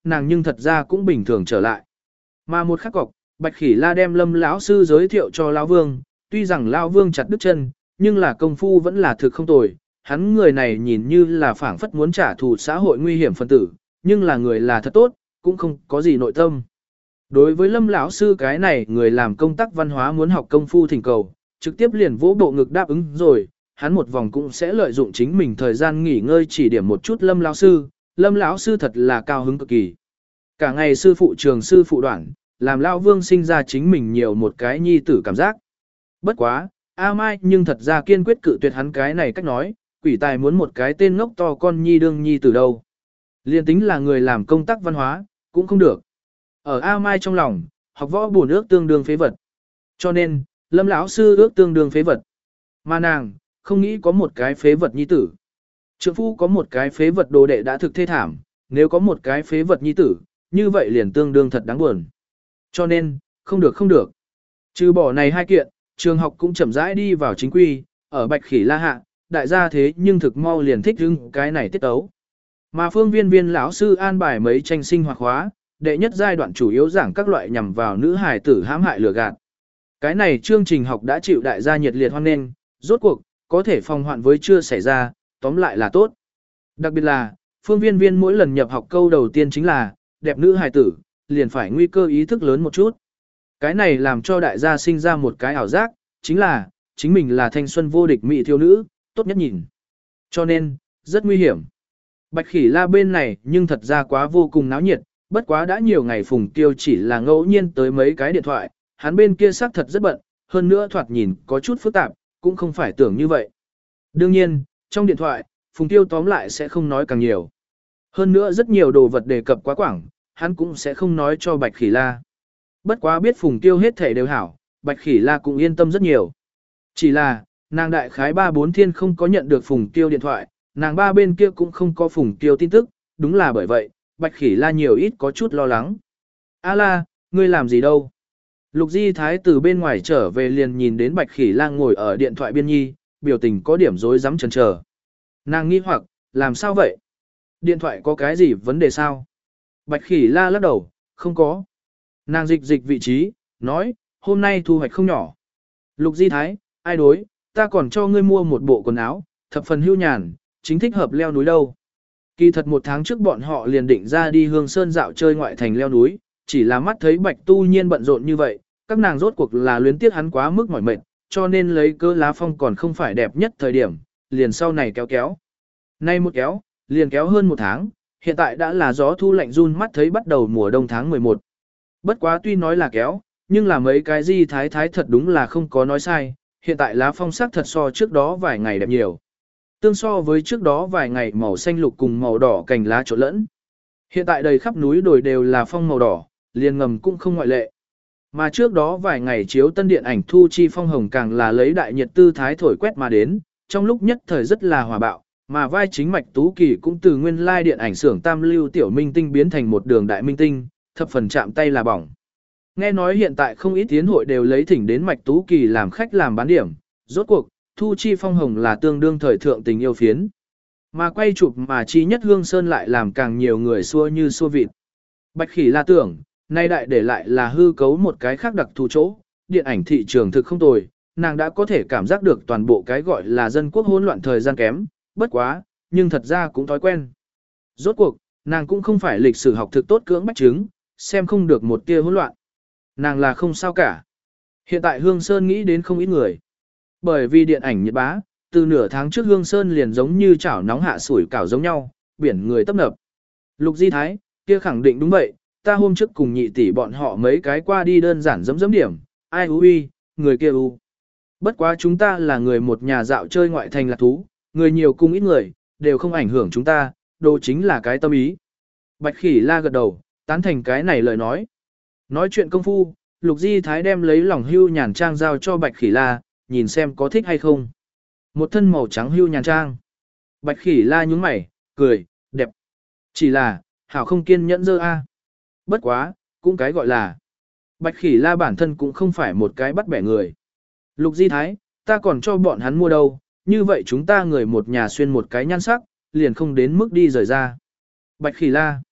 nàng nhưng thật ra cũng bình thường trở lại. Mà một khắc cọc, Bạch Khỉ La đem Lâm lão sư giới thiệu cho lão Vương, tuy rằng lão Vương chặt đứt chân, nhưng là công phu vẫn là thực không tồi, hắn người này nhìn như là phảng phất muốn trả thù xã hội nguy hiểm phân tử, nhưng là người là thật tốt, cũng không có gì nội tâm. Đối với Lâm lão sư cái này, người làm công tác văn hóa muốn học công phu thỉnh cầu, trực tiếp liền vỗ bộ ngực đáp ứng rồi, hắn một vòng cũng sẽ lợi dụng chính mình thời gian nghỉ ngơi chỉ điểm một chút Lâm lão sư, Lâm lão sư thật là cao hứng cực kỳ. Cả ngày sư phụ trường sư phụ đoạn, làm lão Vương sinh ra chính mình nhiều một cái nhi tử cảm giác. Bất quá, A Mai nhưng thật ra kiên quyết cự tuyệt hắn cái này cách nói, quỷ tài muốn một cái tên ngốc to con nhi đương nhi từ đâu. Liên tính là người làm công tác văn hóa, cũng không được. Ở A Mai trong lòng, học võ bổn ước tương đương phế vật. Cho nên, Lâm lão sư ước tương đương phế vật. Mà nàng, không nghĩ có một cái phế vật nhi tử. Trượng phu có một cái phế vật đồ đệ đã thực thê thảm, nếu có một cái phế vật nhi tử, như vậy liền tương đương thật đáng buồn. Cho nên, không được không được. Trừ bỏ này hai kiện, trường học cũng chậm rãi đi vào chính quy, ở Bạch Khỉ La hạ, đại gia thế nhưng thực mau liền thích hứng cái này tiết tấu. Mà Phương Viên Viên lão sư an bài mấy tranh sinh hoạt hóa, đệ nhất giai đoạn chủ yếu giảng các loại nhằm vào nữ hài tử hãm hại lừa gạt. Cái này chương trình học đã chịu đại gia nhiệt liệt hoan nghênh, rốt cuộc có thể phòng hoạn với chưa xảy ra, tóm lại là tốt. Đặc biệt là, Phương Viên Viên mỗi lần nhập học câu đầu tiên chính là đẹp nữ hài tử, liền phải nguy cơ ý thức lớn một chút. Cái này làm cho đại gia sinh ra một cái ảo giác, chính là chính mình là thanh xuân vô địch mỹ thiếu nữ, tốt nhất nhìn. Cho nên, rất nguy hiểm. Bạch Khỉ La bên này nhưng thật ra quá vô cùng náo nhiệt, bất quá đã nhiều ngày Phùng Tiêu chỉ là ngẫu nhiên tới mấy cái điện thoại, hắn bên kia xác thật rất bận, hơn nữa thoạt nhìn có chút phức tạp, cũng không phải tưởng như vậy. Đương nhiên, trong điện thoại, Phùng Tiêu tóm lại sẽ không nói càng nhiều. Hơn nữa rất nhiều đồ vật đề cập quá quảng, hắn cũng sẽ không nói cho Bạch Khỉ La. Bất quá biết Phùng Tiêu hết thể đều hảo, Bạch Khỉ La cũng yên tâm rất nhiều. Chỉ là, nàng đại khái 3-4 thiên không có nhận được Phùng Tiêu điện thoại, nàng ba bên kia cũng không có Phùng Tiêu tin tức, đúng là bởi vậy, Bạch Khỉ La nhiều ít có chút lo lắng. A La, ngươi làm gì đâu? Lục Di Thái từ bên ngoài trở về liền nhìn đến Bạch Khỉ La ngồi ở điện thoại biên nhi, biểu tình có điểm rối rắm chần chờ. Nàng nghi hoặc, làm sao vậy? Điện thoại có cái gì vấn đề sao? Bạch Khỉ La lắc đầu, không có. Nàng dịch dịch vị trí, nói, hôm nay thu hoạch không nhỏ. Lục Di Thái, ai đối, ta còn cho ngươi mua một bộ quần áo, thập phần hưu nhàn, chính thích hợp leo núi đâu. Kỳ thật 1 tháng trước bọn họ liền định ra đi Hương Sơn dạo chơi ngoại thành leo núi, chỉ là mắt thấy Bạch Tu Nhiên bận rộn như vậy, các nàng rốt cuộc là luyến tiếc hắn quá mức mỏi mệt, cho nên lấy cớ lá phong còn không phải đẹp nhất thời điểm, liền sau này kéo kéo. Nay một kéo, liền kéo hơn 1 tháng, hiện tại đã là gió thu lạnh run mắt thấy bắt đầu mùa đông tháng 11. Bất quá tuy nói là kéo, nhưng là mấy cái Di Thái Thái thật đúng là không có nói sai, hiện tại lá phong sắc thật so trước đó vài ngày đẹp nhiều. Tương so với trước đó vài ngày màu xanh lục cùng màu đỏ cành lá trộn lẫn. Hiện tại đầy khắp núi đồi đều là phong màu đỏ, liền ngầm cũng không ngoại lệ. Mà trước đó vài ngày chiếu tân điện ảnh thu chi phong hồng càng là lấy đại nhiệt tư thái thổi quét mà đến, trong lúc nhất thời rất là hòa bạo, mà vai chính Mạch Tú Kỳ cũng từ nguyên lai điện ảnh xưởng tam lưu tiểu minh tinh biến thành một đường đại minh tinh, thập phần chạm tay là bỏng. Nghe nói hiện tại không ít tiến hội đều lấy thỉnh đến Mạch Tú Kỳ làm khách làm bán điểm, rốt cuộc, thu chi phong hồng là tương đương thời thượng tình yêu phiến. Mà quay chụp mà chi nhất Hương Sơn lại làm càng nhiều người xua như xua vịt. Bạch Khỉ La tưởng, nay đại để lại là hư cấu một cái khác đặc thù chỗ, điện ảnh thị trường thực không tồi, nàng đã có thể cảm giác được toàn bộ cái gọi là dân quốc hỗn loạn thời gian kém, bất quá, nhưng thật ra cũng thói quen. Rốt cuộc, nàng cũng không phải lịch sử học thực tốt cưỡng bách chứng, xem không được một tia hỗn loạn. Nàng là không sao cả. Hiện tại Hương Sơn nghĩ đến không ít người. Bởi vì điện ảnh nhiệt bá, từ nửa tháng trước Hương Sơn liền giống như chảo nóng hạ sủi cảo giống nhau, biển người tấp nập. Lục Di Thái, kia khẳng định đúng vậy, ta hôm trước cùng nhị tỷ bọn họ mấy cái qua đi đơn giản dấm điểm, ai ui, người kia u. Bất quá chúng ta là người một nhà dạo chơi ngoại thành lạc thú, người nhiều cùng ít người, đều không ảnh hưởng chúng ta, đồ chính là cái tâm ý. Bạch Khỉ La gật đầu, tán thành cái này lời nói. Nói chuyện công phu, Lục Di Thái đem lấy lòng hưu nhàn trang giao cho Bạch Khỉ La, nhìn xem có thích hay không. Một thân màu trắng hưu nhàn trang. Bạch Khỉ La nhúng mày, cười, đẹp. Chỉ là, hảo không kiên nhẫn dơ a. Bất quá, cũng cái gọi là. Bạch Khỉ La bản thân cũng không phải một cái bắt bẻ người. Lục Di Thái, ta còn cho bọn hắn mua đâu, như vậy chúng ta người một nhà xuyên một cái nhan sắc, liền không đến mức đi rời ra. Bạch Khỉ La.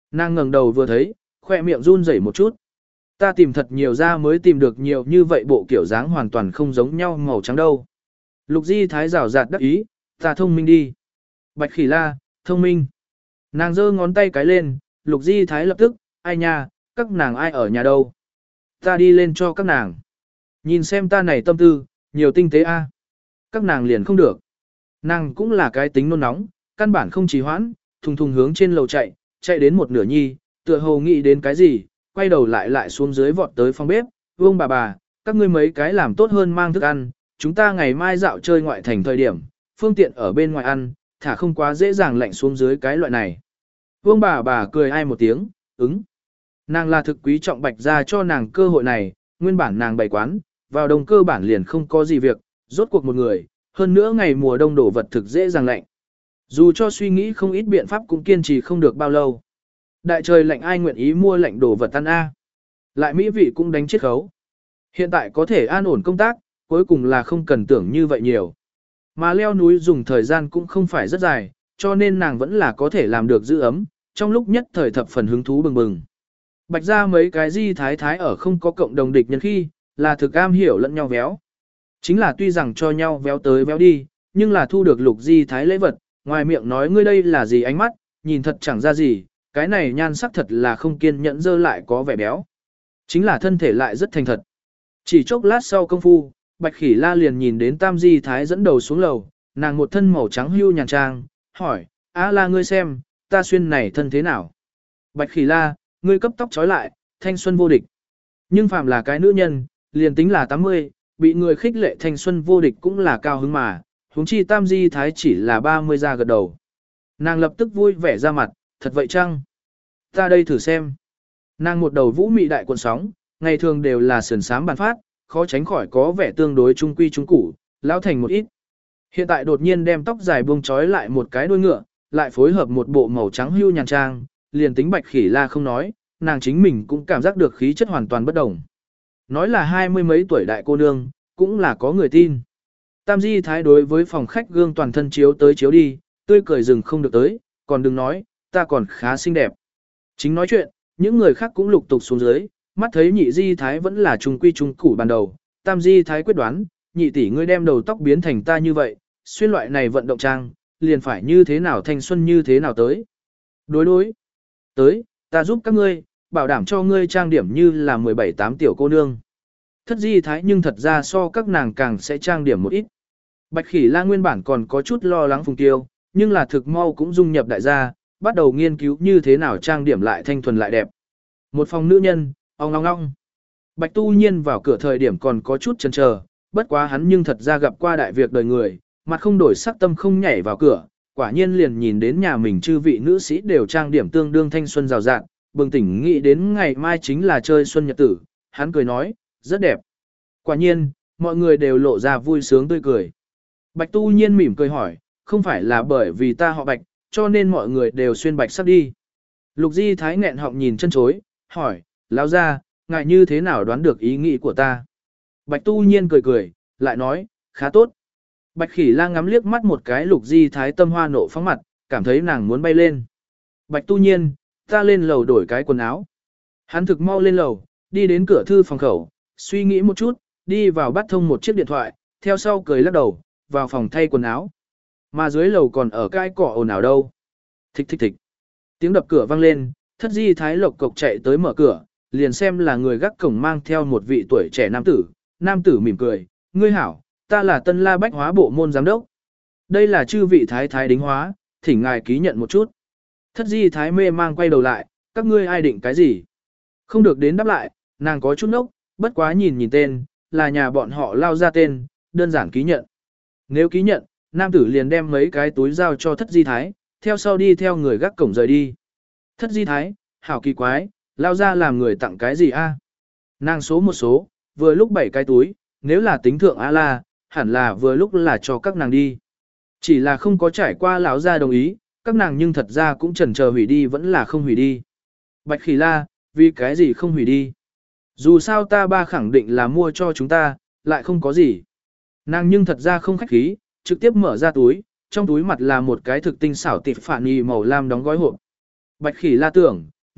Nàng ngẩng đầu vừa thấy, khoe miệng run rẩy một chút. Ta tìm thật nhiều ra mới tìm được nhiều như vậy bộ kiểu dáng hoàn toàn không giống nhau màu trắng đâu. Lục Di Thái rào rạt đắc ý, ta thông minh đi. Bạch Khỉ La, thông minh. Nàng giơ ngón tay cái lên, Lục Di Thái lập tức, ai nha, các nàng ai ở nhà đâu. Ta đi lên cho các nàng. Nhìn xem ta này tâm tư, nhiều tinh tế a. Các nàng liền không được. Nàng cũng là cái tính nôn nóng, căn bản không trì hoãn, thùng thùng hướng trên lầu chạy, chạy đến một nửa nhi, tựa hồ nghĩ đến cái gì, quay đầu lại xuống dưới vọt tới phòng bếp, Vương bà, các ngươi mấy cái làm tốt hơn mang thức ăn, chúng ta ngày mai dạo chơi ngoại thành thời điểm, phương tiện ở bên ngoài ăn, thả không quá dễ dàng lạnh xuống dưới cái loại này. Vương bà cười ai một tiếng, ứng. Nàng là thực quý trọng Bạch gia cho nàng cơ hội này, nguyên bản nàng bày quán, vào đông cơ bản liền không có gì việc, rốt cuộc một người, hơn nữa ngày mùa đông đổ vật thực dễ dàng lạnh. Dù cho suy nghĩ không ít biện pháp cũng kiên trì không được bao lâu. Đại trời lạnh ai nguyện ý mua lạnh đồ vật ăn a? Lại mỹ vị cũng đánh chết khấu. Hiện tại có thể an ổn công tác, cuối cùng là không cần tưởng như vậy nhiều. Mà leo núi dùng thời gian cũng không phải rất dài, cho nên nàng vẫn là có thể làm được giữ ấm, trong lúc nhất thời thập phần hứng thú bừng bừng. Bạch ra mấy cái Di Thái ở không có cộng đồng địch nhân khi, là thực am hiểu lẫn nhau véo. Chính là tuy rằng cho nhau véo tới véo đi, nhưng là thu được Lục Di Thái lễ vật, ngoài miệng nói ngươi đây là gì ánh mắt, nhìn thật chẳng ra gì, cái này nhan sắc thật là không kiên nhẫn dơ lại có vẻ béo. Chính là thân thể lại rất thành thật. Chỉ chốc lát sau công phu, Bạch Khỉ La liền nhìn đến Tam Di Thái dẫn đầu xuống lầu, nàng một thân màu trắng hưu nhàn trang, hỏi, á La ngươi xem, ta xuyên này thân thế nào? Bạch Khỉ La, ngươi cấp tóc trói lại, thanh xuân vô địch. Nhưng phàm là cái nữ nhân, liền tính là 80, bị người khích lệ thanh xuân vô địch cũng là cao hứng mà, huống chi Tam Di Thái chỉ là 30 ra gật đầu. Nàng lập tức vui vẻ ra mặt, thật vậy chăng? Ta đây thử xem. Nàng một đầu vũ mị đại cuộn sóng, ngày thường đều là sườn sám bàn phát, khó tránh khỏi có vẻ tương đối trung quy trung củ, lão thành một ít. Hiện tại đột nhiên đem tóc dài buông trói lại một cái đuôi ngựa, lại phối hợp một bộ màu trắng hưu nhàn trang, liền tính Bạch Khỉ La không nói, nàng chính mình cũng cảm giác được khí chất hoàn toàn bất đồng. Nói là 20 mấy tuổi đại cô nương, cũng là có người tin. Tam Di Thái đối với phòng khách gương toàn thân chiếu tới chiếu đi, tươi cười dừng không được tới, còn đừng nói, ta còn khá xinh đẹp. Chính nói chuyện, những người khác cũng lục tục xuống dưới, mắt thấy nhị Di Thái vẫn là trung quy trung củ ban đầu. Tam Di Thái quyết đoán, nhị tỷ ngươi đem đầu tóc biến thành ta như vậy, xuyên loại này vận động trang, liền phải như thế nào thanh xuân như thế nào tới. Đối. Tới, ta giúp các ngươi, bảo đảm cho ngươi trang điểm như là 17-8 tiểu cô nương. Thất Di Thái nhưng thật ra so các nàng càng sẽ trang điểm một ít. Bạch Khỉ La nguyên bản còn có chút lo lắng Phùng Tiêu, nhưng là thực mau cũng dung nhập đại gia, bắt đầu nghiên cứu như thế nào trang điểm lại thanh thuần lại đẹp. Một phòng nữ nhân, ong ong ong. Bạch Tu Nhiên vào cửa thời điểm còn có chút chần chờ, bất quá hắn nhưng thật ra gặp qua đại việc đời người, mặt không đổi sắc tâm không nhảy vào cửa, quả nhiên liền nhìn đến nhà mình chư vị nữ sĩ đều trang điểm tương đương thanh xuân rào rạng, bừng tỉnh nghĩ đến ngày mai chính là chơi xuân nhật tử, hắn cười nói, rất đẹp. Quả nhiên, mọi người đều lộ ra vui sướng tươi cười. Bạch Tu Nhiên mỉm cười hỏi, không phải là bởi vì ta họ Bạch, cho nên mọi người đều xuyên bạch sắc đi. Lục Di Thái nghẹn họng nhìn chân chối, hỏi, lão gia, ngài như thế nào đoán được ý nghĩ của ta? Bạch Tu Nhiên cười, lại nói, khá tốt. Bạch Khỉ La ngắm liếc mắt một cái Lục Di Thái tâm hoa nộ phóng mặt, cảm thấy nàng muốn bay lên. Bạch Tu Nhiên, ta lên lầu đổi cái quần áo. Hắn thực mau lên lầu, đi đến cửa thư phòng khẩu, suy nghĩ một chút, đi vào bắt thông một chiếc điện thoại, theo sau cười lắc đầu, vào phòng thay quần áo. Mà dưới lầu còn ở cái cỏ ồn ào đâu. Thịch. Tiếng đập cửa vang lên, Thất Di Thái lộc cộc chạy tới mở cửa, liền xem là người gác cổng mang theo một vị tuổi trẻ nam tử. Nam tử mỉm cười, ngươi hảo, ta là Tân La Bách Hóa bộ môn giám đốc. Đây là chư vị thái đính hóa, thỉnh ngài ký nhận một chút. Thất Di Thái mê mang quay đầu lại, các ngươi ai định cái gì? Không được đến đáp lại, nàng có chút nốc, bất quá nhìn tên, là nhà bọn họ lao ra tên, đơn giản ký nhận. Nếu ký nhận, nam tử liền đem mấy cái túi giao cho Thất Di Thái, theo sau đi theo người gác cổng rời đi. Thất Di Thái, hảo kỳ quái, lao ra làm người tặng cái gì a? Nàng số một số, vừa lúc 7 cái túi, nếu là tính thượng A-la, hẳn là vừa lúc là cho các nàng đi. Chỉ là không có trải qua lão gia đồng ý, các nàng nhưng thật ra cũng chần chờ hủy đi vẫn là không hủy đi. Bạch Khỉ La, vì cái gì không hủy đi? Dù sao ta ba khẳng định là mua cho chúng ta, lại không có gì. Nàng nhưng thật ra không khách khí, trực tiếp mở ra túi, trong túi mặt là một cái thực tinh xảo tịp phản nhì màu lam đóng gói hộp. Bạch Khỉ La tưởng,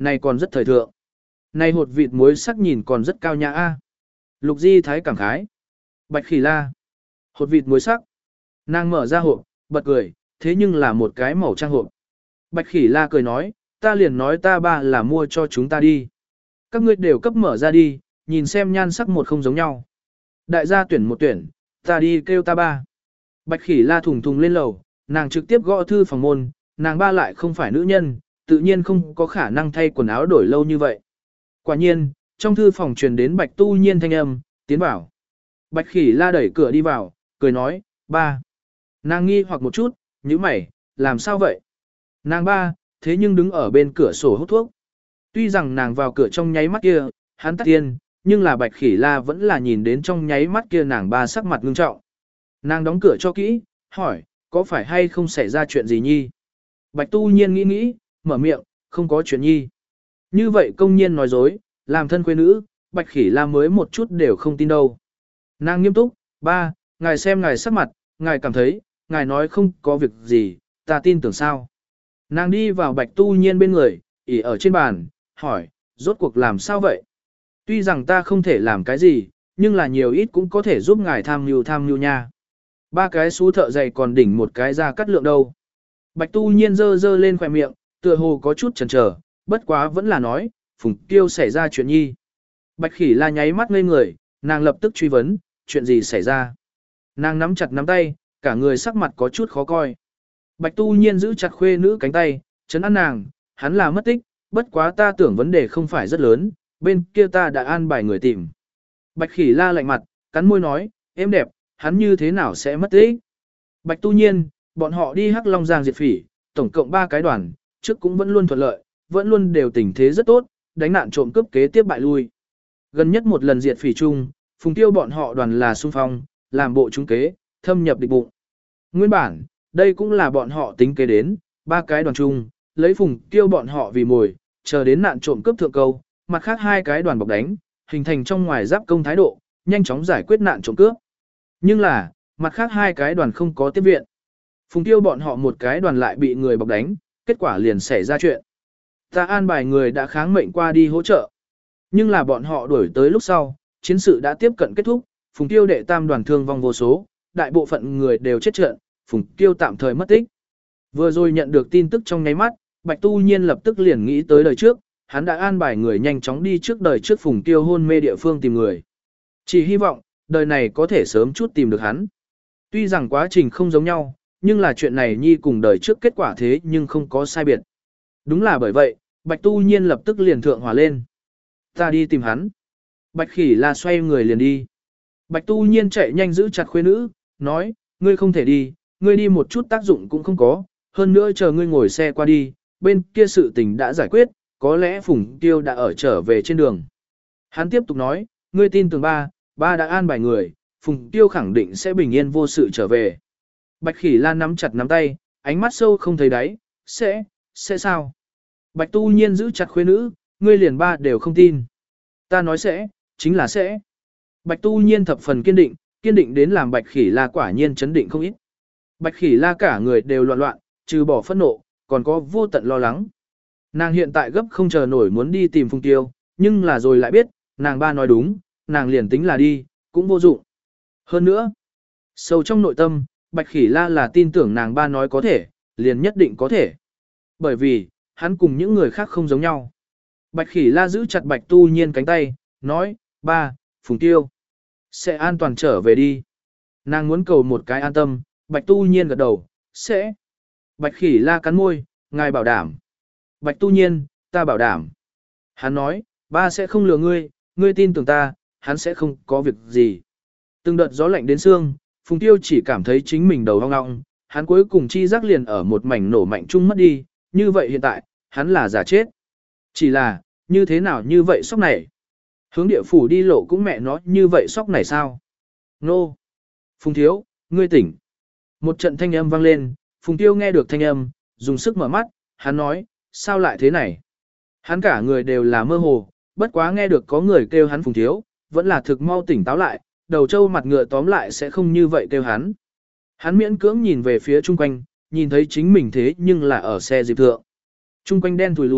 này còn rất thời thượng. Này hột vịt muối sắc nhìn còn rất cao nhã a. Lục Di Thái cảm khái. Bạch Khỉ La. Hột vịt muối sắc. Nàng mở ra hộp, bật cười, thế nhưng là một cái màu trang hộp. Bạch Khỉ La cười nói, ta liền nói ta ba là mua cho chúng ta đi. Các ngươi đều cấp mở ra đi, nhìn xem nhan sắc một không giống nhau. Đại gia tuyển một tuyển, ta đi kêu ta ba. Bạch Khỉ La thùng thùng lên lầu, nàng trực tiếp gõ thư phòng môn, nàng ba lại không phải nữ nhân, tự nhiên không có khả năng thay quần áo đổi lâu như vậy. Quả nhiên, trong thư phòng truyền đến Bạch Tu Nhiên thanh âm, tiến vào. Bạch Khỉ La đẩy cửa đi vào, cười nói, ba. Nàng nghi hoặc một chút, nhíu mày, làm sao vậy? Nàng ba, thế nhưng đứng ở bên cửa sổ hút thuốc. Tuy rằng nàng vào cửa trong nháy mắt kia, hắn tắt tiên, nhưng là Bạch Khỉ La vẫn là nhìn đến trong nháy mắt kia nàng ba sắc mặt ngưng trọng. Nàng đóng cửa cho kỹ, hỏi, có phải hay không xảy ra chuyện gì nhi? Bạch Tu Nhiên nghĩ, mở miệng, không có chuyện nhi. Như vậy công nhiên nói dối, làm thân quê nữ, Bạch Khỉ La mới một chút đều không tin đâu. Nàng nghiêm túc, ba, ngài xem ngài sắc mặt, ngài cảm thấy, ngài nói không có việc gì, ta tin tưởng sao. Nàng đi vào Bạch Tu Nhiên bên người, ỉ ở trên bàn, hỏi, rốt cuộc làm sao vậy? Tuy rằng ta không thể làm cái gì, nhưng là nhiều ít cũng có thể giúp ngài tham mưu nha. Ba cái xú thợ dày còn đỉnh một cái ra cắt lượng đâu. Bạch Tu Nhiên dơ lên khỏe miệng, tựa hồ có chút chần chờ, bất quá vẫn là nói, Phùng Tiêu xảy ra chuyện nhi. Bạch Khỉ La nháy mắt ngây người, nàng lập tức truy vấn, chuyện gì xảy ra? Nàng nắm chặt nắm tay, cả người sắc mặt có chút khó coi. Bạch Tu Nhiên giữ chặt khuê nữ cánh tay, chấn an nàng, hắn là mất tích, bất quá ta tưởng vấn đề không phải rất lớn, bên kia ta đã an bài người tìm. Bạch Khỉ La lạnh mặt, cắn môi nói, em đẹp, hắn như thế nào sẽ mất tích? Bạch Tu Nhiên, bọn họ đi Hắc Long Giang diệt phỉ, tổng cộng 3 cái đoàn, trước cũng vẫn luôn thuận lợi, vẫn luôn đều tình thế rất tốt, đánh nạn trộm cướp kế tiếp bại lui. Gần nhất một lần diệt phỉ chung, Phùng Tiêu bọn họ đoàn là xung phong, làm bộ trúng kế, thâm nhập địch bụng. Nguyên bản, đây cũng là bọn họ tính kế đến, 3 cái đoàn chung, lấy Phùng Tiêu bọn họ vì mồi, chờ đến nạn trộm cướp thượng câu, mặt khác 2 cái đoàn bọc đánh, hình thành trong ngoài giáp công thái độ, nhanh chóng giải quyết nạn trộm cướp. Nhưng là, mặt khác 2 cái đoàn không có tiếp viện. Phùng Tiêu bọn họ một cái đoàn lại bị người bọc đánh, kết quả liền xảy ra chuyện. Ta an bài người đã kháng mệnh qua đi hỗ trợ. Nhưng là bọn họ đuổi tới lúc sau, chiến sự đã tiếp cận kết thúc, Phùng Tiêu đệ tam đoàn thương vong vô số, đại bộ phận người đều chết trận, Phùng Tiêu tạm thời mất tích. Vừa rồi nhận được tin tức trong nháy mắt, Bạch Tu Nhiên lập tức liền nghĩ tới đời trước, hắn đã an bài người nhanh chóng đi trước đời trước Phùng Tiêu hôn mê địa phương tìm người. Chỉ hy vọng, đời này có thể sớm chút tìm được hắn. Tuy rằng quá trình không giống nhau, nhưng là chuyện này nhi cùng đời trước kết quả thế nhưng không có sai biệt. Đúng là bởi vậy, Bạch Tu Nhiên lập tức liền thượng hỏa lên. Ta đi tìm hắn. Bạch Khỉ La xoay người liền đi. Bạch Tu Nhiên chạy nhanh giữ chặt khuê nữ, nói, ngươi không thể đi, ngươi đi một chút tác dụng cũng không có, hơn nữa chờ ngươi ngồi xe qua đi, bên kia sự tình đã giải quyết, có lẽ Phùng Tiêu đã ở trở về trên đường. Hắn tiếp tục nói, ngươi tin tưởng ba đã an bài người, Phùng Tiêu khẳng định sẽ bình yên vô sự trở về. Bạch Khỉ La nắm chặt nắm tay, ánh mắt sâu không thấy đáy, sẽ sao? Bạch Tu Nhiên giữ chặt khuê nữ, ngươi liền ba đều không tin. Ta nói sẽ, chính là sẽ. Bạch Tu Nhiên thập phần kiên định đến làm Bạch Khỉ La quả nhiên chấn định không ít. Bạch Khỉ La cả người đều loạn, trừ bỏ phẫn nộ, còn có vô tận lo lắng. Nàng hiện tại gấp không chờ nổi muốn đi tìm Phùng Tiêu, nhưng là rồi lại biết, nàng ba nói đúng, nàng liền tính là đi, cũng vô dụng. Hơn nữa, sâu trong nội tâm, Bạch Khỉ La là tin tưởng nàng ba nói có thể, liền nhất định có thể. Bởi vì, hắn cùng những người khác không giống nhau. Bạch Khỉ La giữ chặt Bạch Tu Nhiên cánh tay, nói, ba, Phùng Tiêu, sẽ an toàn trở về đi. Nàng muốn cầu một cái an tâm, Bạch Tu Nhiên gật đầu, sẽ. Bạch Khỉ La cắn môi, ngài bảo đảm. Bạch Tu Nhiên, ta bảo đảm. Hắn nói, ba sẽ không lừa ngươi, ngươi tin tưởng ta, hắn sẽ không có việc gì. Từng đợt gió lạnh đến xương, Phùng Tiêu chỉ cảm thấy chính mình đầu ong ong, hắn cuối cùng chi giác liền ở một mảnh nổ mạnh chung mất đi, như vậy hiện tại, hắn là giả chết. Chỉ là, như thế nào như vậy sốc này? Hướng địa phủ đi lộ cũng mẹ nó như vậy sốc này sao? Nô! Phùng Thiếu, ngươi tỉnh. Một trận thanh âm vang lên, Phùng Tiêu nghe được thanh âm, dùng sức mở mắt, hắn nói, sao lại thế này? Hắn cả người đều là mơ hồ, bất quá nghe được có người kêu hắn Phùng Thiếu, vẫn là thực mau tỉnh táo lại, đầu trâu mặt ngựa tóm lại sẽ không như vậy kêu hắn. Hắn miễn cưỡng nhìn về phía chung quanh, nhìn thấy chính mình thế nhưng là ở xe dịp thượng. Chung quanh đen thùi lùi,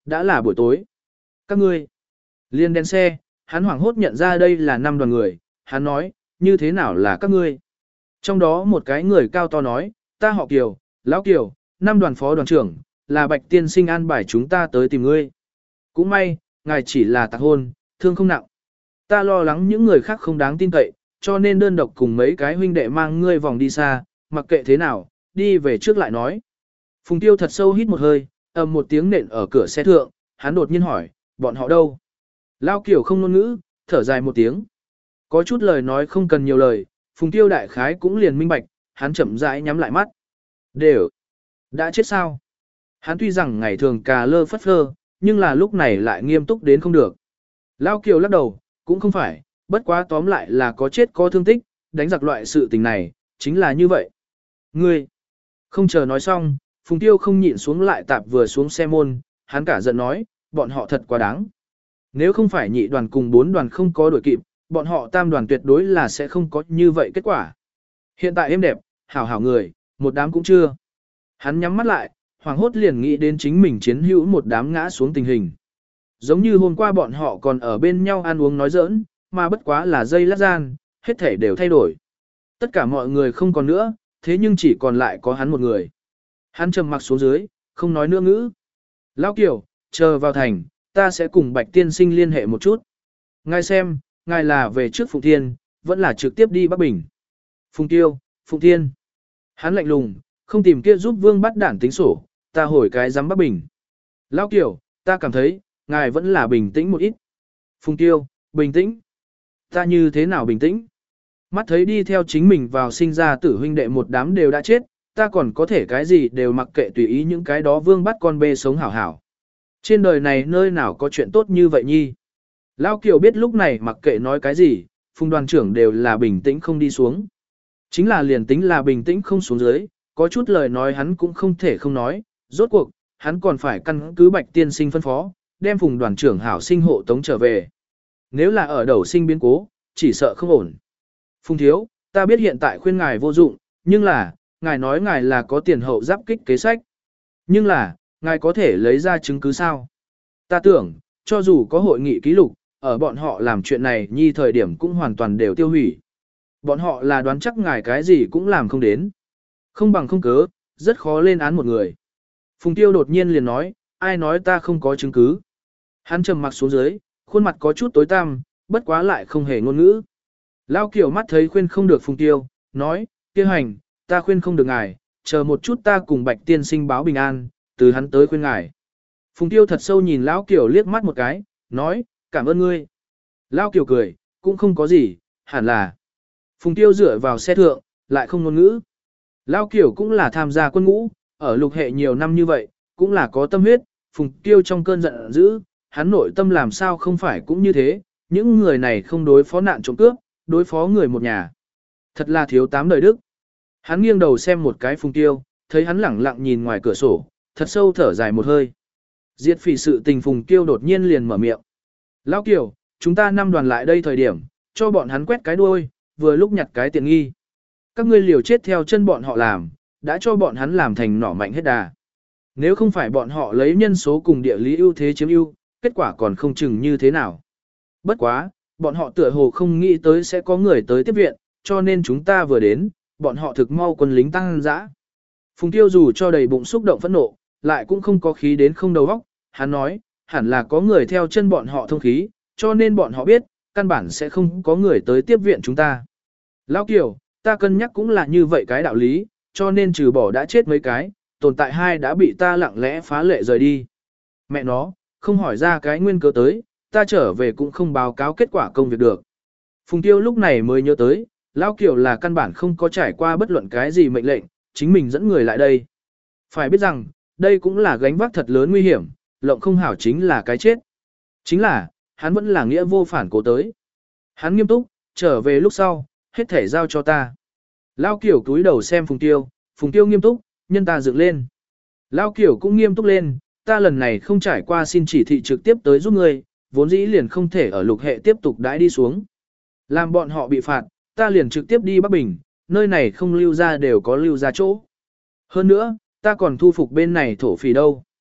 đã là buổi tối. Các ngươi, liên đèn xe, hắn hoảng hốt nhận ra đây là 5 đoàn người, hắn nói, như thế nào là các ngươi? Trong đó một cái người cao to nói, ta họ Kiều, Lão Kiều, 5 đoàn phó đoàn trưởng, là Bạch tiên sinh an bài chúng ta tới tìm ngươi. Cũng may, ngài chỉ là tạc hôn, thương không nặng. Ta lo lắng những người khác không đáng tin cậy, cho nên đơn độc cùng mấy cái huynh đệ mang ngươi vòng đi xa, mặc kệ thế nào, đi về trước lại nói. Phùng Tiêu thật sâu hít một hơi, ầm một tiếng nện ở cửa xe thượng, hắn đột nhiên hỏi, bọn họ đâu? Lao Kiều không ngôn ngữ, thở dài một tiếng. Có chút lời nói không cần nhiều lời, Phùng Tiêu đại khái cũng liền minh bạch, hắn chậm rãi nhắm lại mắt. Đều, đã chết sao? Hắn tuy rằng ngày thường cà lơ phất phơ, nhưng là lúc này lại nghiêm túc đến không được. Lao Kiều lắc đầu, cũng không phải, bất quá tóm lại là có chết có thương tích, đánh giặc loại sự tình này, chính là như vậy. Ngươi, không chờ nói xong, Phùng Tiêu không nhịn xuống lại tạp vừa xuống xe môn, hắn cả giận nói, bọn họ thật quá đáng. Nếu không phải nhị đoàn cùng 4 đoàn không có đuổi kịp, bọn họ tam đoàn tuyệt đối là sẽ không có như vậy kết quả. Hiện tại êm đẹp, hảo hảo người, một đám cũng chưa. Hắn nhắm mắt lại, hoàng hốt liền nghĩ đến chính mình chiến hữu một đám ngã xuống tình hình. Giống như hôm qua bọn họ còn ở bên nhau ăn uống nói giỡn, mà bất quá là dây lát gian, hết thể đều thay đổi. Tất cả mọi người không còn nữa, thế nhưng chỉ còn lại có hắn một người. Hắn trầm mặc xuống dưới, không nói nữa ngữ. Lão Kiều, chờ vào thành, ta sẽ cùng Bạch tiên sinh liên hệ một chút. Ngài xem, ngài là về trước Phụng Thiên, vẫn là trực tiếp đi Bắc Bình. Phùng Tiêu, Phụng Thiên. Hắn lạnh lùng, không tìm kia giúp Vương bắt đản tính sổ, ta hồi cái giám Bắc Bình. Lão Kiều, ta cảm thấy, ngài vẫn là bình tĩnh một ít. Phùng Tiêu, bình tĩnh. Ta như thế nào bình tĩnh? Mắt thấy đi theo chính mình vào sinh ra tử huynh đệ một đám đều đã chết, ta còn có thể cái gì đều mặc kệ tùy ý những cái đó Vương bắt con bê sống hảo hảo. Trên đời này nơi nào có chuyện tốt như vậy nhi? Lão Kiều biết lúc này mặc kệ nói cái gì, Phùng đoàn trưởng đều là bình tĩnh không đi xuống. Chính là liền tính là bình tĩnh không xuống dưới, có chút lời nói hắn cũng không thể không nói, rốt cuộc, hắn còn phải căn cứ Bạch tiên sinh phân phó, đem Phùng đoàn trưởng hảo sinh hộ tống trở về. Nếu là ở đầu sinh biến cố, chỉ sợ không ổn. Phùng thiếu, ta biết hiện tại khuyên ngài vô dụng, nhưng là, ngài nói ngài là có tiền hậu giáp kích kế sách. Nhưng là, ngài có thể lấy ra chứng cứ sao? Ta tưởng, cho dù có hội nghị ký lục, ở bọn họ làm chuyện này nhi thời điểm cũng hoàn toàn đều tiêu hủy. Bọn họ là đoán chắc ngài cái gì cũng làm không đến. Không bằng không cớ, rất khó lên án một người. Phùng Tiêu đột nhiên liền nói, ai nói ta không có chứng cứ. Hắn trầm mặc xuống dưới, khuôn mặt có chút tối tăm, bất quá lại không hề ngôn ngữ. Lao Kiều mắt thấy khuyên không được Phùng Tiêu, nói, kia hành, ta khuyên không được ngài, chờ một chút ta cùng Bạch tiên sinh báo bình an, từ hắn tới khuyên ngài. Phùng Tiêu thật sâu nhìn Lão Kiều liếc mắt một cái, nói, cảm ơn ngươi. Lão Kiều cười, cũng không có gì, hẳn là. Phùng Tiêu dựa vào xe thượng, lại không ngôn ngữ. Lão Kiều cũng là tham gia quân ngũ, ở lục hệ nhiều năm như vậy, cũng là có tâm huyết. Phùng Tiêu trong cơn giận dữ, hắn nội tâm làm sao không phải cũng như thế, những người này không đối phó nạn trộm cướp, đối phó người một nhà. Thật là thiếu 8 đời đức. Hắn nghiêng đầu xem một cái Phùng Tiêu, thấy hắn lẳng lặng nhìn ngoài cửa sổ, thật sâu thở dài một hơi. Diệt phỉ sự tình Phùng Tiêu đột nhiên liền mở miệng. Lão Kiều, chúng ta 5 đoàn lại đây thời điểm, cho bọn hắn quét cái đuôi, vừa lúc nhặt cái tiện nghi. Các ngươi liều chết theo chân bọn họ làm, đã cho bọn hắn làm thành nỏ mạnh hết đà. Nếu không phải bọn họ lấy nhân số cùng địa lý ưu thế chiếm ưu, kết quả còn không chừng như thế nào. Bất quá, bọn họ tựa hồ không nghĩ tới sẽ có người tới tiếp viện, cho nên chúng ta vừa đến, bọn họ thực mau quân lính tăng dã. Phùng Tiêu dù cho đầy bụng xúc động phẫn nộ, lại cũng không có khí đến không đầu óc. Hắn nói, hẳn là có người theo chân bọn họ thông khí, cho nên bọn họ biết, căn bản sẽ không có người tới tiếp viện chúng ta. Lão Kiều, ta cân nhắc cũng là như vậy cái đạo lý, cho nên trừ bỏ đã chết mấy cái, tồn tại 2 đã bị ta lặng lẽ phá lệ rời đi. Mẹ nó, không hỏi ra cái nguyên cớ tới, ta trở về cũng không báo cáo kết quả công việc được. Phùng Tiêu lúc này mới nhớ tới, Lão Kiều là căn bản không có trải qua bất luận cái gì mệnh lệnh, chính mình dẫn người lại đây. Phải biết rằng, đây cũng là gánh vác thật lớn nguy hiểm, lộng không hảo chính là cái chết. Chính là, hắn vẫn là nghĩa vô phản cố tới. Hắn nghiêm túc, trở về lúc sau, hết thể giao cho ta. Lão Kiều cúi đầu xem Phùng Tiêu nghiêm túc, nhân ta dựng lên. Lão Kiều cũng nghiêm túc lên, ta lần này không trải qua xin chỉ thị trực tiếp tới giúp ngươi, vốn dĩ liền không thể ở lục hệ tiếp tục đãi đi xuống. Làm bọn họ bị phạt, ta liền trực tiếp đi Bắc Bình, nơi này không lưu ra đều có lưu ra chỗ. Hơn nữa, ta còn thu phục bên này thổ phỉ đâu.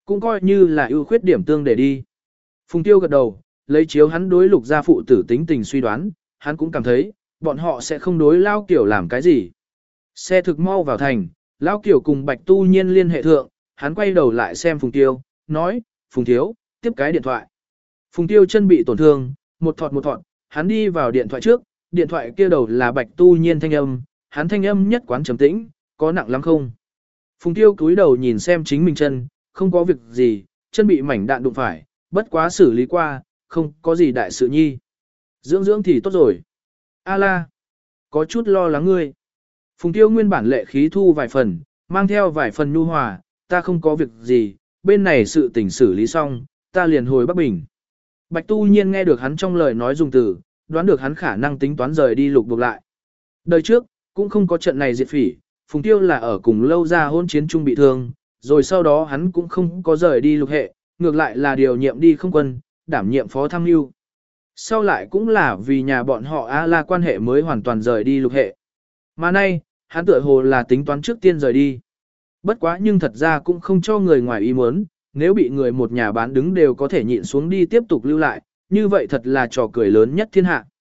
Cũng coi như là ưu khuyết điểm tương để đi. Phùng Tiêu gật đầu, lấy chiếu hắn đối Lục gia phụ tử tính tình suy đoán, hắn cũng cảm thấy, bọn họ sẽ không đối Lao Kiều làm cái gì. Xe thực mau vào thành, Lao Kiều cùng Bạch Tu Nhiên liên hệ thượng, hắn quay đầu lại xem Phùng Tiêu, nói, Phùng Thiếu, tiếp cái điện thoại. Phùng Tiêu chân bị tổn thương, một thọt, hắn đi vào điện thoại trước, điện thoại kia đầu là Bạch Tu Nhiên thanh âm, hắn thanh âm nhất quán trầm tĩnh, có nặng lắm không? Phùng Tiêu cúi đầu nhìn xem chính mình chân, không có việc gì, chân bị mảnh đạn đụng phải, bất quá xử lý qua, không có gì đại sự nhi. Dưỡng thì tốt rồi. A la, có chút lo lắng ngươi. Phùng Tiêu nguyên bản lệ khí thu vài phần, mang theo vài phần nhu hòa, ta không có việc gì, bên này sự tình xử lý xong, ta liền hồi Bắc Bình. Bạch Tu Nhiên nghe được hắn trong lời nói dùng từ, đoán được hắn khả năng tính toán rời đi Lục buộc lại. Đời trước, cũng không có trận này diệt phỉ, Phùng Tiêu là ở cùng Lâu Gia hôn chiến chung bị thương, rồi sau đó hắn cũng không có rời đi Lục hệ, ngược lại là điều nhiệm đi không quân, đảm nhiệm phó tham mưu. Sau lại cũng là vì nhà bọn họ A La quan hệ mới hoàn toàn rời đi Lục hệ. Mà nay, hắn tựa hồ là tính toán trước tiên rời đi. Bất quá nhưng thật ra cũng không cho người ngoài ý muốn, nếu bị người một nhà bán đứng đều có thể nhịn xuống đi tiếp tục lưu lại, như vậy thật là trò cười lớn nhất thiên hạ.